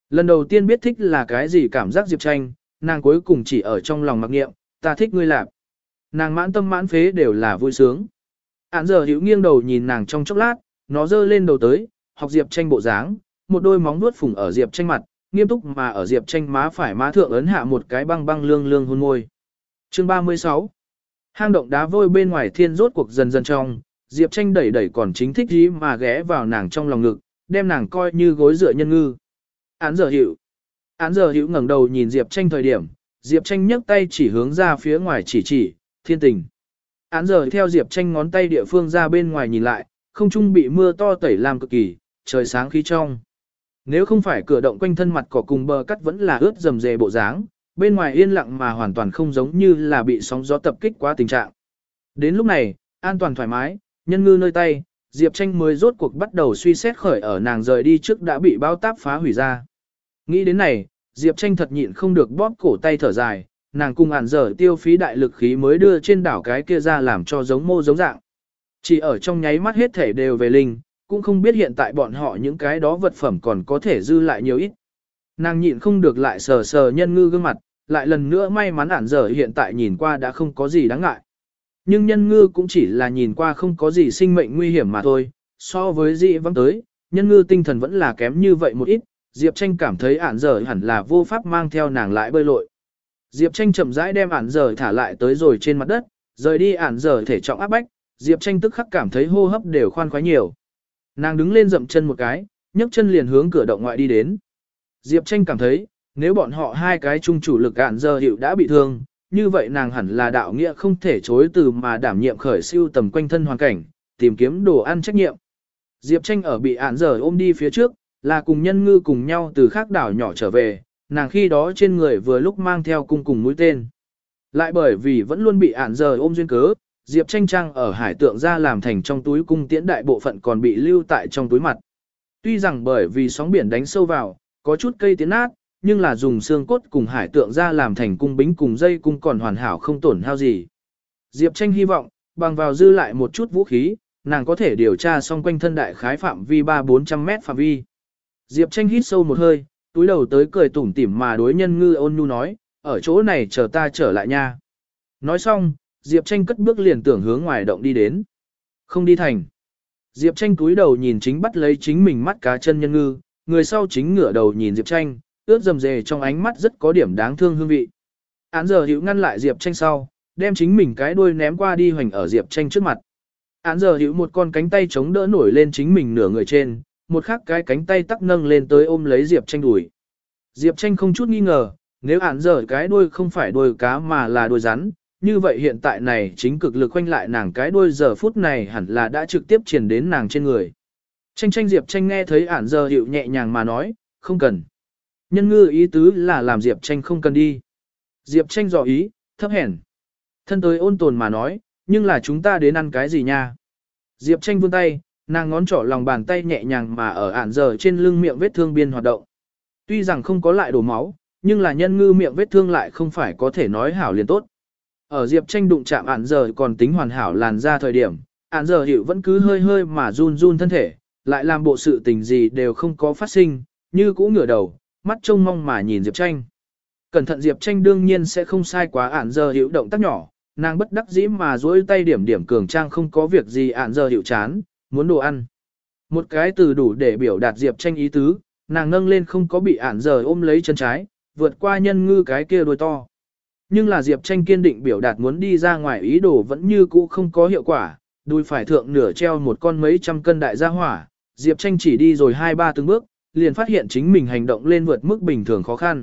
Lần đầu tiên biết thích là cái gì cảm giác Diệp Tranh, nàng cuối cùng chỉ ở trong lòng mặc niệm, ta thích ngươi lạp. Nàng mãn tâm mãn phế đều là vui sướng. Án giờ hữu nghiêng đầu nhìn nàng trong chốc lát, nó giơ lên đầu tới, học Diệp Tranh bộ dáng, một đôi móng vuốt phủng ở Diệp Tranh mặt, nghiêm túc mà ở Diệp Tranh má phải má thượng ấn hạ một cái băng băng lương lương hôn môi. Chương ba mươi sáu. Hang động đá vôi bên ngoài thiên rốt cuộc dần dần trong, Diệp Tranh đẩy đẩy còn chính thích gì mà ghé vào nàng trong lòng ngực, đem nàng coi như gối dựa nhân ngư. Án giờ hữu. Án giờ hữu ngẩng đầu nhìn Diệp Tranh thời điểm, Diệp Tranh nhấc tay chỉ hướng ra phía ngoài chỉ chỉ, thiên tình. Án giờ theo Diệp Tranh ngón tay địa phương ra bên ngoài nhìn lại, không trung bị mưa to tẩy làm cực kỳ, trời sáng khí trong. Nếu không phải cửa động quanh thân mặt cỏ cùng bờ cắt vẫn là ướt rầm rề bộ dáng, bên ngoài yên lặng mà hoàn toàn không giống như là bị sóng gió tập kích quá tình trạng. Đến lúc này, an toàn thoải mái, nhân ngư nơi tay, Diệp Tranh mới rốt cuộc bắt đầu suy xét khởi ở nàng rời đi trước đã bị bao táp phá hủy ra. Nghĩ đến này, Diệp Tranh thật nhịn không được bóp cổ tay thở dài, nàng cùng ản dở tiêu phí đại lực khí mới đưa trên đảo cái kia ra làm cho giống mô giống dạng. Chỉ ở trong nháy mắt hết thể đều về linh, cũng không biết hiện tại bọn họ những cái đó vật phẩm còn có thể dư lại nhiều ít. Nàng nhịn không được lại sờ sờ nhân ngư gương mặt, lại lần nữa may mắn ản dở hiện tại nhìn qua đã không có gì đáng ngại. Nhưng nhân ngư cũng chỉ là nhìn qua không có gì sinh mệnh nguy hiểm mà thôi, so với dị vắng tới, nhân ngư tinh thần vẫn là kém như vậy một ít, Diệp Tranh cảm thấy ản dở hẳn là vô pháp mang theo nàng lại bơi lội. Diệp Tranh chậm rãi đem ản dở thả lại tới rồi trên mặt đất, rời đi ản dở thể trọng áp bách, Diệp Tranh tức khắc cảm thấy hô hấp đều khoan khoái nhiều. Nàng đứng lên dậm chân một cái, nhấc chân liền hướng cửa động ngoại đi đến. Diệp Tranh cảm thấy, nếu bọn họ hai cái chung chủ lực ản dở hiệu đã bị thương, như vậy nàng hẳn là đạo nghĩa không thể chối từ mà đảm nhiệm khởi siêu tầm quanh thân hoàn cảnh, tìm kiếm đồ ăn trách nhiệm. Diệp Tranh ở bị ản dở ôm đi phía trước, là cùng nhân ngư cùng nhau từ khác đảo nhỏ trở về, nàng khi đó trên người vừa lúc mang theo cung cùng mũi tên. Lại bởi vì vẫn luôn bị ản dở ôm duyên cớ, Diệp Tranh trang ở hải tượng ra làm thành trong túi cung tiễn đại bộ phận còn bị lưu tại trong túi mặt. Tuy rằng bởi vì sóng biển đánh sâu vào, có chút cây tiến nát, nhưng là dùng xương cốt cùng hải tượng ra làm thành cung bính cùng dây cung còn hoàn hảo không tổn hao gì. Diệp Tranh hy vọng, bằng vào dư lại một chút vũ khí, nàng có thể điều tra xong quanh thân đại khái phạm vi ba bốn trăm mét phạm vi. Diệp Tranh hít sâu một hơi, túi đầu tới cười tủm tỉm mà đối nhân ngư ôn nhu nói, ở chỗ này chờ ta trở lại nha. Nói xong, Diệp Tranh cất bước liền tưởng hướng ngoài động đi đến. Không đi thành. Diệp Tranh túi đầu nhìn chính bắt lấy chính mình mắt cá chân nhân ngư, người sau chính ngửa đầu nhìn Diệp Tranh, ướt rầm rề trong ánh mắt rất có điểm đáng thương hương vị. Án giờ hữu ngăn lại Diệp Tranh sau, đem chính mình cái đuôi ném qua đi hoành ở Diệp Tranh trước mặt. Án giờ hữu một con cánh tay chống đỡ nổi lên chính mình nửa người trên, một khác cái cánh tay tắc nâng lên tới ôm lấy Diệp Tranh đùi. Diệp Tranh không chút nghi ngờ, nếu án giờ cái đuôi không phải đuôi cá mà là đuôi rắn, như vậy hiện tại này chính cực lực khoanh lại nàng cái đuôi giờ phút này hẳn là đã trực tiếp truyền đến nàng trên người. Tranh tranh Diệp Tranh nghe thấy án giờ hữu nhẹ nhàng mà nói, không cần. Nhân ngư ý tứ là làm Diệp Tranh không cần đi. Diệp Tranh dò ý, thấp hèn. Thân tới ôn tồn mà nói, nhưng là chúng ta đến ăn cái gì nha. Diệp Tranh vươn tay, nàng ngón trỏ lòng bàn tay nhẹ nhàng mà ở ản giờ trên lưng miệng vết thương biên hoạt động. Tuy rằng không có lại đổ máu, nhưng là nhân ngư miệng vết thương lại không phải có thể nói hảo liền tốt. Ở Diệp Tranh đụng chạm ản giờ còn tính hoàn hảo làn ra thời điểm, ản giờ hiệu vẫn cứ hơi hơi mà run run thân thể, lại làm bộ sự tình gì đều không có phát sinh, như cũ ngửa đầu, mắt trông mong mà nhìn Diệp Tranh. Cẩn thận Diệp Tranh đương nhiên sẽ không sai quá ản giờ hiệu động tác nhỏ, nàng bất đắc dĩ mà duỗi tay điểm điểm cường trang không có việc gì ản giờ hiệu chán, muốn đồ ăn. Một cái từ đủ để biểu đạt Diệp Tranh ý tứ, nàng nâng lên không có bị ản giờ ôm lấy chân trái, vượt qua nhân ngư cái kia đuôi to. Nhưng là Diệp Tranh kiên định biểu đạt muốn đi ra ngoài ý đồ vẫn như cũ không có hiệu quả, đuôi phải thượng nửa treo một con mấy trăm cân đại gia hỏa, Diệp Tranh chỉ đi rồi hai ba từng bước, liền phát hiện chính mình hành động lên vượt mức bình thường khó khăn.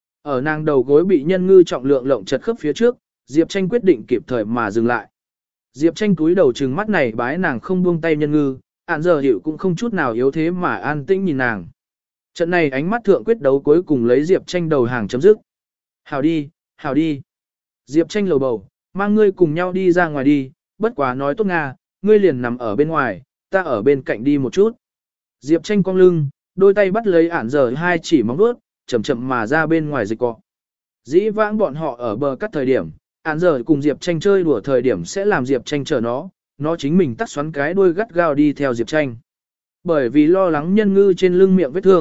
Ở nàng đầu gối bị nhân ngư trọng lượng lộng chật khớp phía trước, Diệp Tranh quyết định kịp thời mà dừng lại. Diệp Tranh túi đầu trừng mắt này bái nàng không buông tay nhân ngư, ản giờ hiệu cũng không chút nào yếu thế mà an tĩnh nhìn nàng. Trận này ánh mắt thượng quyết đấu cuối cùng lấy Diệp Tranh đầu hàng chấm dứt. Hảo đi, hảo đi. Diệp Tranh lầu bầu, mang ngươi cùng nhau đi ra ngoài đi, bất quá nói tốt Nga, ngươi liền nằm ở bên ngoài, ta ở bên cạnh đi một chút. Diệp Tranh cong lưng, đôi tay bắt lấy ản giờ hai chỉ móng vuốt, chậm chậm mà ra bên ngoài dịch cọ. Dĩ vãng bọn họ ở bờ cắt thời điểm, ản giờ cùng Diệp Tranh chơi đùa thời điểm sẽ làm Diệp Tranh chờ nó, nó chính mình tắt xoắn cái đuôi gắt gao đi theo Diệp Tranh. Bởi vì lo lắng nhân ngư trên lưng miệng vết thương,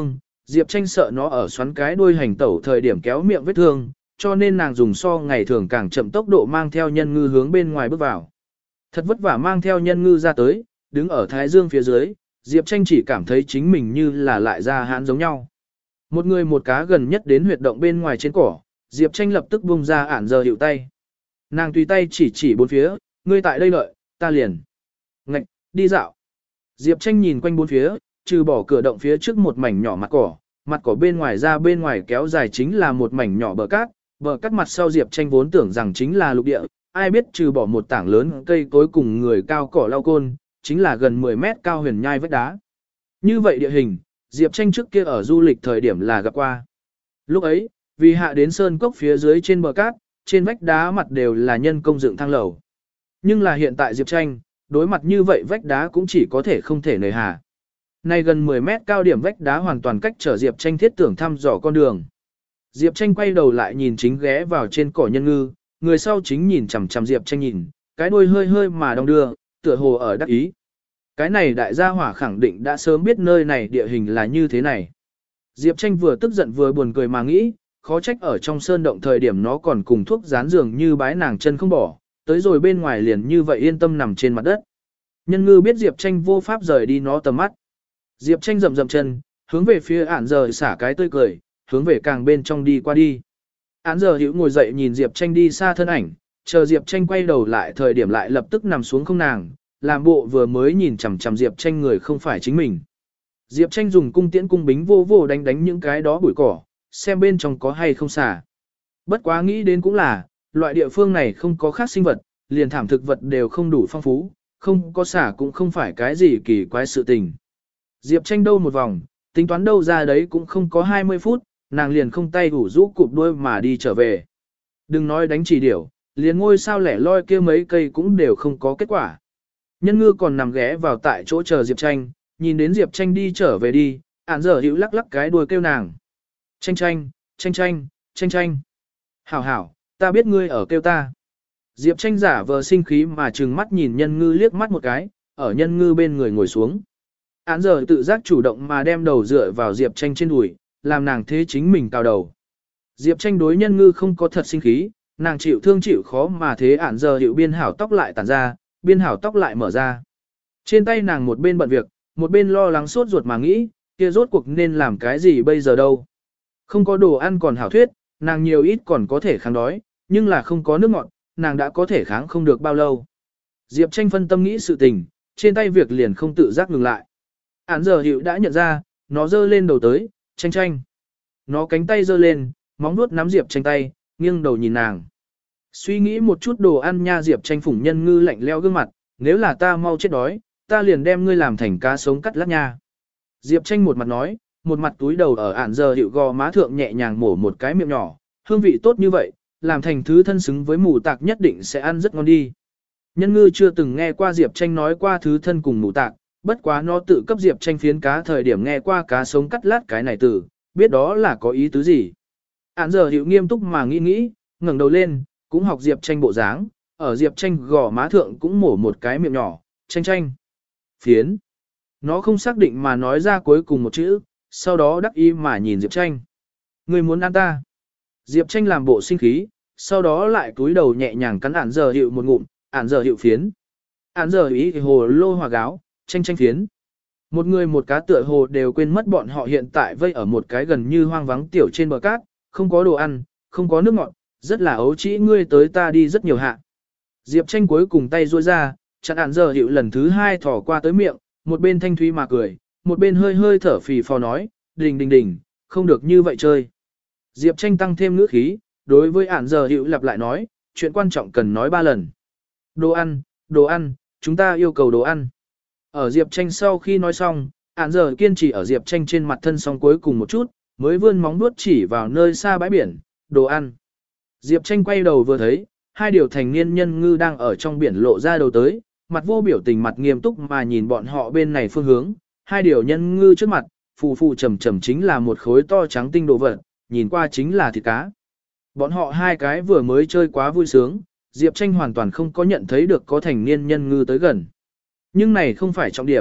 Diệp Tranh sợ nó ở xoắn cái đuôi hành tẩu thời điểm kéo miệng vết thương, cho nên nàng dùng so ngày thường càng chậm tốc độ mang theo nhân ngư hướng bên ngoài bước vào. Thật vất vả mang theo nhân ngư ra tới, đứng ở thái dương phía dưới, Diệp Tranh chỉ cảm thấy chính mình như là lại ra hãn giống nhau. Một người một cá gần nhất đến huyệt động bên ngoài trên cỏ, Diệp Tranh lập tức buông ra ản giờ hiệu tay. Nàng tùy tay chỉ chỉ bốn phía, ngươi tại đây đợi, ta liền. Ngạch, đi dạo. Diệp Tranh nhìn quanh bốn phía, trừ bỏ cửa động phía trước một mảnh nhỏ mặt cỏ, mặt cỏ bên ngoài ra bên ngoài kéo dài chính là một mảnh nhỏ bờ cát, bờ cát mặt sau Diệp Tranh vốn tưởng rằng chính là lục địa, ai biết trừ bỏ một tảng lớn cây cối cùng người cao cỏ lau côn, chính là gần mười mét cao huyền nhai vách đá. Như vậy địa hình, Diệp Tranh trước kia ở du lịch thời điểm là gặp qua. Lúc ấy, vì hạ đến sơn cốc phía dưới trên bờ cát, trên vách đá mặt đều là nhân công dựng thang lầu. Nhưng là hiện tại Diệp Tranh, đối mặt như vậy vách đá cũng chỉ có thể không thể nề hà. Này gần mười mét cao điểm vách đá hoàn toàn cách trở Diệp Tranh thiết tưởng thăm dò con đường. Diệp Tranh quay đầu lại nhìn chính ghé vào trên cỏ nhân ngư, người sau chính nhìn chằm chằm Diệp Tranh nhìn, cái đuôi hơi hơi mà đong đưa, tựa hồ ở đắc ý. Cái này đại gia hỏa khẳng định đã sớm biết nơi này địa hình là như thế này. Diệp Tranh vừa tức giận vừa buồn cười mà nghĩ, khó trách ở trong sơn động thời điểm nó còn cùng thuốc dán giường như bái nàng chân không bỏ, tới rồi bên ngoài liền như vậy yên tâm nằm trên mặt đất. Nhân ngư biết Diệp Tranh vô pháp rời đi nó tầm mắt. Diệp Tranh rậm rậm chân, hướng về phía ản giờ xả cái tươi cười, hướng về càng bên trong đi qua đi. Án giờ hữu ngồi dậy nhìn Diệp Tranh đi xa thân ảnh, chờ Diệp Tranh quay đầu lại thời điểm lại lập tức nằm xuống không nàng, làm bộ vừa mới nhìn chằm chằm Diệp Tranh người không phải chính mình. Diệp Tranh dùng cung tiễn cung bính vô vô đánh đánh những cái đó bụi cỏ, xem bên trong có hay không xả. Bất quá nghĩ đến cũng là, loại địa phương này không có khác sinh vật, liền thảm thực vật đều không đủ phong phú, không có xả cũng không phải cái gì kỳ quái sự tình. Diệp Tranh đâu một vòng, tính toán đâu ra đấy cũng không có hai mươi phút, nàng liền không tay ủ rũ cụp đuôi mà đi trở về. Đừng nói đánh chỉ điểu, liền ngôi sao lẻ loi kia mấy cây cũng đều không có kết quả. Nhân ngư còn nằm ghé vào tại chỗ chờ Diệp Tranh, nhìn đến Diệp Tranh đi trở về đi, ản giờ hữu lắc lắc cái đuôi kêu nàng. Tranh tranh, tranh tranh, tranh tranh. Hảo hảo, ta biết ngươi ở kêu ta. Diệp Tranh giả vờ sinh khí mà trừng mắt nhìn nhân ngư liếc mắt một cái, ở nhân ngư bên người ngồi xuống. Án giờ tự giác chủ động mà đem đầu dựa vào Diệp Tranh trên đùi, làm nàng thế chính mình cào đầu. Diệp Tranh đối nhân ngư không có thật sinh khí, nàng chịu thương chịu khó mà thế án giờ hiệu biên hảo tóc lại tản ra, biên hảo tóc lại mở ra. Trên tay nàng một bên bận việc, một bên lo lắng sốt ruột mà nghĩ, kia rốt cuộc nên làm cái gì bây giờ đâu. Không có đồ ăn còn hảo thuyết, nàng nhiều ít còn có thể kháng đói, nhưng là không có nước ngọt, nàng đã có thể kháng không được bao lâu. Diệp Tranh phân tâm nghĩ sự tình, trên tay việc liền không tự giác ngừng lại. Án giờ hiệu đã nhận ra, nó giơ lên đầu tới, Tranh tranh. Nó cánh tay giơ lên, móng nuốt nắm Diệp Tranh tay, nghiêng đầu nhìn nàng. Suy nghĩ một chút đồ ăn nha. Diệp Tranh phủng nhân ngư lạnh leo gương mặt, nếu là ta mau chết đói, ta liền đem ngươi làm thành cá sống cắt lát nha. Diệp Tranh một mặt nói, một mặt túi đầu ở ản giờ hiệu gò má thượng nhẹ nhàng mổ một cái miệng nhỏ, hương vị tốt như vậy, làm thành thứ thân xứng với mù tạc nhất định sẽ ăn rất ngon đi. Nhân ngư chưa từng nghe qua Diệp Tranh nói qua thứ thân cùng mù tạc, bất quá nó tự cấp Diệp Tranh phiến cá thời điểm nghe qua cá sống cắt lát cái này từ, biết đó là có ý tứ gì. Ản giờ hiệu nghiêm túc mà nghĩ nghĩ, ngẩng đầu lên, cũng học Diệp Tranh bộ dáng, ở Diệp Tranh gò má thượng cũng mổ một cái miệng nhỏ, Tranh tranh. Phiến. Nó không xác định mà nói ra cuối cùng một chữ, sau đó đắc ý mà nhìn Diệp Tranh. Ngươi muốn ăn ta. Diệp Tranh làm bộ sinh khí, sau đó lại cúi đầu nhẹ nhàng cắn ản giờ hiệu một ngụm, ản giờ hiệu phiến. Ản giờ ý thì hồ lô hòa gáo, Tranh tranh phiến. Một người một cá tựa hồ đều quên mất bọn họ hiện tại vây ở một cái gần như hoang vắng tiểu trên bờ cát, không có đồ ăn, không có nước ngọt, rất là ấu trĩ, ngươi tới ta đi rất nhiều hạ. Diệp Tranh cuối cùng tay duỗi ra, chặn ản giờ hiệu lần thứ hai thỏ qua tới miệng, một bên thanh thúy mà cười, một bên hơi hơi thở phì phò nói, đình đình đình, không được như vậy chơi. Diệp Tranh tăng thêm ngữ khí, đối với ản giờ hiệu lặp lại nói, chuyện quan trọng cần nói ba lần. Đồ ăn, đồ ăn, chúng ta yêu cầu đồ ăn. Ở Diệp Tranh sau khi nói xong, ản giờ kiên trì ở Diệp Tranh trên mặt thân xong cuối cùng một chút, mới vươn móng vuốt chỉ vào nơi xa bãi biển, đồ ăn. Diệp Tranh quay đầu vừa thấy, hai điều thành niên nhân ngư đang ở trong biển lộ ra đầu tới, mặt vô biểu tình mặt nghiêm túc mà nhìn bọn họ bên này phương hướng, hai điều nhân ngư trước mặt, phù phù trầm trầm chính là một khối to trắng tinh đồ vật, nhìn qua chính là thịt cá. Bọn họ hai cái vừa mới chơi quá vui sướng, Diệp Tranh hoàn toàn không có nhận thấy được có thành niên nhân ngư tới gần. Nhưng này không phải trọng điểm,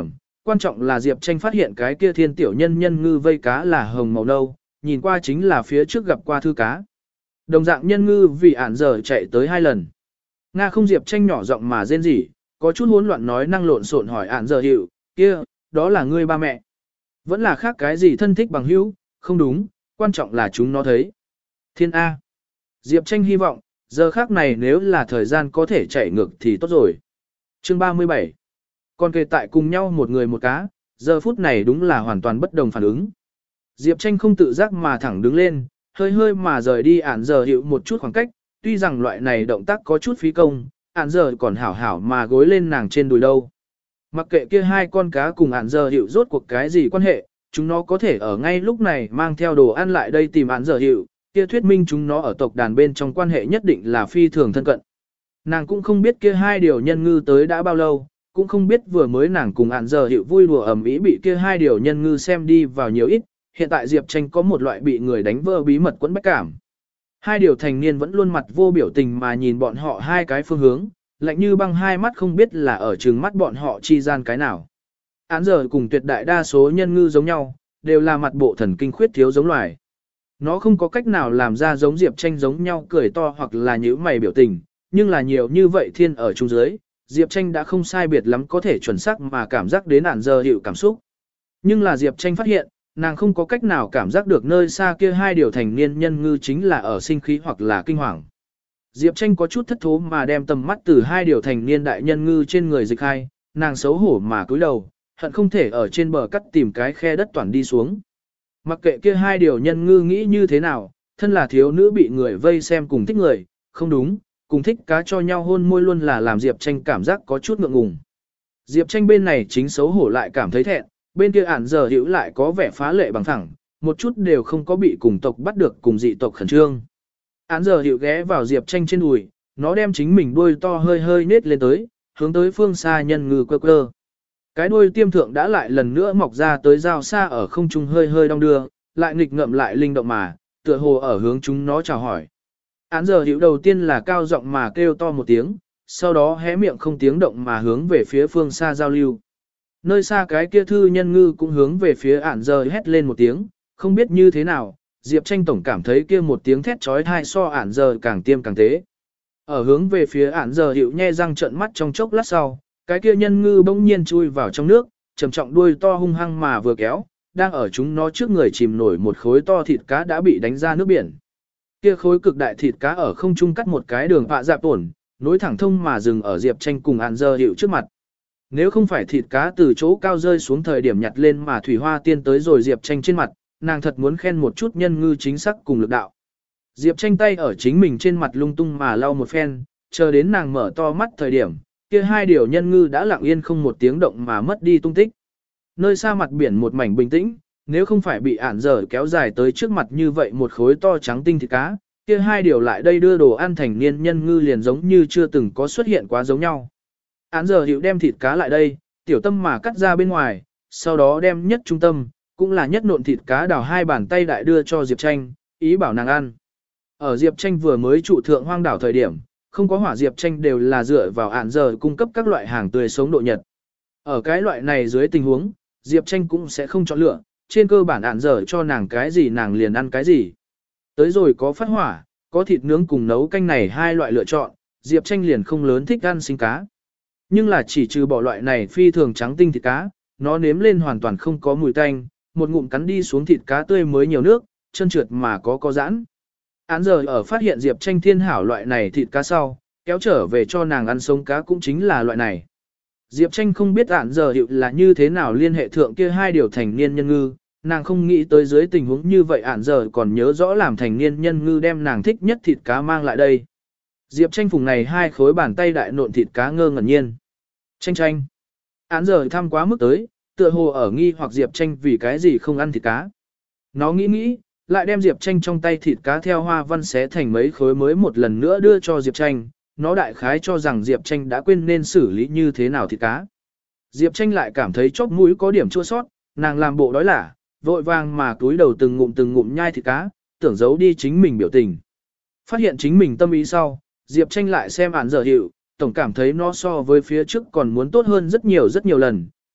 quan trọng là Diệp Tranh phát hiện cái kia thiên tiểu nhân nhân ngư vây cá là hồng màu nâu, nhìn qua chính là phía trước gặp qua thư cá. Đồng dạng nhân ngư vì ản giờ chạy tới hai lần. Nga không Diệp Tranh nhỏ giọng mà rên rỉ, có chút hỗn loạn nói năng lộn xộn hỏi ản giờ hiệu, kia, đó là ngươi ba mẹ. Vẫn là khác cái gì thân thích bằng hữu, không đúng, quan trọng là chúng nó thấy. Thiên A. Diệp Tranh hy vọng, giờ khác này nếu là thời gian có thể chạy ngược thì tốt rồi. Chương ba mươi bảy. Còn kề tại cùng nhau một người một cá, giờ phút này đúng là hoàn toàn bất đồng phản ứng. Diệp Tranh không tự giác mà thẳng đứng lên, hơi hơi mà rời đi ản giờ hiệu một chút khoảng cách, tuy rằng loại này động tác có chút phí công, ản giờ còn hảo hảo mà gối lên nàng trên đùi đâu. Mặc kệ kia hai con cá cùng ản giờ hiệu rốt cuộc cái gì quan hệ, chúng nó có thể ở ngay lúc này mang theo đồ ăn lại đây tìm ản giờ hiệu, kia thuyết minh chúng nó ở tộc đàn bên trong quan hệ nhất định là phi thường thân cận. Nàng cũng không biết kia hai điều nhân ngư tới đã bao lâu, cũng không biết vừa mới nàng cùng ản giờ hiệu vui đùa ầm ĩ bị kia hai điều nhân ngư xem đi vào nhiều ít, hiện tại Diệp Tranh có một loại bị người đánh vỡ bí mật quẫn bách cảm. Hai điều thành niên vẫn luôn mặt vô biểu tình mà nhìn bọn họ hai cái phương hướng, lạnh như băng hai mắt không biết là ở trừng mắt bọn họ chi gian cái nào. Án giờ cùng tuyệt đại đa số nhân ngư giống nhau, đều là mặt bộ thần kinh khuyết thiếu giống loài. Nó không có cách nào làm ra giống Diệp Tranh giống nhau cười to hoặc là nhíu mày biểu tình, nhưng là nhiều như vậy thiên ở trung dưới, Diệp Tranh đã không sai biệt lắm có thể chuẩn xác mà cảm giác đến ản giờ hiệu cảm xúc. Nhưng là Diệp Tranh phát hiện, nàng không có cách nào cảm giác được nơi xa kia hai điều thành niên nhân ngư chính là ở sinh khí hoặc là kinh hoàng. Diệp Tranh có chút thất thố mà đem tầm mắt từ hai điều thành niên đại nhân ngư trên người dịch hai, nàng xấu hổ mà cúi đầu, hận không thể ở trên bờ cắt tìm cái khe đất toàn đi xuống. Mặc kệ kia hai điều nhân ngư nghĩ như thế nào, thân là thiếu nữ bị người vây xem cùng thích người, không đúng, cùng thích cá cho nhau hôn môi luôn là làm Diệp Tranh cảm giác có chút ngượng ngùng. Diệp Tranh bên này chính xấu hổ lại cảm thấy thẹn, bên kia ản giờ hữu lại có vẻ phá lệ bằng thẳng, một chút đều không có bị cùng tộc bắt được cùng dị tộc khẩn trương. Án giờ hữu ghé vào Diệp Tranh trên đùi, nó đem chính mình đuôi to hơi hơi nết lên tới, hướng tới phương xa nhân ngư quơ quơ. Cái đuôi tiêm thượng đã lại lần nữa mọc ra tới dao xa ở không trung hơi hơi đong đưa, lại nghịch ngợm lại linh động mà, tựa hồ ở hướng chúng nó chào hỏi. Án giờ hữu đầu tiên là cao giọng mà kêu to một tiếng, sau đó hé miệng không tiếng động mà hướng về phía phương xa giao lưu. Nơi xa cái kia thư nhân ngư cũng hướng về phía ản giờ hét lên một tiếng, không biết như thế nào, Diệp Tranh tổng cảm thấy kia một tiếng thét trói thai so ản giờ càng tiêm càng tế. Ở hướng về phía ản giờ hiệu nhe răng trợn mắt trong chốc lát sau, cái kia nhân ngư bỗng nhiên chui vào trong nước, trầm trọng đuôi to hung hăng mà vừa kéo, đang ở chúng nó trước người chìm nổi một khối to thịt cá đã bị đánh ra nước biển. Kia khối cực đại thịt cá ở không trung cắt một cái đường vạ dạp ổn, nối thẳng thông mà dừng ở Diệp Tranh cùng ản giờ hiệu trước mặt. Nếu không phải thịt cá từ chỗ cao rơi xuống thời điểm nhặt lên mà thủy hoa tiên tới rồi Diệp Tranh trên mặt, nàng thật muốn khen một chút nhân ngư chính xác cùng lực đạo. Diệp Tranh tay ở chính mình trên mặt lung tung mà lau một phen, chờ đến nàng mở to mắt thời điểm, kia hai điều nhân ngư đã lặng yên không một tiếng động mà mất đi tung tích. Nơi xa mặt biển một mảnh bình tĩnh, nếu không phải bị ản dở kéo dài tới trước mặt như vậy một khối to trắng tinh thịt cá, kia hai điều lại đây đưa đồ ăn thành niên nhân ngư liền giống như chưa từng có xuất hiện quá giống nhau. Án giờ hiệu đem thịt cá lại đây, tiểu tâm mà cắt ra bên ngoài, sau đó đem nhất trung tâm, cũng là nhất nộn thịt cá đào hai bàn tay đại đưa cho Diệp Tranh, ý bảo nàng ăn. Ở Diệp Tranh vừa mới trụ thượng hoang đảo thời điểm, không có hỏa Diệp Tranh đều là dựa vào án giờ cung cấp các loại hàng tươi sống độ nhật. Ở cái loại này dưới tình huống, Diệp Tranh cũng sẽ không chọn lựa, trên cơ bản án giờ cho nàng cái gì nàng liền ăn cái gì. Tới rồi có phát hỏa, có thịt nướng cùng nấu canh này hai loại lựa chọn, Diệp Tranh liền không lớn thích ăn sinh cá. Nhưng là chỉ trừ bỏ loại này phi thường trắng tinh thịt cá, nó nếm lên hoàn toàn không có mùi tanh, một ngụm cắn đi xuống thịt cá tươi mới nhiều nước, chân trượt mà có có giãn. Án giờ ở phát hiện Diệp Tranh thiên hảo loại này thịt cá sau, kéo trở về cho nàng ăn sống cá cũng chính là loại này. Diệp Tranh không biết án giờ hiệu là như thế nào liên hệ thượng kia hai điều thành niên nhân ngư, nàng không nghĩ tới dưới tình huống như vậy án giờ còn nhớ rõ làm thành niên nhân ngư đem nàng thích nhất thịt cá mang lại đây. Diệp Tranh phùng này hai khối bàn tay đại nộn thịt cá ngơ ngẩn nhiên. Tranh tranh. Án giờ thăm quá mức tới, tựa hồ ở nghi hoặc Diệp Tranh vì cái gì không ăn thịt cá. Nó nghĩ nghĩ, lại đem Diệp Tranh trong tay thịt cá theo hoa văn xé thành mấy khối mới một lần nữa đưa cho Diệp Tranh. Nó đại khái cho rằng Diệp Tranh đã quên nên xử lý như thế nào thịt cá. Diệp Tranh lại cảm thấy chóp mũi có điểm chua sót, nàng làm bộ đói lả, vội vàng mà túi đầu từng ngụm từng ngụm nhai thịt cá, tưởng giấu đi chính mình biểu tình. Phát hiện chính mình tâm ý sau, Diệp Tranh lại xem án giờ hiệu, tổng cảm thấy nó so với phía trước còn muốn tốt hơn rất nhiều rất nhiều lần,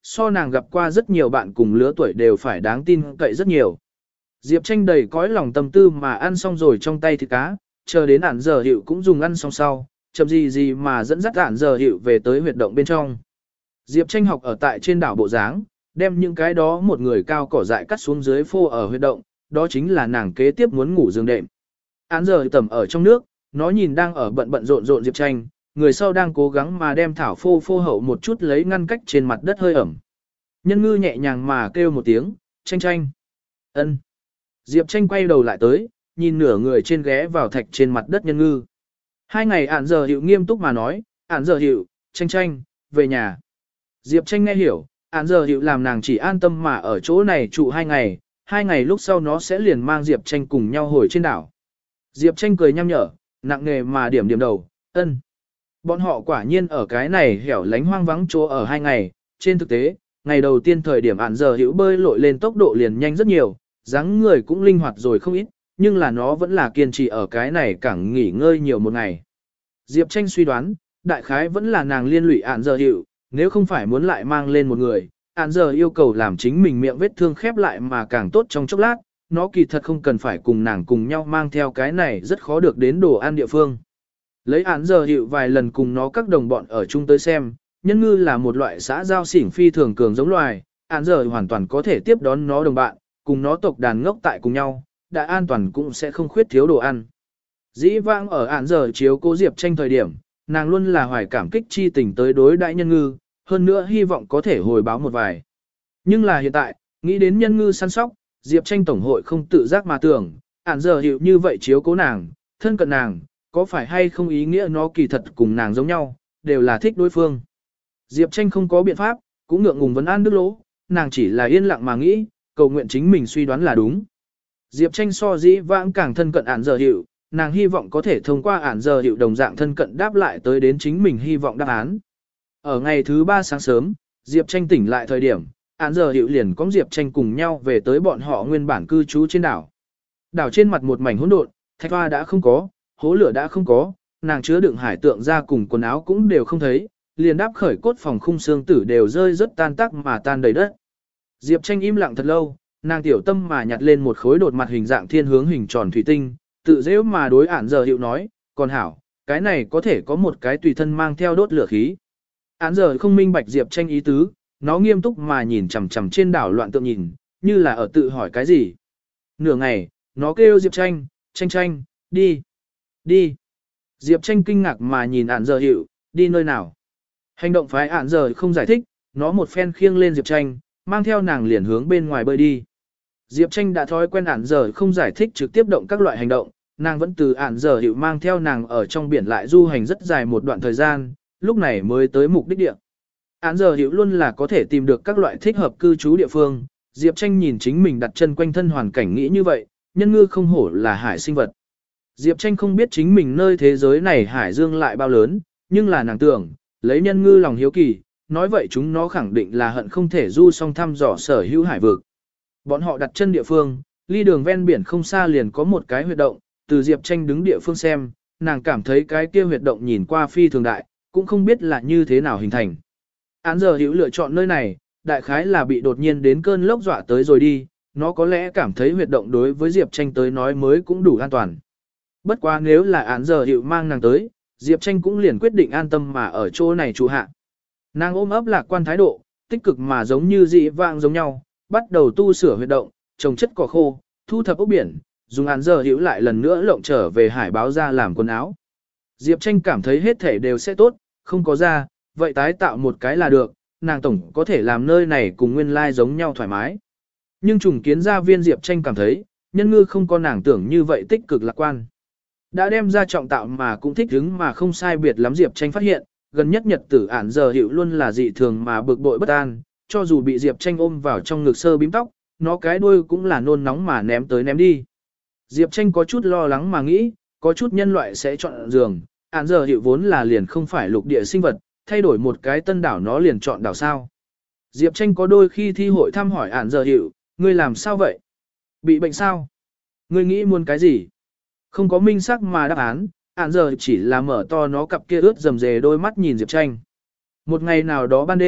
so nàng gặp qua rất nhiều bạn cùng lứa tuổi đều phải đáng tin cậy rất nhiều. Diệp Tranh đầy cõi lòng tâm tư mà ăn xong rồi trong tay thịt cá, chờ đến ản giờ hiệu cũng dùng ăn xong sau, chậm gì gì mà dẫn dắt ản giờ hiệu về tới huyệt động bên trong. Diệp Tranh học ở tại trên đảo Bộ Dáng, đem những cái đó một người cao cỏ dại cắt xuống dưới phô ở huyệt động, đó chính là nàng kế tiếp muốn ngủ giường đệm. Ản giờ tẩm ở trong nước, nó nhìn đang ở bận bận rộn rộn Diệp Tranh, người sau đang cố gắng mà đem thảo phô phô hậu một chút lấy ngăn cách trên mặt đất hơi ẩm. Nhân ngư nhẹ nhàng mà kêu một tiếng, Tranh Tranh. Ân. Diệp Tranh quay đầu lại tới, nhìn nửa người trên ghé vào thạch trên mặt đất nhân ngư. Hai ngày ản giờ hiệu nghiêm túc mà nói, ản giờ hiệu, Tranh Tranh, về nhà. Diệp Tranh nghe hiểu, ản giờ hiệu làm nàng chỉ an tâm mà ở chỗ này trụ hai ngày, hai ngày lúc sau nó sẽ liền mang Diệp Tranh cùng nhau hồi trên đảo. Diệp Tranh cười nhăm nhở, nặng nề mà điểm điểm đầu, ân. Bọn họ quả nhiên ở cái này hẻo lánh hoang vắng chỗ ở hai ngày, trên thực tế, ngày đầu tiên thời điểm ản giờ hiệu bơi lội lên tốc độ liền nhanh rất nhiều, dáng người cũng linh hoạt rồi không ít, nhưng là nó vẫn là kiên trì ở cái này cảng nghỉ ngơi nhiều một ngày. Diệp Tranh suy đoán, đại khái vẫn là nàng liên lụy ản giờ hiệu, nếu không phải muốn lại mang lên một người, ản giờ yêu cầu làm chính mình miệng vết thương khép lại mà càng tốt trong chốc lát, nó kỳ thật không cần phải cùng nàng cùng nhau mang theo cái này rất khó được đến đồ ăn địa phương. Lấy ản giờ hiệu vài lần cùng nó các đồng bọn ở chung tới xem, nhân ngư là một loại xã giao xỉn phi thường cường giống loài, ản giờ hoàn toàn có thể tiếp đón nó đồng bạn, cùng nó tộc đàn ngốc tại cùng nhau, đã an toàn cũng sẽ không khuyết thiếu đồ ăn. Dĩ vãng ở ản giờ chiếu cố Diệp Tranh thời điểm, nàng luôn là hoài cảm kích chi tình tới đối đại nhân ngư, hơn nữa hy vọng có thể hồi báo một vài. Nhưng là hiện tại, nghĩ đến nhân ngư săn sóc, Diệp Tranh tổng hội không tự giác mà tưởng, ản giờ hiệu như vậy chiếu cố nàng, thân cận nàng, có phải hay không ý nghĩa nó kỳ thật cùng nàng giống nhau, đều là thích đối phương. Diệp Tranh không có biện pháp, cũng ngượng ngùng vấn an đức lỗ, nàng chỉ là yên lặng mà nghĩ, cầu nguyện chính mình suy đoán là đúng. Diệp Tranh so dĩ vãng càng thân cận ản giờ hiệu, nàng hy vọng có thể thông qua ản giờ hiệu đồng dạng thân cận đáp lại tới đến chính mình hy vọng đáp án. Ở ngày thứ ba sáng sớm, Diệp Tranh tỉnh lại thời điểm, ản giờ hiệu liền có Diệp Tranh cùng nhau về tới bọn họ nguyên bản cư trú trên đảo. Đảo trên mặt một mảnh hỗn độn, thạch hoa đã không có, hố lửa đã không có, nàng chứa đựng hải tượng ra cùng quần áo cũng đều không thấy, liền đáp khởi cốt phòng khung xương tử đều rơi rất tan tác mà tan đầy đất. Diệp Tranh im lặng thật lâu, nàng tiểu tâm mà nhặt lên một khối đột mặt hình dạng thiên hướng hình tròn thủy tinh, tự dễ mà đối ản giờ hiệu nói, còn hảo, cái này có thể có một cái tùy thân mang theo đốt lửa khí. Ản giờ không minh bạch Diệp Tranh ý tứ, nó nghiêm túc mà nhìn chằm chằm trên đảo loạn tượng nhìn, như là ở tự hỏi cái gì. Nửa ngày, nó kêu Diệp Tranh, Tranh Tranh, đi, đi. Diệp Tranh kinh ngạc mà nhìn ản giờ hiệu, đi nơi nào. Hành động phái ản giờ không giải thích, nó một phen khiêng lên Diệp Tranh, mang theo nàng liền hướng bên ngoài bơi đi. Diệp Tranh đã thói quen ản giờ không giải thích trực tiếp động các loại hành động, nàng vẫn từ ản giờ hiệu mang theo nàng ở trong biển lại du hành rất dài một đoạn thời gian, lúc này mới tới mục đích địa. Ản giờ hiệu luôn là có thể tìm được các loại thích hợp cư trú địa phương, Diệp Tranh nhìn chính mình đặt chân quanh thân hoàn cảnh nghĩ như vậy, nhân ngư không hổ là hải sinh vật. Diệp Tranh không biết chính mình nơi thế giới này hải dương lại bao lớn, nhưng là nàng tưởng, lấy nhân ngư lòng hiếu kỳ, nói vậy chúng nó khẳng định là hận không thể du song thăm dò sở hữu hải vực. Bọn họ đặt chân địa phương, ly đường ven biển không xa liền có một cái huyệt động, từ Diệp Tranh đứng địa phương xem, nàng cảm thấy cái kia huyệt động nhìn qua phi thường đại, cũng không biết là như thế nào hình thành. Án giờ hữu lựa chọn nơi này, đại khái là bị đột nhiên đến cơn lốc dọa tới rồi đi, nó có lẽ cảm thấy huyệt động đối với Diệp Tranh tới nói mới cũng đủ an toàn. Bất quá nếu là án giờ hữu mang nàng tới, Diệp Tranh cũng liền quyết định an tâm mà ở chỗ này trụ hạ. Nàng ôm ấp lạc quan thái độ, tích cực mà giống như dị vãng giống nhau, bắt đầu tu sửa huyệt động, trồng chất cỏ khô, thu thập ốc biển, dùng án giờ hữu lại lần nữa lộng trở về hải báo ra làm quần áo. Diệp Tranh cảm thấy hết thể đều sẽ tốt, không có ra, vậy tái tạo một cái là được, nàng tổng có thể làm nơi này cùng nguyên lai giống nhau thoải mái. Nhưng trùng kiến gia viên Diệp Tranh cảm thấy, nhân ngư không có nàng tưởng như vậy tích cực lạc quan. Đã đem ra trọng tạo mà cũng thích hứng mà không sai biệt lắm Diệp Tranh phát hiện, gần nhất nhật tử ản giờ hiệu luôn là dị thường mà bực bội bất an, cho dù bị Diệp Tranh ôm vào trong ngực sơ bím tóc, nó cái đuôi cũng là nôn nóng mà ném tới ném đi. Diệp Tranh có chút lo lắng mà nghĩ, có chút nhân loại sẽ chọn giường, ản giờ hiệu vốn là liền không phải lục địa sinh vật, thay đổi một cái tân đảo nó liền chọn đảo sao. Diệp Tranh có đôi khi thi hội thăm hỏi ản giờ hiệu, ngươi làm sao vậy? Bị bệnh sao? Ngươi nghĩ muốn cái gì? Không có minh xác mà đáp án, ản giờ chỉ là mở to nó cặp kia ướt rầm rề đôi mắt nhìn Diệp Tranh. Một ngày nào đó ban đêm,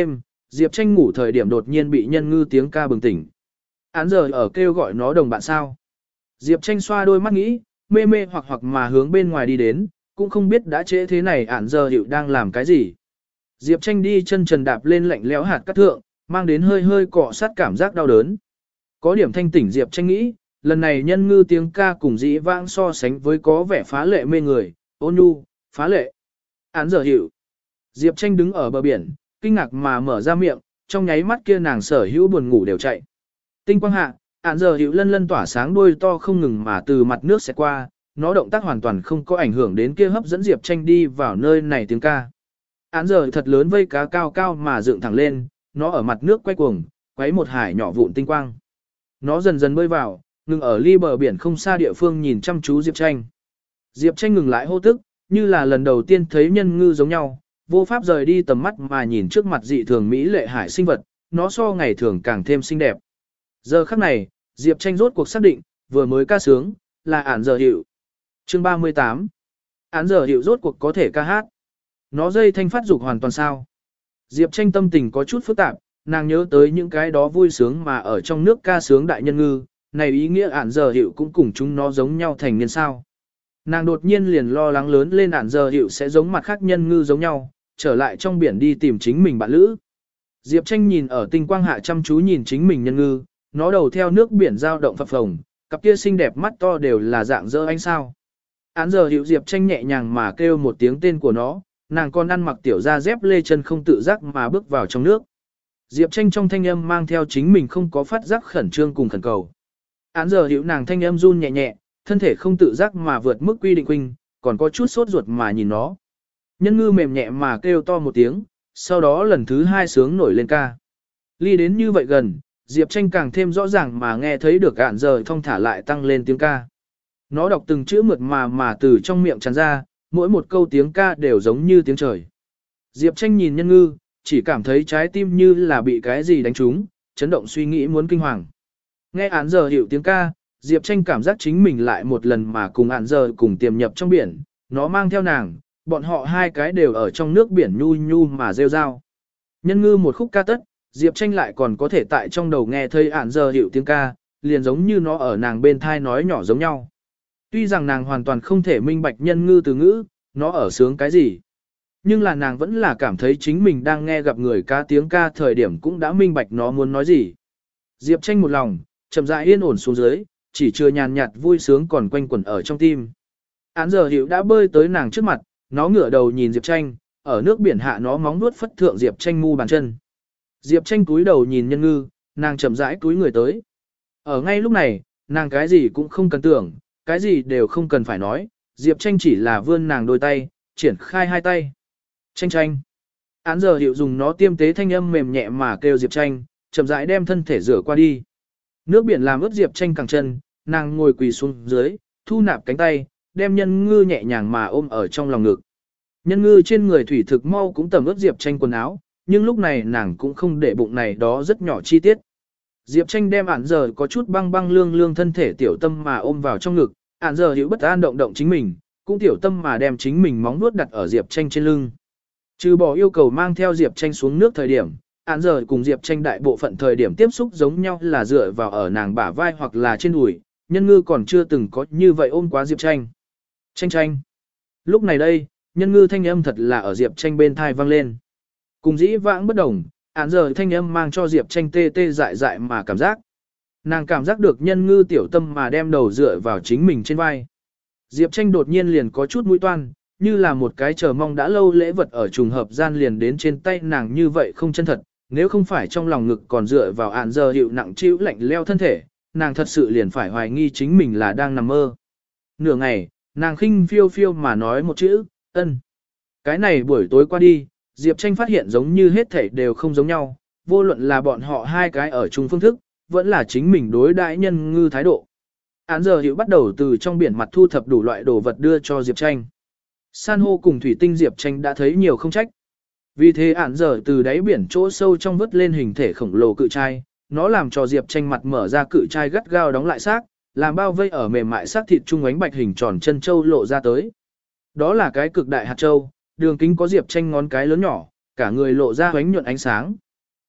Diệp Tranh ngủ thời điểm đột nhiên bị nhân ngư tiếng ca bừng tỉnh. Án giờ ở kêu gọi nó đồng bạn sao. Diệp Tranh xoa đôi mắt nghĩ, mê mê hoặc hoặc mà hướng bên ngoài đi đến, cũng không biết đã trễ thế này án giờ hiệu đang làm cái gì. Diệp Tranh đi chân trần đạp lên lạnh lẽo hạt cát thượng, mang đến hơi hơi cọ sát cảm giác đau đớn. Có điểm thanh tỉnh Diệp Tranh nghĩ, lần này nhân ngư tiếng ca cùng dĩ vãng so sánh với có vẻ phá lệ mê người, ôn nhu, phá lệ. Án giờ hiệu. Diệp Tranh đứng ở bờ biển, kinh ngạc mà mở ra miệng, trong nháy mắt kia nàng sở hữu buồn ngủ đều chạy. Tinh quang hạ, án giờ hiệu lân lân tỏa sáng đuôi to không ngừng mà từ mặt nước sẽ qua, nó động tác hoàn toàn không có ảnh hưởng đến kia hấp dẫn Diệp Tranh đi vào nơi này tiếng ca. Án giờ thật lớn vây cá cao cao mà dựng thẳng lên, nó ở mặt nước quay cuồng, quấy một hải nhỏ vụn tinh quang. Nó dần dần bơi vào, ngừng ở ly bờ biển không xa địa phương nhìn chăm chú Diệp Tranh. Diệp Tranh ngừng lại hô tức, như là lần đầu tiên thấy nhân ngư giống nhau, vô pháp rời đi tầm mắt mà nhìn trước mặt dị thường mỹ lệ hải sinh vật, nó so ngày thường càng thêm xinh đẹp. Giờ khắc này, Diệp Tranh rốt cuộc xác định, vừa mới ca sướng, là án giờ hiệu. Chương ba mươi tám. Án giờ hiệu rốt cuộc có thể ca hát. Nó dây thanh phát dục hoàn toàn sao. Diệp Tranh tâm tình có chút phức tạp, nàng nhớ tới những cái đó vui sướng mà ở trong nước ca sướng đại nhân ngư, này ý nghĩa án giờ hiệu cũng cùng chúng nó giống nhau thành niên sao. Nàng đột nhiên liền lo lắng lớn lên án giờ hiệu sẽ giống mặt khác nhân ngư giống nhau, trở lại trong biển đi tìm chính mình bạn lữ. Diệp Tranh nhìn ở tinh quang hạ chăm chú nhìn chính mình nhân ngư, nó đầu theo nước biển dao động phập phồng, cặp kia xinh đẹp mắt to đều là dạng dỡ ánh sao. Án giờ hiệu Diệp Tranh nhẹ nhàng mà kêu một tiếng tên của nó, nàng còn ăn mặc tiểu da dép lê chân không tự giác mà bước vào trong nước. Diệp Tranh trong thanh âm mang theo chính mình không có phát giác khẩn trương cùng khẩn cầu. Án giờ hiệu nàng thanh âm run nhẹ nhẹ, thân thể không tự giác mà vượt mức quy định huynh, còn có chút sốt ruột mà nhìn nó. Nhân ngư mềm nhẹ mà kêu to một tiếng, sau đó lần thứ hai sướng nổi lên ca. Ly đến như vậy gần, Diệp Tranh càng thêm rõ ràng mà nghe thấy được án giờ thong thả lại tăng lên tiếng ca. Nó đọc từng chữ mượt mà mà từ trong miệng tràn ra, mỗi một câu tiếng ca đều giống như tiếng trời. Diệp Tranh nhìn nhân ngư, chỉ cảm thấy trái tim như là bị cái gì đánh trúng, chấn động suy nghĩ muốn kinh hoàng. Nghe án giờ hiệu tiếng ca, Diệp Tranh cảm giác chính mình lại một lần mà cùng án giờ cùng tiềm nhập trong biển, nó mang theo nàng, bọn họ hai cái đều ở trong nước biển nhu nhu mà rêu rao. Nhân ngư một khúc ca tất, Diệp Tranh lại còn có thể tại trong đầu nghe thấy án giờ hiệu tiếng ca, liền giống như nó ở nàng bên thai nói nhỏ giống nhau. Tuy rằng nàng hoàn toàn không thể minh bạch nhân ngư từ ngữ, nó ở sướng cái gì. Nhưng là nàng vẫn là cảm thấy chính mình đang nghe gặp người ca tiếng ca thời điểm cũng đã minh bạch nó muốn nói gì. Diệp Tranh một lòng, chậm rãi yên ổn xuống dưới, chỉ chưa nhàn nhạt vui sướng còn quanh quẩn ở trong tim. Án giờ hiệu đã bơi tới nàng trước mặt, nó ngửa đầu nhìn Diệp Tranh, ở nước biển hạ nó móng nuốt phất thượng Diệp Tranh mu bàn chân. Diệp Tranh cúi đầu nhìn nhân ngư, nàng chậm rãi cúi người tới. Ở ngay lúc này, nàng cái gì cũng không cần tưởng, cái gì đều không cần phải nói, Diệp Tranh chỉ là vươn nàng đôi tay, triển khai hai tay. Tranh tranh. Án giờ hiệu dùng nó tiêm tế thanh âm mềm nhẹ mà kêu Diệp Tranh, chậm rãi đem thân thể rửa qua đi. Nước biển làm ướt Diệp Tranh cẳng chân, nàng ngồi quỳ xuống dưới, thu nạp cánh tay, đem nhân ngư nhẹ nhàng mà ôm ở trong lòng ngực. Nhân ngư trên người thủy thực mau cũng tẩm ướt Diệp Tranh quần áo, nhưng lúc này nàng cũng không để bụng này đó rất nhỏ chi tiết. Diệp Tranh đem án giờ có chút băng băng lương lương thân thể tiểu tâm mà ôm vào trong ngực, án giờ hiểu bất an động động chính mình, cũng tiểu tâm mà đem chính mình móng nuốt đặt ở Diệp Tranh trên lưng. Trừ bỏ yêu cầu mang theo Diệp Tranh xuống nước thời điểm, án giờ cùng Diệp Tranh đại bộ phận thời điểm tiếp xúc giống nhau là dựa vào ở nàng bả vai hoặc là trên đùi, nhân ngư còn chưa từng có như vậy ôm quá Diệp Tranh. Tranh tranh. Lúc này đây, nhân ngư thanh âm thật là ở Diệp Tranh bên thai vang lên. Cùng dĩ vãng bất đồng, án giờ thanh âm mang cho Diệp Tranh tê tê dại dại mà cảm giác. Nàng cảm giác được nhân ngư tiểu tâm mà đem đầu dựa vào chính mình trên vai. Diệp Tranh đột nhiên liền có chút mũi toan, như là một cái chờ mong đã lâu lễ vật ở trùng hợp gian liền đến trên tay nàng như vậy không chân thật, nếu không phải trong lòng ngực còn dựa vào án giờ hiệu nặng chịu lạnh leo thân thể, nàng thật sự liền phải hoài nghi chính mình là đang nằm mơ. Nửa ngày, nàng khinh phiêu phiêu mà nói một chữ, ân. Cái này buổi tối qua đi, Diệp Tranh phát hiện giống như hết thảy đều không giống nhau, vô luận là bọn họ hai cái ở chung phương thức, vẫn là chính mình đối đãi nhân ngư thái độ. Án giờ hiệu bắt đầu từ trong biển mặt thu thập đủ loại đồ vật đưa cho Diệp Tranh. San hô cùng thủy tinh Diệp Tranh đã thấy nhiều không trách. Vì thế án giờ từ đáy biển chỗ sâu trong vớt lên hình thể khổng lồ cự trai, nó làm cho Diệp Tranh mặt mở ra cự trai gắt gao đóng lại xác, làm bao vây ở mềm mại xác thịt trung ánh bạch hình tròn chân châu lộ ra tới. Đó là cái cực đại hạt châu, đường kính có Diệp Tranh ngón cái lớn nhỏ, cả người lộ ra ánh nhuận ánh sáng.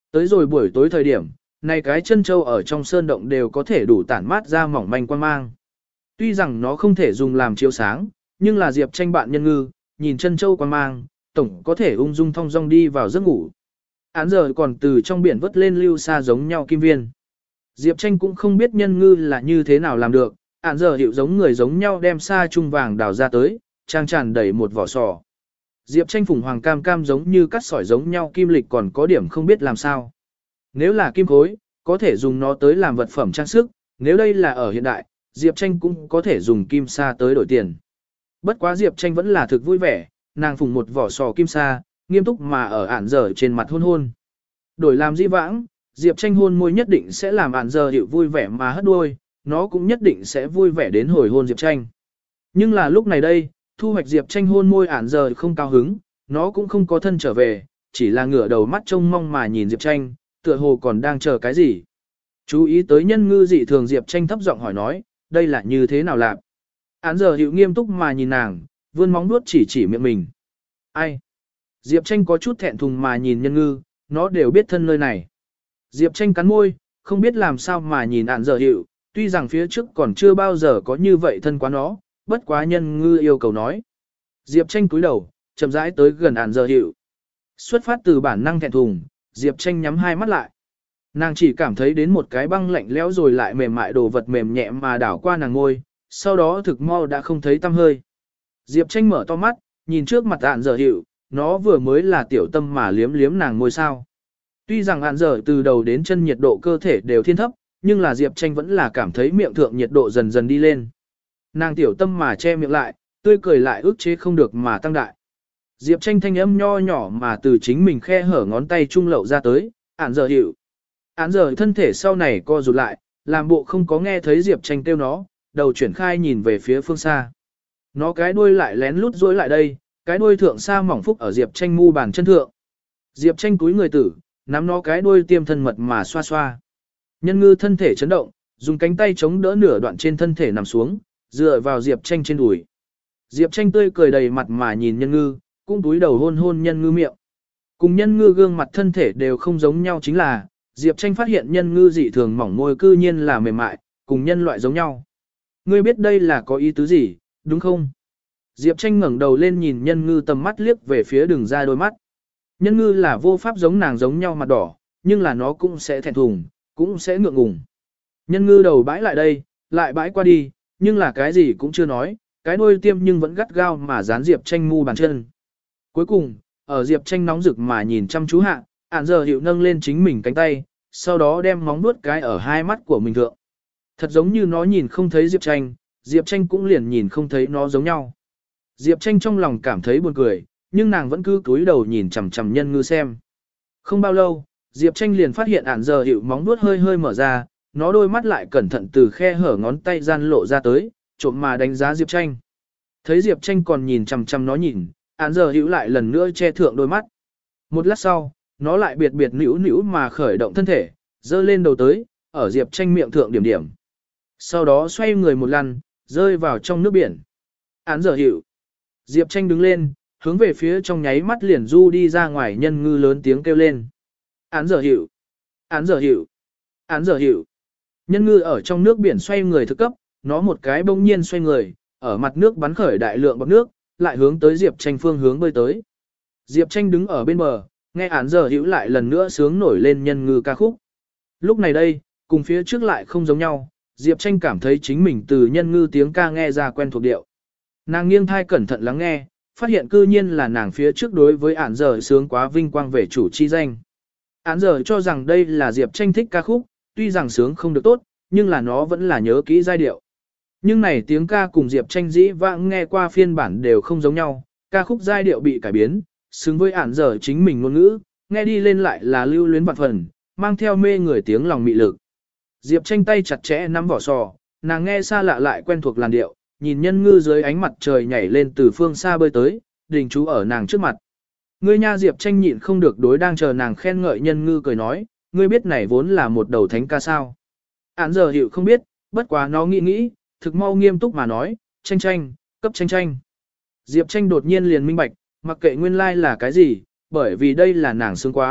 Tới rồi buổi tối thời điểm, này cái chân châu ở trong sơn động đều có thể đủ tản mát ra mỏng manh quan mang. Tuy rằng nó không thể dùng làm chiếu sáng, nhưng là Diệp Tranh bạn nhân ngư, nhìn chân châu quan mang, tổng có thể ung dung thong dong đi vào giấc ngủ. Án giờ còn từ trong biển vớt lên lưu xa giống nhau kim viên. Diệp Tranh cũng không biết nhân ngư là như thế nào làm được, án giờ hiệu giống người giống nhau đem sa trung vàng đào ra tới, trang tràn đầy một vỏ sò. Diệp Tranh phùng hoàng cam cam giống như cắt sỏi giống nhau kim lịch còn có điểm không biết làm sao. Nếu là kim khối, có thể dùng nó tới làm vật phẩm trang sức, nếu đây là ở hiện đại, Diệp Tranh cũng có thể dùng kim sa tới đổi tiền. Bất quá Diệp Tranh vẫn là thực vui vẻ, nàng phùng một vỏ sò kim sa, nghiêm túc mà ở ản giờ trên mặt hôn hôn. Đổi làm di vãng, Diệp Tranh hôn môi nhất định sẽ làm ản giờ hiệu vui vẻ mà hất đuôi, nó cũng nhất định sẽ vui vẻ đến hồi hôn Diệp Tranh. Nhưng là lúc này đây, thu hoạch Diệp Tranh hôn môi ản giờ không cao hứng, nó cũng không có thân trở về, chỉ là ngửa đầu mắt trông mong mà nhìn Diệp Tranh, tựa hồ còn đang chờ cái gì. Chú ý tới nhân ngư dị thường Diệp Tranh thấp giọng hỏi nói, đây là như thế nào làm? Ản giờ hiệu nghiêm túc mà nhìn nàng, vươn móng vuốt chỉ chỉ miệng mình. Ai? Diệp Tranh có chút thẹn thùng mà nhìn nhân ngư, nó đều biết thân nơi này. Diệp Tranh cắn môi, không biết làm sao mà nhìn ản giờ hiệu, tuy rằng phía trước còn chưa bao giờ có như vậy thân quá nó, bất quá nhân ngư yêu cầu nói. Diệp Tranh cúi đầu, chậm rãi tới gần ản giờ hiệu. Xuất phát từ bản năng thẹn thùng, Diệp Tranh nhắm hai mắt lại. Nàng chỉ cảm thấy đến một cái băng lạnh lẽo rồi lại mềm mại đồ vật mềm nhẹ mà đảo qua nàng ngôi, sau đó thực mau đã không thấy tăm hơi. Diệp Tranh mở to mắt, nhìn trước mặt ản giờ hiệu, nó vừa mới là tiểu tâm mà liếm liếm nàng ngôi sao. Tuy rằng ản giờ từ đầu đến chân nhiệt độ cơ thể đều thiên thấp, nhưng là Diệp Tranh vẫn là cảm thấy miệng thượng nhiệt độ dần dần đi lên. Nàng tiểu tâm mà che miệng lại, tươi cười lại ức chế không được mà tăng đại. Diệp Tranh thanh âm nho nhỏ mà từ chính mình khe hở ngón tay trung lậu ra tới, ản giờ hiệu. Ản giờ thân thể sau này co rụt lại, làm bộ không có nghe thấy Diệp Tranh kêu nó, đầu chuyển khai nhìn về phía phương xa. Nó cái đuôi lại lén lút dối lại đây, cái đuôi thượng xa mỏng phúc ở Diệp Tranh mu bàn chân thượng. Diệp Tranh cúi người tử, nắm nó cái đuôi tiêm thân mật mà xoa xoa. Nhân ngư thân thể chấn động, dùng cánh tay chống đỡ nửa đoạn trên thân thể nằm xuống, dựa vào Diệp Tranh trên đùi. Diệp Tranh tươi cười đầy mặt mà nhìn nhân ngư, cũng túi đầu hôn hôn nhân ngư miệng. Cùng nhân ngư gương mặt thân thể đều không giống nhau chính là, Diệp Tranh phát hiện nhân ngư dị thường mỏng môi cư nhiên là mềm mại, cùng nhân loại giống nhau. Ngươi biết đây là có ý tứ gì, đúng không? Diệp Tranh ngẩng đầu lên nhìn nhân ngư tầm mắt liếc về phía đường ra đôi mắt. Nhân ngư là vô pháp giống nàng giống nhau mặt đỏ, nhưng là nó cũng sẽ thẹn thùng, cũng sẽ ngượng ngùng. Nhân ngư đầu bãi lại đây, lại bãi qua đi, nhưng là cái gì cũng chưa nói, cái đuôi tiêm nhưng vẫn gắt gao mà dán Diệp Tranh mu bàn chân. Cuối cùng, ở Diệp Tranh nóng rực mà nhìn chăm chú hạ, ản giờ hiệu nâng lên chính mình cánh tay, sau đó đem móng vuốt cái ở hai mắt của mình thượng. Thật giống như nó nhìn không thấy Diệp Tranh, Diệp Tranh cũng liền nhìn không thấy nó giống nhau. Diệp Tranh trong lòng cảm thấy buồn cười, nhưng nàng vẫn cứ cúi đầu nhìn chằm chằm nhân ngư xem. Không bao lâu, Diệp Tranh liền phát hiện ản giờ hiệu móng vuốt hơi hơi mở ra, nó đôi mắt lại cẩn thận từ khe hở ngón tay gian lộ ra tới, trộm mà đánh giá Diệp Tranh. Thấy Diệp Tranh còn nhìn chằm chằm nó nhìn, ản giờ hiệu lại lần nữa che thượng đôi mắt. Một lát sau, nó lại biệt biệt nữu nữu mà khởi động thân thể, dơ lên đầu tới, ở Diệp Tranh miệng thượng điểm điểm. Sau đó xoay người một lần, rơi vào trong nước biển. Án giờ hiệu. Diệp Tranh đứng lên, hướng về phía trong nháy mắt liền du đi ra ngoài nhân ngư lớn tiếng kêu lên. Án giờ hiệu. Án giờ hiệu. Án giờ hiệu. Nhân ngư ở trong nước biển xoay người thực cấp, nó một cái bỗng nhiên xoay người, ở mặt nước bắn khởi đại lượng bọt nước, lại hướng tới Diệp Tranh phương hướng bơi tới. Diệp Tranh đứng ở bên bờ, nghe án giờ hiệu lại lần nữa sướng nổi lên nhân ngư ca khúc. Lúc này đây, cùng phía trước lại không giống nhau, Diệp Tranh cảm thấy chính mình từ nhân ngư tiếng ca nghe ra quen thuộc điệu. Nàng nghiêng thai cẩn thận lắng nghe, phát hiện cư nhiên là nàng phía trước đối với án giờ sướng quá vinh quang về chủ chi danh. Án giờ cho rằng đây là Diệp Tranh thích ca khúc, tuy rằng sướng không được tốt, nhưng là nó vẫn là nhớ kỹ giai điệu. Nhưng này tiếng ca cùng Diệp Tranh dĩ vãng nghe qua phiên bản đều không giống nhau, ca khúc giai điệu bị cải biến, xứng với án giờ chính mình ngôn ngữ, nghe đi lên lại là lưu luyến vạn phần, mang theo mê người tiếng lòng mị lực. Diệp Tranh tay chặt chẽ nắm vỏ sò, nàng nghe xa lạ lại quen thuộc làn điệu, nhìn nhân ngư dưới ánh mặt trời nhảy lên từ phương xa bơi tới, đình chú ở nàng trước mặt. Ngươi nha Diệp Tranh nhịn không được đối đang chờ nàng khen ngợi nhân ngư cười nói, ngươi biết này vốn là một đầu thánh ca sao. Án giờ hiểu không biết, bất quá nó nghĩ nghĩ, thực mau nghiêm túc mà nói, Tranh Tranh, cấp Tranh Tranh. Diệp Tranh đột nhiên liền minh bạch, mặc kệ nguyên lai like là cái gì, bởi vì đây là nàng sướng quá,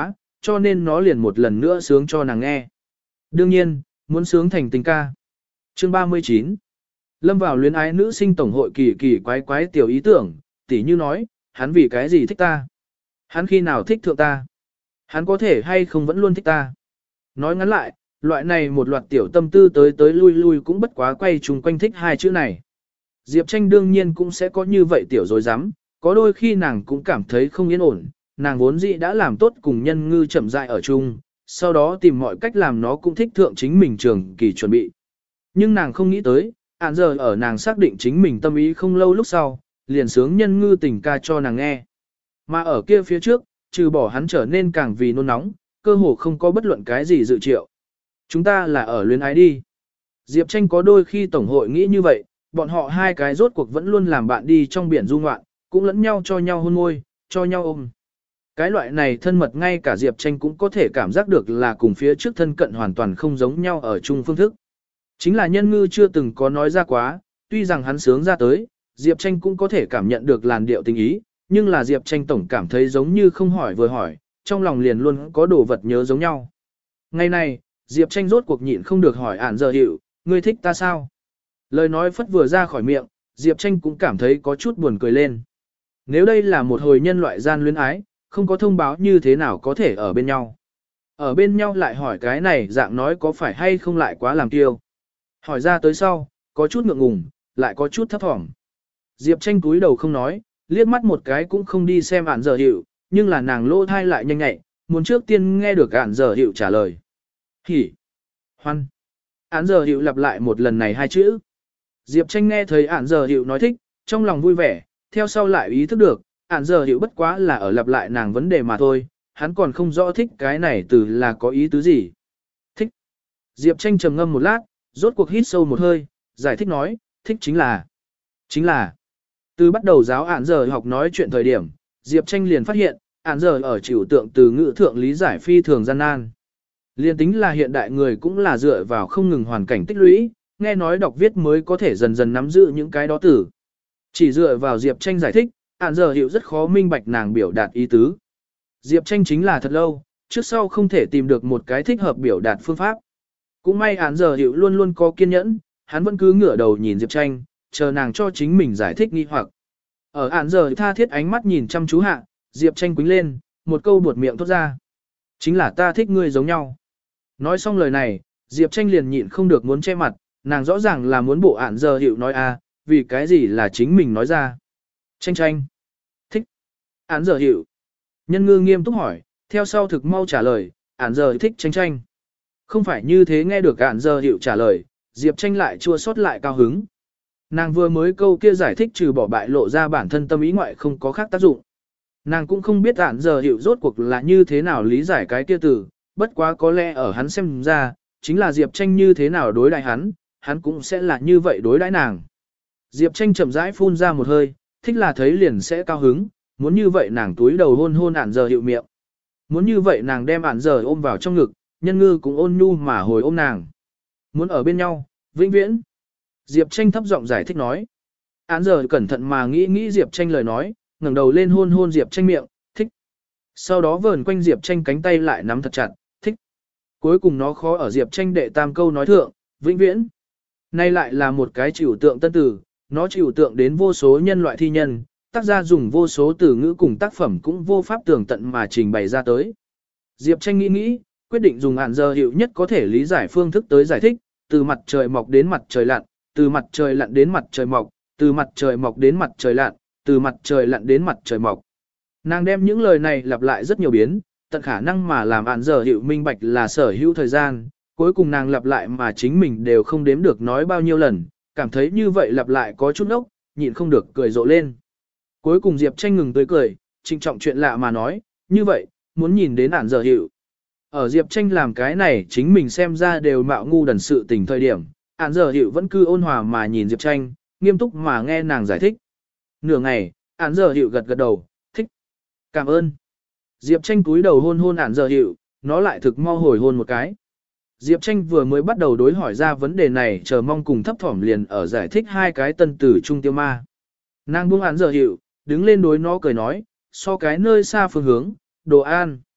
cho nên nó liền một lần nữa sướng cho nàng nghe. Đương nhiên, muốn sướng thành tình ca. Chương ba mươi chín. Lâm vào luyến ái nữ sinh tổng hội kỳ kỳ quái quái tiểu ý tưởng, tỉ như nói, hắn vì cái gì thích ta? Hắn khi nào thích thượng ta? Hắn có thể hay không vẫn luôn thích ta? Nói ngắn lại, loại này một loạt tiểu tâm tư tới tới lui lui cũng bất quá quay chung quanh thích hai chữ này. Diệp Tranh đương nhiên cũng sẽ có như vậy tiểu dối rắm có đôi khi nàng cũng cảm thấy không yên ổn, nàng vốn dĩ đã làm tốt cùng nhân ngư chậm rãi ở chung, sau đó tìm mọi cách làm nó cũng thích thượng chính mình trường kỳ chuẩn bị. Nhưng nàng không nghĩ tới, ản giờ ở nàng xác định chính mình tâm ý không lâu lúc sau, liền sướng nhân ngư tình ca cho nàng nghe. Mà ở kia phía trước, trừ bỏ hắn trở nên càng vì nôn nóng, cơ hồ không có bất luận cái gì dự triệu. Chúng ta là ở luyến ái đi. Diệp Tranh có đôi khi tổng hội nghĩ như vậy, bọn họ hai cái rốt cuộc vẫn luôn làm bạn đi trong biển du ngoạn, cũng lẫn nhau cho nhau hôn môi, cho nhau ôm. Cái loại này thân mật ngay cả Diệp Tranh cũng có thể cảm giác được là cùng phía trước thân cận hoàn toàn không giống nhau ở chung phương thức. Chính là nhân ngư chưa từng có nói ra quá, tuy rằng hắn sướng ra tới, Diệp Tranh cũng có thể cảm nhận được làn điệu tình ý, nhưng là Diệp Tranh tổng cảm thấy giống như không hỏi vừa hỏi, trong lòng liền luôn có đồ vật nhớ giống nhau. Ngày này, Diệp Tranh rốt cuộc nhịn không được hỏi ản giờ hiệu, ngươi thích ta sao? Lời nói phất vừa ra khỏi miệng, Diệp Tranh cũng cảm thấy có chút buồn cười lên. Nếu đây là một hồi nhân loại gian luyến ái, không có thông báo như thế nào có thể ở bên nhau. Ở bên nhau lại hỏi cái này dạng nói có phải hay không lại quá làm tiêu. Hỏi ra tới sau, có chút ngượng ngùng, lại có chút thấp thỏm. Diệp Tranh cúi đầu không nói, liếc mắt một cái cũng không đi xem ản giờ hiệu, nhưng là nàng lô thai lại nhanh nhạy, muốn trước tiên nghe được ản giờ hiệu trả lời. Hỉ! Hoan! Ản giờ hiệu lặp lại một lần này hai chữ. Diệp Tranh nghe thấy ản giờ hiệu nói thích, trong lòng vui vẻ, theo sau lại ý thức được, ản giờ hiệu bất quá là ở lặp lại nàng vấn đề mà thôi, hắn còn không rõ thích cái này từ là có ý tứ gì. Thích! Diệp Tranh trầm ngâm một lát, rốt cuộc hít sâu một hơi, giải thích nói, thích chính là, chính là. Từ bắt đầu giáo ản giờ học nói chuyện thời điểm, Diệp Tranh liền phát hiện, ản giờ ở chịu tượng từ ngữ thượng lý giải phi thường gian nan. Liên tính là hiện đại người cũng là dựa vào không ngừng hoàn cảnh tích lũy, nghe nói đọc viết mới có thể dần dần nắm giữ những cái đó từ. Chỉ dựa vào Diệp Tranh giải thích, ản giờ hiểu rất khó minh bạch nàng biểu đạt ý tứ. Diệp Tranh chính là thật lâu, trước sau không thể tìm được một cái thích hợp biểu đạt phương pháp. Cũng may ản giờ hiểu luôn luôn có kiên nhẫn, hắn vẫn cứ ngửa đầu nhìn Diệp Tranh, chờ nàng cho chính mình giải thích nghi hoặc. Ở ản giờ tha thiết ánh mắt nhìn chăm chú hạ, Diệp Tranh quính lên, một câu buột miệng thốt ra. Chính là ta thích ngươi giống nhau. Nói xong lời này, Diệp Tranh liền nhịn không được muốn che mặt, nàng rõ ràng là muốn bộ ản giờ hiệu nói a, vì cái gì là chính mình nói ra. Tranh tranh. Thích. Ản giờ hiệu. Nhân ngư nghiêm túc hỏi, theo sau thực mau trả lời, ản giờ thích tranh tranh. Không phải như thế nghe được ản giờ hiệu trả lời, Diệp Tranh lại chua xót lại cao hứng. Nàng vừa mới câu kia giải thích trừ bỏ bại lộ ra bản thân tâm ý ngoại không có khác tác dụng. Nàng cũng không biết ản giờ hiệu rốt cuộc là như thế nào lý giải cái kia từ, bất quá có lẽ ở hắn xem ra, chính là Diệp Tranh như thế nào đối đãi hắn, hắn cũng sẽ là như vậy đối đãi nàng. Diệp Tranh chậm rãi phun ra một hơi, thích là thấy liền sẽ cao hứng, muốn như vậy nàng túi đầu hôn hôn ản giờ hiệu miệng. Muốn như vậy nàng đem ản giờ ôm vào trong ngực, nhân ngư cũng ôn nhu mà hồi ôm nàng. Muốn ở bên nhau, vĩnh viễn. Diệp Tranh thấp giọng giải thích nói. Ản giờ cẩn thận mà nghĩ nghĩ Diệp Tranh lời nói, ngẩng đầu lên hôn hôn Diệp Tranh miệng, thích. Sau đó vờn quanh Diệp Tranh cánh tay lại nắm thật chặt, thích. Cuối cùng nó khó ở Diệp Tranh đệ tam câu nói thượng, vĩnh viễn. Nay lại là một cái trừu tượng tân từ, nó trừu tượng đến vô số nhân loại thi nhân, tác gia dùng vô số từ ngữ cùng tác phẩm cũng vô pháp tường tận mà trình bày ra tới. Diệp Tranh nghĩ nghĩ, quyết định dùng ản giờ hiệu nhất có thể lý giải phương thức tới giải thích, từ mặt trời mọc đến mặt trời lặn, từ mặt trời lặn đến mặt trời mọc, từ mặt trời mọc đến mặt trời lặn, từ mặt trời lặn đến mặt trời mọc. Nàng đem những lời này lặp lại rất nhiều biến, tận khả năng mà làm ản giờ hiệu minh bạch là sở hữu thời gian, cuối cùng nàng lặp lại mà chính mình đều không đếm được nói bao nhiêu lần, cảm thấy như vậy lặp lại có chút ốc, nhịn không được cười rộ lên. Cuối cùng Diệp Tranh ngừng tới cười, trịnh trọng chuyện lạ mà nói, như vậy, muốn nhìn đến ản giờ hiệu. Ở Diệp Tranh làm cái này chính mình xem ra đều mạo ngu đần sự tình thời điểm, ản giờ hiệu vẫn cứ ôn hòa mà nhìn Diệp Tranh, nghiêm túc mà nghe nàng giải thích. Nửa ngày, ản giờ hiệu gật gật đầu, thích. Cảm ơn. Diệp Tranh cúi đầu hôn hôn ản giờ hiệu, nó lại thực mau hồi hôn một cái. Diệp Tranh vừa mới bắt đầu đối hỏi ra vấn đề này chờ mong cùng thấp thỏm liền ở giải thích hai cái tân tử trung tiêu ma. Nàng buông ản giờ hiệu, đứng lên đối nó cười nói, so cái nơi xa phương hướng, đồ an.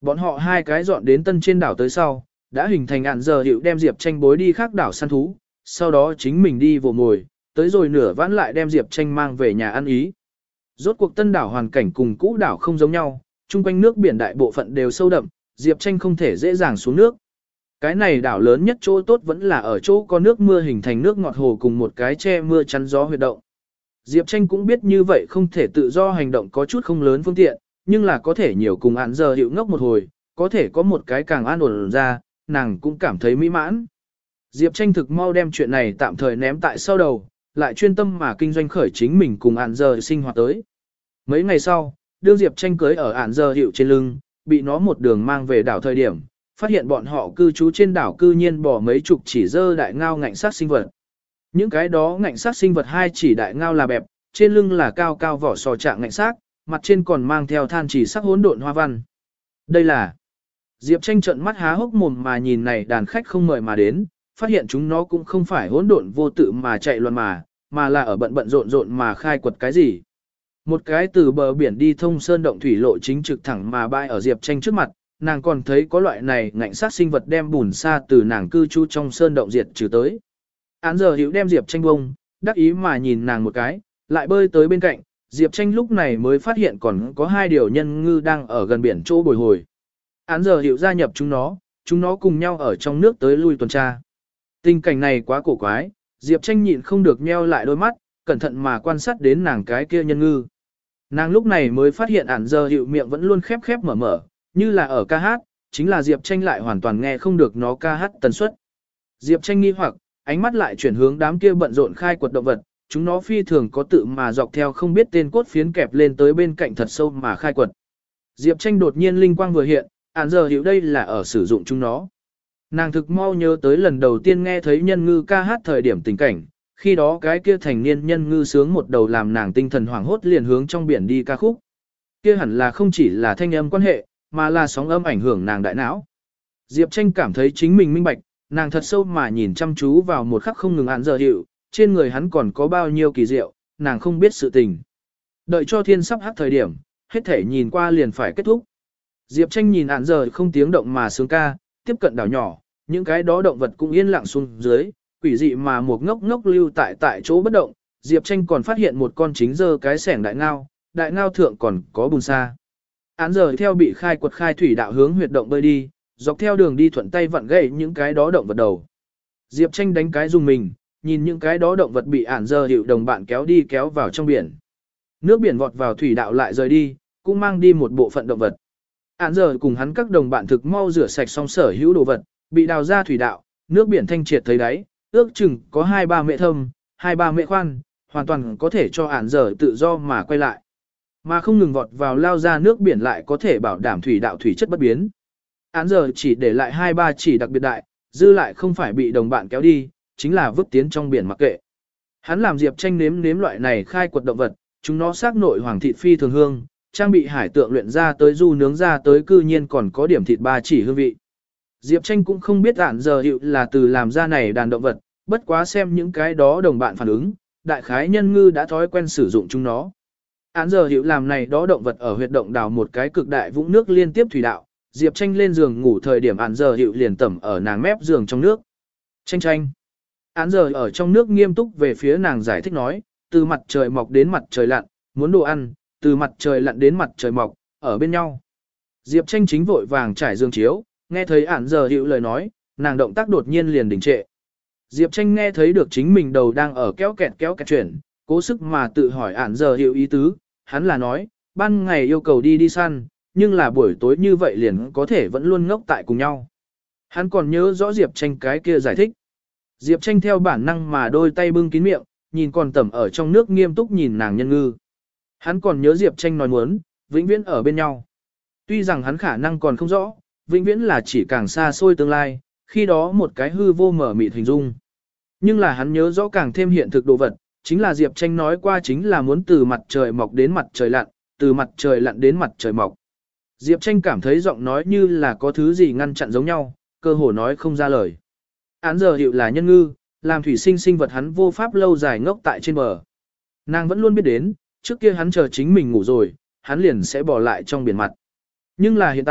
Bọn họ hai cái dọn đến tân trên đảo tới sau, đã hình thành ản giờ hiệu đem Diệp Tranh bối đi khác đảo săn thú, sau đó chính mình đi vồ mồi, tới rồi nửa vãn lại đem Diệp Tranh mang về nhà ăn ý. Rốt cuộc tân đảo hoàn cảnh cùng cũ đảo không giống nhau, chung quanh nước biển đại bộ phận đều sâu đậm, Diệp Tranh không thể dễ dàng xuống nước. Cái này đảo lớn nhất chỗ tốt vẫn là ở chỗ có nước mưa hình thành nước ngọt hồ cùng một cái che mưa chắn gió huyệt động. Diệp Tranh cũng biết như vậy không thể tự do hành động có chút không lớn phương tiện, nhưng là có thể nhiều cùng án giờ hiệu ngốc một hồi, có thể có một cái càng an ổn ra, nàng cũng cảm thấy mỹ mãn. Diệp Tranh thực mau đem chuyện này tạm thời ném tại sau đầu, lại chuyên tâm mà kinh doanh khởi chính mình cùng án giờ sinh hoạt tới. Mấy ngày sau, đương Diệp Tranh cưới ở án giờ hiệu trên lưng, bị nó một đường mang về đảo thời điểm, phát hiện bọn họ cư trú trên đảo cư nhiên bỏ mấy chục chỉ dơ đại ngao ngạnh sát sinh vật. Những cái đó ngạnh sát sinh vật hai chỉ đại ngao là bẹp, trên lưng là cao cao vỏ sò trạng ngạnh sát, mặt trên còn mang theo than chỉ sắc hỗn độn hoa văn. Đây là Diệp Tranh trợn mắt há hốc mồm mà nhìn này đàn khách không mời mà đến, phát hiện chúng nó cũng không phải hỗn độn vô tự mà chạy loạn mà, mà là ở bận bận rộn rộn mà khai quật cái gì. Một cái từ bờ biển đi thông sơn động thủy lộ chính trực thẳng mà bay ở Diệp Tranh trước mặt, nàng còn thấy có loại này ngạnh sát sinh vật đem bùn xa từ nàng cư trú trong sơn động diệt trừ tới. Án giờ hiểu đem Diệp Tranh bông, đắc ý mà nhìn nàng một cái, lại bơi tới bên cạnh, Diệp Tranh lúc này mới phát hiện còn có hai điều nhân ngư đang ở gần biển chỗ bồi hồi. Án giờ hiểu gia nhập chúng nó, chúng nó cùng nhau ở trong nước tới lui tuần tra. Tình cảnh này quá cổ quái, Diệp Tranh nhịn không được nheo lại đôi mắt, cẩn thận mà quan sát đến nàng cái kia nhân ngư. Nàng lúc này mới phát hiện án giờ hiểu miệng vẫn luôn khép khép mở mở, như là ở ca hát, chính là Diệp Tranh lại hoàn toàn nghe không được nó ca hát tần suất. Diệp Tranh nghi hoặc, ánh mắt lại chuyển hướng đám kia bận rộn khai quật động vật, chúng nó phi thường có tự mà dọc theo không biết tên cốt phiến kẹp lên tới bên cạnh thật sâu mà khai quật. Diệp Tranh đột nhiên linh quang vừa hiện, án giờ hiểu đây là ở sử dụng chúng nó. Nàng thực mau nhớ tới lần đầu tiên nghe thấy nhân ngư ca hát thời điểm tình cảnh, khi đó cái kia thành niên nhân ngư sướng một đầu làm nàng tinh thần hoảng hốt liền hướng trong biển đi ca khúc. Kia hẳn là không chỉ là thanh âm quan hệ, mà là sóng âm ảnh hưởng nàng đại não. Diệp Tranh cảm thấy chính mình minh bạch, nàng thật sâu mà nhìn chăm chú vào một khắc không ngừng án giờ hiệu, trên người hắn còn có bao nhiêu kỳ diệu, nàng không biết sự tình. Đợi cho thiên sắp hát thời điểm, hết thể nhìn qua liền phải kết thúc. Diệp Tranh nhìn án giờ không tiếng động mà sướng ca, tiếp cận đảo nhỏ, những cái đó động vật cũng yên lặng xuống dưới, quỷ dị mà một ngốc ngốc lưu tại tại chỗ bất động. Diệp Tranh còn phát hiện một con chính dơ cái sẻng đại ngao, đại ngao thượng còn có bùn sa. Án giờ theo bị khai quật khai thủy đạo hướng huyệt động bơi đi, dọc theo đường đi thuận tay vặn gãy những cái đó động vật đầu. Diệp Tranh đánh cái dùng mình, nhìn những cái đó động vật bị án giờ hiệu đồng bạn kéo đi kéo vào trong biển. Nước biển vọt vào thủy đạo lại rời đi, cũng mang đi một bộ phận động vật. Án giờ cùng hắn các đồng bạn thực mau rửa sạch xong sở hữu đồ vật, bị đào ra thủy đạo, nước biển thanh triệt thấy đáy, ước chừng có hai ba mệ thâm, hai ba mệ khoan, hoàn toàn có thể cho án giờ tự do mà quay lại. Mà không ngừng vọt vào lao ra nước biển lại có thể bảo đảm thủy đạo thủy chất bất biến. Án giờ chỉ để lại hai ba chỉ đặc biệt đại, dư lại không phải bị đồng bạn kéo đi, chính là vứt tiến trong biển mặc kệ. Hắn làm Diệp Tranh nếm nếm loại này khai quật động vật, chúng nó xác nội hoàng thịt phi thường hương, trang bị hải tượng luyện ra tới du nướng ra tới cư nhiên còn có điểm thịt ba chỉ hương vị. Diệp Tranh cũng không biết án giờ hiệu là từ làm ra này đàn động vật, bất quá xem những cái đó đồng bạn phản ứng, đại khái nhân ngư đã thói quen sử dụng chúng nó. Án giờ hiệu làm này đó động vật ở huyệt động đào một cái cực đại vũng nước liên tiếp thủy đạo, Diệp Tranh lên giường ngủ thời điểm án giờ hiệu liền tẩm ở nàng mép giường trong nước. Tranh tranh. Án giờ ở trong nước nghiêm túc về phía nàng giải thích nói, từ mặt trời mọc đến mặt trời lặn, muốn đồ ăn, từ mặt trời lặn đến mặt trời mọc, ở bên nhau. Diệp Tranh chính vội vàng trải giường chiếu, nghe thấy án giờ hiệu lời nói, nàng động tác đột nhiên liền đình trệ. Diệp Tranh nghe thấy được chính mình đầu đang ở kéo kẹt kéo kẹt chuyển, cố sức mà tự hỏi án giờ hiệu ý tứ, hắn là nói, ban ngày yêu cầu đi đi săn, nhưng là buổi tối như vậy liền có thể vẫn luôn ngốc tại cùng nhau. Hắn còn nhớ rõ Diệp Tranh cái kia giải thích. Diệp Tranh theo bản năng mà đôi tay bưng kín miệng, nhìn còn tẩm ở trong nước nghiêm túc nhìn nàng nhân ngư. Hắn còn nhớ Diệp Tranh nói muốn, vĩnh viễn ở bên nhau. Tuy rằng hắn khả năng còn không rõ, vĩnh viễn là chỉ càng xa xôi tương lai, khi đó một cái hư vô mở mịt hình dung. Nhưng là hắn nhớ rõ càng thêm hiện thực đồ vật, chính là Diệp Tranh nói qua chính là muốn từ mặt trời mọc đến mặt trời lặn, từ mặt trời lặn đến mặt trời mọc. Diệp Tranh cảm thấy giọng nói như là có thứ gì ngăn chặn giống nhau, cơ hồ nói không ra lời. Án giờ hiệu là nhân ngư, làm thủy sinh sinh vật hắn vô pháp lâu dài ngốc tại trên bờ. Nàng vẫn luôn biết đến, trước kia hắn chờ chính mình ngủ rồi, hắn liền sẽ bỏ lại trong biển mặt. Nhưng là hiện tại,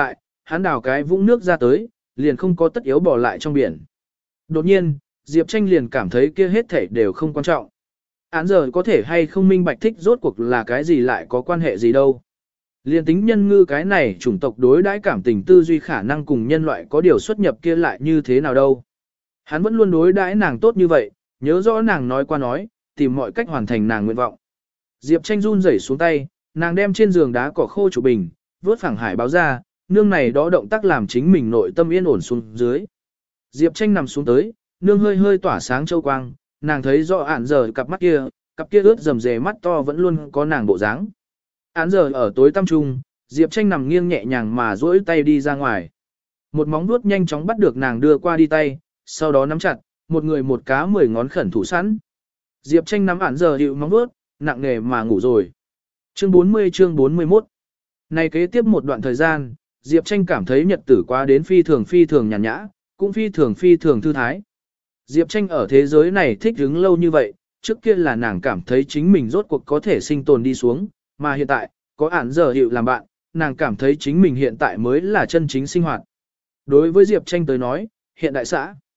hắn đào cái vũng nước ra tới, liền không có tất yếu bỏ lại trong biển. Đột nhiên, Diệp Tranh liền cảm thấy kia hết thảy đều không quan trọng. Án giờ có thể hay không minh bạch thích rốt cuộc là cái gì lại có quan hệ gì đâu. Liên tính nhân ngư cái này chủng tộc đối đãi cảm tình tư duy khả năng cùng nhân loại có điều xuất nhập kia lại như thế nào đâu. Hắn vẫn luôn đối đãi nàng tốt như vậy, nhớ rõ nàng nói qua nói, tìm mọi cách hoàn thành nàng nguyện vọng. Diệp Tranh run rẩy xuống tay, nàng đem trên giường đá cỏ khô chủ bình, vớt phẳng hải báo ra, nương này đó động tác làm chính mình nội tâm yên ổn xuống dưới. Diệp Tranh nằm xuống tới, nương hơi hơi tỏa sáng châu quang, nàng thấy rõ ản giờ cặp mắt kia, cặp kia ướt rầm rề mắt to vẫn luôn có nàng bộ dáng. Án giờ ở tối tăm trung, Diệp Tranh nằm nghiêng nhẹ nhàng mà duỗi tay đi ra ngoài. Một móng vuốt nhanh chóng bắt được nàng đưa qua đi tay, sau đó nắm chặt, một người một cá mười ngón khẩn thủ sẵn. Diệp Tranh nắm án giờ hiệu móng vuốt, nặng nề mà ngủ rồi. Chương bốn mươi chương bốn mươi mốt. Này kế tiếp một đoạn thời gian, Diệp Tranh cảm thấy nhật tử qua đến phi thường phi thường nhàn nhã, cũng phi thường phi thường thư thái. Diệp Tranh ở thế giới này thích hứng lâu như vậy, trước kia là nàng cảm thấy chính mình rốt cuộc có thể sinh tồn đi xuống, mà hiện tại, có ản giờ hiệu làm bạn, nàng cảm thấy chính mình hiện tại mới là chân chính sinh hoạt. Đối với Diệp Tranh tới nói, hiện đại xã,